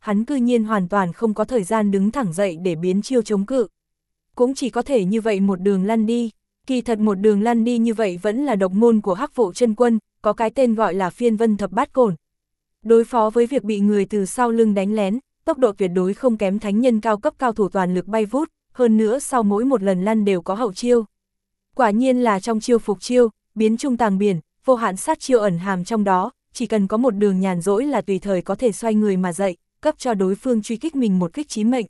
hắn cư nhiên hoàn toàn không có thời gian đứng thẳng dậy để biến chiêu chống cự. Cũng chỉ có thể như vậy một đường lăn đi, kỳ thật một đường lăn đi như vậy vẫn là độc môn của Hắc Vụ Chân Quân, có cái tên gọi là Phiên Vân Thập Bát Cổn. Đối phó với việc bị người từ sau lưng đánh lén, tốc độ tuyệt đối không kém thánh nhân cao cấp cao thủ toàn lực bay vút, hơn nữa sau mỗi một lần lăn đều có hậu chiêu. Quả nhiên là trong chiêu phục chiêu, biến trung tàng biển, vô hạn sát chiêu ẩn hàm trong đó, chỉ cần có một đường nhàn rỗi là tùy thời có thể xoay người mà dậy, cấp cho đối phương truy kích mình một kích chí mệnh.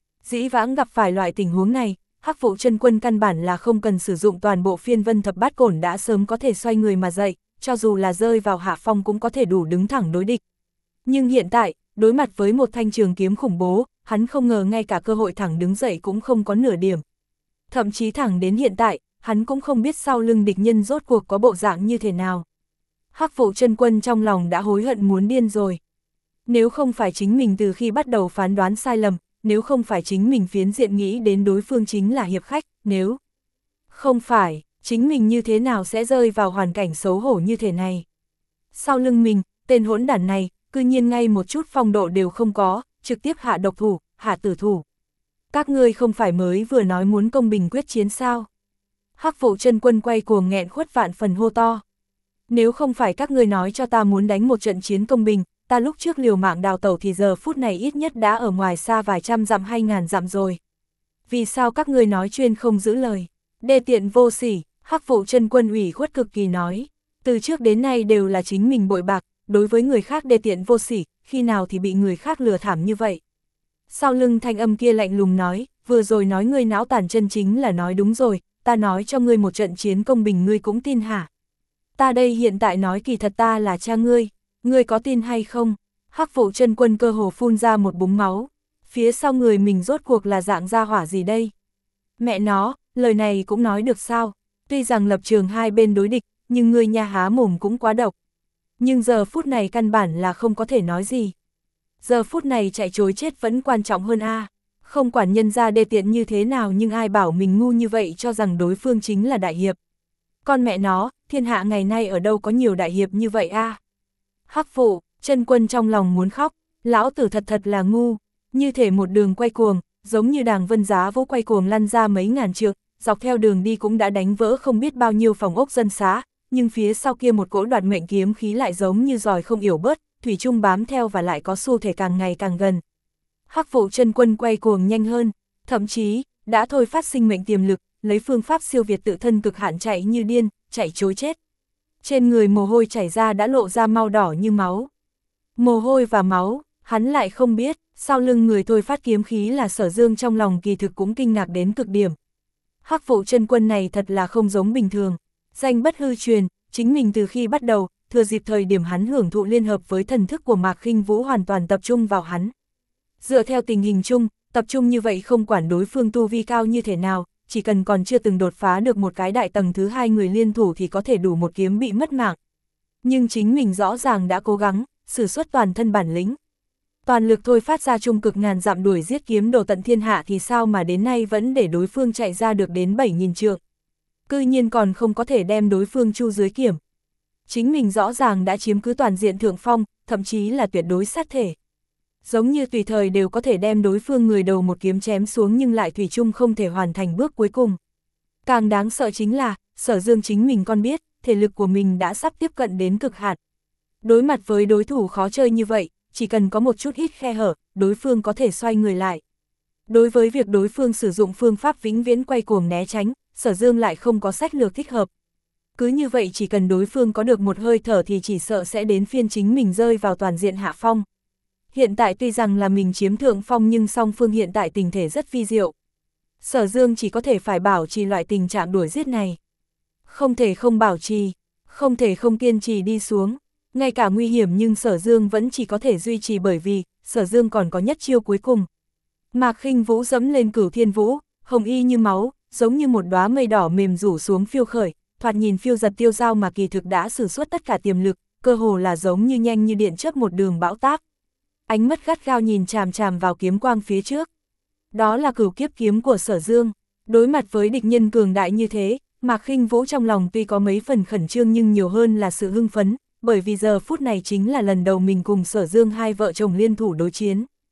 Dĩ vãng gặp phải loại tình huống này, Hắc Vụ Chân Quân căn bản là không cần sử dụng toàn bộ Phiên Vân Thập Bát Cổn đã sớm có thể xoay người mà dậy, cho dù là rơi vào hạ phong cũng có thể đủ đứng thẳng đối địch. Nhưng hiện tại, đối mặt với một thanh trường kiếm khủng bố, hắn không ngờ ngay cả cơ hội thẳng đứng dậy cũng không có nửa điểm. Thậm chí thẳng đến hiện tại, hắn cũng không biết sau lưng địch nhân rốt cuộc có bộ dạng như thế nào. Hắc Vụ Chân Quân trong lòng đã hối hận muốn điên rồi. Nếu không phải chính mình từ khi bắt đầu phán đoán sai lầm, nếu không phải chính mình phiến diện nghĩ đến đối phương chính là hiệp khách, nếu không phải, chính mình như thế nào sẽ rơi vào hoàn cảnh xấu hổ như thế này. Sau lưng mình, tên hỗn đản này, cư nhiên ngay một chút phong độ đều không có, trực tiếp hạ độc thủ, hạ tử thủ. Các ngươi không phải mới vừa nói muốn công bình quyết chiến sao? Hắc Vụ Chân Quân quay cuồng nghẹn khuất vạn phần hô to. Nếu không phải các ngươi nói cho ta muốn đánh một trận chiến công bình, ta lúc trước liều mạng đào tẩu thì giờ phút này ít nhất đã ở ngoài xa vài trăm dặm hay ngàn dặm rồi. Vì sao các ngươi nói chuyên không giữ lời? Đê tiện vô sỉ, Hắc Vụ Chân Quân ủy khuất cực kỳ nói. Từ trước đến nay đều là chính mình bội bạc, đối với người khác đê tiện vô sỉ, khi nào thì bị người khác lừa thảm như vậy. Sau lưng thanh âm kia lạnh lùng nói, vừa rồi nói ngươi não tàn chân chính là nói đúng rồi, ta nói cho ngươi một trận chiến công bình ngươi cũng tin hả? Ta đây hiện tại nói kỳ thật ta là cha ngươi, ngươi có tin hay không? Hắc Vụ Chân Quân cơ hồ phun ra một búng máu, phía sau người mình rốt cuộc là dạng gia hỏa gì đây? Mẹ nó, lời này cũng nói được sao? Tuy rằng lập trường hai bên đối địch, nhưng ngươi nha há mồm cũng quá độc. Nhưng giờ phút này căn bản là không có thể nói gì. Giờ phút này chạy trối chết vẫn quan trọng hơn a. À. Không quản nhân ra đê tiện như thế nào nhưng ai bảo mình ngu như vậy cho rằng đối phương chính là đại hiệp. Con mẹ nó, thiên hạ ngày nay ở đâu có nhiều đại hiệp như vậy a. À. Hắc Vụ Chân Quân trong lòng muốn khóc, lão tử thật thật là ngu, như thể một đường quay cuồng, giống như đàng vân giá vỗ quay cuồng lăn ra mấy ngàn trượng, dọc theo đường đi cũng đã đánh vỡ không biết bao nhiêu phòng ốc dân xá, nhưng phía sau kia một cỗ đoạt mệnh kiếm khí lại giống như giòi không yểu bớt, thủy chung bám theo và lại có xu thể càng ngày càng gần. Hắc Vụ Chân Quân quay cuồng nhanh hơn, thậm chí đã thôi phát sinh mệnh tiềm lực, lấy phương pháp siêu việt tự thân cực hạn chạy như điên, chạy trối chết. Trên người mồ hôi chảy ra đã lộ ra mau đỏ như máu. Mồ hôi và máu, hắn lại không biết, sau lưng người thôi phát kiếm khí là Sở Dương trong lòng kỳ thực cũng kinh ngạc đến cực điểm. Hắc Vụ Chân Quân này thật là không giống bình thường, danh bất hư truyền, chính mình từ khi bắt đầu, thừa dịp thời điểm hắn hưởng thụ liên hợp với thần thức của Mạc Khinh Vũ hoàn toàn tập trung vào hắn. Dựa theo tình hình chung, tập trung như vậy không quản đối phương tu vi cao như thế nào, chỉ cần còn chưa từng đột phá được một cái đại tầng thứ hai người liên thủ thì có thể đủ một kiếm bị mất mạng. Nhưng chính mình rõ ràng đã cố gắng, sử xuất toàn thân bản lĩnh. Toàn lực thôi phát ra trung cực ngàn dặm đuổi giết kiếm đồ tận thiên hạ thì sao mà đến nay vẫn để đối phương chạy ra được đến bảy nghìn trượng. Cư nhiên còn không có thể đem đối phương chu dưới kiểm. Chính mình rõ ràng đã chiếm cứ toàn diện thượng phong, thậm chí là tuyệt đối sát thể. Giống như tùy thời đều có thể đem đối phương người đầu một kiếm chém xuống nhưng lại thủy chung không thể hoàn thành bước cuối cùng. Càng đáng sợ chính là, Sở Dương chính mình còn biết, thể lực của mình đã sắp tiếp cận đến cực hạn. Đối mặt với đối thủ khó chơi như vậy, chỉ cần có một chút ít khe hở, đối phương có thể xoay người lại. Đối với việc đối phương sử dụng phương pháp vĩnh viễn quay cuồng né tránh, Sở Dương lại không có sách lược thích hợp. Cứ như vậy chỉ cần đối phương có được một hơi thở thì chỉ sợ sẽ đến phiên chính mình rơi vào toàn diện hạ phong. Hiện tại tuy rằng là mình chiếm thượng phong nhưng song phương hiện tại tình thể rất vi diệu. Sở Dương chỉ có thể phải bảo trì loại tình trạng đuổi giết này. Không thể không bảo trì, không thể không kiên trì đi xuống. Ngay cả nguy hiểm nhưng Sở Dương vẫn chỉ có thể duy trì bởi vì Sở Dương còn có nhất chiêu cuối cùng. Mạc Khinh Vũ dẫm lên Cửu Thiên Vũ, hồng y như máu, giống như một đóa mây đỏ mềm rủ xuống phiêu khởi, thoạt nhìn phiêu giật tiêu dao mà kỳ thực đã sử xuất tất cả tiềm lực, cơ hồ là giống như nhanh như điện chớp một đường bão táp. Ánh mắt gắt gao nhìn chằm chằm vào kiếm quang phía trước. Đó là Cửu Kiếp kiếm của Sở Dương. Đối mặt với địch nhân cường đại như thế, Mạc Khinh Vũ trong lòng tuy có mấy phần khẩn trương nhưng nhiều hơn là sự hưng phấn, bởi vì giờ phút này chính là lần đầu mình cùng Sở Dương hai vợ chồng liên thủ đối chiến.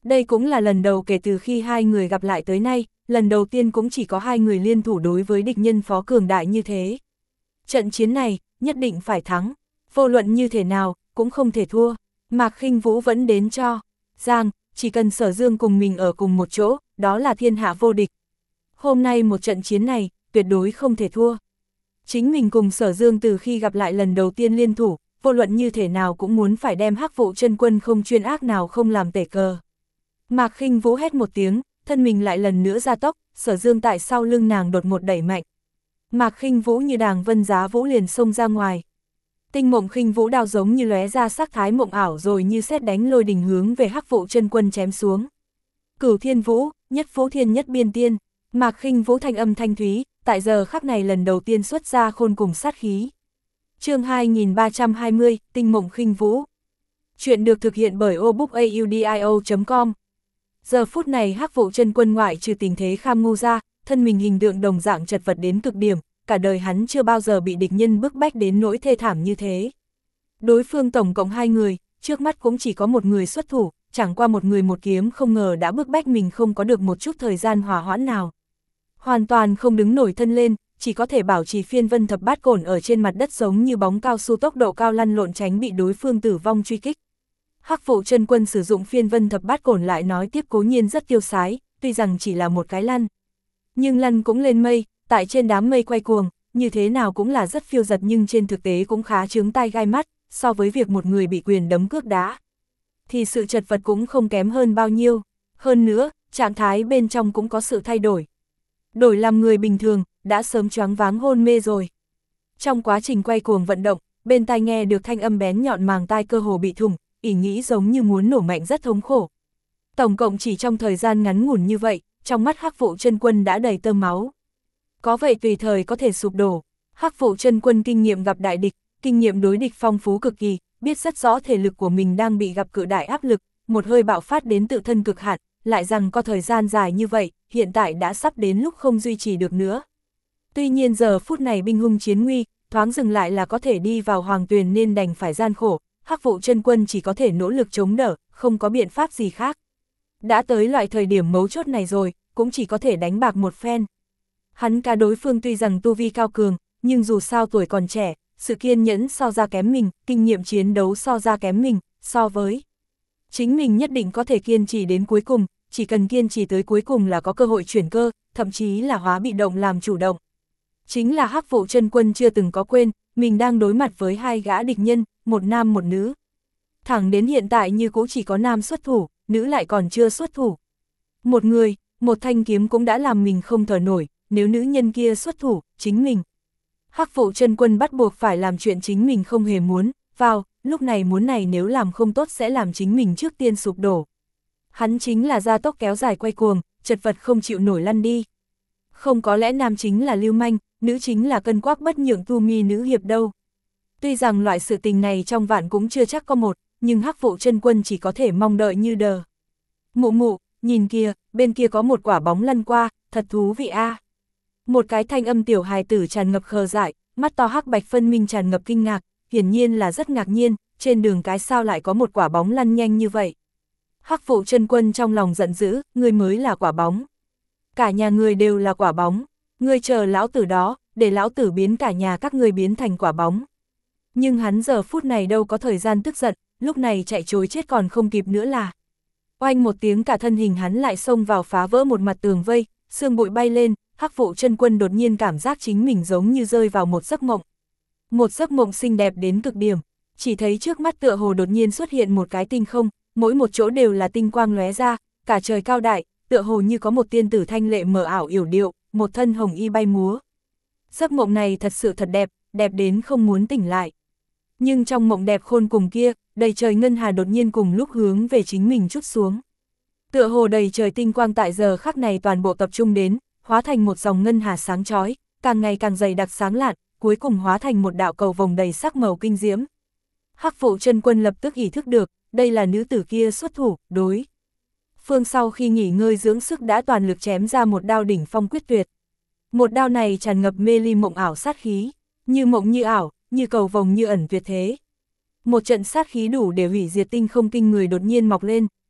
Đây cũng là lần đầu kể từ khi hai người gặp lại tới nay, lần đầu tiên cũng chỉ có hai người liên thủ đối với địch nhân phó cường đại như thế. Trận chiến này, nhất định phải thắng, vô luận như thế nào, cũng không thể thua. Mạc Khinh Vũ vẫn đến cho Giang, chỉ cần Sở Dương cùng mình ở cùng một chỗ, đó là thiên hạ vô địch. Hôm nay một trận chiến này, tuyệt đối không thể thua. Chính mình cùng Sở Dương từ khi gặp lại lần đầu tiên liên thủ, vô luận như thế nào cũng muốn phải đem Hắc Vụ Chân Quân không chuyên ác nào không làm tể cờ. Mạc Khinh Vũ hét một tiếng, thân mình lại lần nữa gia tốc, Sở Dương tại sau lưng nàng đột ngột đẩy mạnh. Mạc Khinh Vũ như đàng vân giá vũ liền xông ra ngoài. Tinh Mộng Khinh Vũ đao giống như lóe ra sắc thái mộng ảo rồi như sét đánh lôi đình hướng về Hắc Vụ Chân Quân chém xuống. Cửu Thiên Vũ, nhất Phú Thiên nhất Biên Tiên, Mạc Khinh Vũ thanh âm thanh thúy, tại giờ khắc này lần đầu tiên xuất ra khôn cùng sát khí. Chương hai nghìn ba trăm hai mươi, Tinh Mộng Khinh Vũ. Chuyện được thực hiện bởi obookaudio chấm com. Giờ phút này Hắc Vụ Chân Quân ngoại trừ tình thế kham ngu ra, thân mình hình tượng đồng dạng chật vật đến cực điểm, cả đời hắn chưa bao giờ bị địch nhân bức bách đến nỗi thê thảm như thế. Đối phương tổng cộng hai người, trước mắt cũng chỉ có một người xuất thủ, chẳng qua một người một kiếm không ngờ đã bức bách mình không có được một chút thời gian hòa hoãn nào. Hoàn toàn không đứng nổi thân lên, chỉ có thể bảo trì phiên vân thập bát cổn ở trên mặt đất giống như bóng cao su tốc độ cao lăn lộn tránh bị đối phương tử vong truy kích. Hắc Vụ Chân Quân sử dụng phiên vân thập bát cổn lại nói tiếp cố nhiên rất tiêu sái, tuy rằng chỉ là một cái lăn. Nhưng lăn cũng lên mây, tại trên đám mây quay cuồng, như thế nào cũng là rất phiêu giật nhưng trên thực tế cũng khá chướng tai gai mắt, so với việc một người bị quyền đấm cước đá. Thì sự chật vật cũng không kém hơn bao nhiêu, hơn nữa, trạng thái bên trong cũng có sự thay đổi. Đổi làm người bình thường, đã sớm choáng váng hôn mê rồi. Trong quá trình quay cuồng vận động, bên tai nghe được thanh âm bén nhọn màng tai cơ hồ bị thủng, ý nghĩ giống như muốn nổ mạnh rất thống khổ. Tổng cộng chỉ trong thời gian ngắn ngủn như vậy, trong mắt Hắc Vụ Chân Quân đã đầy tơ máu. Có vậy tùy thời có thể sụp đổ. Hắc Vụ Chân Quân kinh nghiệm gặp đại địch, kinh nghiệm đối địch phong phú cực kỳ, biết rất rõ thể lực của mình đang bị gặp cự đại áp lực, một hơi bạo phát đến tự thân cực hạn, lại rằng có thời gian dài như vậy, hiện tại đã sắp đến lúc không duy trì được nữa. Tuy nhiên giờ phút này binh hung chiến nguy, thoáng dừng lại là có thể đi vào hoàng tuyền nên đành phải gian khổ, Hắc Vụ Chân Quân chỉ có thể nỗ lực chống đỡ, không có biện pháp gì khác. Đã tới loại thời điểm mấu chốt này rồi, cũng chỉ có thể đánh bạc một phen. Hắn cả đối phương tuy rằng tu vi cao cường, nhưng dù sao tuổi còn trẻ, sự kiên nhẫn so ra kém mình, kinh nghiệm chiến đấu so ra kém mình, so với chính mình nhất định có thể kiên trì đến cuối cùng, chỉ cần kiên trì tới cuối cùng là có cơ hội chuyển cơ, thậm chí là hóa bị động làm chủ động. Chính là Hắc Vụ Chân Quân chưa từng có quên, mình đang đối mặt với hai gã địch nhân, một nam một nữ. Thẳng đến hiện tại như cũ chỉ có nam xuất thủ, nữ lại còn chưa xuất thủ. Một người, một thanh kiếm cũng đã làm mình không thở nổi, nếu nữ nhân kia xuất thủ, chính mình. Hắc Vụ Chân Quân bắt buộc phải làm chuyện chính mình không hề muốn, vào, lúc này muốn này nếu làm không tốt sẽ làm chính mình trước tiên sụp đổ. Hắn chính là gia tốc kéo dài quay cuồng, chật vật không chịu nổi lăn đi. Không có lẽ nam chính là lưu manh, nữ chính là cân quắc bất nhượng tu mi nữ hiệp đâu. Tuy rằng loại sự tình này trong vạn cũng chưa chắc có một, nhưng Hắc Vụ Chân Quân chỉ có thể mong đợi như đờ. Mụ mụ, nhìn kìa, bên kia có một quả bóng lăn qua, thật thú vị a. À. Một cái thanh âm tiểu hài tử tràn ngập khờ dại, mắt to hắc bạch phân minh tràn ngập kinh ngạc, hiển nhiên là rất ngạc nhiên, trên đường cái sao lại có một quả bóng lăn nhanh như vậy. Hắc Vụ Chân Quân trong lòng giận dữ, ngươi mới là quả bóng. Cả nhà người đều là quả bóng, ngươi chờ lão tử đó, để lão tử biến cả nhà các ngươi biến thành quả bóng. Nhưng hắn giờ phút này đâu có thời gian tức giận, lúc này chạy trối chết còn không kịp nữa là. Oanh một tiếng cả thân hình hắn lại xông vào phá vỡ một mặt tường vây, sương bụi bay lên, Hắc Vụ Chân Quân đột nhiên cảm giác chính mình giống như rơi vào một giấc mộng. Một giấc mộng xinh đẹp đến cực điểm, chỉ thấy trước mắt tựa hồ đột nhiên xuất hiện một cái tinh không, mỗi một chỗ đều là tinh quang lóe ra, cả trời cao đại, tựa hồ như có một tiên tử thanh lệ mờ ảo yểu điệu, một thân hồng y bay múa. Giấc mộng này thật sự thật đẹp, đẹp đến không muốn tỉnh lại. Nhưng trong mộng đẹp khôn cùng kia, đầy trời ngân hà đột nhiên cùng lúc hướng về chính mình trút xuống. Tựa hồ đầy trời tinh quang tại giờ khắc này toàn bộ tập trung đến, hóa thành một dòng ngân hà sáng chói, càng ngày càng dày đặc sáng lạn, cuối cùng hóa thành một đạo cầu vồng đầy sắc màu kinh diễm. Hắc Vụ Chân Quân lập tức ý thức được, đây là nữ tử kia xuất thủ, đối phương sau khi nghỉ ngơi dưỡng sức đã toàn lực chém ra một đao đỉnh phong quyết tuyệt. Một đao này tràn ngập mê ly mộng ảo sát khí, như mộng như ảo, như cầu vồng như ẩn tuyệt thế. Một trận sát khí đủ để hủy diệt tinh không kinh người đột nhiên mọc lên.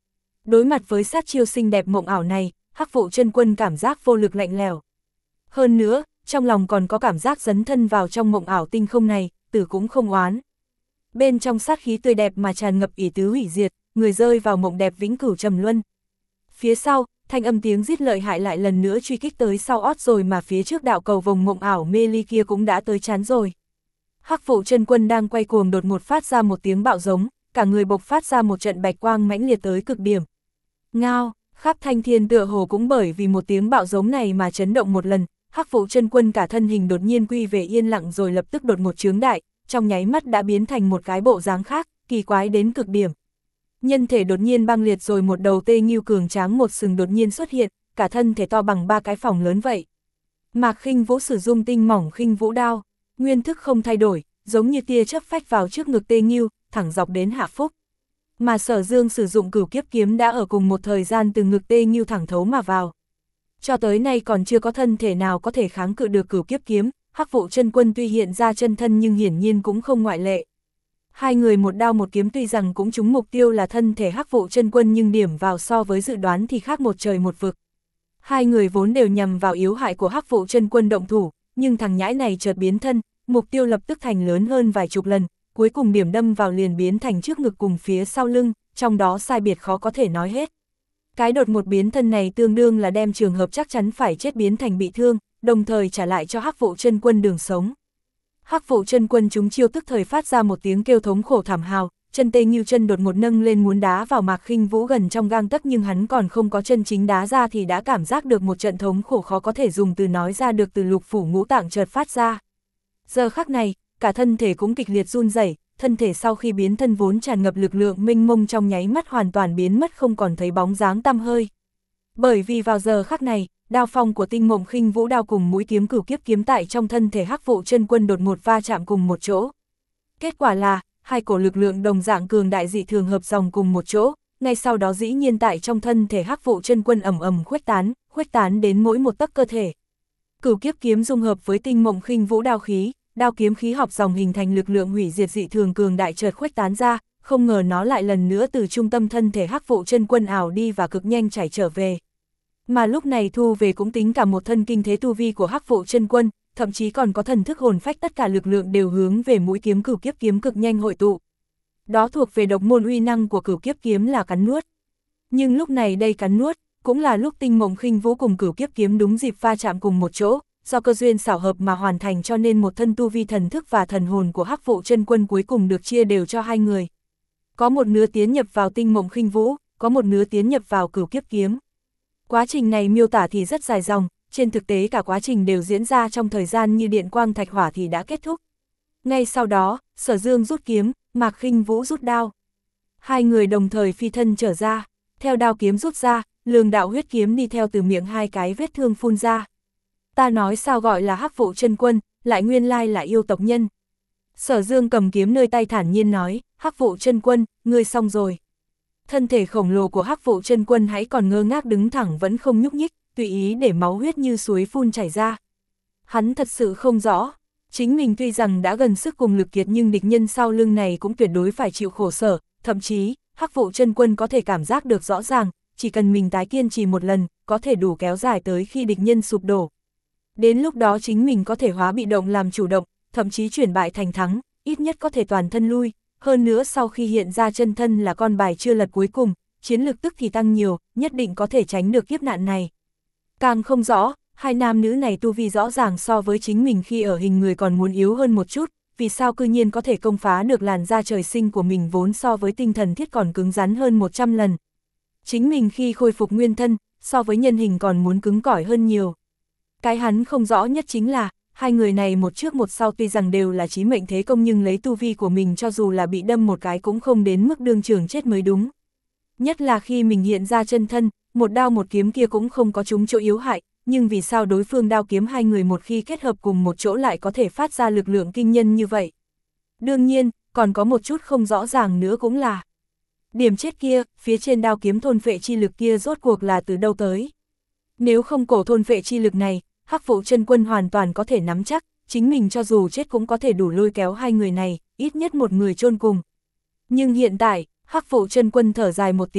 Đối mặt với sát chiêu xinh đẹp mộng ảo này, Hắc Vụ Chân Quân cảm giác vô lực lạnh lẽo. Hơn nữa, trong lòng còn có cảm giác dấn thân vào trong mộng ảo tinh không này, tử cũng không oán. Bên trong sát khí tươi đẹp mà tràn ngập ỷ tứ hủy diệt, người rơi vào mộng đẹp vĩnh cửu trầm luân. Phía sau, thanh âm tiếng rít lợi hại lại lần nữa truy kích tới sau ót rồi mà phía trước đạo cầu vồng mộng ảo mê ly kia cũng đã tới chán rồi. Hắc Vụ Chân Quân đang quay cuồng đột ngột phát ra một tiếng bạo giống, cả người bộc phát ra một trận bạch quang mãnh liệt tới cực điểm. Ngao, khắp thanh thiên tựa hồ cũng bởi vì một tiếng bạo giống này mà chấn động một lần, Hắc Vụ Chân Quân cả thân hình đột nhiên quy về yên lặng rồi lập tức đột ngột chướng đại, trong nháy mắt đã biến thành một cái bộ dáng khác, kỳ quái đến cực điểm. Nhân thể đột nhiên băng liệt rồi một đầu tê nghiêu cường tráng một sừng đột nhiên xuất hiện, cả thân thể to bằng ba cái phòng lớn vậy. Mạc Khinh Vũ sử dụng tinh mỏng khinh vũ đao, nguyên thức không thay đổi, giống như tia chớp phách vào trước ngực tê nghiêu, thẳng dọc đến hạ phúc. Mà Sở Dương sử dụng Cửu Kiếp kiếm đã ở cùng một thời gian từ ngực tê nghiêu thẳng thấu mà vào. Cho tới nay còn chưa có thân thể nào có thể kháng cự được Cửu Kiếp kiếm, Hắc Vụ Chân Quân tuy hiện ra chân thân nhưng hiển nhiên cũng không ngoại lệ. Hai người một đao một kiếm tuy rằng cũng trúng mục tiêu là thân thể Hắc Vụ Chân Quân nhưng điểm vào so với dự đoán thì khác một trời một vực. Hai người vốn đều nhằm vào yếu hại của Hắc Vụ Chân Quân động thủ, nhưng thằng nhãi này chợt biến thân, mục tiêu lập tức thành lớn hơn vài chục lần, cuối cùng điểm đâm vào liền biến thành trước ngực cùng phía sau lưng, trong đó sai biệt khó có thể nói hết. Cái đột một biến thân này tương đương là đem trường hợp chắc chắn phải chết biến thành bị thương, đồng thời trả lại cho Hắc Vụ Chân Quân đường sống. Hắc Vụ Chân Quân chúng chiêu tức thời phát ra một tiếng kêu thống khổ thảm hào, chân tê nghiêu chân đột một nâng lên muốn đá vào Mạc Khinh Vũ gần trong gang tấc nhưng hắn còn không có chân chính đá ra thì đã cảm giác được một trận thống khổ khó có thể dùng từ nói ra được từ lục phủ ngũ tạng chợt phát ra. Giờ khắc này, cả thân thể cũng kịch liệt run rẩy, thân thể sau khi biến thân vốn tràn ngập lực lượng mênh mông trong nháy mắt hoàn toàn biến mất không còn thấy bóng dáng tăm hơi. Bởi vì vào giờ khắc này, đao phong của tinh mộng khinh vũ đao cùng mũi kiếm Cửu Kiếp kiếm tại trong thân thể Hắc Vụ Chân Quân đột ngột va chạm cùng một chỗ. Kết quả là, hai cổ lực lượng đồng dạng cường đại dị thường hợp dòng cùng một chỗ, ngay sau đó dĩ nhiên tại trong thân thể Hắc Vụ Chân Quân ầm ầm khuếch tán, khuếch tán đến mỗi một tấc cơ thể. Cửu Kiếp kiếm dung hợp với tinh mộng khinh vũ đao khí, đao kiếm khí hợp dòng hình thành lực lượng hủy diệt dị thường cường đại chợt khuếch tán ra, không ngờ nó lại lần nữa từ trung tâm thân thể Hắc Vụ Chân Quân ảo đi và cực nhanh chảy trở về. Mà lúc này thu về cũng tính cả một thân kinh thế tu vi của Hắc Vụ Chân Quân, thậm chí còn có thần thức hồn phách, tất cả lực lượng đều hướng về mũi kiếm Cửu Kiếp kiếm cực nhanh hội tụ. Đó thuộc về độc môn uy năng của Cửu Kiếp kiếm là cắn nuốt. Nhưng lúc này đây cắn nuốt, cũng là lúc tinh mộng khinh vũ cùng Cửu Kiếp kiếm đúng dịp va chạm cùng một chỗ, do cơ duyên xảo hợp mà hoàn thành cho nên một thân tu vi thần thức và thần hồn của Hắc Vụ Chân Quân cuối cùng được chia đều cho hai người. Có một nửa tiến nhập vào tinh mộng khinh vũ, có một nửa tiến nhập vào Cửu Kiếp kiếm. Quá trình này miêu tả thì rất dài dòng, trên thực tế cả quá trình đều diễn ra trong thời gian như điện quang thạch hỏa thì đã kết thúc. Ngay sau đó, Sở Dương rút kiếm, Mạc Khinh Vũ rút đao. Hai người đồng thời phi thân trở ra, theo đao kiếm rút ra, lương đạo huyết kiếm đi theo từ miệng hai cái vết thương phun ra. Ta nói sao gọi là Hắc Vụ Chân Quân, lại nguyên lai là yêu tộc nhân. Sở Dương cầm kiếm nơi tay thản nhiên nói, Hắc Vụ Chân Quân, ngươi xong rồi. Thân thể khổng lồ của Hắc Vụ Chân Quân hãy còn ngơ ngác đứng thẳng vẫn không nhúc nhích, tùy ý để máu huyết như suối phun chảy ra. Hắn thật sự không rõ, chính mình tuy rằng đã gần sức cùng lực kiệt nhưng địch nhân sau lưng này cũng tuyệt đối phải chịu khổ sở, thậm chí, Hắc Vụ Chân Quân có thể cảm giác được rõ ràng, chỉ cần mình tái kiên trì một lần, có thể đủ kéo dài tới khi địch nhân sụp đổ. Đến lúc đó chính mình có thể hóa bị động làm chủ động, thậm chí chuyển bại thành thắng, ít nhất có thể toàn thân lui. Hơn nữa sau khi hiện ra chân thân là con bài chưa lật cuối cùng, chiến lực tức thì tăng nhiều, nhất định có thể tránh được kiếp nạn này. Càng không rõ, hai nam nữ này tu vi rõ ràng so với chính mình khi ở hình người còn muốn yếu hơn một chút, vì sao cư nhiên có thể công phá được làn da trời sinh của mình vốn so với tinh thần thiết còn cứng rắn hơn một trăm lần. Chính mình khi khôi phục nguyên thân, so với nhân hình còn muốn cứng cỏi hơn nhiều. Cái hắn không rõ nhất chính là, hai người này một trước một sau tuy rằng đều là chí mệnh thế công nhưng lấy tu vi của mình cho dù là bị đâm một cái cũng không đến mức đương trường chết mới đúng. Nhất là khi mình hiện ra chân thân, một đao một kiếm kia cũng không có trúng chỗ yếu hại, nhưng vì sao đối phương đao kiếm hai người một khi kết hợp cùng một chỗ lại có thể phát ra lực lượng kinh nhân như vậy. Đương nhiên, còn có một chút không rõ ràng nữa cũng là điểm chết kia, phía trên đao kiếm thôn phệ chi lực kia rốt cuộc là từ đâu tới. Nếu không cổ thôn phệ chi lực này, Hắc Vụ Chân Quân hoàn toàn có thể nắm chắc, chính mình cho dù chết cũng có thể đủ lôi kéo hai người này, ít nhất một người chôn cùng. Nhưng hiện tại, Hắc Vụ Chân Quân thở dài một tiếng,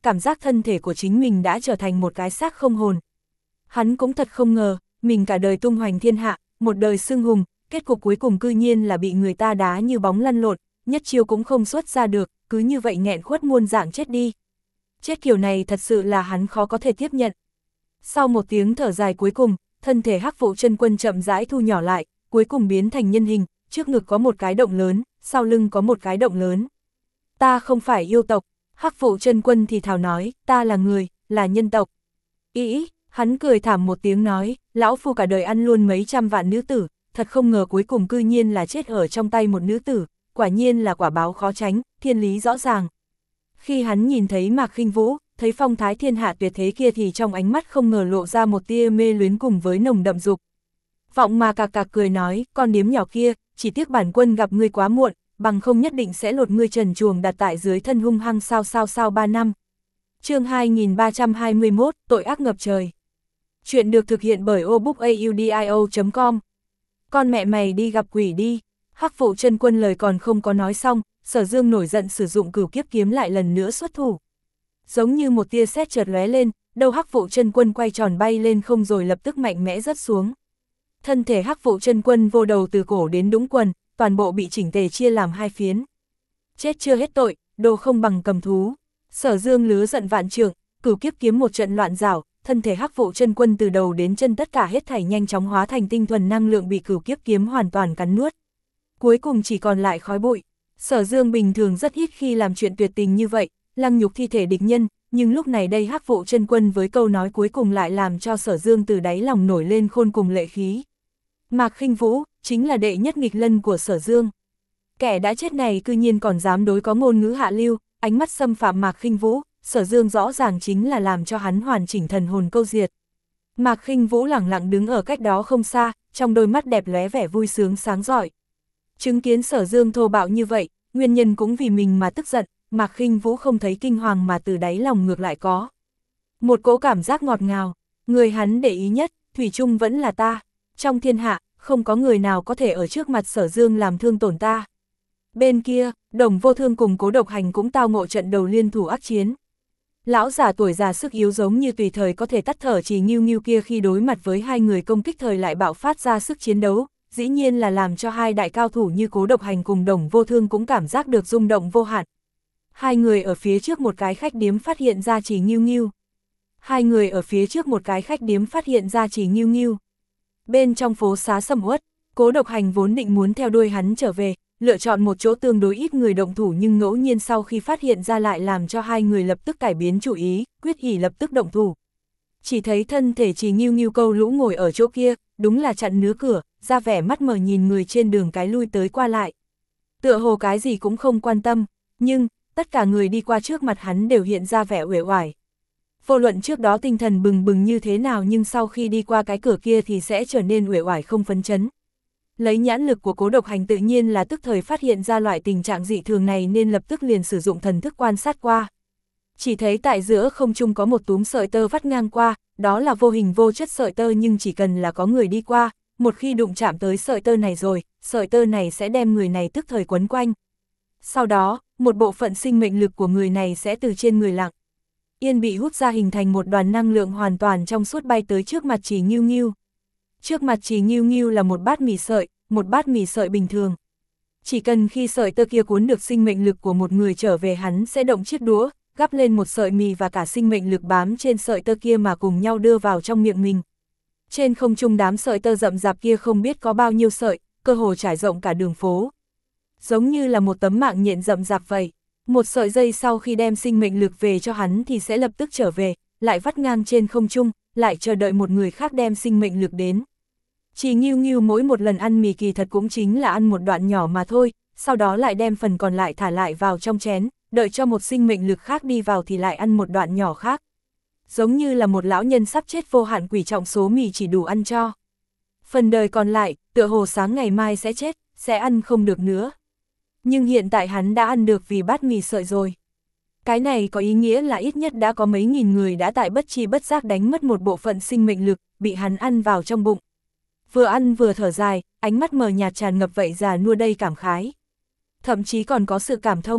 cảm giác thân thể của chính mình đã trở thành một cái xác không hồn. Hắn cũng thật không ngờ, mình cả đời tung hoành thiên hạ, một đời xưng hùng, kết cục cuối cùng cư nhiên là bị người ta đá như bóng lăn lộn, nhất chiêu cũng không xuất ra được, cứ như vậy nghẹn khuất muôn dạng chết đi. Chết kiểu này thật sự là hắn khó có thể tiếp nhận. Sau một tiếng thở dài cuối cùng, thân thể Hắc Vụ Chân Quân chậm rãi thu nhỏ lại, cuối cùng biến thành nhân hình, trước ngực có một cái động lớn, sau lưng có một cái động lớn. Ta không phải yêu tộc, Hắc Vụ Chân Quân thì thào nói, ta là người, là nhân tộc. Ý, hắn cười thảm một tiếng nói, lão phu cả đời ăn luôn mấy trăm vạn nữ tử, thật không ngờ cuối cùng cư nhiên là chết ở trong tay một nữ tử, quả nhiên là quả báo khó tránh, thiên lý rõ ràng. Khi hắn nhìn thấy Mạc Khinh Vũ, thấy phong thái thiên hạ tuyệt thế kia thì trong ánh mắt không ngờ lộ ra một tia mê luyến cùng với nồng đậm dục. Vọng mà cạc cạc cười nói, con điếm nhỏ kia, chỉ tiếc bản quân gặp ngươi quá muộn, bằng không nhất định sẽ lột ngươi trần truồng đặt tại dưới thân hung hăng sao sao sao ba năm. Chương hai nghìn ba trăm hai mươi mốt, tội ác ngập trời. Chuyện được thực hiện bởi obookaudio chấm com. Con mẹ mày đi gặp quỷ đi. Hắc Vụ Chân Quân lời còn không có nói xong, Sở Dương nổi giận sử dụng Cửu Kiếp Kiếm lại lần nữa xuất thủ. Giống như một tia sét chợt lóe lên, đầu Hắc Vụ Chân Quân quay tròn bay lên không rồi lập tức mạnh mẽ rớt xuống. Thân thể Hắc Vụ Chân Quân vô đầu từ cổ đến đũng quần, toàn bộ bị chỉnh tề chia làm hai phiến. Chết chưa hết tội, đồ không bằng cầm thú. Sở Dương lứa giận vạn trượng, Cửu Kiếp Kiếm một trận loạn rảo, thân thể Hắc Vụ Chân Quân từ đầu đến chân tất cả hết thảy nhanh chóng hóa thành tinh thuần năng lượng bị Cửu Kiếp Kiếm hoàn toàn cắn nuốt. Cuối cùng chỉ còn lại khói bụi. Sở Dương bình thường rất ít khi làm chuyện tuyệt tình như vậy, lăng nhục thi thể địch nhân, nhưng lúc này đây Hắc Vụ Chân Quân với câu nói cuối cùng lại làm cho Sở Dương từ đáy lòng nổi lên khôn cùng lệ khí. Mạc Khinh Vũ chính là đệ nhất nghịch lân của Sở Dương. Kẻ đã chết này cư nhiên còn dám đối có ngôn ngữ hạ lưu, ánh mắt xâm phạm Mạc Khinh Vũ, Sở Dương rõ ràng chính là làm cho hắn hoàn chỉnh thần hồn câu diệt. Mạc Khinh Vũ lẳng lặng đứng ở cách đó không xa, trong đôi mắt đẹp lóe vẻ vui sướng sáng rọi. Chứng kiến Sở Dương thô bạo như vậy, nguyên nhân cũng vì mình mà tức giận, Mạc Khinh Vũ không thấy kinh hoàng mà từ đáy lòng ngược lại có một cỗ cảm giác ngọt ngào, người hắn để ý nhất, thủy chung vẫn là ta. Trong thiên hạ, không có người nào có thể ở trước mặt Sở Dương làm thương tổn ta. Bên kia, Đồng Vô Thương cùng Cố Độc Hành cũng tao ngộ trận đầu liên thủ ác chiến. Lão già tuổi già sức yếu giống như tùy thời có thể tắt thở Chỉ Nghiêu Nghiêu kia khi đối mặt với hai người công kích thời lại bạo phát ra sức chiến đấu, dĩ nhiên là làm cho hai đại cao thủ như Cố Độc Hành cùng Đồng Vô Thương cũng cảm giác được rung động vô hạn. Hai người ở phía trước một cái khách điếm phát hiện ra Chỉ Nghiêu Nghiêu. Hai người ở phía trước một cái khách điếm phát hiện ra Chỉ Nghiêu Nghiêu. Bên trong phố xá sầm uất, Cố Độc Hành vốn định muốn theo đuôi hắn trở về, lựa chọn một chỗ tương đối ít người động thủ nhưng ngẫu nhiên sau khi phát hiện ra lại làm cho hai người lập tức cải biến chủ ý, quyết ý lập tức động thủ. Chỉ thấy thân thể Chỉ Nghiêu Nghiêu câu lũ ngồi ở chỗ kia, đúng là chặn nứa cửa, ra vẻ mắt mờ nhìn người trên đường cái lui tới qua lại. Tựa hồ cái gì cũng không quan tâm, nhưng tất cả người đi qua trước mặt hắn đều hiện ra vẻ uể oải. Vô luận trước đó tinh thần bừng bừng như thế nào nhưng sau khi đi qua cái cửa kia thì sẽ trở nên uể oải không phấn chấn. Lấy nhãn lực của Cố Độc Hành tự nhiên là tức thời phát hiện ra loại tình trạng dị thường này nên lập tức liền sử dụng thần thức quan sát qua. Chỉ thấy tại giữa không trung có một túm sợi tơ vắt ngang qua, đó là vô hình vô chất sợi tơ nhưng chỉ cần là có người đi qua, một khi đụng chạm tới sợi tơ này rồi, sợi tơ này sẽ đem người này tức thời quấn quanh. Sau đó, một bộ phận sinh mệnh lực của người này sẽ từ trên người lặng yên bị hút ra hình thành một đoàn năng lượng hoàn toàn trong suốt bay tới trước mặt Chỉ Nghiêu Nghiêu. Trước mặt Chỉ Nghiêu Nghiêu là một bát mì sợi, một bát mì sợi bình thường. Chỉ cần khi sợi tơ kia cuốn được sinh mệnh lực của một người trở về hắn sẽ động chiếc đũa, gắp lên một sợi mì và cả sinh mệnh lực bám trên sợi tơ kia mà cùng nhau đưa vào trong miệng mình. Trên không trung đám sợi tơ rậm rạp kia không biết có bao nhiêu sợi, cơ hồ trải rộng cả đường phố. Giống như là một tấm mạng nhện rậm rạp vậy. Một sợi dây sau khi đem sinh mệnh lực về cho hắn thì sẽ lập tức trở về, lại vắt ngang trên không trung, lại chờ đợi một người khác đem sinh mệnh lực đến. Chỉ Nghiêu Nghiêu mỗi một lần ăn mì kỳ thật cũng chính là ăn một đoạn nhỏ mà thôi, sau đó lại đem phần còn lại thả lại vào trong chén, đợi cho một sinh mệnh lực khác đi vào thì lại ăn một đoạn nhỏ khác. Giống như là một lão nhân sắp chết vô hạn quỷ trọng số mì chỉ đủ ăn cho. Phần đời còn lại, tựa hồ sáng ngày mai sẽ chết, sẽ ăn không được nữa. Nhưng hiện tại hắn đã ăn được vì bát mì sợi rồi. Cái này có ý nghĩa là ít nhất đã có mấy nghìn người đã tại bất chi bất giác đánh mất một bộ phận sinh mệnh lực, bị hắn ăn vào trong bụng. Vừa ăn vừa thở dài, ánh mắt mờ nhạt tràn ngập vậy già nua đây cảm khái. Thậm chí còn có sự cảm thông.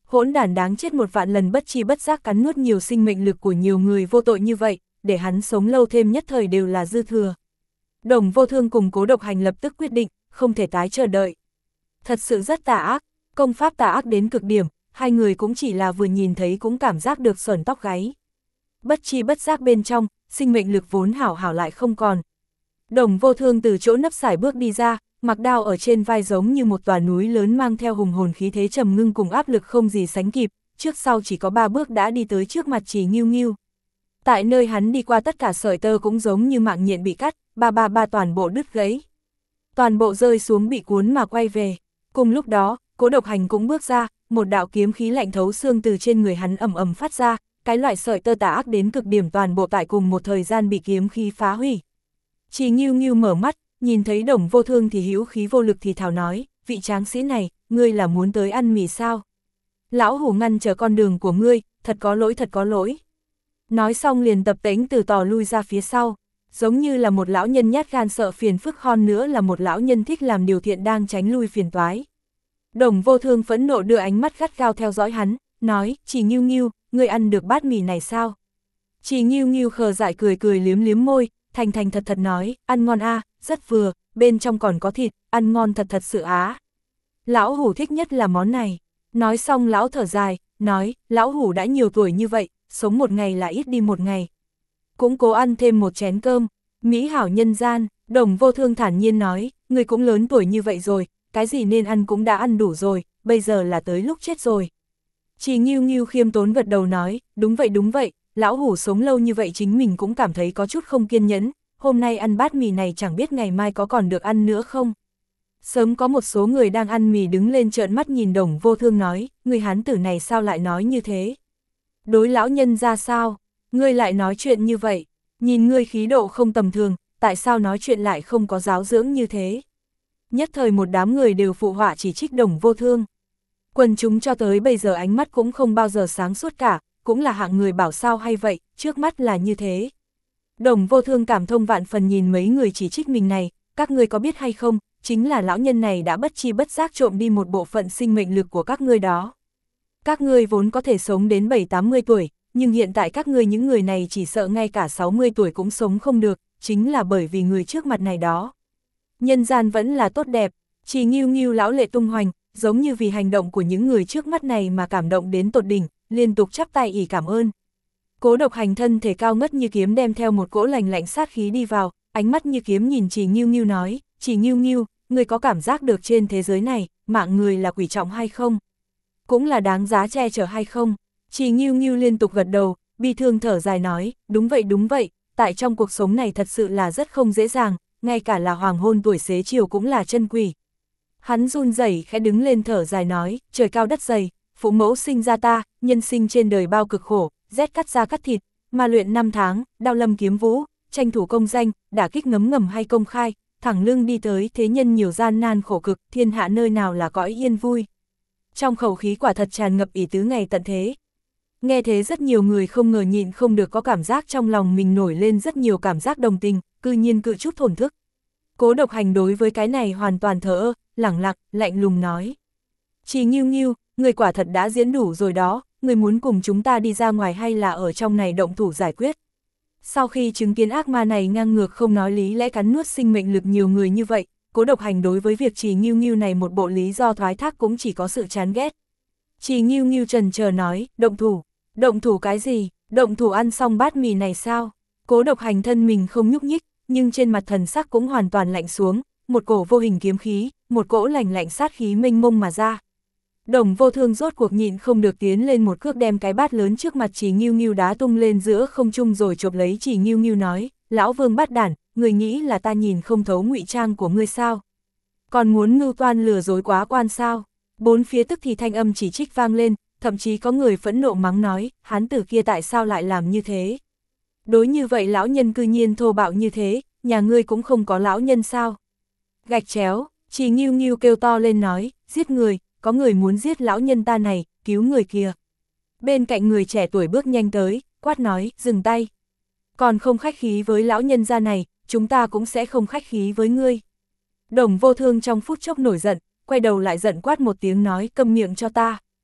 hỗn đản đáng chết một vạn lần bất chi bất giác cắn nuốt nhiều sinh mệnh lực của nhiều người vô tội như vậy, để hắn sống lâu thêm nhất thời đều là dư thừa. Đồng Vô Thương cùng Cố Độc Hành lập tức quyết định, không thể tái chờ đợi. Thật sự rất tà ác, công pháp tà ác đến cực điểm, hai người cũng chỉ là vừa nhìn thấy cũng cảm giác được sởn tóc gáy. Bất chi bất giác bên trong, sinh mệnh lực vốn hảo hảo lại không còn. Đồng Vô Thương từ chỗ nấp sải bước đi ra, mặc đao ở trên vai giống như một tòa núi lớn mang theo hùng hồn khí thế trầm ngưng cùng áp lực không gì sánh kịp, trước sau chỉ có ba bước đã đi tới trước mặt Chỉ Nghiêu Nghiêu. Tại nơi hắn đi qua tất cả sợi tơ cũng giống như mạng nhện bị cắt, ba ba ba toàn bộ đứt gãy. Toàn bộ rơi xuống bị cuốn mà quay về. Cùng lúc đó, Cố Độc Hành cũng bước ra, một đạo kiếm khí lạnh thấu xương từ trên người hắn ầm ầm phát ra, cái loại sợi tơ tà ác đến cực điểm toàn bộ tại cùng một thời gian bị kiếm khí phá hủy. Chỉ Nghiêu Nghiêu mở mắt, nhìn thấy Đồng Vô Thương thì hữu khí vô lực thì thào nói, vị tráng sĩ này, ngươi là muốn tới ăn mì sao? Lão hủ ngăn trở con đường của ngươi, thật có lỗi thật có lỗi. Nói xong liền tập tễnh từ tò lui ra phía sau, giống như là một lão nhân nhát gan sợ phiền phức, hơn nữa là một lão nhân thích làm điều thiện đang tránh lui phiền toái. Đồng Vô Thương phẫn nộ đưa ánh mắt gắt gao theo dõi hắn, nói, Chỉ Nghiêu Nghiêu, ngươi ăn được bát mì này sao? Chỉ Nghiêu Nghiêu khờ dại cười cười liếm liếm môi, thành thành thật thật nói, ăn ngon a, à, rất vừa, bên trong còn có thịt, ăn ngon thật thật sự á. Lão hủ thích nhất là món này. Nói xong lão thở dài, nói, lão hủ đã nhiều tuổi như vậy, sống một ngày là ít đi một ngày. Cũng cố ăn thêm một chén cơm, mỹ hảo nhân gian. Đồng Vô Thương thản nhiên nói, người cũng lớn tuổi như vậy rồi, cái gì nên ăn cũng đã ăn đủ rồi, bây giờ là tới lúc chết rồi. Chỉ Nghiêu Nghiêu khiêm tốn gật đầu nói, đúng vậy đúng vậy, lão hủ sống lâu như vậy chính mình cũng cảm thấy có chút không kiên nhẫn, hôm nay ăn bát mì này chẳng biết ngày mai có còn được ăn nữa không. Sớm có một số người đang ăn mì đứng lên trợn mắt nhìn Đồng Vô Thương nói, người hán tử này sao lại nói như thế? Đối lão nhân ra sao? Ngươi lại nói chuyện như vậy, nhìn ngươi khí độ không tầm thường, tại sao nói chuyện lại không có giáo dưỡng như thế? Nhất thời một đám người đều phụ họa chỉ trích Đồng Vô Thương. Quần chúng cho tới bây giờ ánh mắt cũng không bao giờ sáng suốt cả, cũng là hạng người bảo sao hay vậy, trước mắt là như thế. Đồng Vô Thương cảm thông vạn phần nhìn mấy người chỉ trích mình này, các ngươi có biết hay không, chính là lão nhân này đã bất chi bất giác trộm đi một bộ phận sinh mệnh lực của các ngươi đó. Các ngươi vốn có thể sống đến bảy tám mươi tuổi, nhưng hiện tại các ngươi những người này chỉ sợ ngay cả sáu mươi tuổi cũng sống không được, chính là bởi vì người trước mặt này đó. Nhân gian vẫn là tốt đẹp, Chỉ Nghiêu Nghiêu lão lệ tung hoành, giống như vì hành động của những người trước mắt này mà cảm động đến tột đỉnh, liên tục chắp tay ỉ cảm ơn. Cố Độc Hành thân thể cao ngất như kiếm đem theo một cỗ lành lạnh sát khí đi vào, ánh mắt như kiếm nhìn Chỉ Nghiêu Nghiêu nói, Chỉ Nghiêu Nghiêu, người có cảm giác được trên thế giới này, mạng người là quý trọng hay không? Cũng là đáng giá che chở hay không? Chỉ Nghiêu Nghiêu liên tục gật đầu, bi thương thở dài nói, đúng vậy đúng vậy, tại trong cuộc sống này thật sự là rất không dễ dàng, ngay cả là hoàng hôn tuổi xế chiều cũng là chân quỷ. Hắn run rẩy khẽ đứng lên thở dài nói, trời cao đất dày, phụ mẫu sinh ra ta, nhân sinh trên đời bao cực khổ, rét cắt da cắt thịt, mà luyện năm tháng, đao lâm kiếm vũ, tranh thủ công danh, đả kích ngấm ngầm hay công khai, thẳng lưng đi tới thế nhân nhiều gian nan khổ cực, thiên hạ nơi nào là cõi yên vui. Trong khẩu khí quả thật tràn ngập ý tứ ngày tận thế. Nghe thế rất nhiều người không ngờ nhịn không được có cảm giác trong lòng mình nổi lên rất nhiều cảm giác đồng tình, cư nhiên cự chút thổn thức. Cố Độc Hành đối với cái này hoàn toàn thờ ơ, lẳng lặng, lạnh lùng nói. Chỉ Nghiêu Nghiêu, người quả thật đã diễn đủ rồi đó, người muốn cùng chúng ta đi ra ngoài hay là ở trong này động thủ giải quyết. Sau khi chứng kiến ác ma này ngang ngược không nói lý lẽ cắn nuốt sinh mệnh lực nhiều người như vậy, Cố Độc Hành đối với việc Chỉ Nghiêu Nghiêu này một bộ lý do thoái thác cũng chỉ có sự chán ghét. Chỉ Nghiêu Nghiêu trần chờ nói, động thủ, động thủ cái gì, động thủ ăn xong bát mì này sao? Cố Độc Hành thân mình không nhúc nhích, nhưng trên mặt thần sắc cũng hoàn toàn lạnh xuống, một cổ vô hình kiếm khí, một cỗ lạnh lạnh sát khí mênh mông mà ra. Đồng Vô Thương rốt cuộc nhịn không được tiến lên một cước đem cái bát lớn trước mặt Chỉ Nghiêu Nghiêu đá tung lên giữa không trung rồi chộp lấy Chỉ Nghiêu Nghiêu nói, lão vương bát đản, người nghĩ là ta nhìn không thấu ngụy trang của ngươi sao? Còn muốn mưu toan lừa dối quá quan sao? Bốn phía tức thì thanh âm chỉ trích vang lên, thậm chí có người phẫn nộ mắng nói, hán tử kia tại sao lại làm như thế? Đối như vậy lão nhân cư nhiên thô bạo như thế, nhà ngươi cũng không có lão nhân sao? Gạch chéo, Chỉ Nghiêu Nghiêu kêu to lên nói, giết người, có người muốn giết lão nhân ta này, cứu người kia. Bên cạnh người trẻ tuổi bước nhanh tới, quát nói, dừng tay. Còn không khách khí với lão nhân gia này, chúng ta cũng sẽ không khách khí với ngươi. Đồng Vô Thương trong phút chốc nổi giận, quay đầu lại giận quát một tiếng nói, câm miệng cho ta.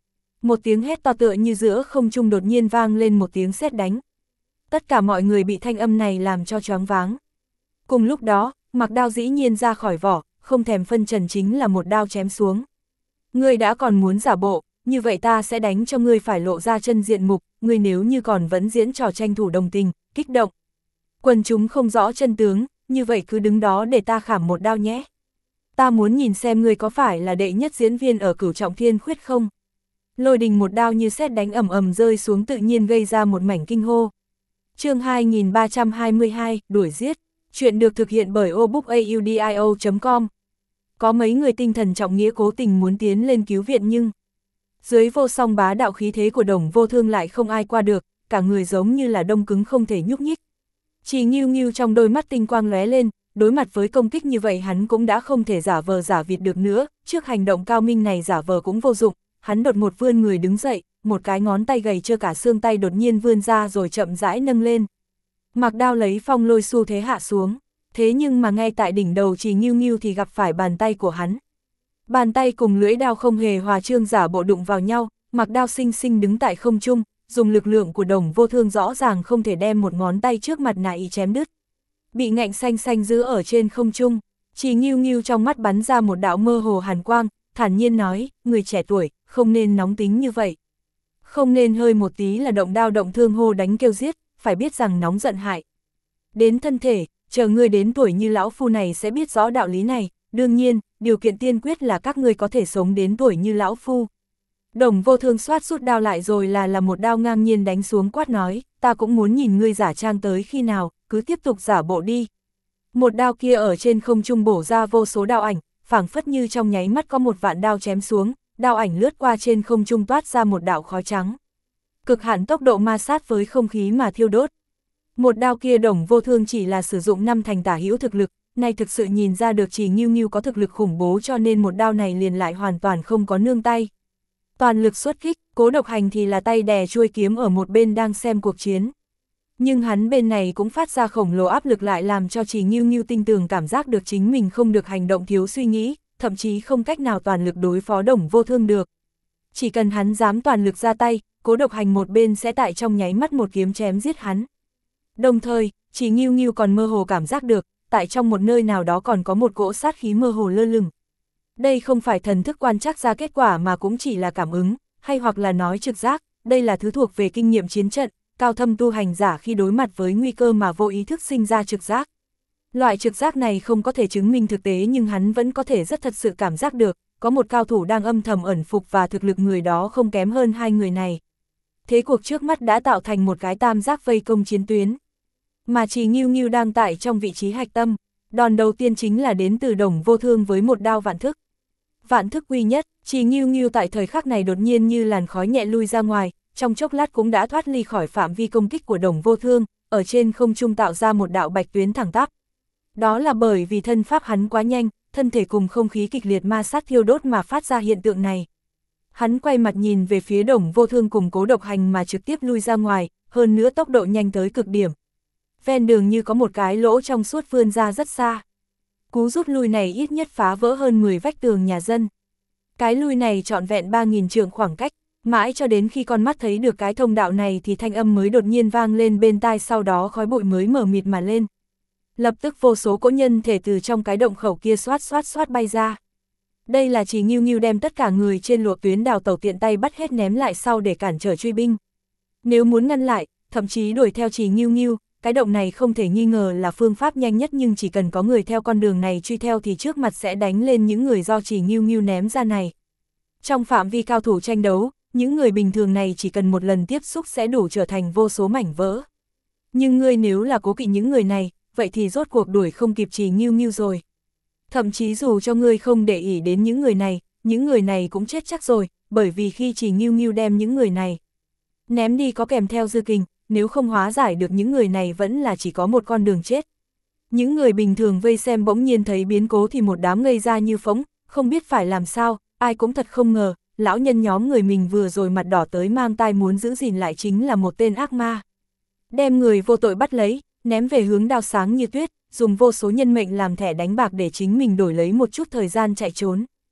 Một tiếng hét to tựa như giữa không trung đột nhiên vang lên một tiếng sét đánh. Tất cả mọi người bị thanh âm này làm cho choáng váng. Cùng lúc đó, mặc đao dĩ nhiên ra khỏi vỏ, không thèm phân trần chính là một đao chém xuống. Ngươi đã còn muốn giả bộ, như vậy ta sẽ đánh cho ngươi phải lộ ra chân diện mục, ngươi nếu như còn vẫn diễn trò tranh thủ đồng tình, kích động. Quần chúng không rõ chân tướng, như vậy cứ đứng đó để ta khảm một đao nhé. Ta muốn nhìn xem ngươi có phải là đệ nhất diễn viên ở Cửu Trọng Thiên Khuyết không. Lôi Đình một đao như sét đánh ầm ầm rơi xuống tự nhiên gây ra một mảnh kinh hô. Chương hai nghìn ba trăm hai mươi hai, đuổi giết. Chuyện được thực hiện bởi obookaudio chấm com. Có mấy người tinh thần trọng nghĩa cố tình muốn tiến lên cứu viện nhưng dưới vô song bá đạo khí thế của Đồng Vô Thương lại không ai qua được, cả người giống như là đông cứng không thể nhúc nhích. Chỉ Ngưu Ngưu trong đôi mắt tinh quang lóe lên, đối mặt với công kích như vậy hắn cũng đã không thể giả vờ giả vịt được nữa, trước hành động cao minh này giả vờ cũng vô dụng, hắn đột một vươn người đứng dậy, một cái ngón tay gầy trơ cả xương tay đột nhiên vươn ra rồi chậm rãi nâng lên. Mặc đao lấy phong lôi xu thế hạ xuống, thế nhưng mà ngay tại đỉnh đầu Chỉ Ngưu Ngưu thì gặp phải bàn tay của hắn. Bàn tay cùng lưỡi đao không hề hòa trương giả bộ đụng vào nhau, mặc đao xinh xinh đứng tại không trung, dùng lực lượng của Đồng Vô Thương rõ ràng không thể đem một ngón tay trước mặt nại chém đứt. Bị ngạnh xanh xanh giữ ở trên không trung, Chỉ Ngưu Ngưu trong mắt bắn ra một đạo mơ hồ hàn quang, thản nhiên nói, người trẻ tuổi, không nên nóng tính như vậy. Không nên hơi một tí là động đao động thương hô đánh kêu giết, phải biết rằng nóng giận hại đến thân thể, chờ ngươi đến tuổi như lão phu này sẽ biết rõ đạo lý này, đương nhiên, điều kiện tiên quyết là các ngươi có thể sống đến tuổi như lão phu. Đồng Vô Thương xoát rút đao lại rồi là là một đao ngang nhiên đánh xuống quát nói, ta cũng muốn nhìn ngươi giả trang tới khi nào, cứ tiếp tục giả bộ đi. Một đao kia ở trên không trung bổ ra vô số đao ảnh, phảng phất như trong nháy mắt có một vạn đao chém xuống, đao ảnh lướt qua trên không trung toát ra một đạo khói trắng. Cực hạn tốc độ ma sát với không khí mà thiêu đốt. Một đao kia Đồng Vô Thương chỉ là sử dụng năm thành tả hữu thực lực, nay thực sự nhìn ra được Chỉ Ngưu Ngưu có thực lực khủng bố cho nên một đao này liền lại hoàn toàn không có nương tay. Toàn lực xuất kích, Cố Độc Hành thì là tay đè chuôi kiếm ở một bên đang xem cuộc chiến. Nhưng hắn bên này cũng phát ra khổng lồ áp lực lại làm cho Chỉ Ngưu Ngưu tinh tường cảm giác được chính mình không được hành động thiếu suy nghĩ, thậm chí không cách nào toàn lực đối phó Đồng Vô Thương được. Chỉ cần hắn dám toàn lực ra tay, Cố Độc Hành một bên sẽ tại trong nháy mắt một kiếm chém giết hắn. Đồng thời, Chỉ Ngưu Ngưu còn mơ hồ cảm giác được, tại trong một nơi nào đó còn có một cỗ sát khí mơ hồ lơ lửng. Đây không phải thần thức quan trắc ra kết quả mà cũng chỉ là cảm ứng, hay hoặc là nói trực giác, đây là thứ thuộc về kinh nghiệm chiến trận, cao thâm tu hành giả khi đối mặt với nguy cơ mà vô ý thức sinh ra trực giác. Loại trực giác này không có thể chứng minh thực tế nhưng hắn vẫn có thể rất thật sự cảm giác được, có một cao thủ đang âm thầm ẩn phục và thực lực người đó không kém hơn hai người này. Thế cuộc trước mắt đã tạo thành một cái tam giác vây công chiến tuyến. Mà Chỉ Ngưu Ngưu đang tại trong vị trí hạch tâm, đòn đầu tiên chính là đến từ Đồng Vô Thương với một đao vạn thức. Vạn thức quy nhất, Chỉ Ngưu Ngưu tại thời khắc này đột nhiên như làn khói nhẹ lui ra ngoài, trong chốc lát cũng đã thoát ly khỏi phạm vi công kích của Đồng Vô Thương, ở trên không trung tạo ra một đạo bạch tuyến thẳng tắp. Đó là bởi vì thân pháp hắn quá nhanh, thân thể cùng không khí kịch liệt ma sát thiêu đốt mà phát ra hiện tượng này. Hắn quay mặt nhìn về phía Đồng Vô Thương cùng Cố Độc Hành mà trực tiếp lui ra ngoài, hơn nữa tốc độ nhanh tới cực điểm. Ven đường như có một cái lỗ trong suốt vươn ra rất xa. Cú rút lui này ít nhất phá vỡ hơn mười vách tường nhà dân. Cái lui này trọn vẹn ba nghìn trượng khoảng cách, mãi cho đến khi con mắt thấy được cái thông đạo này thì thanh âm mới đột nhiên vang lên bên tai, sau đó khói bụi mới mờ mịt mà lên. Lập tức vô số cỗ nhân thể từ trong cái động khẩu kia xoát xoát xoát bay ra. Đây là Chỉ Ngưu Ngưu đem tất cả người trên luộc tuyến đào tẩu tiện tay bắt hết ném lại sau để cản trở truy binh. Nếu muốn ngăn lại, thậm chí đuổi theo Chỉ Ngưu Ngưu, cái động này không thể nghi ngờ là phương pháp nhanh nhất, nhưng chỉ cần có người theo con đường này truy theo thì trước mặt sẽ đánh lên những người do Chỉ Ngưu Ngưu ném ra này. Trong phạm vi cao thủ tranh đấu, những người bình thường này chỉ cần một lần tiếp xúc sẽ đủ trở thành vô số mảnh vỡ. Nhưng ngươi nếu là cố kỵ những người này, vậy thì rốt cuộc đuổi không kịp Chỉ Ngưu Ngưu rồi. Thậm chí dù cho ngươi không để ý đến những người này, những người này cũng chết chắc rồi, bởi vì khi Chỉ Ngưu Ngưu đem những người này ném đi có kèm theo dư kình, nếu không hóa giải được những người này vẫn là chỉ có một con đường chết. Những người bình thường vây xem bỗng nhiên thấy biến cố thì một đám ngây ra như phỗng, không biết phải làm sao, ai cũng thật không ngờ, lão nhân nhóm người mình vừa rồi mặt đỏ tới mang tai muốn giữ gìn lại chính là một tên ác ma. Đem người vô tội bắt lấy, ném về hướng đao sáng như tuyết, dùng vô số nhân mệnh làm thẻ đánh bạc để chính mình đổi lấy một chút thời gian chạy trốn.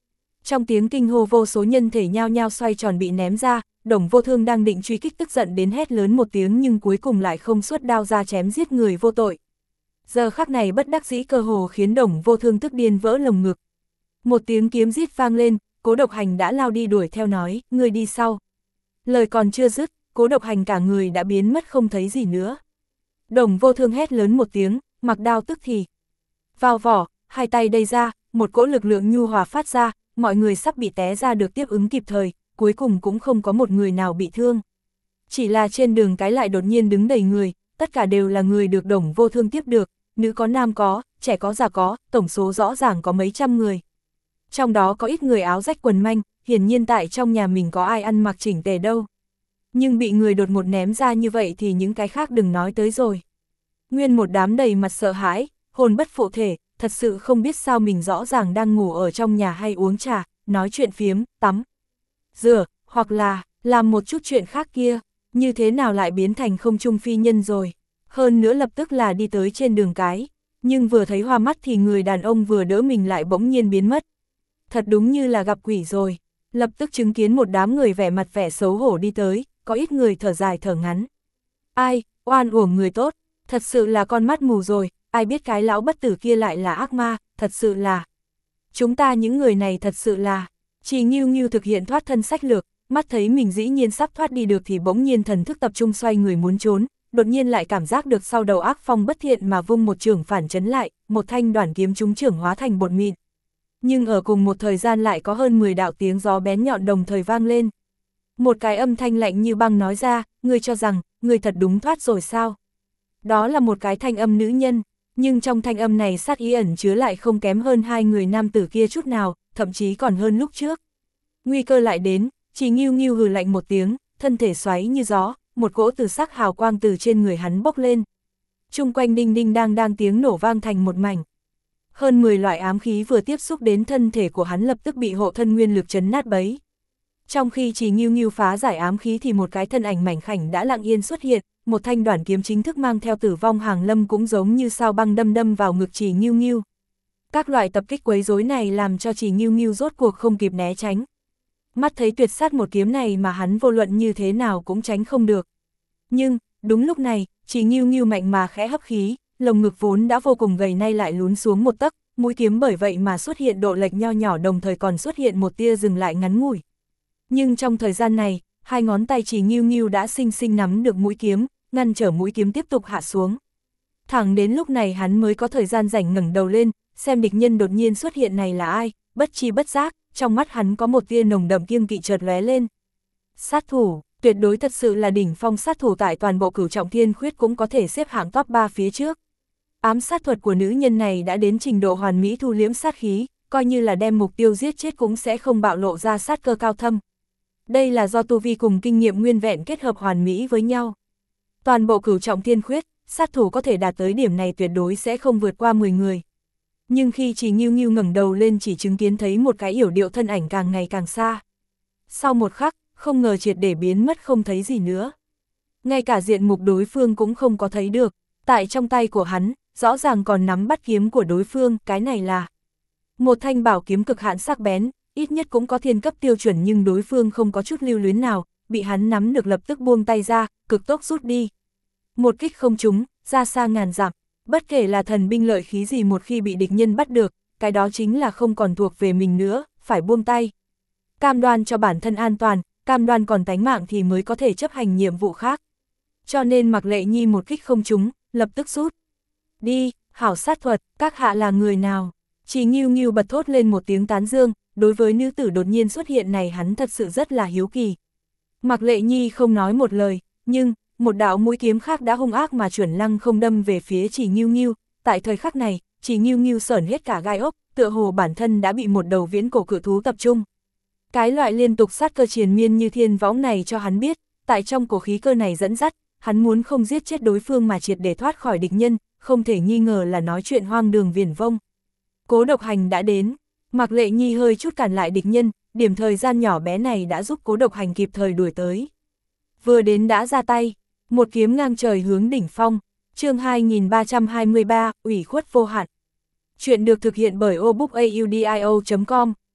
Trong tiếng kinh hô vô số nhân thể nhao nhao xoay tròn bị ném ra, Đồng Vô Thương đang định truy kích tức giận đến hét lớn một tiếng nhưng cuối cùng lại không xuất đao ra chém giết người vô tội. Giờ khắc này bất đắc dĩ cơ hồ khiến Đồng Vô Thương tức điên vỡ lồng ngực. Một tiếng kiếm rít vang lên, Cố Độc Hành đã lao đi đuổi theo nói, người đi sau. Lời còn chưa dứt, Cố Độc Hành cả người đã biến mất không thấy gì nữa. Đồng Vô Thương hét lớn một tiếng, mặc đao tức thì vào vỏ, hai tay đầy ra, một cỗ lực lượng nhu hòa phát ra, mọi người sắp bị té ra được tiếp ứng kịp thời, cuối cùng cũng không có một người nào bị thương. Chỉ là trên đường cái lại đột nhiên đứng đầy người, tất cả đều là người được Đồng Vô Thương tiếp được, nữ có nam có, trẻ có già có, tổng số rõ ràng có mấy trăm người. Trong đó có ít người áo rách quần manh, hiển nhiên tại trong nhà mình có ai ăn mặc chỉnh tề đâu. Nhưng bị người đột ngột ném ra như vậy thì những cái khác đừng nói tới rồi. Nguyên một đám đầy mặt sợ hãi, hồn bất phụ thể, thật sự không biết sao mình rõ ràng đang ngủ ở trong nhà hay uống trà, nói chuyện phiếm, tắm, rửa, hoặc là làm một chút chuyện khác kia, như thế nào lại biến thành không trung phi nhân rồi. Hơn nữa lập tức là đi tới trên đường cái, nhưng vừa thấy hoa mắt thì người đàn ông vừa đỡ mình lại bỗng nhiên biến mất. Thật đúng như là gặp quỷ rồi, lập tức chứng kiến một đám người vẻ mặt vẻ xấu hổ đi tới, có ít người thở dài thở ngắn. Ai, oan uổng người tốt, thật sự là con mắt mù rồi, ai biết cái lão bất tử kia lại là ác ma, thật sự là. Chúng ta những người này thật sự là, Chỉ Ngưu Ngưu thực hiện thoát thân sách lược, mắt thấy mình dĩ nhiên sắp thoát đi được thì bỗng nhiên thần thức tập trung xoay người muốn trốn, đột nhiên lại cảm giác được sau đầu ác phong bất thiện mà vung một chưởng phản chấn lại, một thanh đoản kiếm trúng chưởng hóa thành bột mịn. Nhưng ở cùng một thời gian lại có hơn mười đạo tiếng gió bén nhọn đồng thời vang lên. Một cái âm thanh lạnh như băng nói ra, ngươi cho rằng, ngươi thật đúng thoát rồi sao? Đó là một cái thanh âm nữ nhân, nhưng trong thanh âm này sát ý ẩn chứa lại không kém hơn hai người nam tử kia chút nào, thậm chí còn hơn lúc trước. Nguy cơ lại đến, Chỉ Ngưu Ngưu hừ lạnh một tiếng, thân thể xoáy như gió, một cỗ từ sắc hào quang từ trên người hắn bốc lên. Chung quanh đinh đinh đang đang tiếng nổ vang thành một mảnh. Hơn mười loại ám khí vừa tiếp xúc đến thân thể của hắn lập tức bị hộ thân nguyên lực chấn nát bấy. Trong khi Chỉ Ngưu Ngưu phá giải ám khí thì một cái thân ảnh mảnh khảnh đã lặng yên xuất hiện, một thanh đoản kiếm chính thức mang theo tử vong hàng lâm cũng giống như sao băng đâm đâm vào ngực Chỉ Ngưu Ngưu. Các loại tập kích quấy rối này làm cho Chỉ Ngưu Ngưu rốt cuộc không kịp né tránh. Mắt thấy tuyệt sát một kiếm này mà hắn vô luận như thế nào cũng tránh không được. Nhưng, đúng lúc này, Chỉ Ngưu Ngưu mạnh mà khẽ hấp khí, lồng ngực vốn đã vô cùng gầy nay lại lún xuống một tấc, mũi kiếm bởi vậy mà xuất hiện độ lệch nho nhỏ đồng thời còn xuất hiện một tia dừng lại ngắn ngủi. Nhưng trong thời gian này, hai ngón tay Chỉ Ngưu Ngưu đã xinh xinh nắm được mũi kiếm, ngăn trở mũi kiếm tiếp tục hạ xuống. Thẳng đến lúc này hắn mới có thời gian rảnh ngẩng đầu lên, xem địch nhân đột nhiên xuất hiện này là ai, bất chi bất giác, trong mắt hắn có một tia nồng đậm kiêng kỵ chợt lóe lên. Sát thủ, tuyệt đối thật sự là đỉnh phong sát thủ tại toàn bộ Cửu Trọng Thiên Khuyết cũng có thể xếp hạng top ba phía trước. Ám sát thuật của nữ nhân này đã đến trình độ hoàn mỹ thu liễm sát khí, coi như là đem mục tiêu giết chết cũng sẽ không bạo lộ ra sát cơ cao thâm. Đây là do tu vi cùng kinh nghiệm nguyên vẹn kết hợp hoàn mỹ với nhau. Toàn bộ Cửu Trọng Thiên Khuyết, sát thủ có thể đạt tới điểm này tuyệt đối sẽ không vượt qua mười người. Nhưng khi Chỉ Ngưu Ngưu ngẩng đầu lên chỉ chứng kiến thấy một cái yểu điệu thân ảnh càng ngày càng xa. Sau một khắc, không ngờ triệt để biến mất không thấy gì nữa. Ngay cả diện mục đối phương cũng không có thấy được, tại trong tay của hắn, rõ ràng còn nắm bắt kiếm của đối phương, cái này là một thanh bảo kiếm cực hạn sắc bén, ít nhất cũng có thiên cấp tiêu chuẩn nhưng đối phương không có chút lưu luyến nào, bị hắn nắm được lập tức buông tay ra, cực tốc rút đi. Một kích không trúng, ra xa ngàn dặm, bất kể là thần binh lợi khí gì một khi bị địch nhân bắt được, cái đó chính là không còn thuộc về mình nữa, phải buông tay. Cam đoan cho bản thân an toàn, cam đoan còn tánh mạng thì mới có thể chấp hành nhiệm vụ khác. Cho nên Mạc Lệ Nhi một kích không trúng, lập tức rút. Đi, hảo sát thuật, các hạ là người nào? Chỉ Ngưu Ngưu bật thốt lên một tiếng tán dương, đối với nữ tử đột nhiên xuất hiện này hắn thật sự rất là hiếu kỳ. Mạc Lệ Nhi không nói một lời, nhưng, một đạo mũi kiếm khác đã hung ác mà chuẩn lăng không đâm về phía Chỉ Ngưu Ngưu. Tại thời khắc này, Chỉ Ngưu Ngưu sởn hết cả gai ốc, tựa hồ bản thân đã bị một đầu viễn cổ cự thú tập trung. Cái loại liên tục sát cơ triền miên như thiên võng này cho hắn biết, tại trong cổ khí cơ này dẫn dắt, hắn muốn không giết chết đối phương mà triệt để thoát khỏi địch nhân, không thể nghi ngờ là nói chuyện hoang đường viển vông. Cố Độc Hành đã đến, Mạc Lệ Nhi hơi chút cản lại địch nhân, điểm thời gian nhỏ bé này đã giúp Cố Độc Hành kịp thời đuổi tới. Vừa đến đã ra tay, một kiếm ngang trời hướng đỉnh phong, chương hai nghìn ba trăm hai mươi ba, ủy khuất vô hạn. Chuyện được thực hiện bởi obookaudio chấm com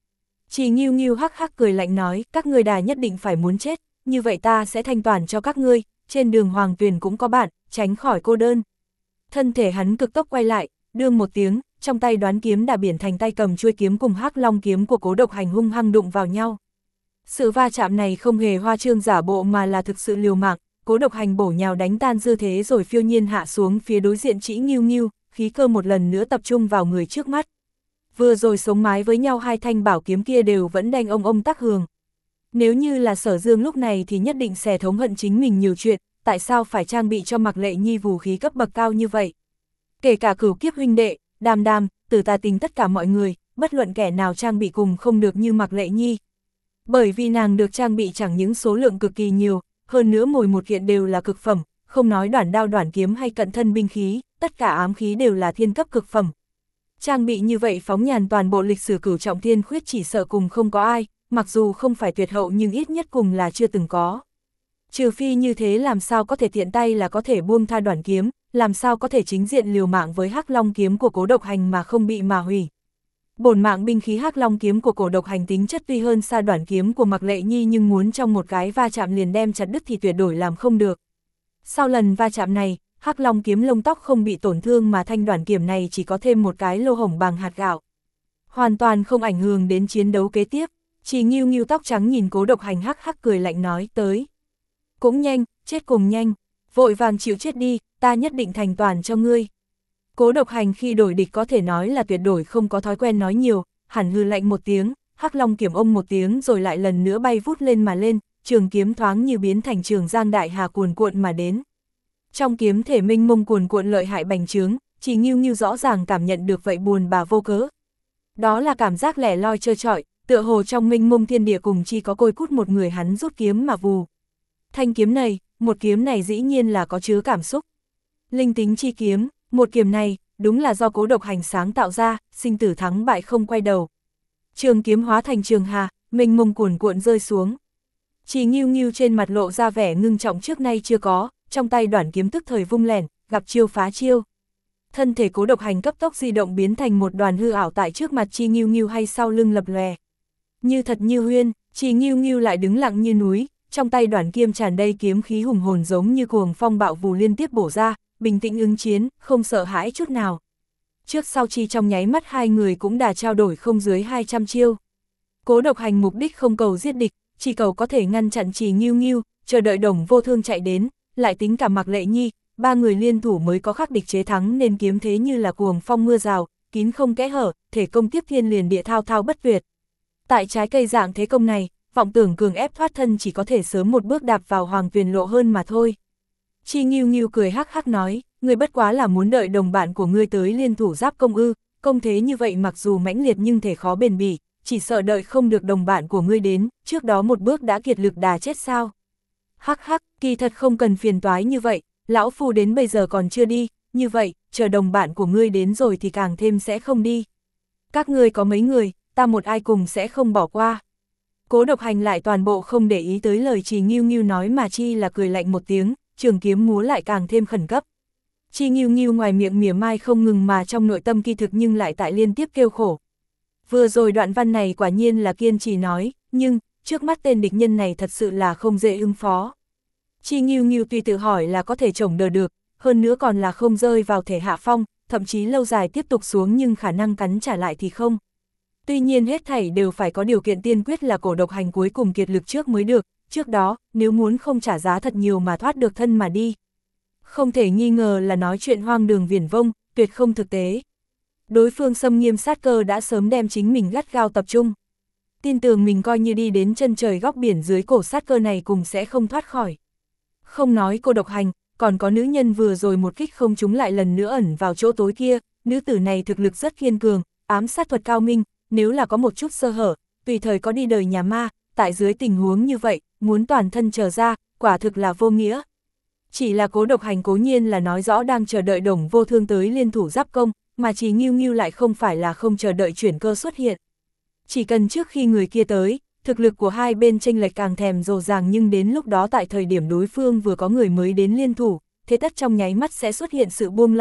Chỉ Ngưu Ngưu hắc hắc cười lạnh nói, các ngươi đà nhất định phải muốn chết, như vậy ta sẽ thanh toàn cho các ngươi, trên đường Hoàng Tuyền cũng có bạn, tránh khỏi cô đơn. Thân thể hắn cực tốc quay lại, đương một tiếng, trong tay đoán kiếm đã biển thành tay cầm chuôi kiếm cùng hắc long kiếm của Cố Độc Hành hung hăng đụng vào nhau. Sự va chạm này không hề hoa trương giả bộ mà là thực sự liều mạng, Cố Độc Hành bổ nhào đánh tan dư thế rồi phiêu nhiên hạ xuống phía đối diện Chỉ Ngưu Ngưu, khí cơ một lần nữa tập trung vào người trước mắt. Vừa rồi sống mái với nhau hai thanh bảo kiếm kia đều vẫn đanh ông ông tác hường. Nếu như là Sở Dương lúc này thì nhất định sẽ thống hận chính mình nhiều chuyện, tại sao phải trang bị cho Mạc Lệ Nhi vũ khí cấp bậc cao như vậy. Kể cả Cửu Kiếp huynh đệ, Đàm Đàm, Tử Tà Tình tất cả mọi người, bất luận kẻ nào trang bị cùng không được như Mạc Lệ Nhi. Bởi vì nàng được trang bị chẳng những số lượng cực kỳ nhiều, hơn nữa mỗi một kiện đều là cực phẩm, không nói đoản đao đoản kiếm hay cận thân binh khí, tất cả ám khí đều là thiên cấp cực phẩm. Trang bị như vậy phóng nhàn toàn bộ lịch sử Cửu Trọng Thiên Khuyết chỉ sợ cùng không có ai, mặc dù không phải tuyệt hậu nhưng ít nhất cùng là chưa từng có. Trừ phi như thế làm sao có thể tiện tay là có thể buông tha đoản kiếm, làm sao có thể chính diện liều mạng với hắc long kiếm của Cố Độc Hành mà không bị mà hủy. Bổn mạng binh khí hắc long kiếm của Cố Độc Hành tính chất tuy hơn xa đoản kiếm của Mạc Lệ Nhi nhưng muốn trong một cái va chạm liền đem chặt đứt thì tuyệt đối làm không được. Sau lần va chạm này, hắc long kiếm lông tóc không bị tổn thương mà thanh đoản kiếm này chỉ có thêm một cái lô hổng bằng hạt gạo. Hoàn toàn không ảnh hưởng đến chiến đấu kế tiếp. Chỉ Ngưu Ngưu tóc trắng nhìn Cố Độc Hành hắc hắc cười lạnh nói tới. Cũng nhanh, chết cùng nhanh, vội vàng chịu chết đi, ta nhất định thành toàn cho ngươi. Cố Độc Hành khi đổi địch có thể nói là tuyệt đối không có thói quen nói nhiều, hẳn hư lạnh một tiếng, hắc long kiếm ông một tiếng rồi lại lần nữa bay vút lên mà lên, trường kiếm thoáng như biến thành trường giang đại hà cuồn cuộn mà đến. Trong kiếm thể minh mông cuồn cuộn lợi hại bành trướng, Chỉ Ngưu Ngưu rõ ràng cảm nhận được vậy buồn bà vô cớ. Đó là cảm giác lẻ loi trơ trọi, tựa hồ trong minh mông thiên địa cùng chỉ có côi cút một người hắn rút kiếm mà vù. Thanh kiếm này, một kiếm này dĩ nhiên là có chứa cảm xúc. Linh tính chi kiếm, một kiếm này, đúng là do Cố Độc Hành sáng tạo ra, sinh tử thắng bại không quay đầu. Trường kiếm hóa thành trường hà, minh mông cuồn cuộn rơi xuống. Chỉ Ngưu Ngưu trên mặt lộ ra vẻ ngưng trọng trước nay chưa có, trong tay đoản kiếm tức thời vung lẻn, gặp chiêu phá chiêu. Thân thể Cố Độc Hành cấp tốc di động biến thành một đoàn hư ảo tại trước mặt Chỉ Ngưu Ngưu hay sau lưng lập lòe. Như thật như huyên, Chỉ Ngưu Ngưu lại đứng lặng như núi, trong tay đoản kiếm tràn đầy kiếm khí hùng hồn giống như cuồng phong bạo vù liên tiếp bổ ra, bình tĩnh ứng chiến, không sợ hãi chút nào. Trước sau chi trong nháy mắt hai người cũng đã trao đổi không dưới hai trăm chiêu. Cố Độc Hành mục đích không cầu giết địch, chỉ cầu có thể ngăn chặn Chỉ Ngưu Ngưu, chờ đợi Đồng Vô Thương chạy đến, lại tính cả Mạc Lệ Nhi, ba người liên thủ mới có khắc địch chế thắng nên kiếm thế như là cuồng phong mưa rào, kín không kẽ hở, thể công tiếp thiên liền địa thao thao bất tuyệt. Tại trái cây dạng thế công này, vọng tưởng cường ép thoát thân chỉ có thể sớm một bước đạp vào Hoàng Tuyền lộ hơn mà thôi. Chỉ Ngưu Ngưu cười hắc hắc nói, ngươi bất quá là muốn đợi đồng bạn của ngươi tới liên thủ giáp công ư, công thế như vậy mặc dù mãnh liệt nhưng thể khó bền bỉ, chỉ sợ đợi không được đồng bạn của ngươi đến, trước đó một bước đã kiệt lực đà chết sao. Hắc hắc, kỳ thật không cần phiền toái như vậy, lão phu đến bây giờ còn chưa đi, như vậy, chờ đồng bạn của ngươi đến rồi thì càng thêm sẽ không đi. Các ngươi có mấy người, ta một ai cùng sẽ không bỏ qua. Cố Độc Hành lại toàn bộ không để ý tới lời Chỉ Ngưu Ngưu nói mà chi là cười lạnh một tiếng, trường kiếm múa lại càng thêm khẩn cấp. Chỉ Ngưu Ngưu ngoài miệng mỉa mai không ngừng mà trong nội tâm kỳ thực nhưng lại tại liên tiếp kêu khổ. Vừa rồi đoạn văn này quả nhiên là kiên trì nói, nhưng, trước mắt tên địch nhân này thật sự là không dễ ứng phó. Chỉ Ngưu Ngưu tuy tự hỏi là có thể chống đỡ được, hơn nữa còn là không rơi vào thể hạ phong, thậm chí lâu dài tiếp tục xuống nhưng khả năng cắn trả lại thì không. Tuy nhiên hết thảy đều phải có điều kiện tiên quyết là Cố Độc Hành cuối cùng kiệt lực trước mới được, trước đó, nếu muốn không trả giá thật nhiều mà thoát được thân mà đi. Không thể nghi ngờ là nói chuyện hoang đường viển vông, tuyệt không thực tế. Đối phương xâm nghiêm sát cơ đã sớm đem chính mình gắt gao tập trung. Tin tưởng mình coi như đi đến chân trời góc biển dưới cổ sát cơ này cùng sẽ không thoát khỏi. Không nói Cố Độc Hành, còn có nữ nhân vừa rồi một kích không trúng lại lần nữa ẩn vào chỗ tối kia, nữ tử này thực lực rất kiên cường, ám sát thuật cao minh, nếu là có một chút sơ hở, tùy thời có đi đời nhà ma, tại dưới tình huống như vậy, muốn toàn thân trở ra, quả thực là vô nghĩa. Chỉ là Cố Độc Hành cố nhiên là nói rõ đang chờ đợi Đồng Vô Thương tới liên thủ giáp công, mà Chỉ Ngưu Ngưu lại không phải là không chờ đợi chuyển cơ xuất hiện. Chỉ cần trước khi người kia tới, thực lực của hai bên chênh lệch càng thèm rồ ràng nhưng đến lúc đó tại thời điểm đối phương vừa có người mới đến liên thủ, thế tất trong nháy mắt sẽ xuất hiện sự buông lỏng,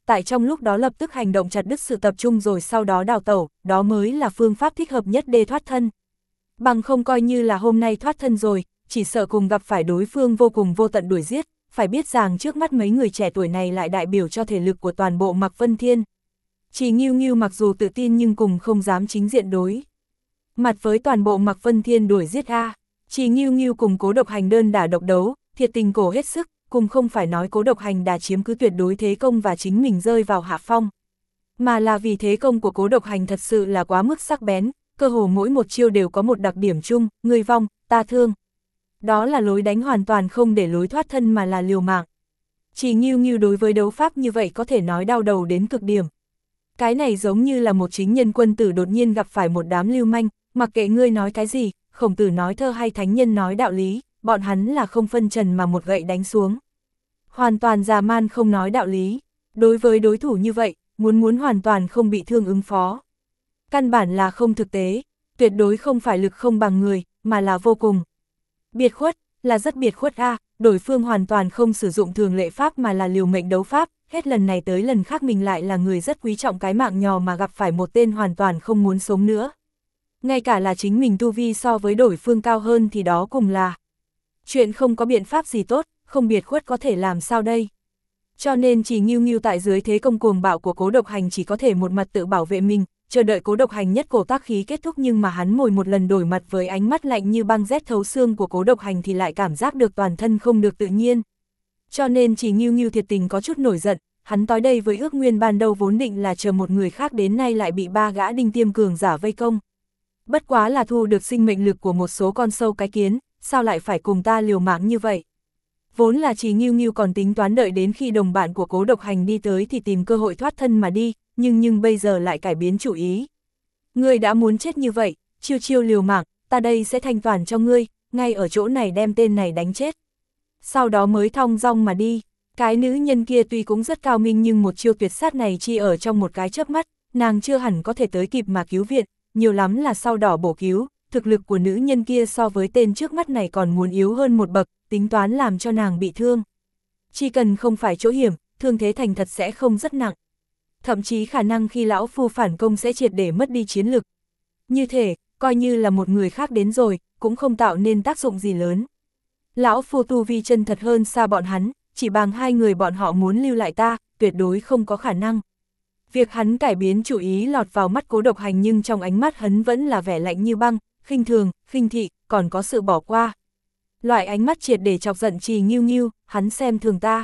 tại trong lúc đó lập tức hành động chặt đứt sự tập trung rồi sau đó đào tẩu, đó mới là phương pháp thích hợp nhất để thoát thân. Bằng không coi như là hôm nay thoát thân rồi, chỉ sợ cùng gặp phải đối phương vô cùng vô tận đuổi giết, phải biết rằng trước mắt mấy người trẻ tuổi này lại đại biểu cho thể lực của toàn bộ Mạc Vân Thiên. Chỉ Ngưu Ngưu mặc dù tự tin nhưng cùng không dám chính diện đối mặt với toàn bộ Mạc Vân Thiên đuổi giết a. Chỉ Ngưu Ngưu cùng Cố Độc Hành đơn đả độc đấu, thiệt tình cổ hết sức, cùng không phải nói Cố Độc Hành đã chiếm cứ tuyệt đối thế công và chính mình rơi vào hạ phong, mà là vì thế công của Cố Độc Hành thật sự là quá mức sắc bén, cơ hồ mỗi một chiêu đều có một đặc điểm chung, người vong, ta thương. Đó là lối đánh hoàn toàn không để lối thoát thân mà là liều mạng. Chỉ Ngưu Ngưu đối với đấu pháp như vậy có thể nói đau đầu đến cực điểm. Cái này giống như là một chính nhân quân tử đột nhiên gặp phải một đám lưu manh, mặc kệ ngươi nói cái gì, Khổng Tử nói thơ hay thánh nhân nói đạo lý, bọn hắn là không phân trần mà một gậy đánh xuống. Hoàn toàn già man không nói đạo lý. Đối với đối thủ như vậy, muốn muốn hoàn toàn không bị thương ứng phó. Căn bản là không thực tế, tuyệt đối không phải lực không bằng người, mà là vô cùng biệt khuất, là rất biệt khuất a. À, đối phương hoàn toàn không sử dụng thường lệ pháp mà là liều mệnh đấu pháp, hết lần này tới lần khác mình lại là người rất quý trọng cái mạng nhỏ mà gặp phải một tên hoàn toàn không muốn sống nữa. Ngay cả là chính mình tu vi so với đối phương cao hơn thì đó cùng là chuyện không có biện pháp gì tốt, không biệt khuất có thể làm sao đây. Cho nên Chỉ Ngưu Ngưu tại dưới thế công cuồng bạo của Cố Độc Hành chỉ có thể một mặt tự bảo vệ mình, chờ đợi Cố Độc Hành nhất cổ tác khí kết thúc, nhưng mà hắn mỗi một lần đổi mặt với ánh mắt lạnh như băng rét thấu xương của Cố Độc Hành thì lại cảm giác được toàn thân không được tự nhiên. Cho nên Chỉ Ngưu Ngưu thiệt tình có chút nổi giận, hắn tới đây với ước nguyên ban đầu vốn định là chờ một người khác đến nay lại bị ba gã đinh tiêm cường giả vây công. Bất quá là thu được sinh mệnh lực của một số con sâu cái kiến, sao lại phải cùng ta liều mạng như vậy. Vốn là Chỉ Ngưu Ngưu còn tính toán đợi đến khi đồng bạn của Cố Độc Hành đi tới thì tìm cơ hội thoát thân mà đi, nhưng nhưng bây giờ lại cải biến chủ ý. Ngươi đã muốn chết như vậy, chiêu chiêu liều mạng, ta đây sẽ thanh toàn cho ngươi, ngay ở chỗ này đem tên này đánh chết. Sau đó mới thong dong mà đi. Cái nữ nhân kia tuy cũng rất cao minh nhưng một chiêu tuyệt sát này chỉ ở trong một cái chớp mắt, nàng chưa hẳn có thể tới kịp mà cứu viện, nhiều lắm là sau đỏ bổ cứu. Thực lực của nữ nhân kia so với tên trước mắt này còn muốn yếu hơn một bậc, tính toán làm cho nàng bị thương. Chỉ cần không phải chỗ hiểm, thương thế thành thật sẽ không rất nặng. Thậm chí khả năng khi lão phu phản công sẽ triệt để mất đi chiến lực. Như thế, coi như là một người khác đến rồi, cũng không tạo nên tác dụng gì lớn. Lão phu tu vi chân thật hơn xa bọn hắn, chỉ bằng hai người bọn họ muốn lưu lại ta, tuyệt đối không có khả năng. Việc hắn cải biến chủ ý lọt vào mắt Cố Độc Hành nhưng trong ánh mắt hắn vẫn là vẻ lạnh như băng, khinh thường, khinh thị, còn có sự bỏ qua. Loại ánh mắt triệt để chọc giận Chỉ Ngưu Ngưu, hắn xem thường ta.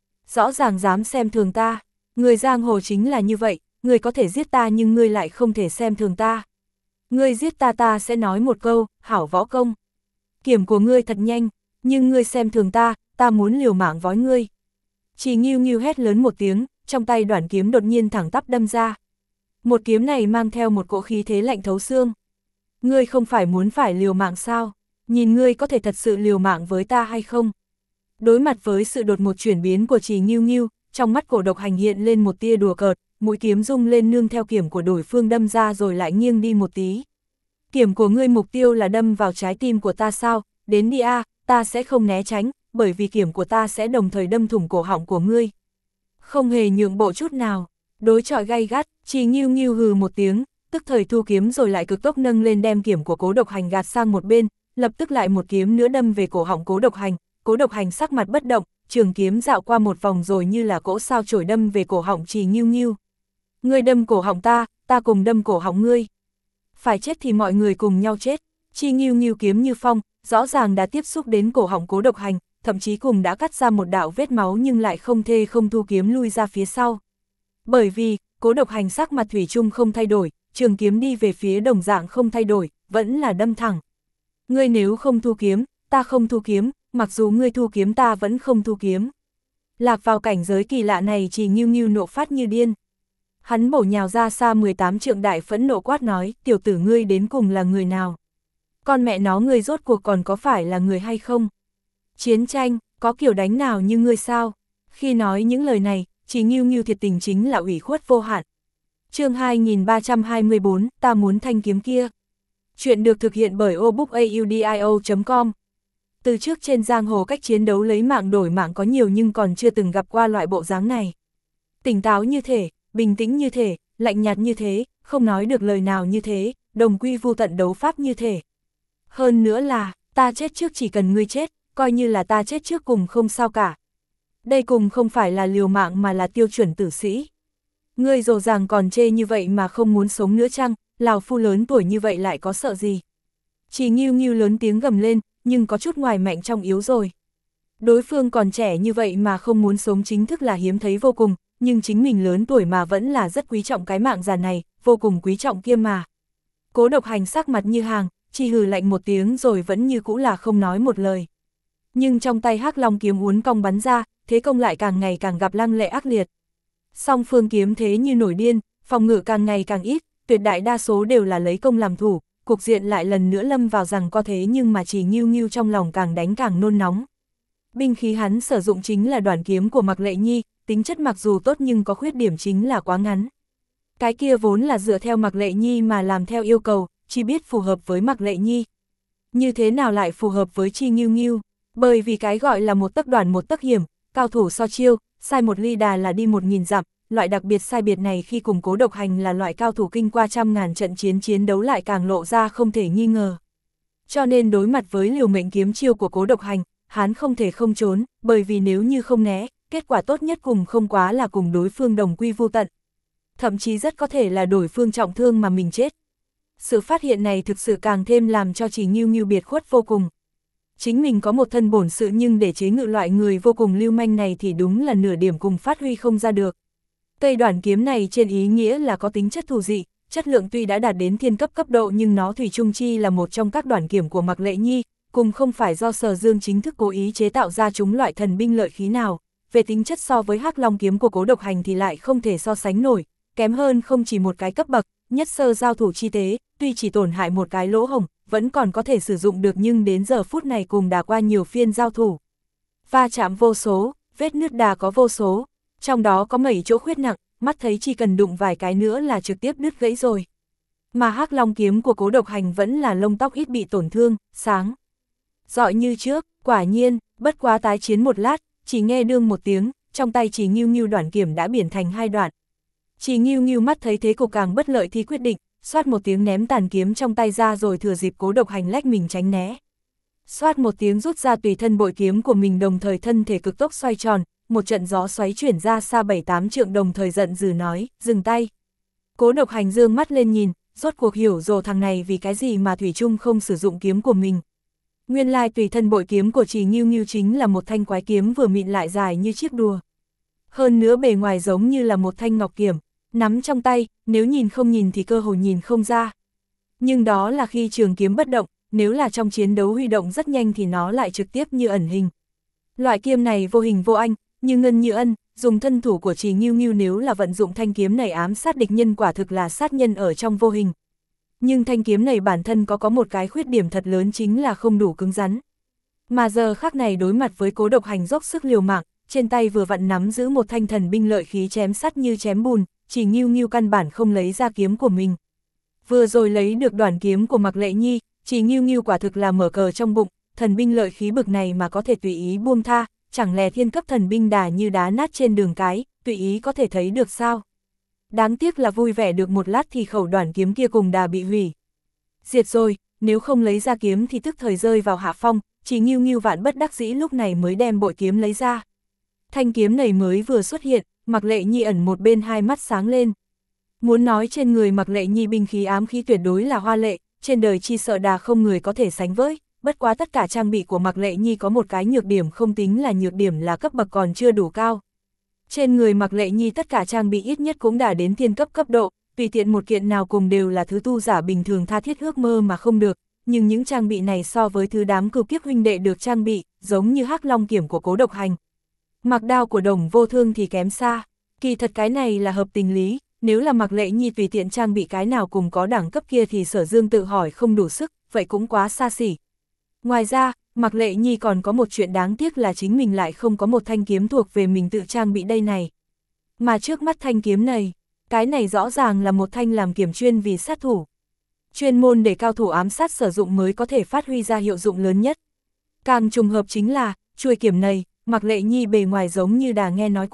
Rõ ràng dám xem thường ta, người giang hồ chính là như vậy, người có thể giết ta nhưng ngươi lại không thể xem thường ta. Ngươi giết ta ta sẽ nói một câu, hảo võ công. Kiểm của ngươi thật nhanh, nhưng ngươi xem thường ta, ta muốn liều mạng với ngươi. Chỉ Ngưu Ngưu hét lớn một tiếng, trong tay đoản kiếm đột nhiên thẳng tắp đâm ra. Một kiếm này mang theo một cỗ khí thế lạnh thấu xương. Ngươi không phải muốn phải liều mạng sao? Nhìn ngươi có thể thật sự liều mạng với ta hay không? Đối mặt với sự đột ngột chuyển biến của Chỉ Ngưu Ngưu, trong mắt Cố Độc Hành hiện lên một tia đùa cợt, mũi kiếm rung lên nương theo kiếm của đối phương đâm ra rồi lại nghiêng đi một tí. Kiếm của ngươi mục tiêu là đâm vào trái tim của ta sao? Đến đi a, ta sẽ không né tránh, bởi vì kiếm của ta sẽ đồng thời đâm thủng cổ họng của ngươi. Không hề nhượng bộ chút nào, đối chọi gay gắt, Chỉ Ngưu Ngưu hừ một tiếng, tức thời thu kiếm rồi lại cực tốc nâng lên đem kiếm của Cố Độc Hành gạt sang một bên, lập tức lại một kiếm nữa đâm về cổ họng Cố Độc Hành. Cố Độc Hành sắc mặt bất động, trường kiếm dạo qua một vòng rồi như là cỗ sao chổi đâm về cổ họng Chỉ Ngưu Ngưu. Ngươi đâm cổ họng ta, ta cùng đâm cổ họng ngươi. Phải chết thì mọi người cùng nhau chết. Chỉ Ngưu Ngưu kiếm như phong, rõ ràng đã tiếp xúc đến cổ họng Cố Độc Hành, thậm chí cùng đã cắt ra một đạo vết máu nhưng lại không thê không thu kiếm lui ra phía sau. Bởi vì, Cố Độc Hành sắc mặt thủy chung không thay đổi, trường kiếm đi về phía đồng dạng không thay đổi, vẫn là đâm thẳng. Ngươi nếu không thu kiếm, ta không thu kiếm, mặc dù ngươi thu kiếm ta vẫn không thu kiếm. Lạc vào cảnh giới kỳ lạ này Chỉ Ngưu Ngưu nộ phát như điên. Hắn bổ nhào ra xa mười tám trượng đại phẫn nộ quát nói, tiểu tử ngươi đến cùng là người nào? Con mẹ nó ngươi rốt cuộc còn có phải là người hay không? Chiến tranh, có kiểu đánh nào như ngươi sao? Khi nói những lời này, Chỉ Ngưu Ngưu thiệt tình chính là ủy khuất vô hạn. Chương hai nghìn ba trăm hai mươi bốn, ta muốn thanh kiếm kia. Chuyện được thực hiện bởi obookaudio chấm com. Từ trước trên giang hồ cách chiến đấu lấy mạng đổi mạng có nhiều nhưng còn chưa từng gặp qua loại bộ dáng này. Tỉnh táo như thể, bình tĩnh như thể, lạnh nhạt như thế, không nói được lời nào như thế, đồng quy vu tận đấu pháp như thể. Hơn nữa là, ta chết trước chỉ cần ngươi chết, coi như là ta chết trước cùng không sao cả. Đây cùng không phải là liều mạng mà là tiêu chuẩn tử sĩ. Ngươi dồ dàng còn chê như vậy mà không muốn sống nữa chăng, lão phu lớn tuổi như vậy lại có sợ gì. Chỉ Nghiêu Nghiêu lớn tiếng gầm lên, nhưng có chút ngoài mạnh trong yếu rồi. Đối phương còn trẻ như vậy mà không muốn sống chính thức là hiếm thấy vô cùng, nhưng chính mình lớn tuổi mà vẫn là rất quý trọng cái mạng già này, vô cùng quý trọng kia mà. Cố Độc Hành sắc mặt như hàng, chỉ hừ lạnh một tiếng rồi vẫn như cũ là không nói một lời. Nhưng trong tay Hắc Long kiếm uốn cong bắn ra, thế công lại càng ngày càng gặp lăng lệ ác liệt. Song phương kiếm thế như nổi điên, phòng ngự càng ngày càng ít, tuyệt đại đa số đều là lấy công làm thủ, cục diện lại lần nữa lâm vào rằng có thế nhưng mà chỉ Nghiêu Nghiêu trong lòng càng đánh càng nôn nóng. Binh khí hắn sử dụng chính là đoản kiếm của Mạc Lệ Nhi, tính chất mặc dù tốt nhưng có khuyết điểm chính là quá ngắn. Cái kia vốn là dựa theo Mạc Lệ Nhi mà làm theo yêu cầu, chỉ biết phù hợp với Mạc Lệ Nhi. Như thế nào lại phù hợp với Chi Nghiêu Nghiêu? Bởi vì cái gọi là một tấc đoản một tấc hiểm, cao thủ so chiêu, sai một ly đà là đi một nghìn dặm, loại đặc biệt sai biệt này khi cùng Cố Độc Hành là loại cao thủ kinh qua trăm ngàn trận chiến chiến đấu lại càng lộ ra không thể nghi ngờ. Cho nên đối mặt với liều mệnh kiếm chiêu của Cố Độc Hành, hắn không thể không trốn, bởi vì nếu như không né, kết quả tốt nhất cùng không quá là cùng đối phương đồng quy vu tận. Thậm chí rất có thể là đối phương trọng thương mà mình chết. Sự phát hiện này thực sự càng thêm làm cho Chỉ Nghiêu Nghiêu biệt khuất vô cùng. Chính mình có một thân bổn sự nhưng để chế ngự loại người vô cùng lưu manh này thì đúng là nửa điểm cùng phát huy không ra được. Cây đoản kiếm này trên ý nghĩa là có tính chất thù dị, chất lượng tuy đã đạt đến thiên cấp cấp độ nhưng nó thủy chung chi là một trong các đoản kiếm của Mạc Lệ Nhi, cùng không phải do Sở Dương chính thức cố ý chế tạo ra chúng loại thần binh lợi khí nào. Về tính chất so với Hắc Long kiếm của Cố Độc Hành thì lại không thể so sánh nổi, kém hơn không chỉ một cái cấp bậc, nhất sơ giao thủ chi tế, tuy chỉ tổn hại một cái lỗ hổng, vẫn còn có thể sử dụng được nhưng đến giờ phút này cùng đã qua nhiều phiên giao thủ. Va chạm vô số, vết nứt đà có vô số, trong đó có mấy chỗ khuyết nặng, mắt thấy chỉ cần đụng vài cái nữa là trực tiếp đứt gãy rồi. Mà Hắc Long kiếm của Cố Độc Hành vẫn là lông tóc ít bị tổn thương, sáng rọi như trước, quả nhiên, bất quá tái chiến một lát, chỉ nghe đương một tiếng, trong tay Chỉ Nghiêu Nghiêu đoản kiếm đã biển thành hai đoạn. Chỉ Nghiêu Nghiêu mắt thấy thế cục càng bất lợi thì quyết định, xoát một tiếng ném tàn kiếm trong tay ra rồi thừa dịp Cố Độc Hành lách mình tránh né. Xoát một tiếng rút ra tùy thân bội kiếm của mình đồng thời thân thể cực tốc xoay tròn, một trận gió xoáy chuyển ra xa bảy tám trượng đồng thời giận dữ nói, dừng tay. Cố Độc Hành dương mắt lên nhìn, rốt cuộc hiểu rồi thằng này vì cái gì mà Thủy Trung không sử dụng kiếm của mình. Nguyên lai tùy thân bội kiếm của Chỉ Nghiêu Nghiêu chính là một thanh quái kiếm vừa mịn lại dài như chiếc đùa. Hơn nữa bề ngoài giống như là một thanh ngọc kiểm, nắm trong tay, nếu nhìn không nhìn thì cơ hồ nhìn không ra. Nhưng đó là khi trường kiếm bất động, nếu là trong chiến đấu huy động rất nhanh thì nó lại trực tiếp như ẩn hình. Loại kiếm này vô hình vô anh, như ngân như ân, dùng thân thủ của Chỉ Nghiêu Nghiêu nếu là vận dụng thanh kiếm này ám sát địch nhân quả thực là sát nhân ở trong vô hình. Nhưng thanh kiếm này bản thân có có một cái khuyết điểm thật lớn chính là không đủ cứng rắn. Mà giờ khắc này đối mặt với Cố Độc Hành dốc sức liều mạng, trên tay vừa vặn nắm giữ một thanh thần binh lợi khí chém sắt như chém bùn, Chỉ Nghiêu Nghiêu căn bản không lấy ra kiếm của mình. Vừa rồi lấy được đoản kiếm của Mạc Lệ Nhi, Chỉ Nghiêu Nghiêu quả thực là mở cờ trong bụng, thần binh lợi khí bực này mà có thể tùy ý buông tha, chẳng lẽ thiên cấp thần binh đà như đá nát trên đường cái, tùy ý có thể thấy được sao? Đáng tiếc là vui vẻ được một lát thì khẩu đoản kiếm kia cùng đà bị hủy. Diệt rồi, nếu không lấy ra kiếm thì tức thời rơi vào hạ phong, Chỉ Nghiêu Nghiêu vạn bất đắc dĩ lúc này mới đem bội kiếm lấy ra. Thanh kiếm này mới vừa xuất hiện, Mạc Lệ Nhi ẩn một bên hai mắt sáng lên. Muốn nói trên người Mạc Lệ Nhi binh khí ám khí tuyệt đối là hoa lệ, trên đời chi sợ đà không người có thể sánh với, bất quá tất cả trang bị của Mạc Lệ Nhi có một cái nhược điểm không tính là nhược điểm là cấp bậc còn chưa đủ cao. Trên người Mạc Lệ Nhi tất cả trang bị ít nhất cũng đã đến thiên cấp cấp độ, tùy tiện một kiện nào cùng đều là thứ tu giả bình thường tha thiết ước mơ mà không được, nhưng những trang bị này so với thứ đám cừu kiếp huynh đệ được trang bị, giống như Hắc Long kiếm của Cố Độc Hành, Mặc đao của Đồng Vô Thương thì kém xa. Kỳ thật cái này là hợp tình lý, nếu là Mạc Lệ Nhi tùy tiện trang bị cái nào cùng có đẳng cấp kia thì Sở Dương tự hỏi không đủ sức, vậy cũng quá xa xỉ. Ngoài ra, Mạc Lệ Nhi còn có một chuyện đáng tiếc là chính mình lại không có một thanh kiếm thuộc về mình tự trang bị đây này. Mà trước mắt thanh kiếm này, cái này rõ ràng là một thanh làm kiếm chuyên vì sát thủ. Chuyên môn để cao thủ ám sát sử dụng mới có thể phát huy ra hiệu dụng lớn nhất. Càng trùng hợp chính là, chuôi kiếm này, Mạc Lệ Nhi bề ngoài giống như đã nghe nói qua,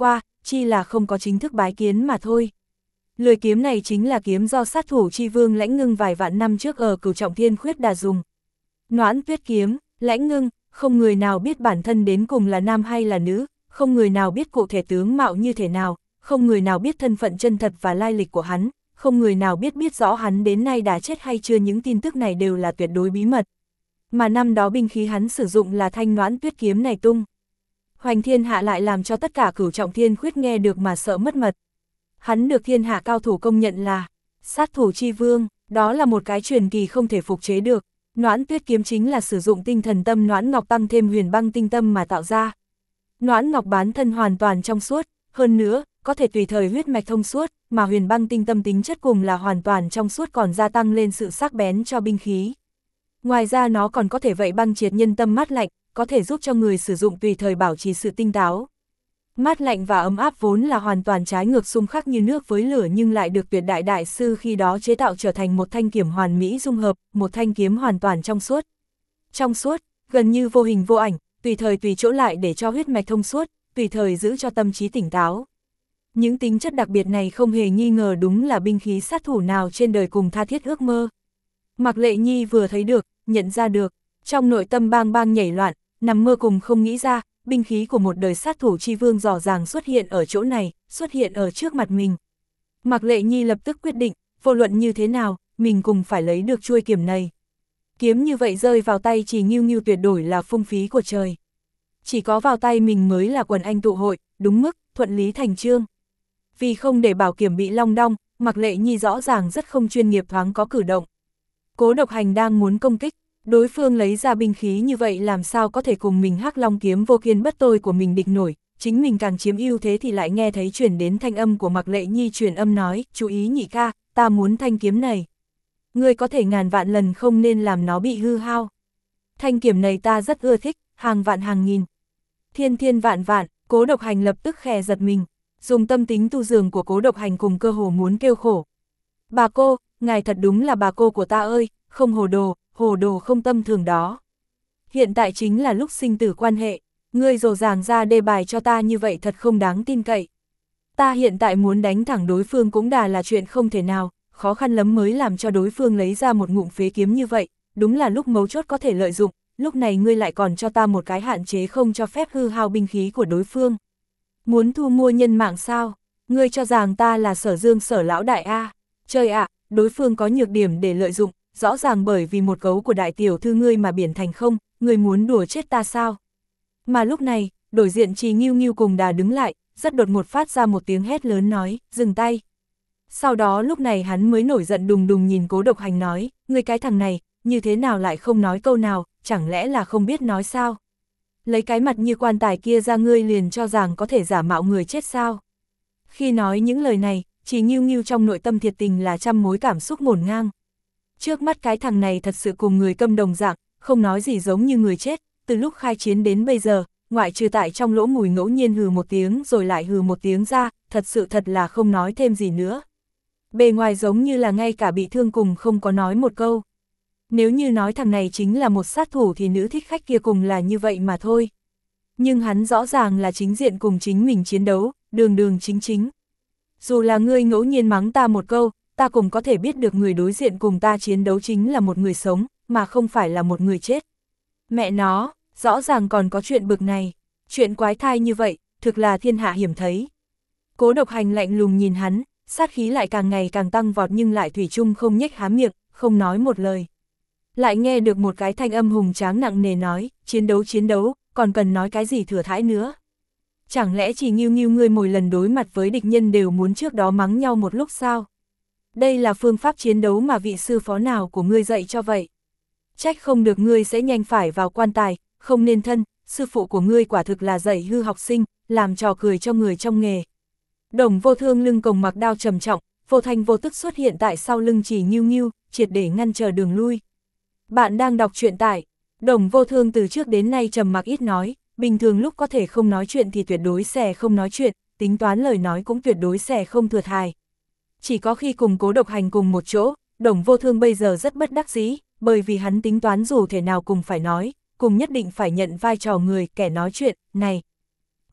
chi là không có chính thức bái kiến mà thôi. Lưỡi kiếm này chính là kiếm do sát thủ chi vương Lãnh Ngưng vài vạn năm trước ở Cửu Trọng Thiên Khuyết Đà dùng. Noãn Tuyết kiếm, Lãnh Ngưng, không người nào biết bản thân đến cùng là nam hay là nữ, không người nào biết cụ thể tướng mạo như thế nào, không người nào biết thân phận chân thật và lai lịch của hắn, không người nào biết biết rõ hắn đến nay đã chết hay chưa, những tin tức này đều là tuyệt đối bí mật. Mà năm đó binh khí hắn sử dụng là thanh Noãn Tuyết kiếm này tung hoành thiên hạ lại làm cho tất cả Cửu Trọng Thiên Khuyết nghe được mà sợ mất mật. Hắn được thiên hạ cao thủ công nhận là sát thủ chi vương, đó là một cái truyền kỳ không thể phục chế được. Noãn Tuyết kiếm chính là sử dụng tinh thần tâm Noãn Ngọc tăng thêm huyền băng tinh tâm mà tạo ra. Noãn Ngọc bán thân hoàn toàn trong suốt, hơn nữa, có thể tùy thời huyết mạch thông suốt, mà huyền băng tinh tâm tính chất cùng là hoàn toàn trong suốt còn gia tăng lên sự sắc bén cho binh khí. Ngoài ra nó còn có thể vậy băng triệt nhân tâm mát lạnh, có thể giúp cho người sử dụng tùy thời bảo trì sự tinh táo. Mát lạnh và ấm áp vốn là hoàn toàn trái ngược, xung khắc như nước với lửa, nhưng lại được tuyệt đại đại sư khi đó chế tạo trở thành một thanh kiếm hoàn mỹ dung hợp, một thanh kiếm hoàn toàn trong suốt. Trong suốt, gần như vô hình vô ảnh, tùy thời tùy chỗ lại để cho huyết mạch thông suốt, tùy thời giữ cho tâm trí tỉnh táo. Những tính chất đặc biệt này không hề nghi ngờ đúng là binh khí sát thủ nào trên đời cùng tha thiết ước mơ. Mạc Lệ Nhi vừa thấy được, nhận ra được, trong nội tâm bang bang nhảy loạn, nằm mơ cùng không nghĩ ra, binh khí của một đời sát thủ chi vương rõ ràng xuất hiện ở chỗ này, xuất hiện ở trước mặt mình. Mạc Lệ Nhi lập tức quyết định, vô luận như thế nào, mình cùng phải lấy được chuôi kiếm này. Kiếm như vậy rơi vào tay Trì Ngưu Ngưu tuyệt đối là phung phí của trời. Chỉ có vào tay mình mới là quần anh tụ hội, đúng mức, thuận lý thành chương. Vì không để bảo kiếm bị long đong, Mạc Lệ Nhi rõ ràng rất không chuyên nghiệp thoáng có cử động. Cố Độc Hành đang muốn công kích, đối phương lấy ra binh khí như vậy làm sao có thể cùng mình Hắc Long kiếm vô kiên bất tồi của mình địch nổi, chính mình càng chiếm ưu thế thì lại nghe thấy truyền đến thanh âm của Mạc Lệ Nhi truyền âm nói, chú ý nhị ca, ta muốn thanh kiếm này. Ngươi có thể ngàn vạn lần không nên làm nó bị hư hao. Thanh kiếm này ta rất ưa thích, hàng vạn hàng nghìn. Thiên thiên vạn vạn, Cố Độc Hành lập tức khè giật mình, dùng tâm tính tu dường của Cố Độc Hành cùng cơ hồ muốn kêu khổ. Bà cô, ngài thật đúng là bà cô của ta ơi, không hồ đồ, hồ đồ không tâm thường đó. Hiện tại chính là lúc sinh tử quan hệ, ngươi rồ ràng ra đề bài cho ta như vậy thật không đáng tin cậy. Ta hiện tại muốn đánh thẳng đối phương cũng đã là chuyện không thể nào, khó khăn lắm mới làm cho đối phương lấy ra một ngụm phế kiếm như vậy, đúng là lúc mấu chốt có thể lợi dụng, lúc này ngươi lại còn cho ta một cái hạn chế không cho phép hư hao binh khí của đối phương. Muốn thu mua nhân mạng sao? Ngươi cho rằng ta là Sở Dương Sở lão đại a? Trời ạ, đối phương có nhược điểm để lợi dụng, rõ ràng bởi vì một gấu của đại tiểu thư ngươi mà biển thành không, ngươi muốn đùa chết ta sao? Mà lúc này, đổi diện Trì Ngưu Ngưu cùng Đà đứng lại, rất đột ngột phát ra một tiếng hét lớn nói, dừng tay. Sau đó lúc này hắn mới nổi giận đùng đùng nhìn Cố Độc Hành nói, ngươi cái thằng này, như thế nào lại không nói câu nào, chẳng lẽ là không biết nói sao? Lấy cái mặt như quan tài kia ra ngươi liền cho rằng có thể giả mạo người chết sao? Khi nói những lời này, Trì Ngưu Ngưu trong nội tâm thiệt tình là trăm mối cảm xúc ngổn ngang. Trước mắt cái thằng này thật sự cùng người câm đồng dạng, không nói gì giống như người chết, từ lúc khai chiến đến bây giờ, ngoại trừ tại trong lỗ mũi ngẫu nhiên hừ một tiếng rồi lại hừ một tiếng ra, thật sự thật là không nói thêm gì nữa. Bề ngoài giống như là ngay cả bị thương cùng không có nói một câu. Nếu như nói thằng này chính là một sát thủ thì nữ thích khách kia cùng là như vậy mà thôi. Nhưng hắn rõ ràng là chính diện cùng chính mình chiến đấu, đường đường chính chính. Dù là ngươi ngẫu nhiên mắng ta một câu, ta cũng có thể biết được người đối diện cùng ta chiến đấu chính là một người sống, mà không phải là một người chết. Mẹ nó, rõ ràng còn có chuyện bực này, chuyện quái thai như vậy, thực là thiên hạ hiểm thấy. Cố Độc Hành lạnh lùng nhìn hắn, sát khí lại càng ngày càng tăng vọt nhưng lại thủy chung không nhếch há miệng, không nói một lời. Lại nghe được một cái thanh âm hùng tráng nặng nề nói, chiến đấu chiến đấu, còn cần nói cái gì thừa thãi nữa. Chẳng lẽ chỉ Ngưu Ngưu ngươi mỗi lần đối mặt với địch nhân đều muốn trước đó mắng nhau một lúc sao? Đây là phương pháp chiến đấu mà vị sư phó nào của ngươi dạy cho vậy? Trách không được ngươi sẽ nhanh phải vào quan tài, không nên thân, sư phụ của ngươi quả thực là dạy hư học sinh, làm trò cười cho người trong nghề. Đồng Vô Thương lưng còng mặc đao trầm trọng, vô thanh vô tức xuất hiện tại sau lưng Chỉ Ngưu Ngưu, triệt để ngăn trở đường lui. Bạn đang đọc truyện tại, Đồng Vô Thương từ trước đến nay trầm mặc ít nói, bình thường lúc có thể không nói chuyện thì tuyệt đối sẽ không nói chuyện, tính toán lời nói cũng tuyệt đối sẽ không thừa thài. Chỉ có khi cùng Cố Độc Hành cùng một chỗ, Đồng Vô Thương bây giờ rất bất đắc dĩ, bởi vì hắn tính toán dù thể nào cùng phải nói, cùng nhất định phải nhận vai trò người kẻ nói chuyện, này.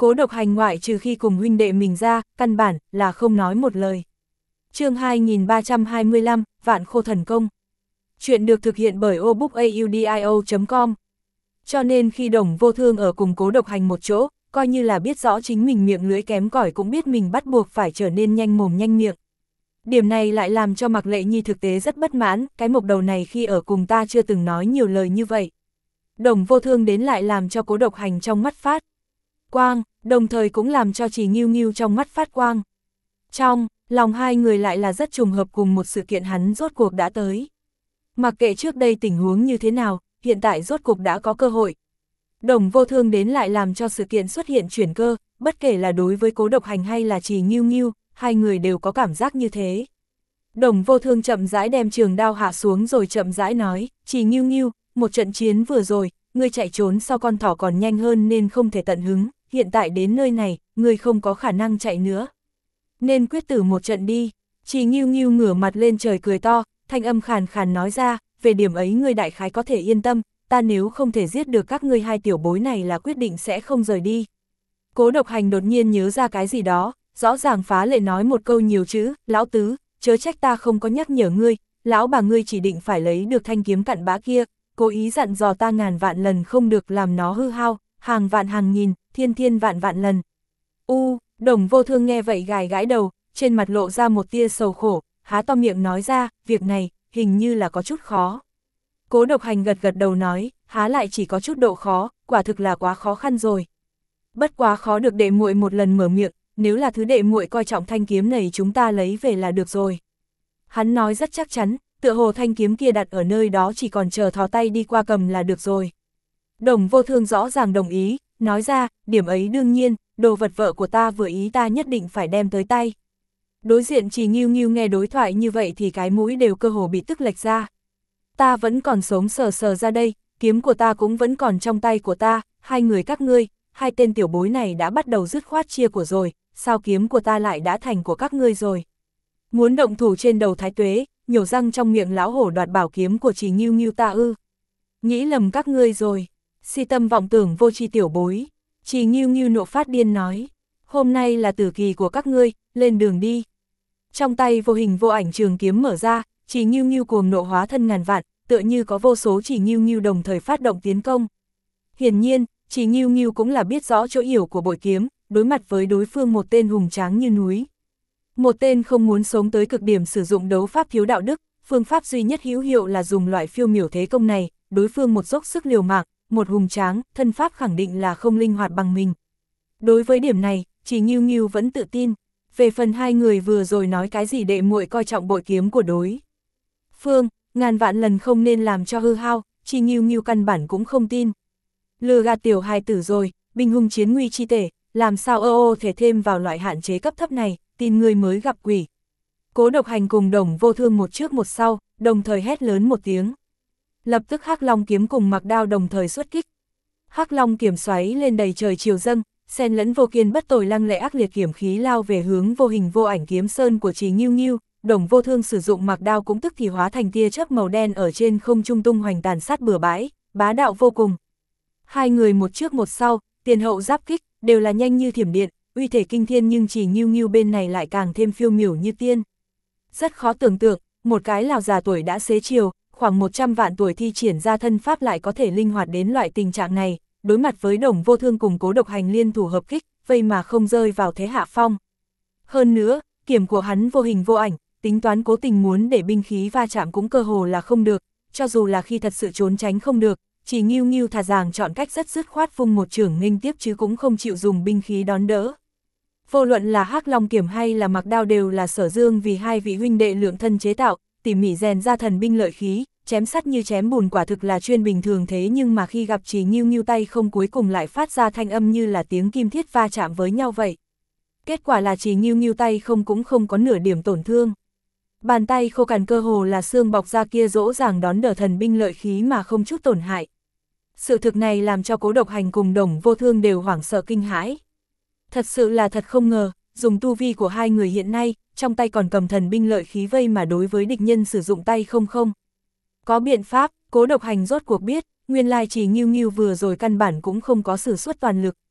Cố Độc Hành ngoại trừ khi cùng huynh đệ mình ra, căn bản là không nói một lời. Chương hai nghìn ba trăm hai mươi lăm, Vạn Khô Thần Công. Chuyện được thực hiện bởi obookaudio chấm com. Cho nên khi Đồng Vô Thương ở cùng Cố Độc Hành một chỗ, coi như là biết rõ chính mình miệng lưỡi kém cỏi cũng biết mình bắt buộc phải trở nên nhanh mồm nhanh miệng. Điểm này lại làm cho Mạc Lệ Nhi thực tế rất bất mãn, cái mộc đầu này khi ở cùng ta chưa từng nói nhiều lời như vậy. Đồng Vô Thương đến lại làm cho Cố Độc Hành trong mắt phát quang, đồng thời cũng làm cho Chỉ Nghiêu Nghiêu trong mắt phát quang. Trong lòng hai người lại là rất trùng hợp cùng một sự kiện hắn rốt cuộc đã tới. Mặc kệ trước đây tình huống như thế nào, hiện tại rốt cuộc đã có cơ hội. Đồng Vô Thương đến lại làm cho sự kiện xuất hiện chuyển cơ, bất kể là đối với Cố Độc Hành hay là Chỉ Nghiêu Nghiêu, hai người đều có cảm giác như thế. Đồng Vô Thương chậm rãi đem trường đao hạ xuống rồi chậm rãi nói, Chỉ Nghiêu Nghiêu, một trận chiến vừa rồi, ngươi chạy trốn sau con thỏ còn nhanh hơn nên không thể tận hứng, hiện tại đến nơi này, ngươi không có khả năng chạy nữa. Nên quyết tử một trận đi. Chỉ Nghiêu Nghiêu ngửa mặt lên trời cười to, thanh âm khàn khàn nói ra, về điểm ấy ngươi đại khái có thể yên tâm, ta nếu không thể giết được các ngươi hai tiểu bối này là quyết định sẽ không rời đi. Cố Độc Hành đột nhiên nhớ ra cái gì đó, rõ ràng phá lệ nói một câu nhiều chữ, lão tứ, chớ trách ta không có nhắc nhở ngươi, lão bà ngươi chỉ định phải lấy được thanh kiếm cặn bã kia, cố ý dặn dò ta ngàn vạn lần không được làm nó hư hao, hàng vạn hàng nghìn, thiên thiên vạn vạn lần. U, Đồng Vô Thương nghe vậy gài gãi đầu, trên mặt lộ ra một tia sầu khổ, há to miệng nói ra, việc này, hình như là có chút khó. Cố Độc Hành gật gật đầu nói, há lại chỉ có chút độ khó, quả thực là quá khó khăn rồi. Bất quá khó được đệ muội một lần mở miệng, nếu là thứ đệ muội coi trọng thanh kiếm này chúng ta lấy về là được rồi. Hắn nói rất chắc chắn, tựa hồ thanh kiếm kia đặt ở nơi đó chỉ còn chờ thò tay đi qua cầm là được rồi. Đồng Vô Thương rõ ràng đồng ý, nói ra, điểm ấy đương nhiên, đồ vật vợ của ta vừa ý ta nhất định phải đem tới tay. Đối diện Chỉ Nghiêu Nghiêu nghe đối thoại như vậy thì cái mũi đều cơ hồ bị tức lệch ra. Ta vẫn còn sống sờ sờ ra đây, kiếm của ta cũng vẫn còn trong tay của ta, hai người các ngươi, hai tên tiểu bối này đã bắt đầu dứt khoát chia của rồi, sao kiếm của ta lại đã thành của các ngươi rồi. Muốn động thủ trên đầu Thái Tuế, nhổ răng trong miệng lão hổ đoạt bảo kiếm của Chỉ Nghiêu Nghiêu ta ư. Nghĩ lầm các ngươi rồi, si tâm vọng tưởng vô tri tiểu bối. Chỉ Nghiêu Nghiêu nộ phát điên nói, hôm nay là tử kỳ của các ngươi, lên đường đi. Trong tay vô hình vô ảnh trường kiếm mở ra, Chỉ Nghiêu Nghiêu cuồng nộ hóa thân ngàn vạn, tựa như có vô số Chỉ Nghiêu Nghiêu đồng thời phát động tiến công. Hiển nhiên, Chỉ Nghiêu Nghiêu cũng là biết rõ chỗ yểu của bội kiếm, đối mặt với đối phương một tên hùng tráng như núi. Một tên không muốn sống tới cực điểm sử dụng đấu pháp thiếu đạo đức, phương pháp duy nhất hữu hiệu là dùng loại phiêu miểu thế công này, đối phương một dốc sức liều mạng, một hùng tráng, thân pháp khẳng định là không linh hoạt bằng mình. Đối với điểm này, Chỉ Nghiêu Nghiêu vẫn tự tin. Về phần hai người vừa rồi nói cái gì đệ muội coi trọng bội kiếm của đối phương, ngàn vạn lần không nên làm cho hư hao, Chỉ Nghiêu Nghiêu căn bản cũng không tin. Lừa gạt tiểu hài tử rồi, binh hung chiến nguy chi tể, làm sao ơ ô thể thêm vào loại hạn chế cấp thấp này, tin người mới gặp quỷ. Cố Độc Hành cùng Đồng Vô Thương một trước một sau, đồng thời hét lớn một tiếng. Lập tức Hắc Long kiếm cùng Mặc Đao đồng thời xuất kích. Hắc Long kiếm xoáy lên đầy trời chiều dâng, xen lẫn vô kiên bất tồi lăng lệ ác liệt kiếm khí lao về hướng vô hình vô ảnh kiếm sơn của Chỉ Nghiêu Nghiêu. Đồng Vô Thương sử dụng Mặc Đao cũng tức thì hóa thành tia chớp màu đen ở trên không trung tung hoành tàn sát bừa bãi, bá đạo vô cùng. Hai người một trước một sau, tiền hậu giáp kích, đều là nhanh như thiểm điện, uy thể kinh thiên, nhưng Chỉ Nghiêu Nghiêu bên này lại càng thêm phiêu miểu như tiên. Rất khó tưởng tượng, một cái lão già tuổi đã xế chiều, khoảng một trăm vạn tuổi thi triển ra thân pháp lại có thể linh hoạt đến loại tình trạng này, đối mặt với Đồng Vô Thương cùng Cố Độc Hành liên thủ hợp kích, vây mà không rơi vào thế hạ phong. Hơn nữa, kiếm của hắn vô hình vô ảnh, tính toán cố tình muốn để binh khí va chạm cũng cơ hồ là không được, cho dù là khi thật sự trốn tránh không được, Chỉ Nghiêu Nghiêu thà rằng chọn cách rất dứt khoát vung một chưởng nghênh tiếp chứ cũng không chịu dùng binh khí đón đỡ. Vô luận là Hắc Long kiếm hay là Mặc Đao đều là Sở Dương vì hai vị huynh đệ lượng thân chế tạo, tỉ mỉ rèn ra thần binh lợi khí, chém sắt như chém bùn, quả thực là chuyên bình thường, thế nhưng mà khi gặp Chỉ Nghiêu Nghiêu tay không cuối cùng lại phát ra thanh âm như là tiếng kim thiết va chạm với nhau vậy. Kết quả là Chỉ Nghiêu Nghiêu tay không cũng không có nửa điểm tổn thương. Bàn tay khô cằn cơ hồ là xương bọc ra kia dỗ dàng đón đỡ thần binh lợi khí mà không chút tổn hại. Sự thực này làm cho Cố Độc Hành cùng Đồng Vô Thương đều hoảng sợ kinh hãi. Thật sự là thật không ngờ, dùng tu vi của hai người hiện nay, trong tay còn cầm thần binh lợi khí vây mà đối với địch nhân sử dụng tay không không. Có biện pháp, Cố Độc Hành rốt cuộc biết, nguyên lai Chỉ Nghiêu Nghiêu vừa rồi căn bản cũng không có sử xuất toàn lực.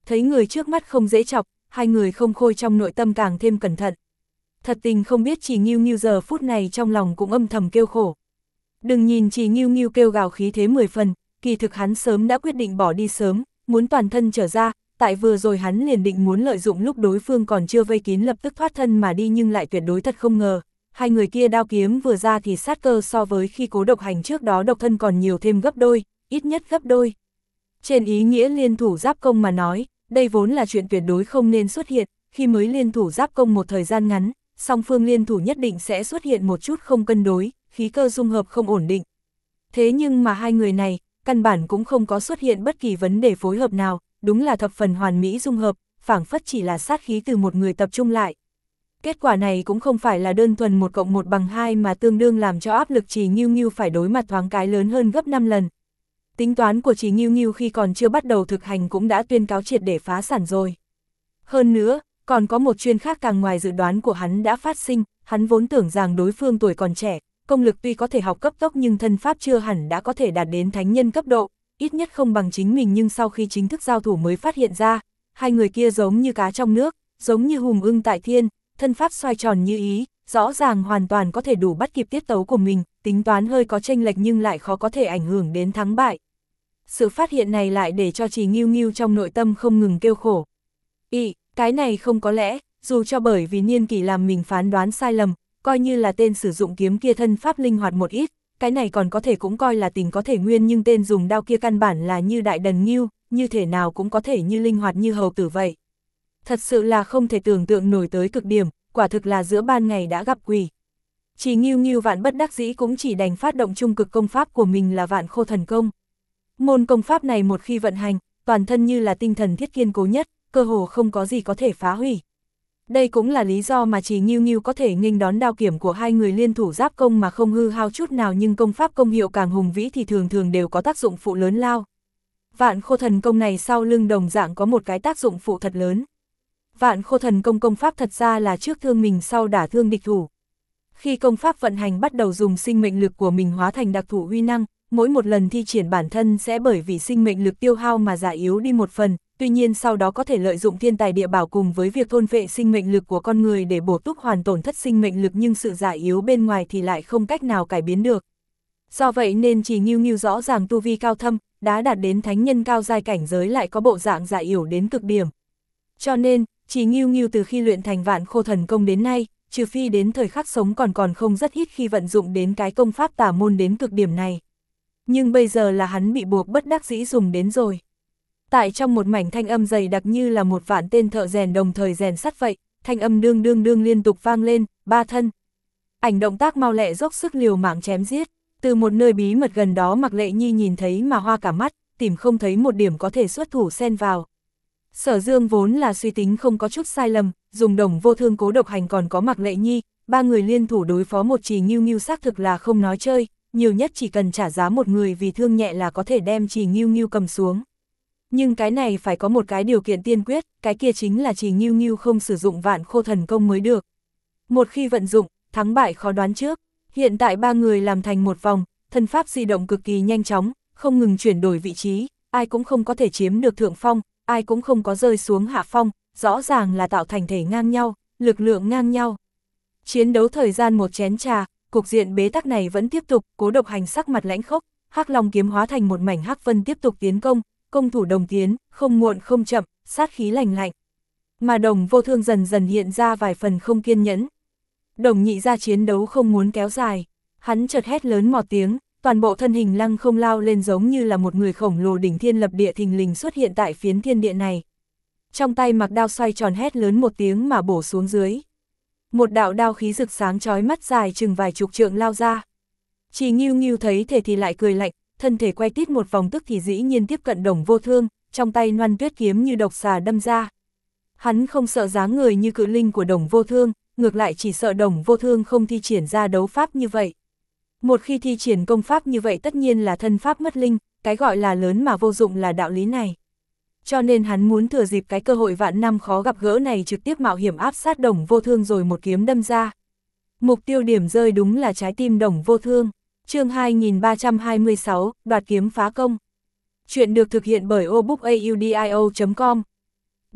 thấy người trước mắt không dễ chọc, hai người không khôi trong nội tâm càng thêm cẩn thận. Thật tình không biết Trì Nghiêu Nghiêu giờ phút này trong lòng cũng âm thầm kêu khổ. Đừng nhìn Trì Nghiêu Nghiêu kêu gào khí thế mười phần, kỳ thực hắn sớm đã quyết định bỏ đi sớm, muốn toàn thân trở ra, tại vừa rồi hắn liền định muốn lợi dụng lúc đối phương còn chưa vây kín lập tức thoát thân mà đi, nhưng lại tuyệt đối thật không ngờ. Hai người kia đao kiếm vừa ra thì sát cơ so với khi Cố Độc Hành trước đó độc thân còn nhiều thêm gấp đôi, ít nhất gấp đôi. Trên ý nghĩa liên thủ giáp công mà nói, đây vốn là chuyện tuyệt đối không nên xuất hiện, khi mới liên thủ giáp công một thời gian ngắn, song phương liên thủ nhất định sẽ xuất hiện một chút không cân đối, khí cơ dung hợp không ổn định. Thế nhưng mà hai người này, căn bản cũng không có xuất hiện bất kỳ vấn đề phối hợp nào, đúng là thập phần hoàn mỹ dung hợp, phảng phất chỉ là sát khí từ một người tập trung lại. Kết quả này cũng không phải là đơn thuần một cộng một bằng hai mà tương đương làm cho áp lực Trì Nghiêu Nghiêu phải đối mặt thoáng cái lớn hơn gấp năm lần. Tính toán của Trì Nghiêu Nghiêu khi còn chưa bắt đầu thực hành cũng đã tuyên cáo triệt để phá sản rồi. Hơn nữa, còn có một chuyên khác càng ngoài dự đoán của hắn đã phát sinh, hắn vốn tưởng rằng đối phương tuổi còn trẻ, công lực tuy có thể học cấp tốc nhưng thân pháp chưa hẳn đã có thể đạt đến thánh nhân cấp độ, ít nhất không bằng chính mình, nhưng sau khi chính thức giao thủ mới phát hiện ra, hai người kia giống như cá trong nước, giống như hùng ưng tại thiên, thân pháp xoay tròn như ý, rõ ràng hoàn toàn có thể đủ bắt kịp tiết tấu của mình, tính toán hơi có chênh lệch nhưng lại khó có thể ảnh hưởng đến thắng bại. Sự phát hiện này lại để cho Trì Nghiêu Nghiêu trong nội tâm không ngừng kêu khổ. Ý, cái này không có lẽ, dù cho bởi vì niên kỷ làm mình phán đoán sai lầm, coi như là tên sử dụng kiếm kia thân pháp linh hoạt một ít, cái này còn có thể cũng coi là tình có thể nguyên, nhưng tên dùng đao kia căn bản là như đại đần nghiêu, như thể nào cũng có thể như linh hoạt như hầu tử vậy. Thật sự là không thể tưởng tượng nổi tới cực điểm, quả thực là giữa ban ngày đã gặp quỷ. Trì Nghiêu Nghiêu vạn bất đắc dĩ cũng chỉ đành phát động trung cực công pháp của mình là Vạn Khô Thần Công. Môn công pháp này một khi vận hành, toàn thân như là tinh thần thiết kiên cố nhất, cơ hồ không có gì có thể phá hủy. Đây cũng là lý do mà Trì Nghiêu Nghiêu có thể nghênh đón đao kiểm của hai người liên thủ giáp công mà không hư hao chút nào, nhưng công pháp công hiệu càng hùng vĩ thì thường thường đều có tác dụng phụ lớn lao. Vạn Khô Thần Công này sau lưng đồng dạng có một cái tác dụng phụ thật lớn. Vạn Khô Thần Công công pháp thật ra là trước thương mình sau đả thương địch thủ. Khi công pháp vận hành bắt đầu dùng sinh mệnh lực của mình hóa thành đặc thù uy năng, mỗi một lần thi triển bản thân sẽ bởi vì sinh mệnh lực tiêu hao mà già yếu đi một phần, tuy nhiên sau đó có thể lợi dụng thiên tài địa bảo cùng với việc thôn phệ sinh mệnh lực của con người để bổ túc hoàn tổn thất sinh mệnh lực, nhưng sự già yếu bên ngoài thì lại không cách nào cải biến được. Do vậy nên Trì Nghiêu Nghiêu rõ ràng tu vi cao thâm, đã đạt đến thánh nhân cao giai cảnh giới lại có bộ dạng già yếu đến cực điểm. Cho nên, Trì Nghiêu Nghiêu từ khi luyện thành Vạn Khô Thần Công đến nay, trừ phi đến thời khắc sống còn còn không rất ít khi vận dụng đến cái công pháp tà môn đến cực điểm này. Nhưng bây giờ là hắn bị buộc bất đắc dĩ dùng đến rồi. Tại trong một mảnh thanh âm dày đặc như là một vạn tên thợ rèn đồng thời rèn sắt vậy, thanh âm đương đương đương liên tục vang lên, ba thân. Ảnh động tác mau lẹ dốc sức liều mạng chém giết, từ một nơi bí mật gần đó Mạc Lệ Nhi nhìn thấy mà hoa cả mắt, tìm không thấy một điểm có thể xuất thủ xen vào. Sở Dương vốn là suy tính không có chút sai lầm, dùng Đồng Vô Thương, Cố Độc Hành còn có Mạc Lệ Nhi, ba người liên thủ đối phó một Trì Nghiêu Nghiêu xác thực là không nói chơi, nhiều nhất chỉ cần trả giá một người vì thương nhẹ là có thể đem Trì Nghiêu Nghiêu cầm xuống. Nhưng cái này phải có một cái điều kiện tiên quyết, cái kia chính là Trì Nghiêu Nghiêu không sử dụng Vạn Khô Thần Công mới được. Một khi vận dụng, thắng bại khó đoán trước. Hiện tại ba người làm thành một vòng, thân pháp di động cực kỳ nhanh chóng, không ngừng chuyển đổi vị trí, ai cũng không có thể chiếm được thượng phong, ai cũng không có rơi xuống hạ phong, rõ ràng là tạo thành thể ngang nhau, lực lượng ngang nhau. Chiến đấu thời gian một chén trà, cục diện bế tắc này vẫn tiếp tục, Cố Độc Hành sắc mặt lãnh khốc, Hắc Long kiếm hóa thành một mảnh hắc vân tiếp tục tiến công, công thủ đồng tiến, không muộn không chậm, sát khí lành lạnh. Mà Đồng Vô Thương dần dần hiện ra vài phần không kiên nhẫn. Đồng Nhị ra chiến đấu không muốn kéo dài, hắn chợt hét lớn một tiếng, toàn bộ thân hình lăng không lao lên giống như là một người khổng lồ đỉnh thiên lập địa thình lình xuất hiện tại phiến thiên địa này. Trong tay mặc đao xoay tròn hét lớn một tiếng mà bổ xuống dưới. Một đạo đao khí rực sáng chói mắt dài chừng vài chục trượng lao ra. Trì Nghiêu Nghiêu thấy thể thì lại cười lạnh, thân thể quay tít một vòng tức thì dĩ nhiên tiếp cận Đồng Vô Thương, trong tay Loan Tuyết kiếm như độc xà đâm ra. Hắn không sợ dáng người như cự linh của Đồng Vô Thương, ngược lại chỉ sợ Đồng Vô Thương không thi triển ra đấu pháp như vậy. Một khi thi triển công pháp như vậy tất nhiên là thân pháp mất linh, cái gọi là lớn mà vô dụng là đạo lý này. Cho nên hắn muốn thừa dịp cái cơ hội vạn năm khó gặp gỡ này trực tiếp mạo hiểm áp sát Đồng Vô Thương rồi một kiếm đâm ra. Mục tiêu điểm rơi đúng là trái tim Đồng Vô Thương. Chương hai nghìn ba trăm hai mươi sáu, đoạt kiếm phá công. Chuyện được thực hiện bởi obookaudio chấm com.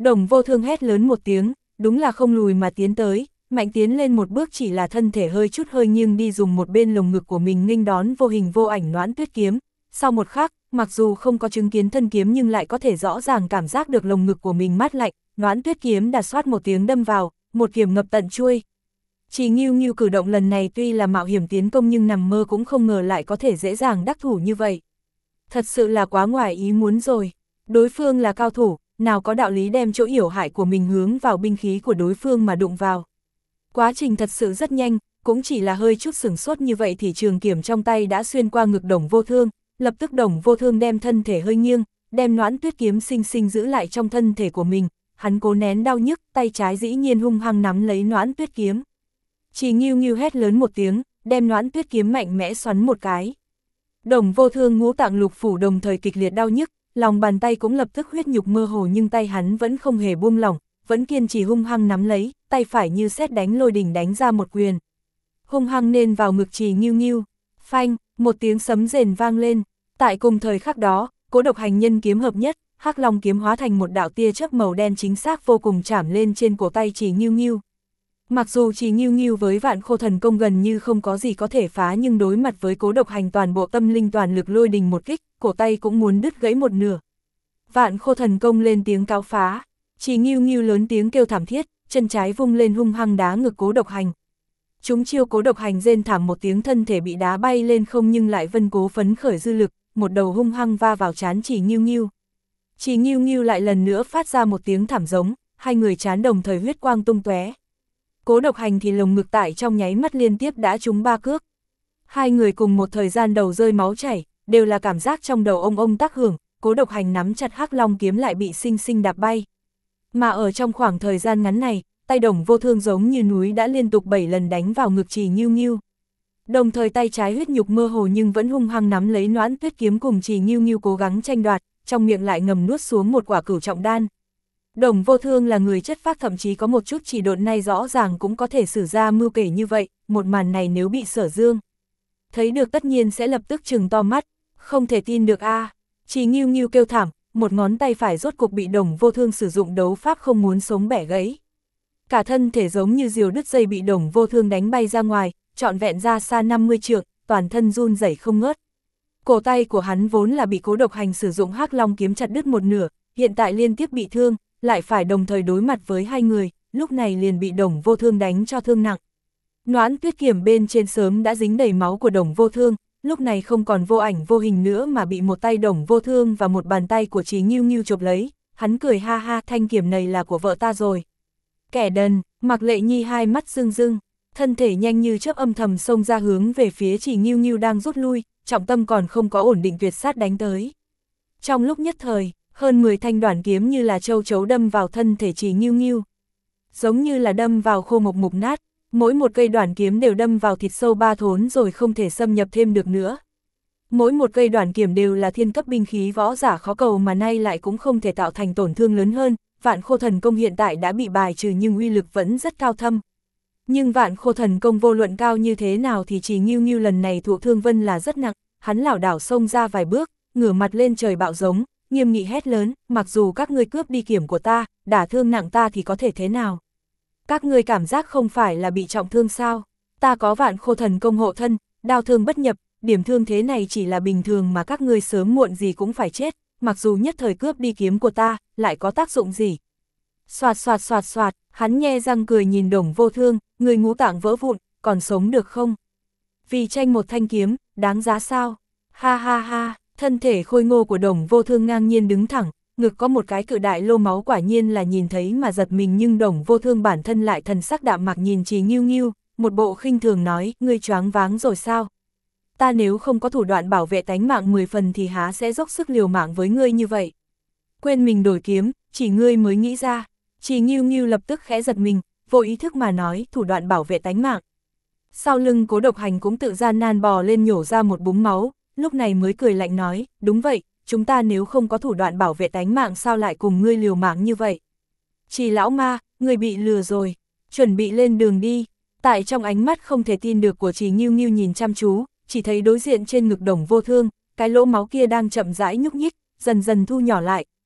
Đồng Vô Thương hét lớn một tiếng, đúng là không lùi mà tiến tới, mạnh tiến lên một bước, chỉ là thân thể hơi chút hơi nghiêng đi, dùng một bên lồng ngực của mình nghênh đón vô hình vô ảnh Noãn Tuyết kiếm. Sau một khắc, mặc dù không có chứng kiến thân kiếm nhưng lại có thể rõ ràng cảm giác được lồng ngực của mình mát lạnh, Noãn Tuyết kiếm đã xoát một tiếng đâm vào, một kiếm ngập tận chuôi. Chỉ Ngưu Ngưu cử động lần này tuy là mạo hiểm tiến công nhưng nằm mơ cũng không ngờ lại có thể dễ dàng đắc thủ như vậy. Thật sự là quá ngoài ý muốn rồi. Đối phương là cao thủ, nào có đạo lý đem chỗ yểu hại của mình hướng vào binh khí của đối phương mà đụng vào. Quá trình thật sự rất nhanh, cũng chỉ là hơi chút sửng sốt như vậy thì trường kiếm trong tay đã xuyên qua ngực Đồng Vô Thương, lập tức Đồng Vô Thương đem thân thể hơi nghiêng, đem Noãn Tuyết kiếm xinh xinh giữ lại trong thân thể của mình, hắn cố nén đau nhức, tay trái dĩ nhiên hung hăng nắm lấy Noãn Tuyết kiếm. Chỉ Ngưu Ngưu hét lớn một tiếng, đem Noãn Tuyết kiếm mạnh mẽ xoắn một cái. Đồng Vô Thương ngũ tạng lục phủ đồng thời kịch liệt đau nhức, lòng bàn tay cũng lập tức huyết nhục mơ hồ nhưng tay hắn vẫn không hề buông lỏng, vẫn kiên trì hung hăng nắm lấy, tay phải như sét đánh lôi đình đánh ra một quyền. Hung hăng nên vào ngực Chỉ Ngưu Ngưu, phanh, một tiếng sấm rền vang lên. Tại cùng thời khắc đó, Cố Độc Hành nhân kiếm hợp nhất, Hắc Long kiếm hóa thành một đạo tia chớp màu đen chính xác vô cùng chạm lên trên cổ tay Chỉ Ngưu Ngưu. Mặc dù Chỉ Ngưu Ngưu với Vạn Khô Thần Công gần như không có gì có thể phá nhưng đối mặt với Cố Độc Hành toàn bộ tâm linh toàn lực lôi đình một kích, cổ tay cũng muốn đứt gãy một nửa. Vạn Khô Thần Công lên tiếng cáo phá, Chỉ Ngưu Ngưu lớn tiếng kêu thảm thiết, chân trái vung lên hung hăng đá ngực Cố Độc Hành. Chúng chiêu Cố Độc Hành rên thảm một tiếng, thân thể bị đá bay lên không nhưng lại vân cố phấn khởi dư lực, một đầu hung hăng va vào trán Chỉ Ngưu Ngưu. Chỉ Ngưu Ngưu lại lần nữa phát ra một tiếng thảm giống, hai người trán đồng thời huyết quang tung tóe. Cố Độc Hành thì lồng ngực tại trong nháy mắt liên tiếp đã trúng ba cước. Hai người cùng một thời gian đầu rơi máu chảy, đều là cảm giác trong đầu ông ông tác hưởng, Cố Độc Hành nắm chặt Hắc Long kiếm lại bị sinh sinh đạp bay. Mà ở trong khoảng thời gian ngắn này, tay Đồng Vô Thương giống như núi đã liên tục bảy lần đánh vào ngực Chỉ Ngưu Ngưu. Đồng thời tay trái huyết nhục mơ hồ nhưng vẫn hung hăng nắm lấy Noãn Tuyết kiếm cùng Chỉ Ngưu Ngưu cố gắng tranh đoạt, trong miệng lại ngầm nuốt xuống một quả cửu trọng đan. Đồng Vô Thương là người chất phác, thậm chí có một chút chỉ độn này rõ ràng cũng có thể sử ra mưu kể như vậy, một màn này nếu bị Sở Dương thấy được tất nhiên sẽ lập tức trừng to mắt, không thể tin được a. À. Chỉ Ngưu Ngưu kêu thảm, một ngón tay phải rốt cục bị Đồng Vô Thương sử dụng đấu pháp không muốn sống bẻ gãy. Cả thân thể giống như diều đứt dây bị Đồng Vô Thương đánh bay ra ngoài, trọn vẹn ra xa năm mươi trượng, toàn thân run rẩy không ngớt. Cổ tay của hắn vốn là bị Cố Độc Hành sử dụng Hắc Long kiếm chặt đứt một nửa, hiện tại liên tiếp bị thương, lại phải đồng thời đối mặt với hai người, lúc này liền bị Đồng Vô Thương đánh cho thương nặng. Noãn Tuyết kiếm bên trên sớm đã dính đầy máu của Đồng Vô Thương, lúc này không còn vô ảnh vô hình nữa mà bị một tay Đồng Vô Thương và một bàn tay của Chỉ Ngưu Ngưu chộp lấy, hắn cười ha ha, thanh kiếm này là của vợ ta rồi. Kẻ đần, Mạc Lệ Nhi hai mắt rưng rưng, thân thể nhanh như chớp âm thầm xông ra hướng về phía Chỉ Ngưu Ngưu đang rút lui, trọng tâm còn không có ổn định tuyệt sát đánh tới. Trong lúc nhất thời, hơn mười thanh đoản kiếm như là châu chấu đâm vào thân thể Chỉ Ngưu Ngưu. Giống như là đâm vào khô mộc mục nát, mỗi một cây đoản kiếm đều đâm vào thịt sâu ba thốn rồi không thể xâm nhập thêm được nữa. Mỗi một cây đoản kiếm đều là thiên cấp binh khí võ giả khó cầu mà nay lại cũng không thể tạo thành tổn thương lớn hơn, Vạn Khô Thần Công hiện tại đã bị bài trừ nhưng uy lực vẫn rất cao thâm. Nhưng Vạn Khô Thần Công vô luận cao như thế nào thì Chỉ Ngưu Ngưu lần này thụ thương vân là rất nặng, hắn lảo đảo xông ra vài bước, ngửa mặt lên trời bạo giống, nghiêm nghị hét lớn, mặc dù các ngươi cướp đi kiếm của ta, đả thương nặng ta thì có thể thế nào? Các ngươi cảm giác không phải là bị trọng thương sao? Ta có Vạn Khô Thần Công hộ thân, đao thương bất nhập, điểm thương thế này chỉ là bình thường mà các ngươi sớm muộn gì cũng phải chết, mặc dù nhất thời cướp đi kiếm của ta, lại có tác dụng gì? Xoạt xoạt xoạt xoạt, hắn nhe răng cười nhìn Đồng Vô Thương, người ngũ tạng vỡ vụn, còn sống được không? Vì tranh một thanh kiếm, đáng giá sao? Ha ha ha, thân thể khôi ngô của Đồng Vô Thương ngang nhiên đứng thẳng, ngực có một cái cự đại lô máu, quả nhiên là nhìn thấy mà giật mình, nhưng Đồng Vô Thương bản thân lại thần sắc đạm mạc nhìn Chỉ Ngưu Ngưu, một bộ khinh thường nói, ngươi choáng váng rồi sao? Ta nếu không có thủ đoạn bảo vệ tánh mạng mười phần thì há sẽ dốc sức liều mạng với ngươi như vậy? Quên mình đổi kiếm, chỉ ngươi mới nghĩ ra. Chỉ Ngưu Ngưu lập tức khẽ giật mình, vô ý thức mà nói, thủ đoạn bảo vệ tánh mạng. Sau lưng Cố Độc Hành cũng tự gian nan bò lên nhổ ra một búng máu, lúc này mới cười lạnh nói, đúng vậy, chúng ta nếu không có thủ đoạn bảo vệ tánh mạng sao lại cùng ngươi liều mạng như vậy? Chỉ lão ma, ngươi bị lừa rồi, chuẩn bị lên đường đi. Tại trong ánh mắt không thể tin được của Chỉ Ngưu Ngưu nhìn chăm chú, chỉ thấy đối diện trên ngực Đồng Vô Thương, cái lỗ máu kia đang chậm rãi nhúc nhích, dần dần thu nhỏ lại,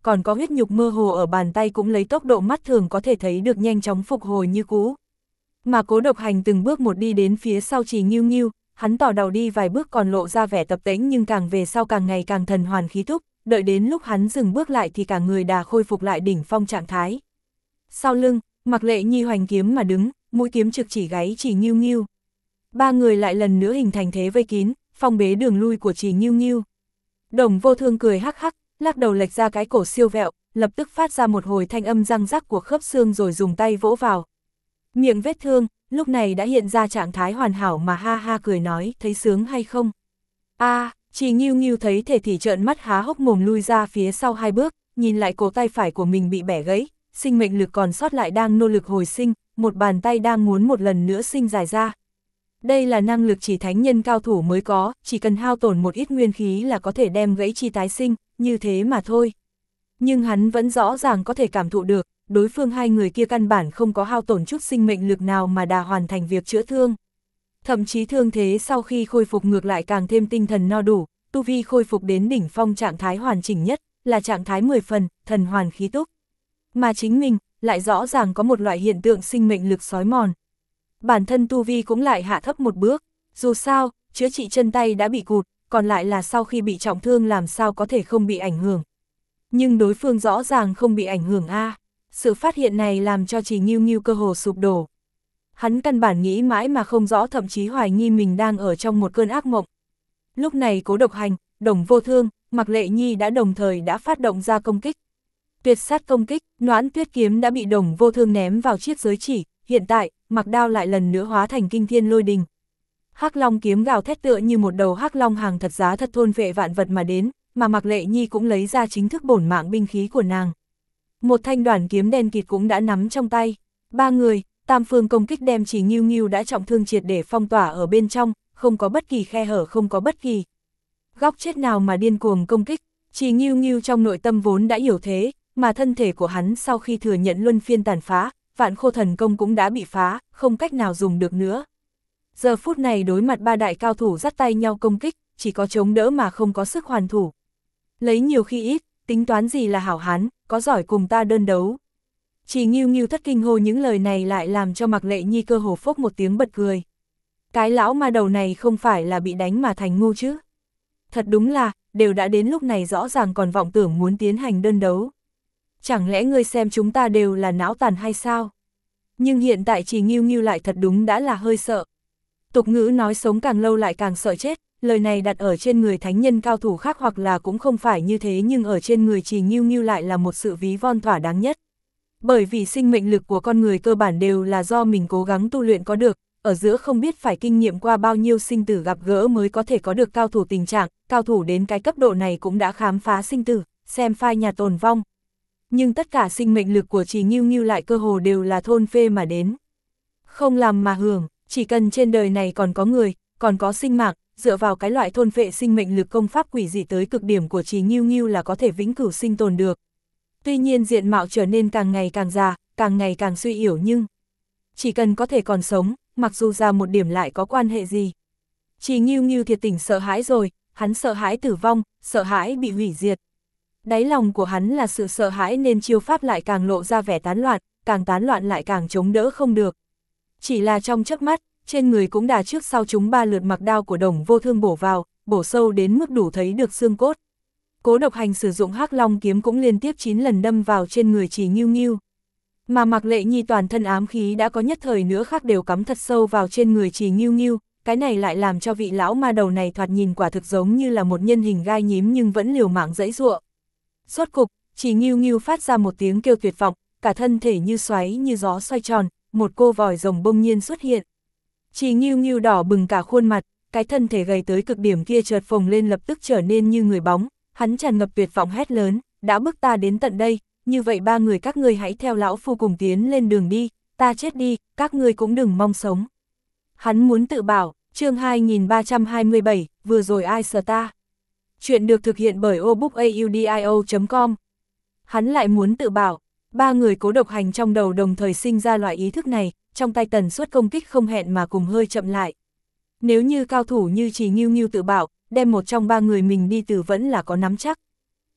còn có huyết nhục mơ hồ ở bàn tay cũng lấy tốc độ mắt thường có thể thấy được nhanh chóng phục hồi như cũ. Mà Cố Độc Hành từng bước một đi đến phía sau Trì Ngưu Ngưu, hắn tỏ đầu đi vài bước còn lộ ra vẻ tập tễnh nhưng càng về sau càng ngày càng thần hoàn khí thúc, đợi đến lúc hắn dừng bước lại thì cả người đã khôi phục lại đỉnh phong trạng thái. Sau lưng, Mạc Lệ Nhi hoành kiếm mà đứng, mũi kiếm trực chỉ gáy Trì Ngưu Ngưu. Ba người lại lần nữa hình thành thế vây kín, phong bế đường lui của Trì Ngưu Ngưu. Đồng Vô Thương cười hắc hắc, lắc đầu lệch ra cái cổ siêu vẹo, lập tức phát ra một hồi thanh âm răng rắc của khớp xương rồi dùng tay vỗ vào. Miệng vết thương, lúc này đã hiện ra trạng thái hoàn hảo mà ha ha cười nói, thấy sướng hay không? A, à, Trì Ngưu Ngưu thấy thể thì trợn mắt há hốc mồm lui ra phía sau hai bước, nhìn lại cổ tay phải của mình bị bẻ gãy, sinh mệnh lực còn sót lại đang nỗ lực hồi sinh, một bàn tay đang muốn một lần nữa sinh dài ra. Đây là năng lực chỉ thánh nhân cao thủ mới có, chỉ cần hao tổn một ít nguyên khí là có thể đem gãy chi tái sinh, như thế mà thôi. Nhưng hắn vẫn rõ ràng có thể cảm thụ được, đối phương hai người kia căn bản không có hao tổn chút sinh mệnh lực nào mà đã hoàn thành việc chữa thương. Thậm chí thương thế sau khi khôi phục ngược lại càng thêm tinh thần no đủ, tu vi khôi phục đến đỉnh phong trạng thái hoàn chỉnh nhất, là trạng thái mười phần, thần hoàn khí túc. Mà chính mình, lại rõ ràng có một loại hiện tượng sinh mệnh lực xói mòn. Bản thân tu vi cũng lại hạ thấp một bước, dù sao, chữa trị chân tay đã bị cụt, còn lại là sau khi bị trọng thương làm sao có thể không bị ảnh hưởng. Nhưng đối phương rõ ràng không bị ảnh hưởng a. À. Sự phát hiện này làm cho Trì Ngưu Ngưu cơ hồ sụp đổ. Hắn căn bản nghĩ mãi mà không rõ, thậm chí hoài nghi mình đang ở trong một cơn ác mộng. Lúc này Cố Độc Hành, Đồng Vô Thương, Mạc Lệ Nhi đã đồng thời đã phát động ra công kích. Tuyệt sát công kích, Noãn Tuyết kiếm đã bị Đồng Vô Thương ném vào chiếc giới chỉ, hiện tại, Mạc Đao lại lần nữa hóa thành kinh thiên lôi đình. Hắc Long kiếm gào thét tựa như một đầu hắc long hàng thật giá thật thôn vệ vạn vật mà đến, mà Mạc Lệ Nhi cũng lấy ra chính thức bổn mạng binh khí của nàng. Một thanh đoàn kiếm đen kịt cũng đã nắm trong tay. Ba người, tam phương công kích đem Trì Ngưu Ngưu đã trọng thương triệt để phong tỏa ở bên trong, không có bất kỳ khe hở, không có bất kỳ góc chết nào mà điên cuồng công kích. Trì Ngưu Ngưu trong nội tâm vốn đã hiểu thế, mà thân thể của hắn sau khi thừa nhận luân phiên tàn phá, Vạn Khô Thần Công cũng đã bị phá, không cách nào dùng được nữa. Giờ phút này đối mặt ba đại cao thủ dắt tay nhau công kích, chỉ có chống đỡ mà không có sức hoàn thủ. Lấy nhiều khi ít, tính toán gì là hảo hán, có giỏi cùng ta đơn đấu. Trì Ngưu Ngưu thất kinh hô những lời này lại làm cho Mạc Lệ Nhi cơ hồ phốc một tiếng bật cười. Cái lão ma đầu này không phải là bị đánh mà thành ngu chứ. Thật đúng là, đều đã đến lúc này rõ ràng còn vọng tưởng muốn tiến hành đơn đấu. Chẳng lẽ ngươi xem chúng ta đều là não tàn hay sao? Nhưng hiện tại Trì Ngưu Ngưu lại thật đúng đã là hơi sợ. Tục ngữ nói sống càng lâu lại càng sợ chết, lời này đặt ở trên người thánh nhân cao thủ khác hoặc là cũng không phải như thế, nhưng ở trên người Trì Ngưu Ngưu lại là một sự ví von thỏa đáng nhất. Bởi vì sinh mệnh lực của con người cơ bản đều là do mình cố gắng tu luyện có được, ở giữa không biết phải kinh nghiệm qua bao nhiêu sinh tử gặp gỡ mới có thể có được cao thủ tình trạng, cao thủ đến cái cấp độ này cũng đã khám phá sinh tử, xem phai nhà tồn vong. Nhưng tất cả sinh mệnh lực của Trì Ngưu Ngưu lại cơ hồ đều là thôn phê mà đến. Không làm mà hưởng, chỉ cần trên đời này còn có người, còn có sinh mạng, dựa vào cái loại thôn phệ sinh mệnh lực công pháp quỷ dị tới cực điểm của Trì Ngưu Ngưu là có thể vĩnh cửu sinh tồn được. Tuy nhiên diện mạo trở nên càng ngày càng già, càng ngày càng suy yếu nhưng chỉ cần có thể còn sống, mặc dù già một điểm lại có quan hệ gì. Trì Ngưu Ngưu thiệt tình sợ hãi rồi, hắn sợ hãi tử vong, sợ hãi bị hủy diệt. Đáy lòng của hắn là sự sợ hãi nên chiêu pháp lại càng lộ ra vẻ tán loạn, càng tán loạn lại càng chống đỡ không được. Chỉ là trong chớp mắt, trên người cũng đã trước sau chúng ba lượt Mặc Đao của Đồng Vô Thương bổ vào, bổ sâu đến mức đủ thấy được xương cốt. Cố Độc Hành sử dụng Hắc Long kiếm cũng liên tiếp chín lần đâm vào trên người Trì Ngưu Ngưu. Mà Mạc Lệ Nhi toàn thân ám khí đã có nhất thời nữa khác đều cắm thật sâu vào trên người Trì Ngưu Ngưu, cái này lại làm cho vị lão ma đầu này thoạt nhìn quả thực giống như là một nhân hình gai nhím nhưng vẫn liều mạng giãy giụa. Rốt cục, Trì Ngưu Ngưu phát ra một tiếng kêu tuyệt vọng, cả thân thể như xoáy như gió xoay tròn, một cô vòi rồng bỗng nhiên xuất hiện. Trì Ngưu Ngưu đỏ bừng cả khuôn mặt, cái thân thể gầy tới cực điểm kia chợt phồng lên lập tức trở nên như người bóng, hắn tràn ngập tuyệt vọng hét lớn, đã bức ta đến tận đây, như vậy ba người các ngươi hãy theo lão phu cùng tiến lên đường đi, ta chết đi, các ngươi cũng đừng mong sống. Hắn muốn tự bảo, chương hai nghìn ba trăm hai mươi bảy, vừa rồi ai sờ ta. Chuyện được thực hiện bởi obookaudio chấm com. Hắn lại muốn tự bảo, ba người Cố Độc Hành trong đầu đồng thời sinh ra loại ý thức này, trong tay tần suất công kích không hẹn mà cùng hơi chậm lại. Nếu như cao thủ như Trì Ngưu Ngưu tự bảo, đem một trong ba người mình đi từ vẫn là có nắm chắc.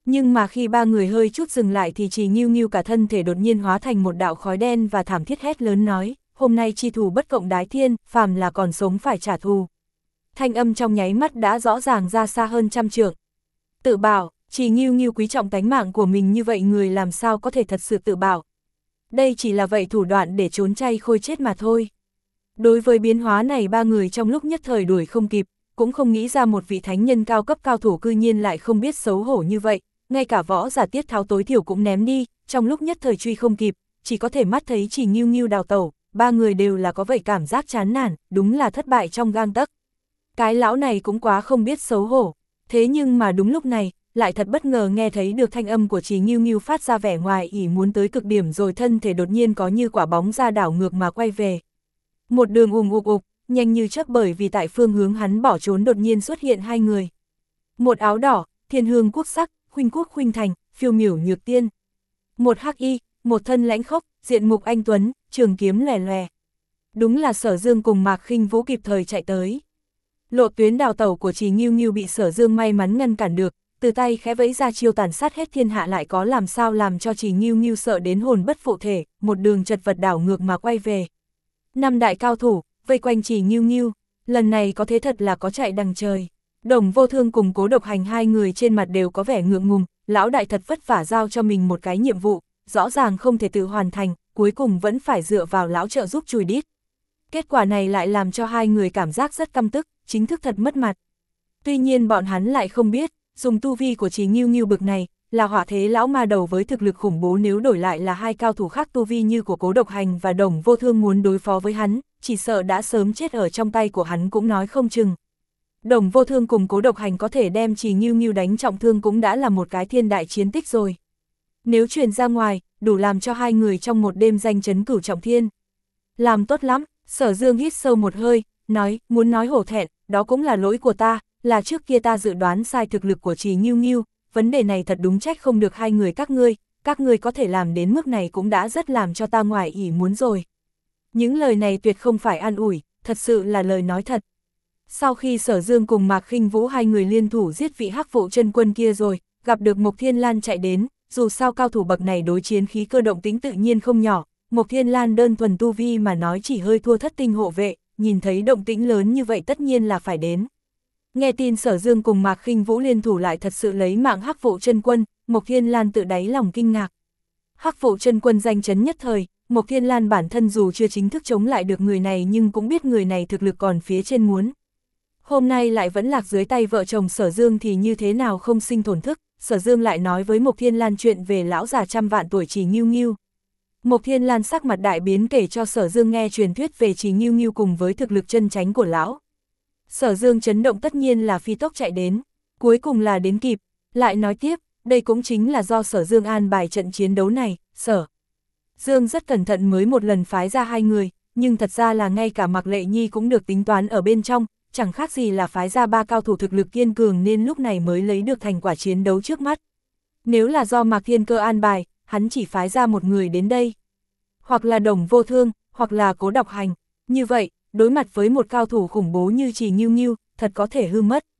Nhưng mà khi ba người hơi chút dừng lại thì Trì Ngưu Ngưu cả thân thể đột nhiên hóa thành một đạo khói đen và thảm thiết hét lớn nói, hôm nay chi thù bất cộng đái thiên, phàm là còn sống phải trả thù. Thanh âm trong nháy mắt đã rõ ràng ra xa hơn trăm trượng. Tự bảo, Trì Ngưu Ngưu quý trọng tánh mạng của mình như vậy người làm sao có thể thật sự tự bảo. Đây chỉ là vậy thủ đoạn để trốn chay khôi chết mà thôi. Đối với biến hóa này ba người trong lúc nhất thời đuổi không kịp, cũng không nghĩ ra một vị thánh nhân cao cấp cao thủ cư nhiên lại không biết xấu hổ như vậy, ngay cả võ giả Tiết Tháo tối thiểu cũng ném đi, trong lúc nhất thời truy không kịp, chỉ có thể mắt thấy Trì Ngưu Ngưu đào tẩu, ba người đều là có vậy cảm giác chán nản, đúng là thất bại trong gang tấc. Cái lão này cũng quá không biết xấu hổ, thế nhưng mà đúng lúc này, lại thật bất ngờ nghe thấy được thanh âm của Trì Ngưu Ngưu phát ra vẻ ngoài ỉ muốn tới cực điểm rồi thân thể đột nhiên có như quả bóng ra đảo ngược mà quay về. Một đường ùm ục ục, nhanh như chớp bởi vì tại phương hướng hắn bỏ trốn đột nhiên xuất hiện hai người. Một áo đỏ, thiên hương quốc sắc, khuynh quốc khuynh thành, phiêu miểu nhược tiên. Một hắc y, một thân lãnh khốc, diện mục anh tuấn, trường kiếm lòe lòe. Đúng là Sở Dương cùng Mạc Khinh Vũ kịp thời chạy tới. Lộ tuyến đào tẩu của Trì Ngưu Ngưu bị Sở Dương may mắn ngăn cản được, từ tay khẽ vẫy ra chiêu tàn sát hết thiên hạ lại có làm sao làm cho Trì Ngưu Ngưu sợ đến hồn bất phụ thể, một đường chật vật đảo ngược mà quay về. Năm đại cao thủ, vây quanh Trì Ngưu Ngưu, lần này có thế thật là có chạy đằng trời. Đồng Vô Thương cùng Cố Độc Hành hai người trên mặt đều có vẻ ngượng ngùng, lão đại thật vất vả giao cho mình một cái nhiệm vụ, rõ ràng không thể tự hoàn thành, cuối cùng vẫn phải dựa vào lão trợ giúp chùi đít. Kết quả này lại làm cho hai người cảm giác rất căm tức, chính thức thật mất mặt. Tuy nhiên bọn hắn lại không biết, dùng tu vi của Trì Ngưu Ngưu bực này, là hỏa thế lão ma đầu với thực lực khủng bố nếu đổi lại là hai cao thủ khác tu vi như của Cố Độc Hành và Đồng Vô Thương muốn đối phó với hắn, chỉ sợ đã sớm chết ở trong tay của hắn cũng nói không chừng. Đồng Vô Thương cùng Cố Độc Hành có thể đem Trì Ngưu Ngưu đánh trọng thương cũng đã là một cái thiên đại chiến tích rồi. Nếu truyền ra ngoài, đủ làm cho hai người trong một đêm danh chấn cửu trọng thiên. Làm tốt lắm, Sở Dương hít sâu một hơi, nói, muốn nói hổ thẹn, đó cũng là lỗi của ta, là trước kia ta dự đoán sai thực lực của Trì Ngưu Ngưu, vấn đề này thật đúng trách không được hai người các ngươi, các ngươi có thể làm đến mức này cũng đã rất làm cho ta ngoài ỷ muốn rồi. Những lời này tuyệt không phải an ủi, thật sự là lời nói thật. Sau khi Sở Dương cùng Mạc Khinh Vũ hai người liên thủ giết vị hắc vụ chân quân kia rồi, gặp được Mộc Thiên Lan chạy đến, dù sao cao thủ bậc này đối chiến khí cơ động tính tự nhiên không nhỏ, Mộc Thiên Lan đơn thuần tu vi mà nói chỉ hơi thua thất tinh hộ vệ, nhìn thấy động tĩnh lớn như vậy tất nhiên là phải đến. Nghe tin Sở Dương cùng Mạc Khinh Vũ liên thủ lại thật sự lấy mạng hắc vụ chân quân, Mộc Thiên Lan tự đáy lòng kinh ngạc. Hắc vụ chân quân danh chấn nhất thời, Mộc Thiên Lan bản thân dù chưa chính thức chống lại được người này nhưng cũng biết người này thực lực còn phía trên muốn. Hôm nay lại vẫn lạc dưới tay vợ chồng Sở Dương thì như thế nào không sinh thổn thức, Sở Dương lại nói với Mộc Thiên Lan chuyện về lão già trăm vạn tuổi Trì Ngưu Ngưu. Mộc Thiên Lan sắc mặt đại biến kể cho Sở Dương nghe truyền thuyết về Trì Ngưu Ngưu cùng với thực lực chân chánh của lão. Sở Dương chấn động tất nhiên là phi tốc chạy đến, cuối cùng là đến kịp, lại nói tiếp, đây cũng chính là do Sở Dương an bài trận chiến đấu này, Sở Dương rất cẩn thận mới một lần phái ra hai người, nhưng thật ra là ngay cả Mạc Lệ Nhi cũng được tính toán ở bên trong, chẳng khác gì là phái ra ba cao thủ thực lực kiên cường nên lúc này mới lấy được thành quả chiến đấu trước mắt. Nếu là do Mạc Thiên Cơ an bài, hắn chỉ phái ra một người đến đây. Hoặc là Đồng Vô Thương, hoặc là Cố Độc Hành, như vậy, đối mặt với một cao thủ khủng bố như Trì Ngưu Ngưu, thật có thể hư mất.